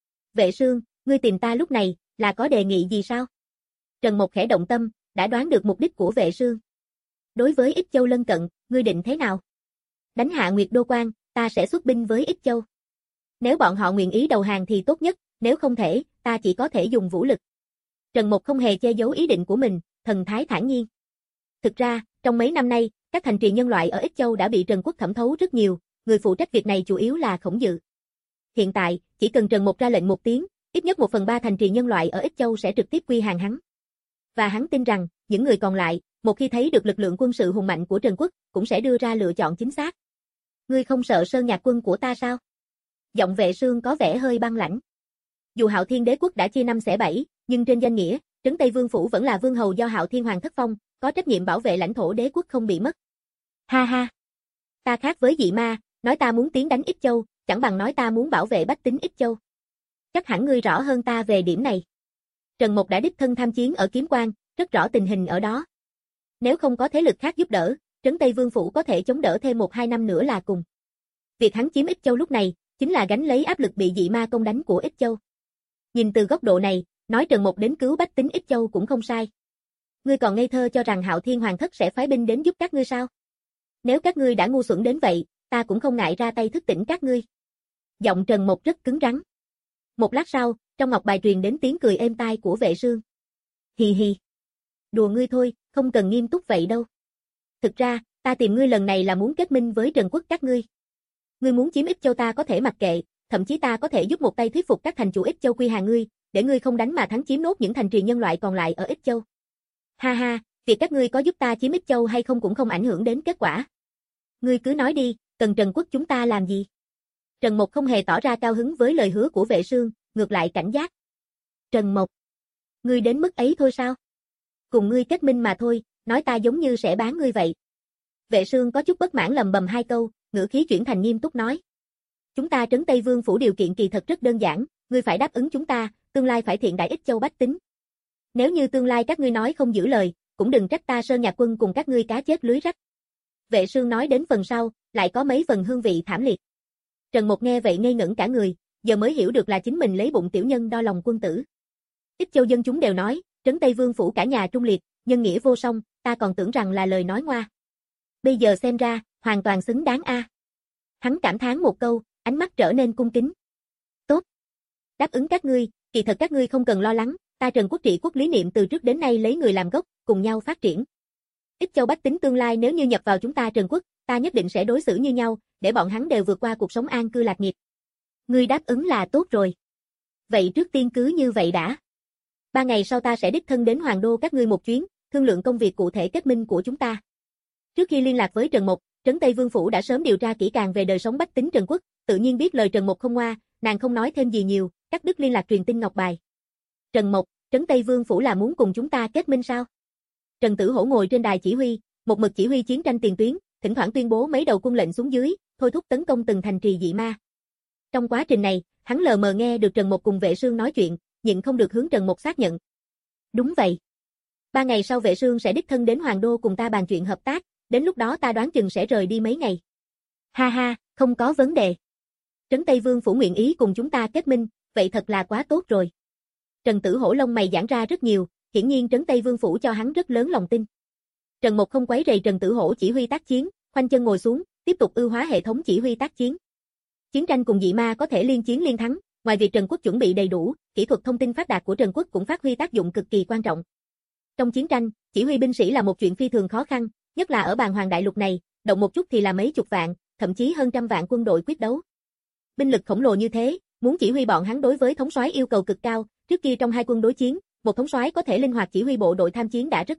Vệ Sương, ngươi tìm ta lúc này, là có đề nghị gì sao? Trần Mộc khẽ động tâm, đã đoán được mục đích của Vệ Sương. Đối với Ích Châu lân cận, ngươi định thế nào? Đánh hạ Nguyệt Đô Quan, ta sẽ xuất binh với Ích Châu. Nếu bọn họ nguyện ý đầu hàng thì tốt nhất, nếu không thể, ta chỉ có thể dùng vũ lực. Trần Mộc không hề che giấu ý định của mình, thần thái thản nhiên. Thực ra, trong mấy năm nay, các thành trì nhân loại ở Ích Châu đã bị Trần Quốc thẩm thấu rất nhiều, người phụ trách việc này chủ yếu là Khổng Dự. Hiện tại, chỉ cần Trần Mộc ra lệnh một tiếng, ít nhất một phần ba thành trì nhân loại ở Ích Châu sẽ trực tiếp quy hàng hắn. Và hắn tin rằng, những người còn lại, một khi thấy được lực lượng quân sự hùng mạnh của Trần Quốc, cũng sẽ đưa ra lựa chọn chính xác. Ngươi không sợ Sơn Nhạc quân của ta sao? Giọng Vệ Sương có vẻ hơi băng lãnh. Dù Hạo Thiên Đế quốc đã chia năm xẻ bảy, nhưng trên danh nghĩa, Trấn Tây Vương phủ vẫn là vương hầu do Hạo Thiên Hoàng thất phong, có trách nhiệm bảo vệ lãnh thổ đế quốc không bị mất. Ha ha. Ta khác với dị ma, nói ta muốn tiến đánh Ích Châu, chẳng bằng nói ta muốn bảo vệ bách tính Ích Châu. Chắc hẳn ngươi rõ hơn ta về điểm này. Trần Mộc đã đích thân tham chiến ở Kiếm Quan, rất rõ tình hình ở đó. Nếu không có thế lực khác giúp đỡ, Trấn Tây Vương phủ có thể chống đỡ thêm một hai năm nữa là cùng. Việc hắn chiếm Ích Châu lúc này, chính là gánh lấy áp lực bị dị ma công đánh của Ích Châu. Nhìn từ góc độ này, nói Trần Mộc đến cứu bách tính Ích Châu cũng không sai. Ngươi còn ngây thơ cho rằng Hạo Thiên Hoàng thất sẽ phái binh đến giúp các ngươi sao? Nếu các ngươi đã ngu xuẩn đến vậy, ta cũng không ngại ra tay thức tỉnh các ngươi. Giọng Trần Mộc rất cứng rắn. Một lát sau, trong ngọc bài truyền đến tiếng cười êm tai của Vệ Sương. Hì hì. Đùa ngươi thôi, không cần nghiêm túc vậy đâu. Thực ra, ta tìm ngươi lần này là muốn kết minh với Trần Quốc các ngươi. Ngươi muốn chiếm Ích Châu ta có thể mặc kệ, thậm chí ta có thể giúp một tay thuyết phục các thành chủ Ích Châu quy hàng ngươi, để ngươi không đánh mà thắng chiếm nốt những thành trì nhân loại còn lại ở Ích Châu. Ha ha, việc các ngươi có giúp ta chiếm Ích Châu hay không cũng không ảnh hưởng đến kết quả. Ngươi cứ nói đi, cần Trần Quốc chúng ta làm gì? Trần Mộc không hề tỏ ra cao hứng với lời hứa của Vệ Sương, ngược lại cảnh giác. Trần Mộc, ngươi đến mức ấy thôi sao? Cùng ngươi kết minh mà thôi, nói ta giống như sẽ bán ngươi vậy. Vệ Sương có chút bất mãn lầm bầm hai câu, ngữ khí chuyển thành nghiêm túc nói. Chúng ta Trấn Tây Vương phủ điều kiện kỳ thật rất đơn giản, ngươi phải đáp ứng chúng ta, tương lai phải thiện đại Ích Châu bách tính. Nếu như tương lai các ngươi nói không giữ lời, cũng đừng trách ta Sơn Nhạc quân cùng các ngươi cá chết lưới rách. Vệ Sương nói đến phần sau, lại có mấy phần hương vị thảm liệt. Trần Mộc nghe vậy ngây ngẩn cả người, giờ mới hiểu được là chính mình lấy bụng tiểu nhân đo lòng quân tử. Ích Châu dân chúng đều nói, Trấn Tây Vương phủ cả nhà trung liệt, nhân nghĩa vô song, ta còn tưởng rằng là lời nói ngoa. Bây giờ xem ra, hoàn toàn xứng đáng a. À. Hắn cảm thán một câu, ánh mắt trở nên cung kính. Tốt. Đáp ứng các ngươi, kỳ thật các ngươi không cần lo lắng, ta Trần Quốc trị quốc lý niệm từ trước đến nay lấy người làm gốc, cùng nhau phát triển. Ích Châu bách tính tương lai nếu như nhập vào chúng ta Trần Quốc, ta nhất định sẽ đối xử như nhau, để bọn hắn đều vượt qua cuộc sống an cư lạc nghiệp. Ngươi đáp ứng là tốt rồi. Vậy trước tiên cứ như vậy đã. Ba ngày sau ta sẽ đích thân đến Hoàng Đô các ngươi một chuyến, thương lượng công việc cụ thể kết minh của chúng ta. Trước khi liên lạc với Trần Mộc, Trấn Tây Vương phủ đã sớm điều tra kỹ càng về đời sống bách tính Trần Quốc, tự nhiên biết lời Trần Mộc không ngoa, nàng không nói thêm gì nhiều, cắt đứt liên lạc truyền tin ngọc bài. Trần Mộc, Trấn Tây Vương phủ là muốn cùng chúng ta kết minh sao? Trần Tử Hổ ngồi trên đài chỉ huy, một mực chỉ huy chiến tranh tiền tuyến, thỉnh thoảng tuyên bố mấy đầu quân lệnh xuống dưới, thôi thúc tấn công từng thành trì dị ma. Trong quá trình này, hắn lờ mờ nghe được Trần Mộc cùng Vệ Sương nói chuyện, nhịn không được hướng Trần Mộc xác nhận. Đúng vậy. Ba ngày sau Vệ Sương sẽ đích thân đến Hoàng Đô cùng ta bàn chuyện hợp tác, đến lúc đó ta đoán chừng sẽ rời đi mấy ngày. Ha ha, không có vấn đề. Trấn Tây Vương phủ nguyện ý cùng chúng ta kết minh, vậy thật là quá tốt rồi. Trần Tử Hổ lông mày giãn ra rất nhiều, hiển nhiên Trấn Tây Vương phủ cho hắn rất lớn lòng tin. Trần Mộc không quấy rầy Trần Tử Hổ chỉ huy tác chiến, khoanh chân ngồi xuống, tiếp tục ưu hóa hệ thống chỉ huy tác chiến. Chiến tranh cùng dị ma có thể liên chiến liên thắng, ngoài việc Trần Quốc chuẩn bị đầy đủ, kỹ thuật thông tin phát đạt của Trần Quốc cũng phát huy tác dụng cực kỳ quan trọng. Trong chiến tranh, chỉ huy binh sĩ là một chuyện phi thường khó khăn, nhất là ở bàn hoàng đại lục này, động một chút thì là mấy chục vạn, thậm chí hơn trăm vạn quân đội quyết đấu. Binh lực khổng lồ như thế, muốn chỉ huy bọn hắn đối với thống soái yêu cầu cực cao, trước kia trong hai quân đối chiến, một thống soái có thể linh hoạt chỉ huy bộ đội tham chiến đã rất tốt,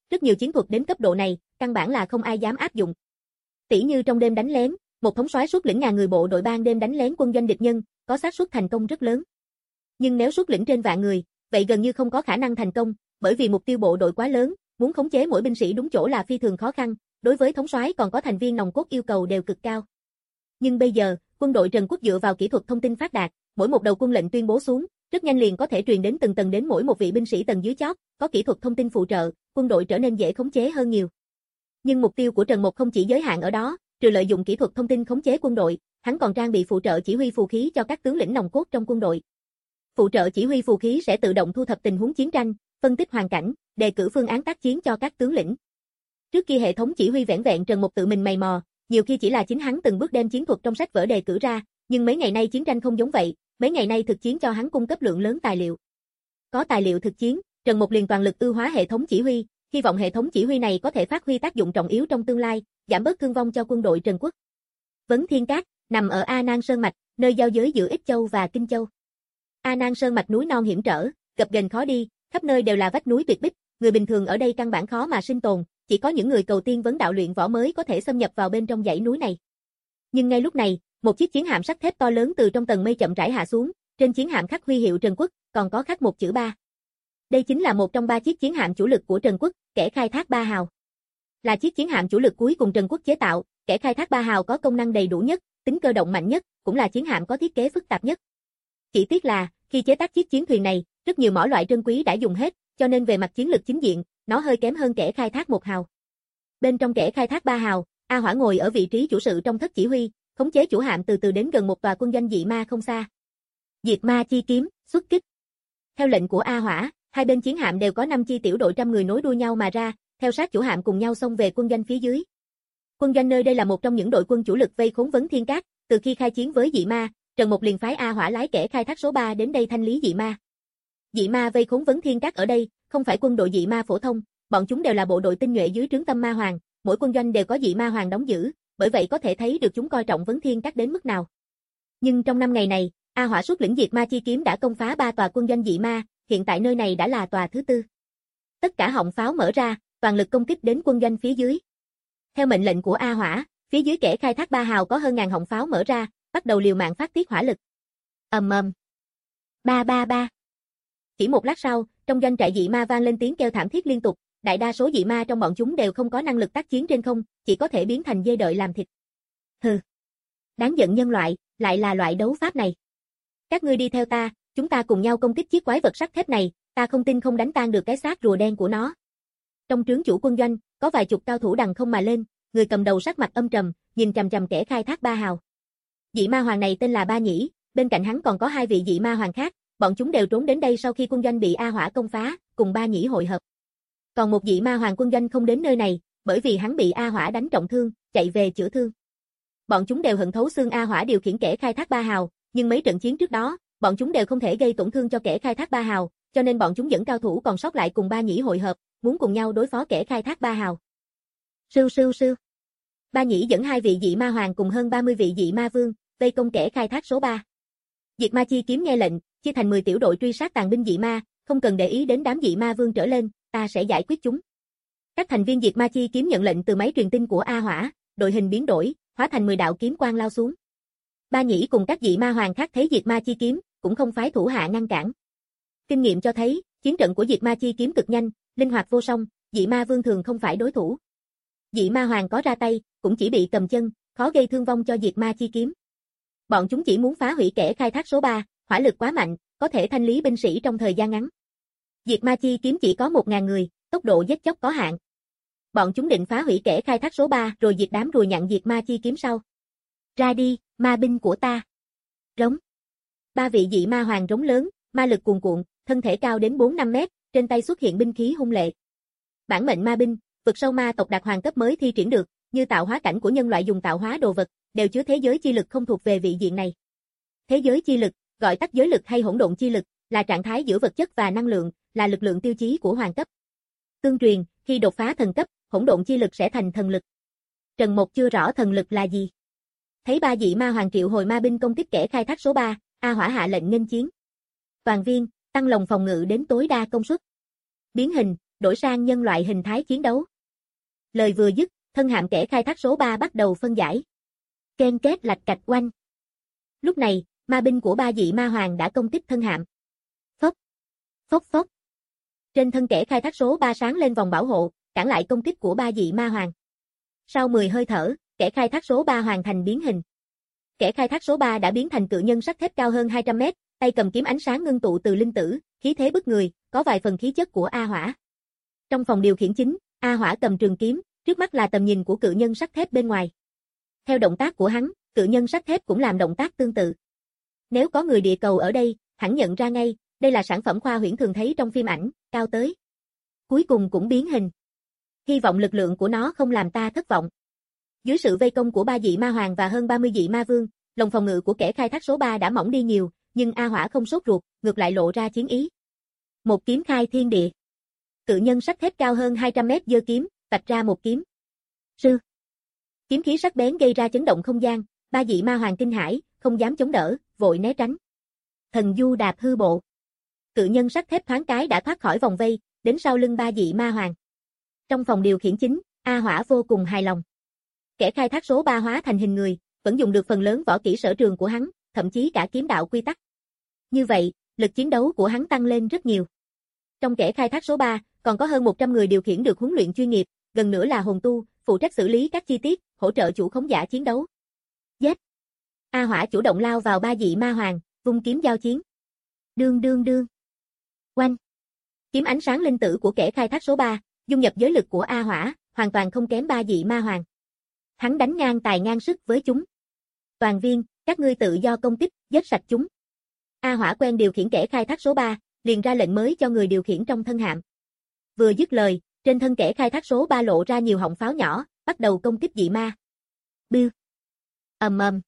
rất nhiều chiến thuật đến cấp độ này, căn bản là không ai dám áp dụng. Tỉ như trong đêm đánh lén, một thống soái xuất lĩnh ngàn người bộ đội ban đêm đánh lén quân doanh địch nhân, có xác suất thành công rất lớn. Nhưng nếu xuất lĩnh trên vạn người, vậy gần như không có khả năng thành công, bởi vì mục tiêu bộ đội quá lớn, muốn khống chế mỗi binh sĩ đúng chỗ là phi thường khó khăn, đối với thống soái còn có thành viên nòng cốt yêu cầu đều cực cao. Nhưng bây giờ, quân đội Trần Quốc dựa vào kỹ thuật thông tin phát đạt, mỗi một đầu quân lệnh tuyên bố xuống, rất nhanh liền có thể truyền đến từng tầng đến mỗi một vị binh sĩ tầng dưới chót, có kỹ thuật thông tin phụ trợ, quân đội trở nên dễ khống chế hơn nhiều. Nhưng mục tiêu của Trần Mộc không chỉ giới hạn ở đó, trừ lợi dụng kỹ thuật thông tin khống chế quân đội, hắn còn trang bị phụ trợ chỉ huy phù khí cho các tướng lĩnh nòng cốt trong quân đội. Phụ trợ chỉ huy phù khí sẽ tự động thu thập tình huống chiến tranh, phân tích hoàn cảnh, đề cử phương án tác chiến cho các tướng lĩnh. Trước kia hệ thống chỉ huy vẻn vẹn Trần Mộc tự mình mày mò, nhiều khi chỉ là chính hắn từng bước đem chiến thuật trong sách vở đề cử ra, nhưng mấy ngày nay chiến tranh không giống vậy, mấy ngày nay thực chiến cho hắn cung cấp lượng lớn tài liệu. Có tài liệu thực chiến, Trần Mộc liền toàn lực ưu hóa hệ thống chỉ huy, hy vọng hệ thống chỉ huy này có thể phát huy tác dụng trọng yếu trong tương lai, giảm bớt thương vong cho quân đội Trần Quốc. Vấn Thiên Các, nằm ở A Nan Sơn Mạch, nơi giao giới giữa Ích Châu và Kinh Châu. A Nan Sơn Mạch núi non hiểm trở, gập ghềnh khó đi, khắp nơi đều là vách núi tuyệt bích, người bình thường ở đây căn bản khó mà sinh tồn, chỉ có những người cầu tiên vấn đạo luyện võ mới có thể xâm nhập vào bên trong dãy núi này. Nhưng ngay lúc này, một chiếc chiến hạm sắt thép to lớn từ trong tầng mây chậm rãi hạ xuống, trên chiến hạm khắc huy hiệu Trần Quốc, còn có khắc một chữ ba. Đây chính là một trong ba chiếc chiến hạm chủ lực của Trần Quốc, kẻ khai thác ba hào. Là chiếc chiến hạm chủ lực cuối cùng Trần Quốc chế tạo, kẻ khai thác ba hào có công năng đầy đủ nhất, tính cơ động mạnh nhất, cũng là chiến hạm có thiết kế phức tạp nhất. Chỉ tiếc là, khi chế tác chiếc chiến thuyền này, rất nhiều mỏ loại trân quý đã dùng hết, cho nên về mặt chiến lược chính diện, nó hơi kém hơn kẻ khai thác một hào. Bên trong kẻ khai thác ba hào, A Hỏa ngồi ở vị trí chủ sự trong thất chỉ huy, khống chế chủ hạm từ từ đến gần một tòa quân doanh dị ma không xa. Diệt ma chi kiếm, xuất kích. Theo lệnh của A Hỏa, hai bên chiến hạm đều có năm chi tiểu đội trăm người nối đuôi nhau mà ra, theo sát chủ hạm cùng nhau xông về quân doanh phía dưới. Quân doanh nơi đây là một trong những đội quân chủ lực vây khốn Vấn Thiên Các, từ khi khai chiến với dị ma, Trần Mộc liền phái A Hỏa lái kẻ khai thác số ba đến đây thanh lý dị ma. Dị ma vây khốn Vấn Thiên Các ở đây, không phải quân đội dị ma phổ thông, bọn chúng đều là bộ đội tinh nhuệ dưới trướng Tâm Ma Hoàng, mỗi quân doanh đều có dị ma hoàng đóng giữ, bởi vậy có thể thấy được chúng coi trọng Vấn Thiên Các đến mức nào. Nhưng trong năm ngày này, A Hỏa xuất lĩnh Diệt Ma chi kiếm đã công phá ba tòa quân doanh dị ma, hiện tại nơi này đã là tòa thứ tư. Tất cả họng pháo mở ra, toàn lực công kích đến quân doanh phía dưới. Theo mệnh lệnh của A Hỏa, phía dưới kẻ khai thác ba hào có hơn ngàn họng pháo mở ra, bắt đầu liều mạng phát tiết hỏa lực. Ầm ầm. Ba ba ba. Chỉ một lát sau, trong doanh trại dị ma vang lên tiếng kêu thảm thiết liên tục, đại đa số dị ma trong bọn chúng đều không có năng lực tác chiến trên không, chỉ có thể biến thành dê đợi làm thịt. Hừ. Đáng giận nhân loại, lại là loại đấu pháp này. Các ngươi đi theo ta, chúng ta cùng nhau công kích chiếc quái vật sắt thép này, ta không tin không đánh tan được cái xác rùa đen của nó. Trong trướng chủ quân doanh, có vài chục cao thủ đằng không mà lên, người cầm đầu sắc mặt âm trầm, nhìn chằm chằm kẻ khai thác ba hào. Dị ma hoàng này tên là Ba Nhĩ, bên cạnh hắn còn có hai vị dị ma hoàng khác, bọn chúng đều trốn đến đây sau khi quân doanh bị A Hỏa công phá, cùng Ba Nhĩ hội hợp. Còn một dị ma hoàng quân doanh không đến nơi này, bởi vì hắn bị A Hỏa đánh trọng thương, chạy về chữa thương. Bọn chúng đều hận thấu xương A Hỏa điều khiển kẻ khai thác ba hào, nhưng mấy trận chiến trước đó, bọn chúng đều không thể gây tổn thương cho kẻ khai thác ba hào, cho nên bọn chúng dẫn cao thủ còn sót lại cùng Ba Nhĩ hội hợp, muốn cùng nhau đối phó kẻ khai thác ba hào. Sưu sưu sưu. Ba Nhĩ dẫn hai vị dị ma hoàng cùng hơn ba mươi vị dị ma vương, vây công kẻ khai thác số ba. Diệt Ma chi kiếm nghe lệnh, chia thành mười tiểu đội truy sát tàn binh dị ma, không cần để ý đến đám dị ma vương trở lên, ta sẽ giải quyết chúng. Các thành viên Diệt Ma chi kiếm nhận lệnh từ máy truyền tin của A Hỏa, đội hình biến đổi, hóa thành mười đạo kiếm quang lao xuống. Ba Nhĩ cùng các dị ma hoàng khác thấy Diệt Ma chi kiếm, cũng không phái thủ hạ ngăn cản. Kinh nghiệm cho thấy, chiến trận của Diệt Ma chi kiếm cực nhanh, linh hoạt vô song, dị ma vương thường không phải đối thủ. Dị ma hoàng có ra tay, cũng chỉ bị cầm chân, khó gây thương vong cho Diệt Ma chi kiếm. Bọn chúng chỉ muốn phá hủy kẻ khai thác số ba, hỏa lực quá mạnh, có thể thanh lý binh sĩ trong thời gian ngắn. Diệt Ma chi kiếm chỉ có một ngàn người, tốc độ giết chóc có hạn. Bọn chúng định phá hủy kẻ khai thác số ba rồi diệt đám rùa nhặn Diệt Ma chi kiếm sau. Ra đi, ma binh của ta. Rống. Ba vị dị ma hoàng rống lớn, ma lực cuồn cuộn, thân thể cao đến bốn năm mét, trên tay xuất hiện binh khí hung lệ. Bản mệnh ma binh, vực sâu ma tộc đạt hoàng cấp mới thi triển được, như tạo hóa cảnh của nhân loại dùng tạo hóa đồ vật, đều chứa thế giới chi lực không thuộc về vị diện này. Thế giới chi lực, gọi tắt giới lực hay hỗn độn chi lực, là trạng thái giữa vật chất và năng lượng, là lực lượng tiêu chí của hoàng cấp. Tương truyền, khi đột phá thần cấp, hỗn độn chi lực sẽ thành thần lực. Trần Mộc chưa rõ thần lực là gì. Thấy ba dị ma hoàng triệu hồi ma binh công kích kẻ khai thác số ba, A Hỏa hạ lệnh nghênh chiến. Toàn viên, tăng lồng phòng ngự đến tối đa công suất. Biến hình, đổi sang nhân loại hình thái chiến đấu. Lời vừa dứt, thân hạm kẻ khai thác số ba bắt đầu phân giải. Ken két lạch cạch oanh. Lúc này, ma binh của ba vị ma hoàng đã công kích thân hạm. Phốc, phốc phốc. Trên thân kẻ khai thác số ba sáng lên vòng bảo hộ, cản lại công kích của ba vị ma hoàng. Sau mười hơi thở, kẻ khai thác số ba hoàn thành biến hình. Kẻ khai thác số ba đã biến thành cự nhân sắt thép cao hơn hai trăm mét, tay cầm kiếm ánh sáng ngưng tụ từ linh tử, khí thế bức người, có vài phần khí chất của A Hỏa. Trong phòng điều khiển chính, A Hỏa cầm trường kiếm, trước mắt là tầm nhìn của cự nhân sắt thép bên ngoài. Theo động tác của hắn, cự nhân sắt thép cũng làm động tác tương tự. Nếu có người địa cầu ở đây, hẳn nhận ra ngay, đây là sản phẩm khoa huyễn thường thấy trong phim ảnh, cao tới. Cuối cùng cũng biến hình. Hy vọng lực lượng của nó không làm ta thất vọng. Dưới sự vây công của ba vị ma hoàng và hơn ba mươi vị ma vương, lồng phòng ngự của kẻ khai thác số ba đã mỏng đi nhiều, nhưng A Hỏa không sốt ruột, ngược lại lộ ra chiến ý. Một kiếm khai thiên địa. Cự nhân sắt thép cao hơn hai trăm mét giơ kiếm, vạch ra một kiếm. Sư. Kiếm khí sắc bén gây ra chấn động không gian, ba vị ma hoàng kinh hãi, không dám chống đỡ, vội né tránh. Thần du đạp hư bộ. Cự nhân sắt thép thoáng cái đã thoát khỏi vòng vây, đến sau lưng ba vị ma hoàng. Trong phòng điều khiển chính, A Hỏa vô cùng hài lòng. Kẻ khai thác số ba hóa thành hình người, vẫn dùng được phần lớn võ kỹ sở trường của hắn, thậm chí cả kiếm đạo quy tắc. Như vậy, lực chiến đấu của hắn tăng lên rất nhiều. Trong kẻ khai thác số ba, còn có hơn một trăm người điều khiển được huấn luyện chuyên nghiệp, gần nữa là hồn tu, phụ trách xử lý các chi tiết, hỗ trợ chủ khống giả chiến đấu. Giết! A Hỏa chủ động lao vào ba vị ma hoàng, vung kiếm giao chiến. Đương đương đương. Oanh! Kiếm ánh sáng linh tử của kẻ khai thác số ba, dung nhập giới lực của A Hỏa, hoàn toàn không kém ba vị ma hoàng. Hắn đánh ngang tài ngang sức với chúng. Toàn viên, các ngươi tự do công kích, giết sạch chúng. A Hỏa quen điều khiển kẻ khai thác số ba, liền ra lệnh mới cho người điều khiển trong thân hạm. Vừa dứt lời, trên thân kẻ khai thác số ba lộ ra nhiều họng pháo nhỏ, bắt đầu công kích dị ma. Biu. Ầm ầm.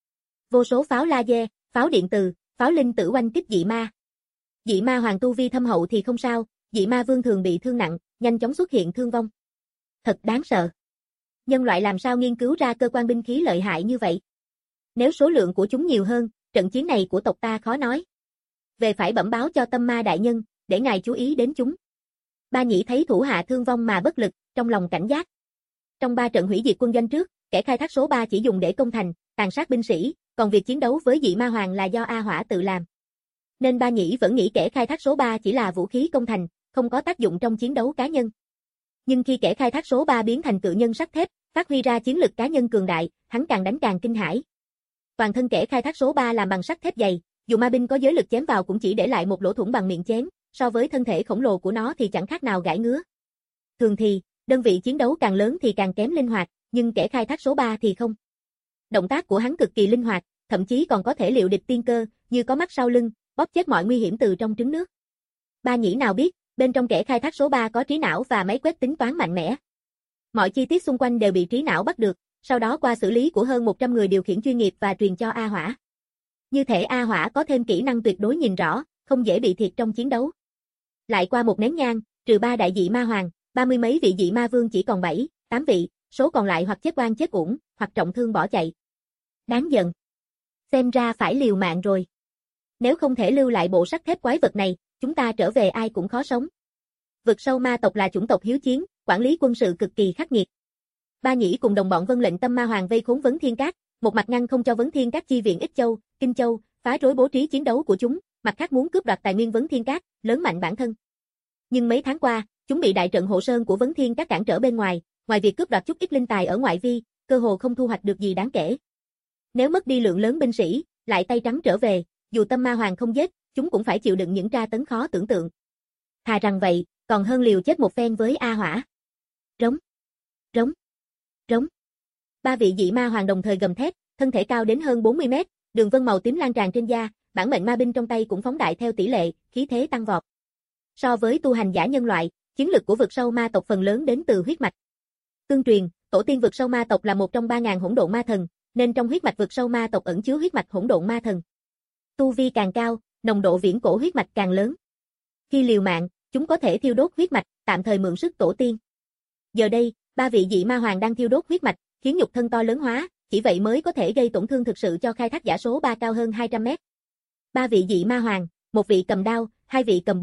Vô số pháo laser, pháo điện từ, pháo linh tử oanh kích dị ma. Dị ma hoàng tu vi thâm hậu thì không sao, dị ma vương thường bị thương nặng, nhanh chóng xuất hiện thương vong. Thật đáng sợ. Nhân loại làm sao nghiên cứu ra cơ quan binh khí lợi hại như vậy? Nếu số lượng của chúng nhiều hơn, trận chiến này của tộc ta khó nói. Về phải bẩm báo cho Tâm Ma đại nhân, để ngài chú ý đến chúng. Ba Nhĩ thấy thủ hạ thương vong mà bất lực, trong lòng cảnh giác. Trong ba trận hủy diệt quân doanh trước, kẻ khai thác số ba chỉ dùng để công thành, tàn sát binh sĩ, còn việc chiến đấu với dị ma hoàng là do A Hỏa tự làm. Nên Ba Nhĩ vẫn nghĩ kẻ khai thác số ba chỉ là vũ khí công thành, không có tác dụng trong chiến đấu cá nhân. Nhưng khi kẻ khai thác số ba biến thành cự nhân sắt thép, phát huy ra chiến lực cá nhân cường đại, hắn càng đánh càng kinh hãi. Toàn thân kẻ khai thác số ba làm bằng sắt thép dày, dù ma binh có giới lực chém vào cũng chỉ để lại một lỗ thủng bằng miệng chén, so với thân thể khổng lồ của nó thì chẳng khác nào gãi ngứa. Thường thì, đơn vị chiến đấu càng lớn thì càng kém linh hoạt, nhưng kẻ khai thác số ba thì không. Động tác của hắn cực kỳ linh hoạt, thậm chí còn có thể liệu địch tiên cơ, như có mắt sau lưng, bóp chết mọi nguy hiểm từ trong trứng nước. Ba Nhĩ nào biết, bên trong kẻ khai thác số ba có trí não và máy quét tính toán mạnh mẽ. Mọi chi tiết xung quanh đều bị trí não bắt được, sau đó qua xử lý của hơn một trăm người điều khiển chuyên nghiệp và truyền cho A Hỏa. Như thể A Hỏa có thêm kỹ năng tuyệt đối nhìn rõ, không dễ bị thiệt trong chiến đấu. Lại qua một nén nhang, trừ ba đại dị ma hoàng, ba mươi mấy vị dị ma vương chỉ còn bảy, tám vị, số còn lại hoặc chết oan chết uổng, hoặc trọng thương bỏ chạy. Đáng giận. Xem ra phải liều mạng rồi. Nếu không thể lưu lại bộ sắt thép quái vật này, chúng ta trở về ai cũng khó sống. Vực sâu ma tộc là chủng tộc hiếu chiến, quản lý quân sự cực kỳ khắc nghiệt. Ba Nhĩ cùng đồng bọn vân lệnh Tâm Ma Hoàng vây khốn Vấn Thiên Các, một mặt ngăn không cho Vấn Thiên Các chi viện Ích Châu, Kinh Châu, phá rối bố trí chiến đấu của chúng, mặt khác muốn cướp đoạt tài nguyên Vấn Thiên Các, lớn mạnh bản thân. Nhưng mấy tháng qua, chúng bị đại trận hộ sơn của Vấn Thiên Các cản trở bên ngoài, ngoài việc cướp đoạt chút ít linh tài ở ngoại vi, cơ hồ không thu hoạch được gì đáng kể. Nếu mất đi lượng lớn binh sĩ, lại tay trắng trở về, dù Tâm Ma Hoàng không giết, chúng cũng phải chịu đựng những tra tấn khó tưởng tượng. Thà rằng vậy, còn hơn liều chết một phen với A Hỏa. Rống, rống, rống. Ba vị dị ma hoàng đồng thời gầm thét, thân thể cao đến hơn bốn mươi mét, đường vân màu tím lan tràn trên da, bản mệnh ma binh trong tay cũng phóng đại theo tỷ lệ, khí thế tăng vọt. So với tu hành giả nhân loại, chiến lực của vực sâu ma tộc phần lớn đến từ huyết mạch. Tương truyền, tổ tiên vực sâu ma tộc là một trong ba ngàn hỗn độn ma thần, nên trong huyết mạch vực sâu ma tộc ẩn chứa huyết mạch hỗn độn ma thần. Tu vi càng cao, nồng độ viễn cổ huyết mạch càng lớn. Khi liều mạng, chúng có thể thiêu đốt huyết mạch, tạm thời mượn sức tổ tiên. Giờ đây, ba vị dị ma hoàng đang thiêu đốt huyết mạch, khiến nhục thân to lớn hóa, chỉ vậy mới có thể gây tổn thương thực sự cho khai thác giả số ba cao hơn hai trăm mét. Ba vị dị ma hoàng, một vị cầm đao, hai vị cầm búa,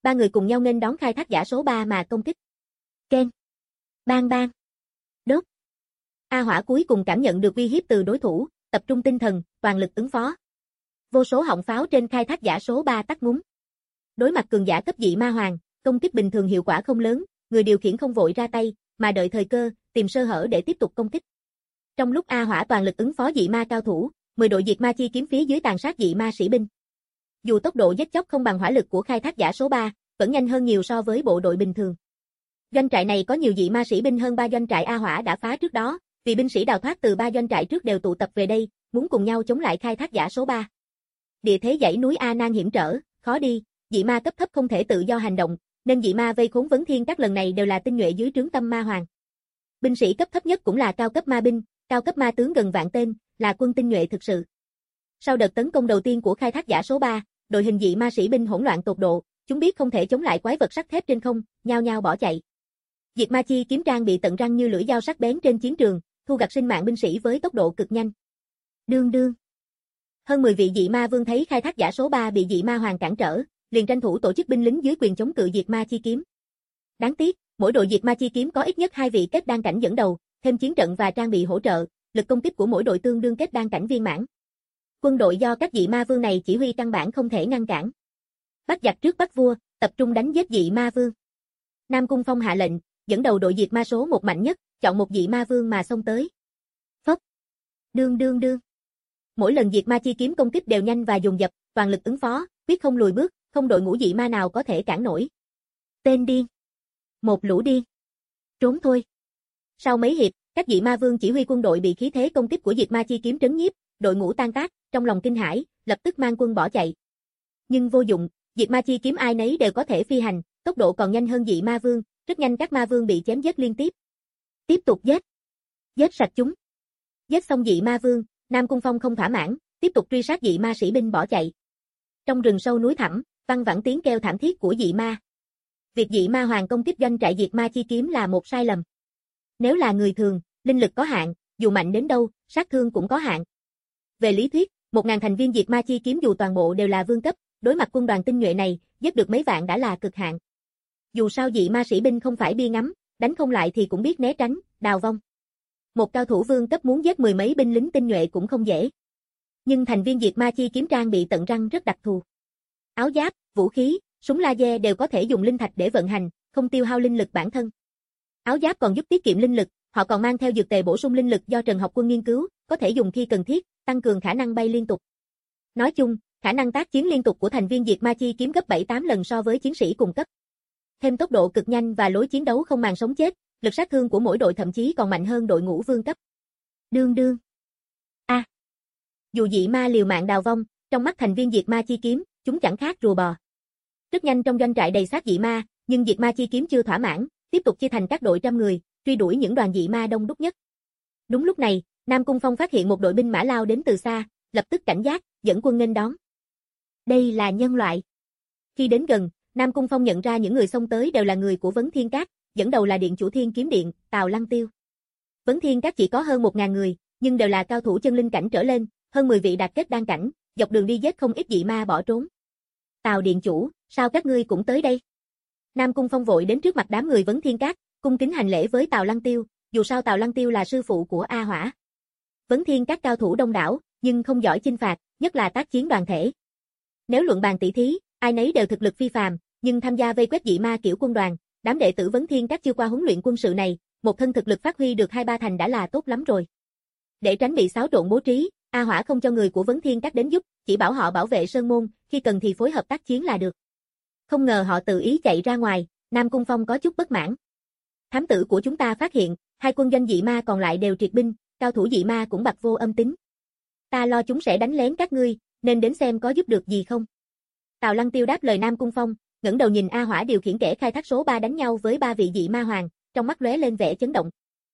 Ba người cùng nhau nghênh đón khai thác giả số ba mà công kích. Ken. Bang bang. Đốt. A Hỏa cuối cùng cảm nhận được uy hiếp từ đối thủ, tập trung tinh thần, toàn lực ứng phó. Vô số họng pháo trên khai thác giả số ba tắt ngúm. Đối mặt cường giả cấp dị ma hoàng, công kích bình thường hiệu quả không lớn, người điều khiển không vội ra tay, mà đợi thời cơ, tìm sơ hở để tiếp tục công kích. Trong lúc A Hỏa toàn lực ứng phó dị ma cao thủ, mười đội diệt ma chi kiếm phía dưới tàn sát dị ma sĩ binh. Dù tốc độ giết chóc không bằng hỏa lực của khai thác giả số ba, vẫn nhanh hơn nhiều so với bộ đội bình thường. Doanh trại này có nhiều dị ma sĩ binh hơn ba doanh trại A Hỏa đã phá trước đó, vì binh sĩ đào thoát từ ba doanh trại trước đều tụ tập về đây, muốn cùng nhau chống lại khai thác giả số ba. Địa thế dãy núi A Nan hiểm trở, khó đi, dị ma cấp thấp không thể tự do hành động, nên dị ma vây khốn Vấn Thiên các lần này đều là tinh nhuệ dưới trướng Tâm Ma Hoàng. Binh sĩ cấp thấp nhất cũng là cao cấp ma binh, cao cấp ma tướng gần vạn tên, là quân tinh nhuệ thực sự. Sau đợt tấn công đầu tiên của khai thác giả số ba, đội hình dị ma sĩ binh hỗn loạn tột độ, chúng biết không thể chống lại quái vật sắt thép trên không, nhao nhao bỏ chạy. Diệt ma chi kiếm trang bị tận răng như lưỡi dao sắc bén trên chiến trường, thu gặt sinh mạng binh sĩ với tốc độ cực nhanh. Đương đương. Hơn mười vị dị ma vương thấy khai thác giả số ba bị dị ma hoàng cản trở, liền tranh thủ tổ chức binh lính dưới quyền chống cự diệt ma chi kiếm. Đáng tiếc, mỗi đội diệt ma chi kiếm có ít nhất hai vị kết đan cảnh dẫn đầu, thêm chiến trận và trang bị hỗ trợ, lực công kích của mỗi đội tương đương kết đan cảnh viên mãn. Quân đội do các dị ma vương này chỉ huy căn bản không thể ngăn cản. Bắt giặc trước bắt vua, tập trung đánh giết dị ma vương. Nam Cung Phong hạ lệnh, dẫn đầu đội diệt ma số một mạnh nhất, chọn một dị ma vương mà xông tới. Phốc. Đương đương đương. Mỗi lần diệt ma chi kiếm công kích đều nhanh và dồn dập, toàn lực ứng phó, quyết không lùi bước, không đội ngũ dị ma nào có thể cản nổi. Tên điên. Một lũ điên. Trốn thôi. Sau mấy hiệp, các dị ma vương chỉ huy quân đội bị khí thế công kích của diệt ma chi kiếm trấn nhiếp, đội ngũ tan tác, trong lòng kinh hãi, lập tức mang quân bỏ chạy. Nhưng vô dụng, diệt ma chi kiếm ai nấy đều có thể phi hành, tốc độ còn nhanh hơn dị ma vương, rất nhanh các ma vương bị chém giết liên tiếp. Tiếp tục giết. Giết sạch chúng. Giết xong dị ma vương, Nam Cung Phong không thỏa mãn, tiếp tục truy sát dị ma sĩ binh bỏ chạy. Trong rừng sâu núi thẳm, văng vẳng tiếng kêu thảm thiết của dị ma. Việc dị ma hoàng công kích doanh trại diệt ma chi kiếm là một sai lầm. Nếu là người thường, linh lực có hạn, dù mạnh đến đâu, sát thương cũng có hạn. Về lý thuyết, một ngàn thành viên diệt ma chi kiếm dù toàn bộ đều là vương cấp, đối mặt quân đoàn tinh nhuệ này, giết được mấy vạn đã là cực hạn. Dù sao dị ma sĩ binh không phải bia ngắm, đánh không lại thì cũng biết né tránh, đào vong. Một cao thủ vương cấp muốn giết mười mấy binh lính tinh nhuệ cũng không dễ. Nhưng thành viên diệt ma chi kiếm trang bị tận răng rất đặc thù. Áo giáp, vũ khí, súng laser đều có thể dùng linh thạch để vận hành, không tiêu hao linh lực bản thân. Áo giáp còn giúp tiết kiệm linh lực, họ còn mang theo dược tề bổ sung linh lực do Trần Học Quân nghiên cứu, có thể dùng khi cần thiết, tăng cường khả năng bay liên tục. Nói chung, khả năng tác chiến liên tục của thành viên diệt ma chi kiếm gấp bảy tám lần so với chiến sĩ cùng cấp. Thêm tốc độ cực nhanh và lối chiến đấu không màng sống chết, lực sát thương của mỗi đội thậm chí còn mạnh hơn đội ngũ vương cấp. Đương đương. A. À. Dù dị ma liều mạng đào vong, trong mắt thành viên diệt ma chi kiếm, chúng chẳng khác rùa bò. Rất nhanh trong doanh trại đầy xác dị ma, nhưng diệt ma chi kiếm chưa thỏa mãn, tiếp tục chia thành các đội trăm người, truy đuổi những đoàn dị ma đông đúc nhất. Đúng lúc này, Nam Cung Phong phát hiện một đội binh mã lao đến từ xa, lập tức cảnh giác, dẫn quân nghênh đón. Đây là nhân loại. Khi đến gần, Nam Cung Phong nhận ra những người xông tới đều là người của Vấn Thiên Các, dẫn đầu là điện chủ Thiên Kiếm Điện, Tào Lăng Tiêu. Vấn Thiên Các chỉ có hơn một ngàn người, nhưng đều là cao thủ chân linh cảnh trở lên, hơn mười vị đạt kết đan cảnh, dọc đường đi giết không ít dị ma bỏ trốn. Tào điện chủ, sao các ngươi cũng tới đây? Nam Cung Phong vội đến trước mặt đám người Vấn Thiên Các, cung kính hành lễ với Tào Lăng Tiêu, dù sao Tào Lăng Tiêu là sư phụ của A Hỏa. Vấn Thiên Các cao thủ đông đảo, nhưng không giỏi chinh phạt, nhất là tác chiến đoàn thể. Nếu luận bàn tỷ thí, ai nấy đều thực lực phi phàm, nhưng tham gia vây quét dị ma kiểu quân đoàn, đám đệ tử Vấn Thiên Các chưa qua huấn luyện quân sự này, một thân thực lực phát huy được hai ba thành đã là tốt lắm rồi. Để tránh bị xáo trộn bố trí, A Hỏa không cho người của Vấn Thiên Các đến giúp, chỉ bảo họ bảo vệ sơn môn, khi cần thì phối hợp tác chiến là được. Không ngờ họ tự ý chạy ra ngoài, Nam Cung Phong có chút bất mãn. Thám tử của chúng ta phát hiện, hai quân doanh dị ma còn lại đều triệt binh, cao thủ dị ma cũng bặt vô âm tín. Ta lo chúng sẽ đánh lén các ngươi, nên đến xem có giúp được gì không. Tào Lăng Tiêu đáp lời Nam Cung Phong, ngẩng đầu nhìn A Hỏa điều khiển kẻ khai thác số ba đánh nhau với ba vị dị ma hoàng, trong mắt lóe lên vẻ chấn động.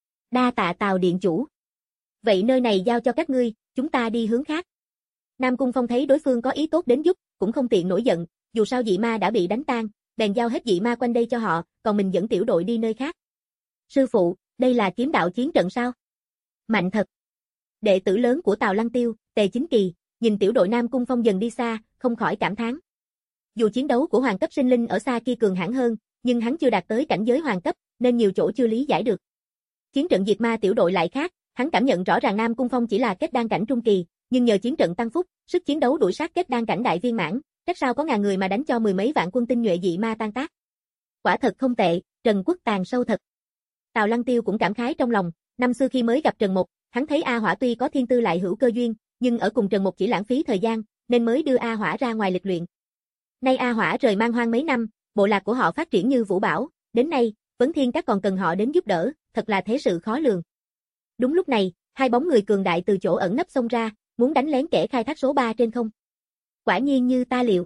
Đa tạ Tào điện chủ. Vậy nơi này giao cho các ngươi, chúng ta đi hướng khác. Nam Cung Phong thấy đối phương có ý tốt đến giúp, cũng không tiện nổi giận, dù sao dị ma đã bị đánh tan, bèn giao hết dị ma quanh đây cho họ, còn mình dẫn tiểu đội đi nơi khác. Sư phụ, đây là kiếm đạo chiến trận sao? Mạnh thật. Đệ tử lớn của Tào Lăng Tiêu, Tề Chính Kỳ, nhìn tiểu đội Nam Cung Phong dần đi xa, không khỏi cảm thán. Dù chiến đấu của hoàng cấp sinh linh ở xa kia cường hãn hơn, nhưng hắn chưa đạt tới cảnh giới hoàng cấp, nên nhiều chỗ chưa lý giải được. Chiến trận diệt ma tiểu đội lại khác, hắn cảm nhận rõ ràng Nam Cung Phong chỉ là kết đan cảnh trung kỳ, nhưng nhờ chiến trận tăng phúc, sức chiến đấu đuổi sát kết đan cảnh đại viên mãn, chắc sao có ngàn người mà đánh cho mười mấy vạn quân tinh nhuệ dị ma tan tác. Quả thật không tệ, Trần Quốc tàn sâu thật. Tào Lăng Tiêu cũng cảm khái trong lòng, năm xưa khi mới gặp Trần Mục, hắn thấy A Hỏa tuy có thiên tư lại hữu cơ duyên, nhưng ở cùng Trần Mục chỉ lãng phí thời gian, nên mới đưa A Hỏa ra ngoài lịch luyện. Nay A Hỏa rời Man Hoang mấy năm, bộ lạc của họ phát triển như vũ bão, đến nay, Vấn Thiên Các còn cần họ đến giúp đỡ, thật là thế sự khó lường. Đúng lúc này, hai bóng người cường đại từ chỗ ẩn nấp xông ra, muốn đánh lén kẻ khai thác số ba trên không. Quả nhiên như ta liệu.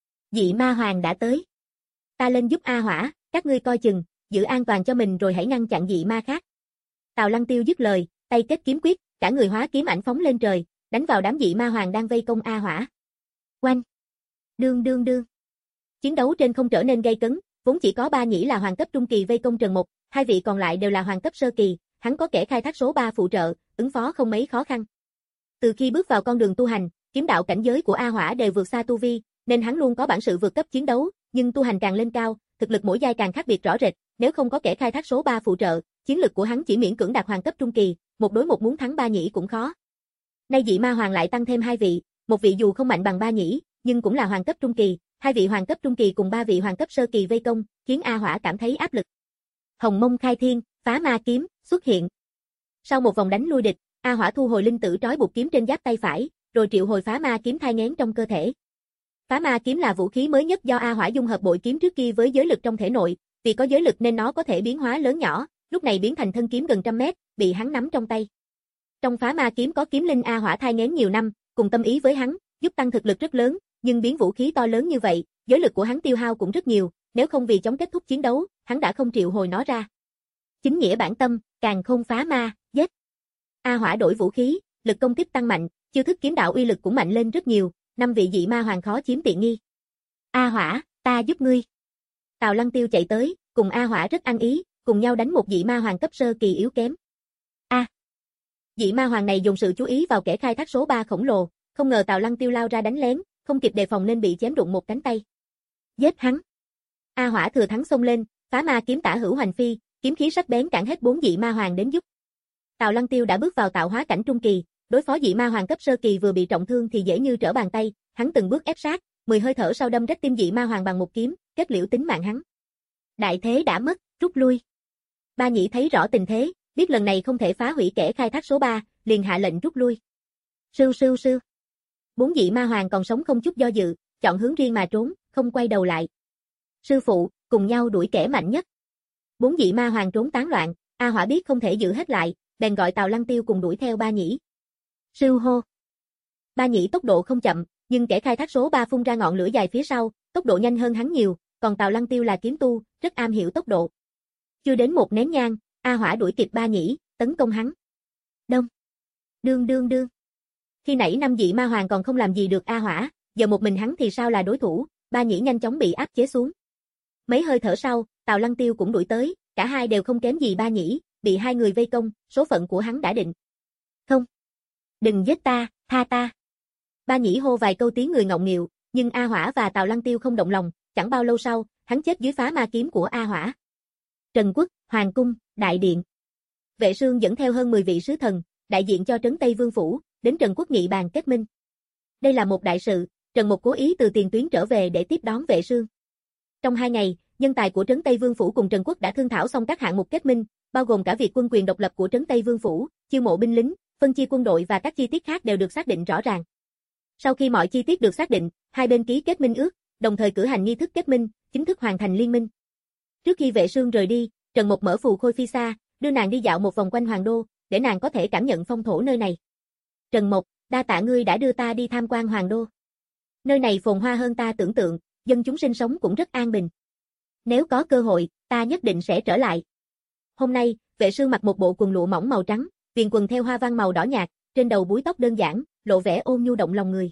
Dị ma hoàng đã tới. Ta lên giúp A Hỏa, các ngươi coi chừng, giữ an toàn cho mình rồi hãy ngăn chặn dị ma khác. Tào Lăng Tiêu dứt lời, tay kết kiếm quyết, cả người hóa kiếm ảnh phóng lên trời, đánh vào đám dị ma hoàng đang vây công A Hỏa. Oanh! Đương đương đương! Chiến đấu trên không trở nên gay cấn, vốn chỉ có ba nhĩ là hoàng cấp trung kỳ vây công Trần Mục, hai vị còn lại đều là hoàng cấp sơ kỳ, hắn có kẻ khai thác số ba phụ trợ, ứng phó không mấy khó khăn. Từ khi bước vào con đường tu hành, kiếm đạo cảnh giới của A Hỏa đều vượt xa tu vi, nên hắn luôn có bản sự vượt cấp chiến đấu, nhưng tu hành càng lên cao, thực lực mỗi giai càng khác biệt rõ rệt, nếu không có kẻ khai thác số ba phụ trợ, chiến lực của hắn chỉ miễn cưỡng đạt hoàng cấp trung kỳ, một đối một muốn thắng ba nhĩ cũng khó. Nay dị ma hoàng lại tăng thêm hai vị, một vị dù không mạnh bằng ba nhĩ, nhưng cũng là hoàng cấp trung kỳ, hai vị hoàng cấp trung kỳ cùng ba vị hoàng cấp sơ kỳ vây công, khiến A Hỏa cảm thấy áp lực. Hồng Mông Khai Thiên, Phá Ma Kiếm xuất hiện. Sau một vòng đánh lui địch, A Hỏa thu hồi linh tử trói buộc kiếm trên giáp tay phải, rồi triệu hồi Phá Ma Kiếm thai nghén trong cơ thể. Phá Ma Kiếm là vũ khí mới nhất do A Hỏa dung hợp bội kiếm trước kia với giới lực trong thể nội, vì có giới lực nên nó có thể biến hóa lớn nhỏ, lúc này biến thành thân kiếm gần trăm mét, bị hắn nắm trong tay. Trong Phá Ma Kiếm có kiếm linh A Hỏa thai nghén nhiều năm, cùng tâm ý với hắn, giúp tăng thực lực rất lớn, nhưng biến vũ khí to lớn như vậy, giới lực của hắn tiêu hao cũng rất nhiều, nếu không vì chống kết thúc chiến đấu, hắn đã không triệu hồi nó ra. Chính nghĩa bản tâm, Càn Khôn Phá Ma, giết. A Hỏa đổi vũ khí, lực công kích tăng mạnh, chiêu thức kiếm đạo uy lực cũng mạnh lên rất nhiều, năm vị dị ma hoàng khó chiếm tiện nghi. A Hỏa, ta giúp ngươi. Tào Lăng Tiêu chạy tới, cùng A Hỏa rất ăn ý, cùng nhau đánh một dị ma hoàng cấp sơ kỳ yếu kém. A. À. Dị ma hoàng này dùng sự chú ý vào kẻ khai thác số ba khổng lồ, không ngờ Tào Lăng Tiêu lao ra đánh lén, không kịp đề phòng nên bị chém rụng một cánh tay. Giết hắn. A Hỏa thừa thắng xông lên, Phá Ma Kiếm tả hữu hoành phi, kiếm khí sắc bén cản hết bốn dị ma hoàng đến giúp. Tào Lăng Tiêu đã bước vào tạo hóa cảnh trung kỳ, đối phó dị ma hoàng cấp sơ kỳ vừa bị trọng thương thì dễ như trở bàn tay, hắn từng bước ép sát, mười hơi thở sau đâm rách tim dị ma hoàng bằng một kiếm, kết liễu tính mạng hắn. Đại thế đã mất, rút lui. Ba nhĩ thấy rõ tình thế, biết lần này không thể phá hủy kẻ khai thác số ba, liền hạ lệnh rút lui. Sưu sưu sưu. Bốn dị ma hoàng còn sống không chút do dự, chọn hướng riêng mà trốn, không quay đầu lại. Sư phụ, cùng nhau đuổi kẻ mạnh nhất. Bốn dị ma hoàng trốn tán loạn, A Hỏa biết không thể giữ hết lại, bèn gọi Tào Lăng Tiêu cùng đuổi theo ba nhĩ. Sư hô. Ba nhĩ tốc độ không chậm, nhưng kẻ khai thác số ba phun ra ngọn lửa dài phía sau, tốc độ nhanh hơn hắn nhiều, còn Tào Lăng Tiêu là kiếm tu, rất am hiểu tốc độ. Chưa đến một nén nhang, A Hỏa đuổi kịp ba nhĩ, tấn công hắn. Đông. Đương đương đương. Khi nãy năm dị ma hoàng còn không làm gì được A Hỏa, giờ một mình hắn thì sao là đối thủ, ba nhĩ nhanh chóng bị áp chế xuống. Mấy hơi thở sau, Tào Lăng Tiêu cũng đuổi tới, cả hai đều không kém gì ba nhĩ, bị hai người vây công, số phận của hắn đã định. Không. Đừng giết ta, tha ta. Ba nhĩ hô vài câu tiếng người ngọng nghịu, nhưng A Hỏa và Tào Lăng Tiêu không động lòng, chẳng bao lâu sau, hắn chết dưới Phá Ma Kiếm của A Hỏa. Trần Quốc, Hoàng Cung, Đại Điện. Vệ Sương dẫn theo hơn mười vị sứ thần, đại diện cho Trấn Tây Vương Phủ, đến Trần Quốc nghị bàn kết minh. Đây là một đại sự, Trần Mục cố ý từ tiền tuyến trở về để tiếp đón Vệ Sương. Trong hai ngày, nhân tài của Trấn Tây Vương Phủ cùng Trần Quốc đã thương thảo xong các hạng mục kết minh, bao gồm cả việc quân quyền độc lập của Trấn Tây Vương Phủ, chiêu mộ binh lính, phân chia quân đội và các chi tiết khác đều được xác định rõ ràng. Sau khi mọi chi tiết được xác định, hai bên ký kết minh ước, đồng thời cử hành nghi thức kết minh, chính thức hoàn thành liên minh. Trước khi Vệ Sương rời đi, Trần Mục mở phù khôi phi xa, đưa nàng đi dạo một vòng quanh hoàng đô, để nàng có thể cảm nhận phong thổ nơi này. Trần Mục, đa tạ ngươi đã đưa ta đi tham quan hoàng đô. Nơi này phồn hoa hơn ta tưởng tượng, dân chúng sinh sống cũng rất an bình. Nếu có cơ hội, ta nhất định sẽ trở lại. Hôm nay, Vệ Sương mặc một bộ quần lụa mỏng màu trắng, viền quần theo hoa văn màu đỏ nhạt, trên đầu búi tóc đơn giản, lộ vẻ ôn nhu động lòng người.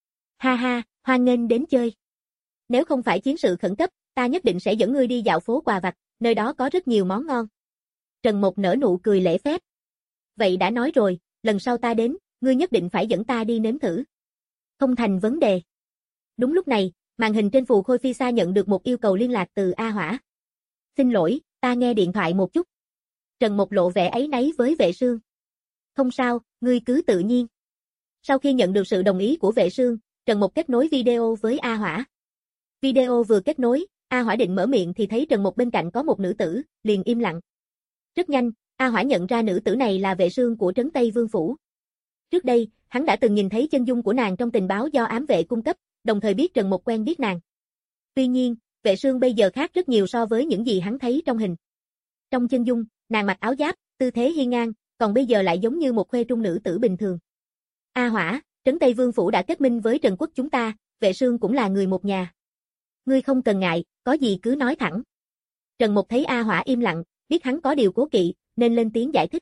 Ha ha, hoan nghênh đến chơi. Nếu không phải chiến sự khẩn cấp, ta nhất định sẽ dẫn ngươi đi dạo phố quà vặt, nơi đó có rất nhiều món ngon. Trần Mục nở nụ cười lễ phép. Vậy đã nói rồi, lần sau ta đến, ngươi nhất định phải dẫn ta đi nếm thử. Không thành vấn đề. Đúng lúc này, Màn hình trên phù khôi phi xa nhận được một yêu cầu liên lạc từ A Hỏa. Xin lỗi, ta nghe điện thoại một chút. Trần Mục lộ vẻ áy náy với Vệ Sương. Không sao, ngươi cứ tự nhiên. Sau khi nhận được sự đồng ý của Vệ Sương, Trần Mục kết nối video với A Hỏa. Video vừa kết nối, A Hỏa định mở miệng thì thấy Trần Mục bên cạnh có một nữ tử, liền im lặng. Rất nhanh, A Hỏa nhận ra nữ tử này là Vệ Sương của Trấn Tây Vương Phủ. Trước đây, hắn đã từng nhìn thấy chân dung của nàng trong tình báo do ám vệ cung cấp, đồng thời biết Trần Mục quen biết nàng. Tuy nhiên, Vệ Sương bây giờ khác rất nhiều so với những gì hắn thấy trong hình. Trong chân dung, nàng mặc áo giáp, tư thế hiên ngang, còn bây giờ lại giống như một khuê trung nữ tử bình thường. A Hỏa, Trấn Tây Vương Phủ đã kết minh với Trần Quốc chúng ta, Vệ Sương cũng là người một nhà. Ngươi không cần ngại, có gì cứ nói thẳng. Trần Mục thấy A Hỏa im lặng, biết hắn có điều cố kỵ, nên lên tiếng giải thích.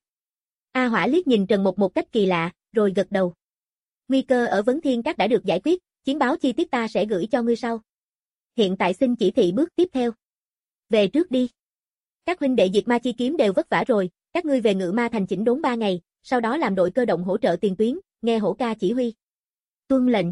A Hỏa liếc nhìn Trần Mục một cách kỳ lạ, rồi gật đầu. Nguy cơ ở Vấn Thiên Các đã được giải quyết, chiến báo chi tiết ta sẽ gửi cho ngươi sau. Hiện tại xin chỉ thị bước tiếp theo. Về trước đi. Các huynh đệ diệt ma chi kiếm đều vất vả rồi, các ngươi về Ngự Ma Thành chỉnh đốn ba ngày, sau đó làm đội cơ động hỗ trợ tiền tuyến, nghe hổ ca chỉ huy. Tuân lệnh.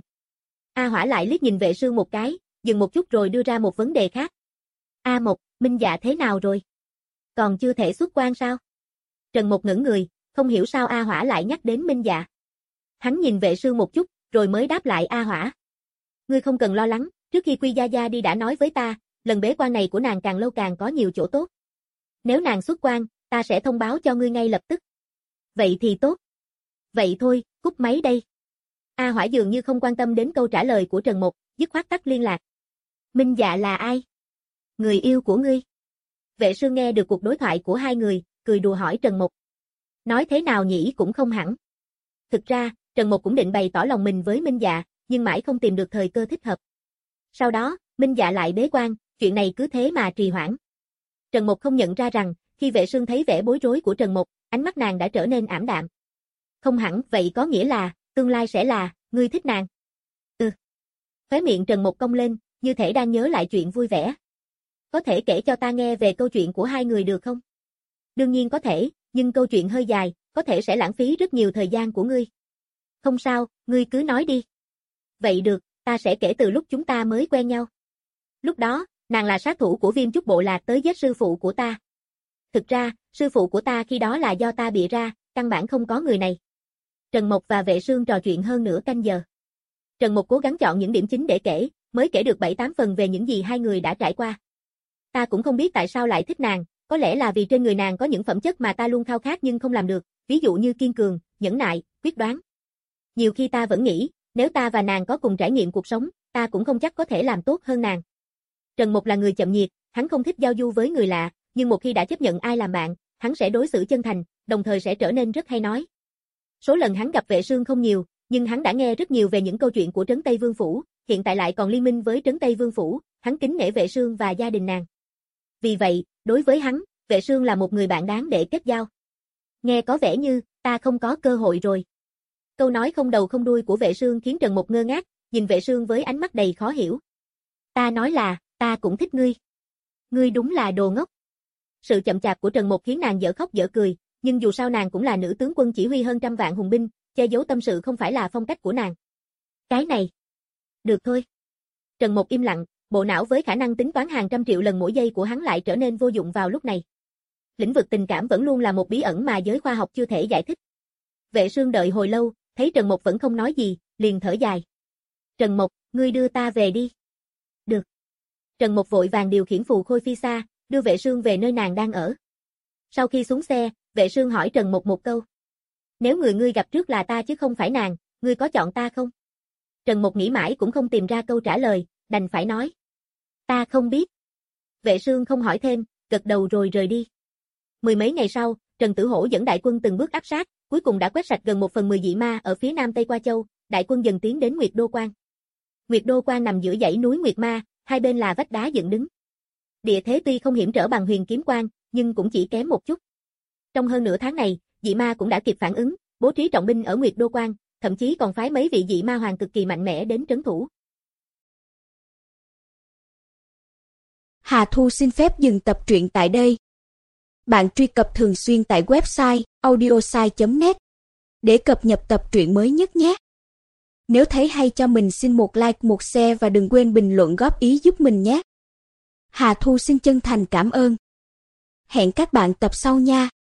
A Hỏa lại liếc nhìn Vệ Sương một cái, dừng một chút rồi đưa ra một vấn đề khác. A Mộc, Minh Dạ thế nào rồi? Còn chưa thể xuất quan sao? Trần Mục ngẩn người, không hiểu sao A Hỏa lại nhắc đến Minh Dạ. Hắn nhìn Vệ Sương một chút, rồi mới đáp lại A Hỏa. Ngươi không cần lo lắng, trước khi Quy Gia Gia đi đã nói với ta, lần bế quan này của nàng càng lâu càng có nhiều chỗ tốt. Nếu nàng xuất quan, ta sẽ thông báo cho ngươi ngay lập tức. Vậy thì tốt. Vậy thôi, cúp máy đây. A Hỏa dường như không quan tâm đến câu trả lời của Trần Mục, dứt khoát tắt liên lạc. Minh Dạ là ai? Người yêu của ngươi. Vệ Sương nghe được cuộc đối thoại của hai người, cười đùa hỏi Trần Mục. Nói thế nào nhỉ cũng không hẳn. Thực ra, Trần Mục cũng định bày tỏ lòng mình với Minh Dạ, nhưng mãi không tìm được thời cơ thích hợp. Sau đó, Minh Dạ lại bế quan, chuyện này cứ thế mà trì hoãn. Trần Mục không nhận ra rằng, khi Vệ Sương thấy vẻ bối rối của Trần Mục, ánh mắt nàng đã trở nên ảm đạm. Không hẳn, vậy có nghĩa là, tương lai sẽ là, ngươi thích nàng. Ừ. Khóe miệng Trần Mục cong lên, như thể đang nhớ lại chuyện vui vẻ. Có thể kể cho ta nghe về câu chuyện của hai người được không? Đương nhiên có thể, nhưng câu chuyện hơi dài, có thể sẽ lãng phí rất nhiều thời gian của ngươi. Không sao, ngươi cứ nói đi. Vậy được, ta sẽ kể từ lúc chúng ta mới quen nhau. Lúc đó, nàng là sát thủ của Viêm Trúc Bộ Lạc tới giết sư phụ của ta. Thực ra, sư phụ của ta khi đó là do ta bịa ra, căn bản không có người này. Trần Mục và Vệ Sương trò chuyện hơn nửa canh giờ. Trần Mục cố gắng chọn những điểm chính để kể, mới kể được bảy tám phần về những gì hai người đã trải qua. Ta cũng không biết tại sao lại thích nàng, có lẽ là vì trên người nàng có những phẩm chất mà ta luôn khao khát nhưng không làm được, ví dụ như kiên cường, nhẫn nại, quyết đoán. Nhiều khi ta vẫn nghĩ, nếu ta và nàng có cùng trải nghiệm cuộc sống, ta cũng không chắc có thể làm tốt hơn nàng. Trần Mục là người chậm nhiệt, hắn không thích giao du với người lạ, nhưng một khi đã chấp nhận ai làm bạn, hắn sẽ đối xử chân thành, đồng thời sẽ trở nên rất hay nói. Số lần hắn gặp Vệ Sương không nhiều, nhưng hắn đã nghe rất nhiều về những câu chuyện của Trấn Tây Vương Phủ, hiện tại lại còn liên minh với Trấn Tây Vương Phủ, hắn kính nể Vệ Sương và gia đình nàng. Vì vậy, đối với hắn, Vệ Sương là một người bạn đáng để kết giao. Nghe có vẻ như, ta không có cơ hội rồi. Câu nói không đầu không đuôi của Vệ Sương khiến Trần Mục ngơ ngác, nhìn Vệ Sương với ánh mắt đầy khó hiểu. Ta nói là, ta cũng thích ngươi. Ngươi đúng là đồ ngốc. Sự chậm chạp của Trần Mục khiến nàng dở khóc dở cười, nhưng dù sao nàng cũng là nữ tướng quân chỉ huy hơn trăm vạn hùng binh, che giấu tâm sự không phải là phong cách của nàng. Cái này. Được thôi. Trần Mục im lặng, bộ não với khả năng tính toán hàng trăm triệu lần mỗi giây của hắn lại trở nên vô dụng vào lúc này. Lĩnh vực tình cảm vẫn luôn là một bí ẩn mà giới khoa học chưa thể giải thích. Vệ Sương đợi hồi lâu, thấy Trần Mục vẫn không nói gì, liền thở dài. Trần Mục, ngươi đưa ta về đi. Được. Trần Mục vội vàng điều khiển phù khôi phi xa, đưa Vệ Sương về nơi nàng đang ở. Sau khi xuống xe, Vệ Sương hỏi Trần Mục một câu. Nếu người ngươi gặp trước là ta chứ không phải nàng, ngươi có chọn ta không? Trần Mục nghĩ mãi cũng không tìm ra câu trả lời, đành phải nói. Ta không biết. Vệ Sương không hỏi thêm, gật đầu rồi rời đi. Mười mấy ngày sau, Trần Tử Hổ dẫn đại quân từng bước áp sát, cuối cùng đã quét sạch gần một phần mười dị ma ở phía nam Tây Qua Châu, đại quân dần tiến đến Nguyệt Đô Quan. Nguyệt Đô Quan nằm giữa dãy núi Nguyệt Ma, hai bên là vách đá dựng đứng. Địa thế tuy không hiểm trở bằng Huyền Kiếm Quan, nhưng cũng chỉ kém một chút. Trong hơn nửa tháng này, dị ma cũng đã kịp phản ứng, bố trí trọng binh ở Nguyệt Đô Quan, thậm chí còn phái mấy vị dị ma hoàng cực kỳ mạnh mẽ đến trấn thủ. Hà Thu xin phép dừng tập truyện tại đây. Bạn truy cập thường xuyên tại website audiosai chấm net để cập nhật tập truyện mới nhất nhé. Nếu thấy hay cho mình xin một like, một share và đừng quên bình luận góp ý giúp mình nhé. Hà Thu xin chân thành cảm ơn. Hẹn các bạn tập sau nha.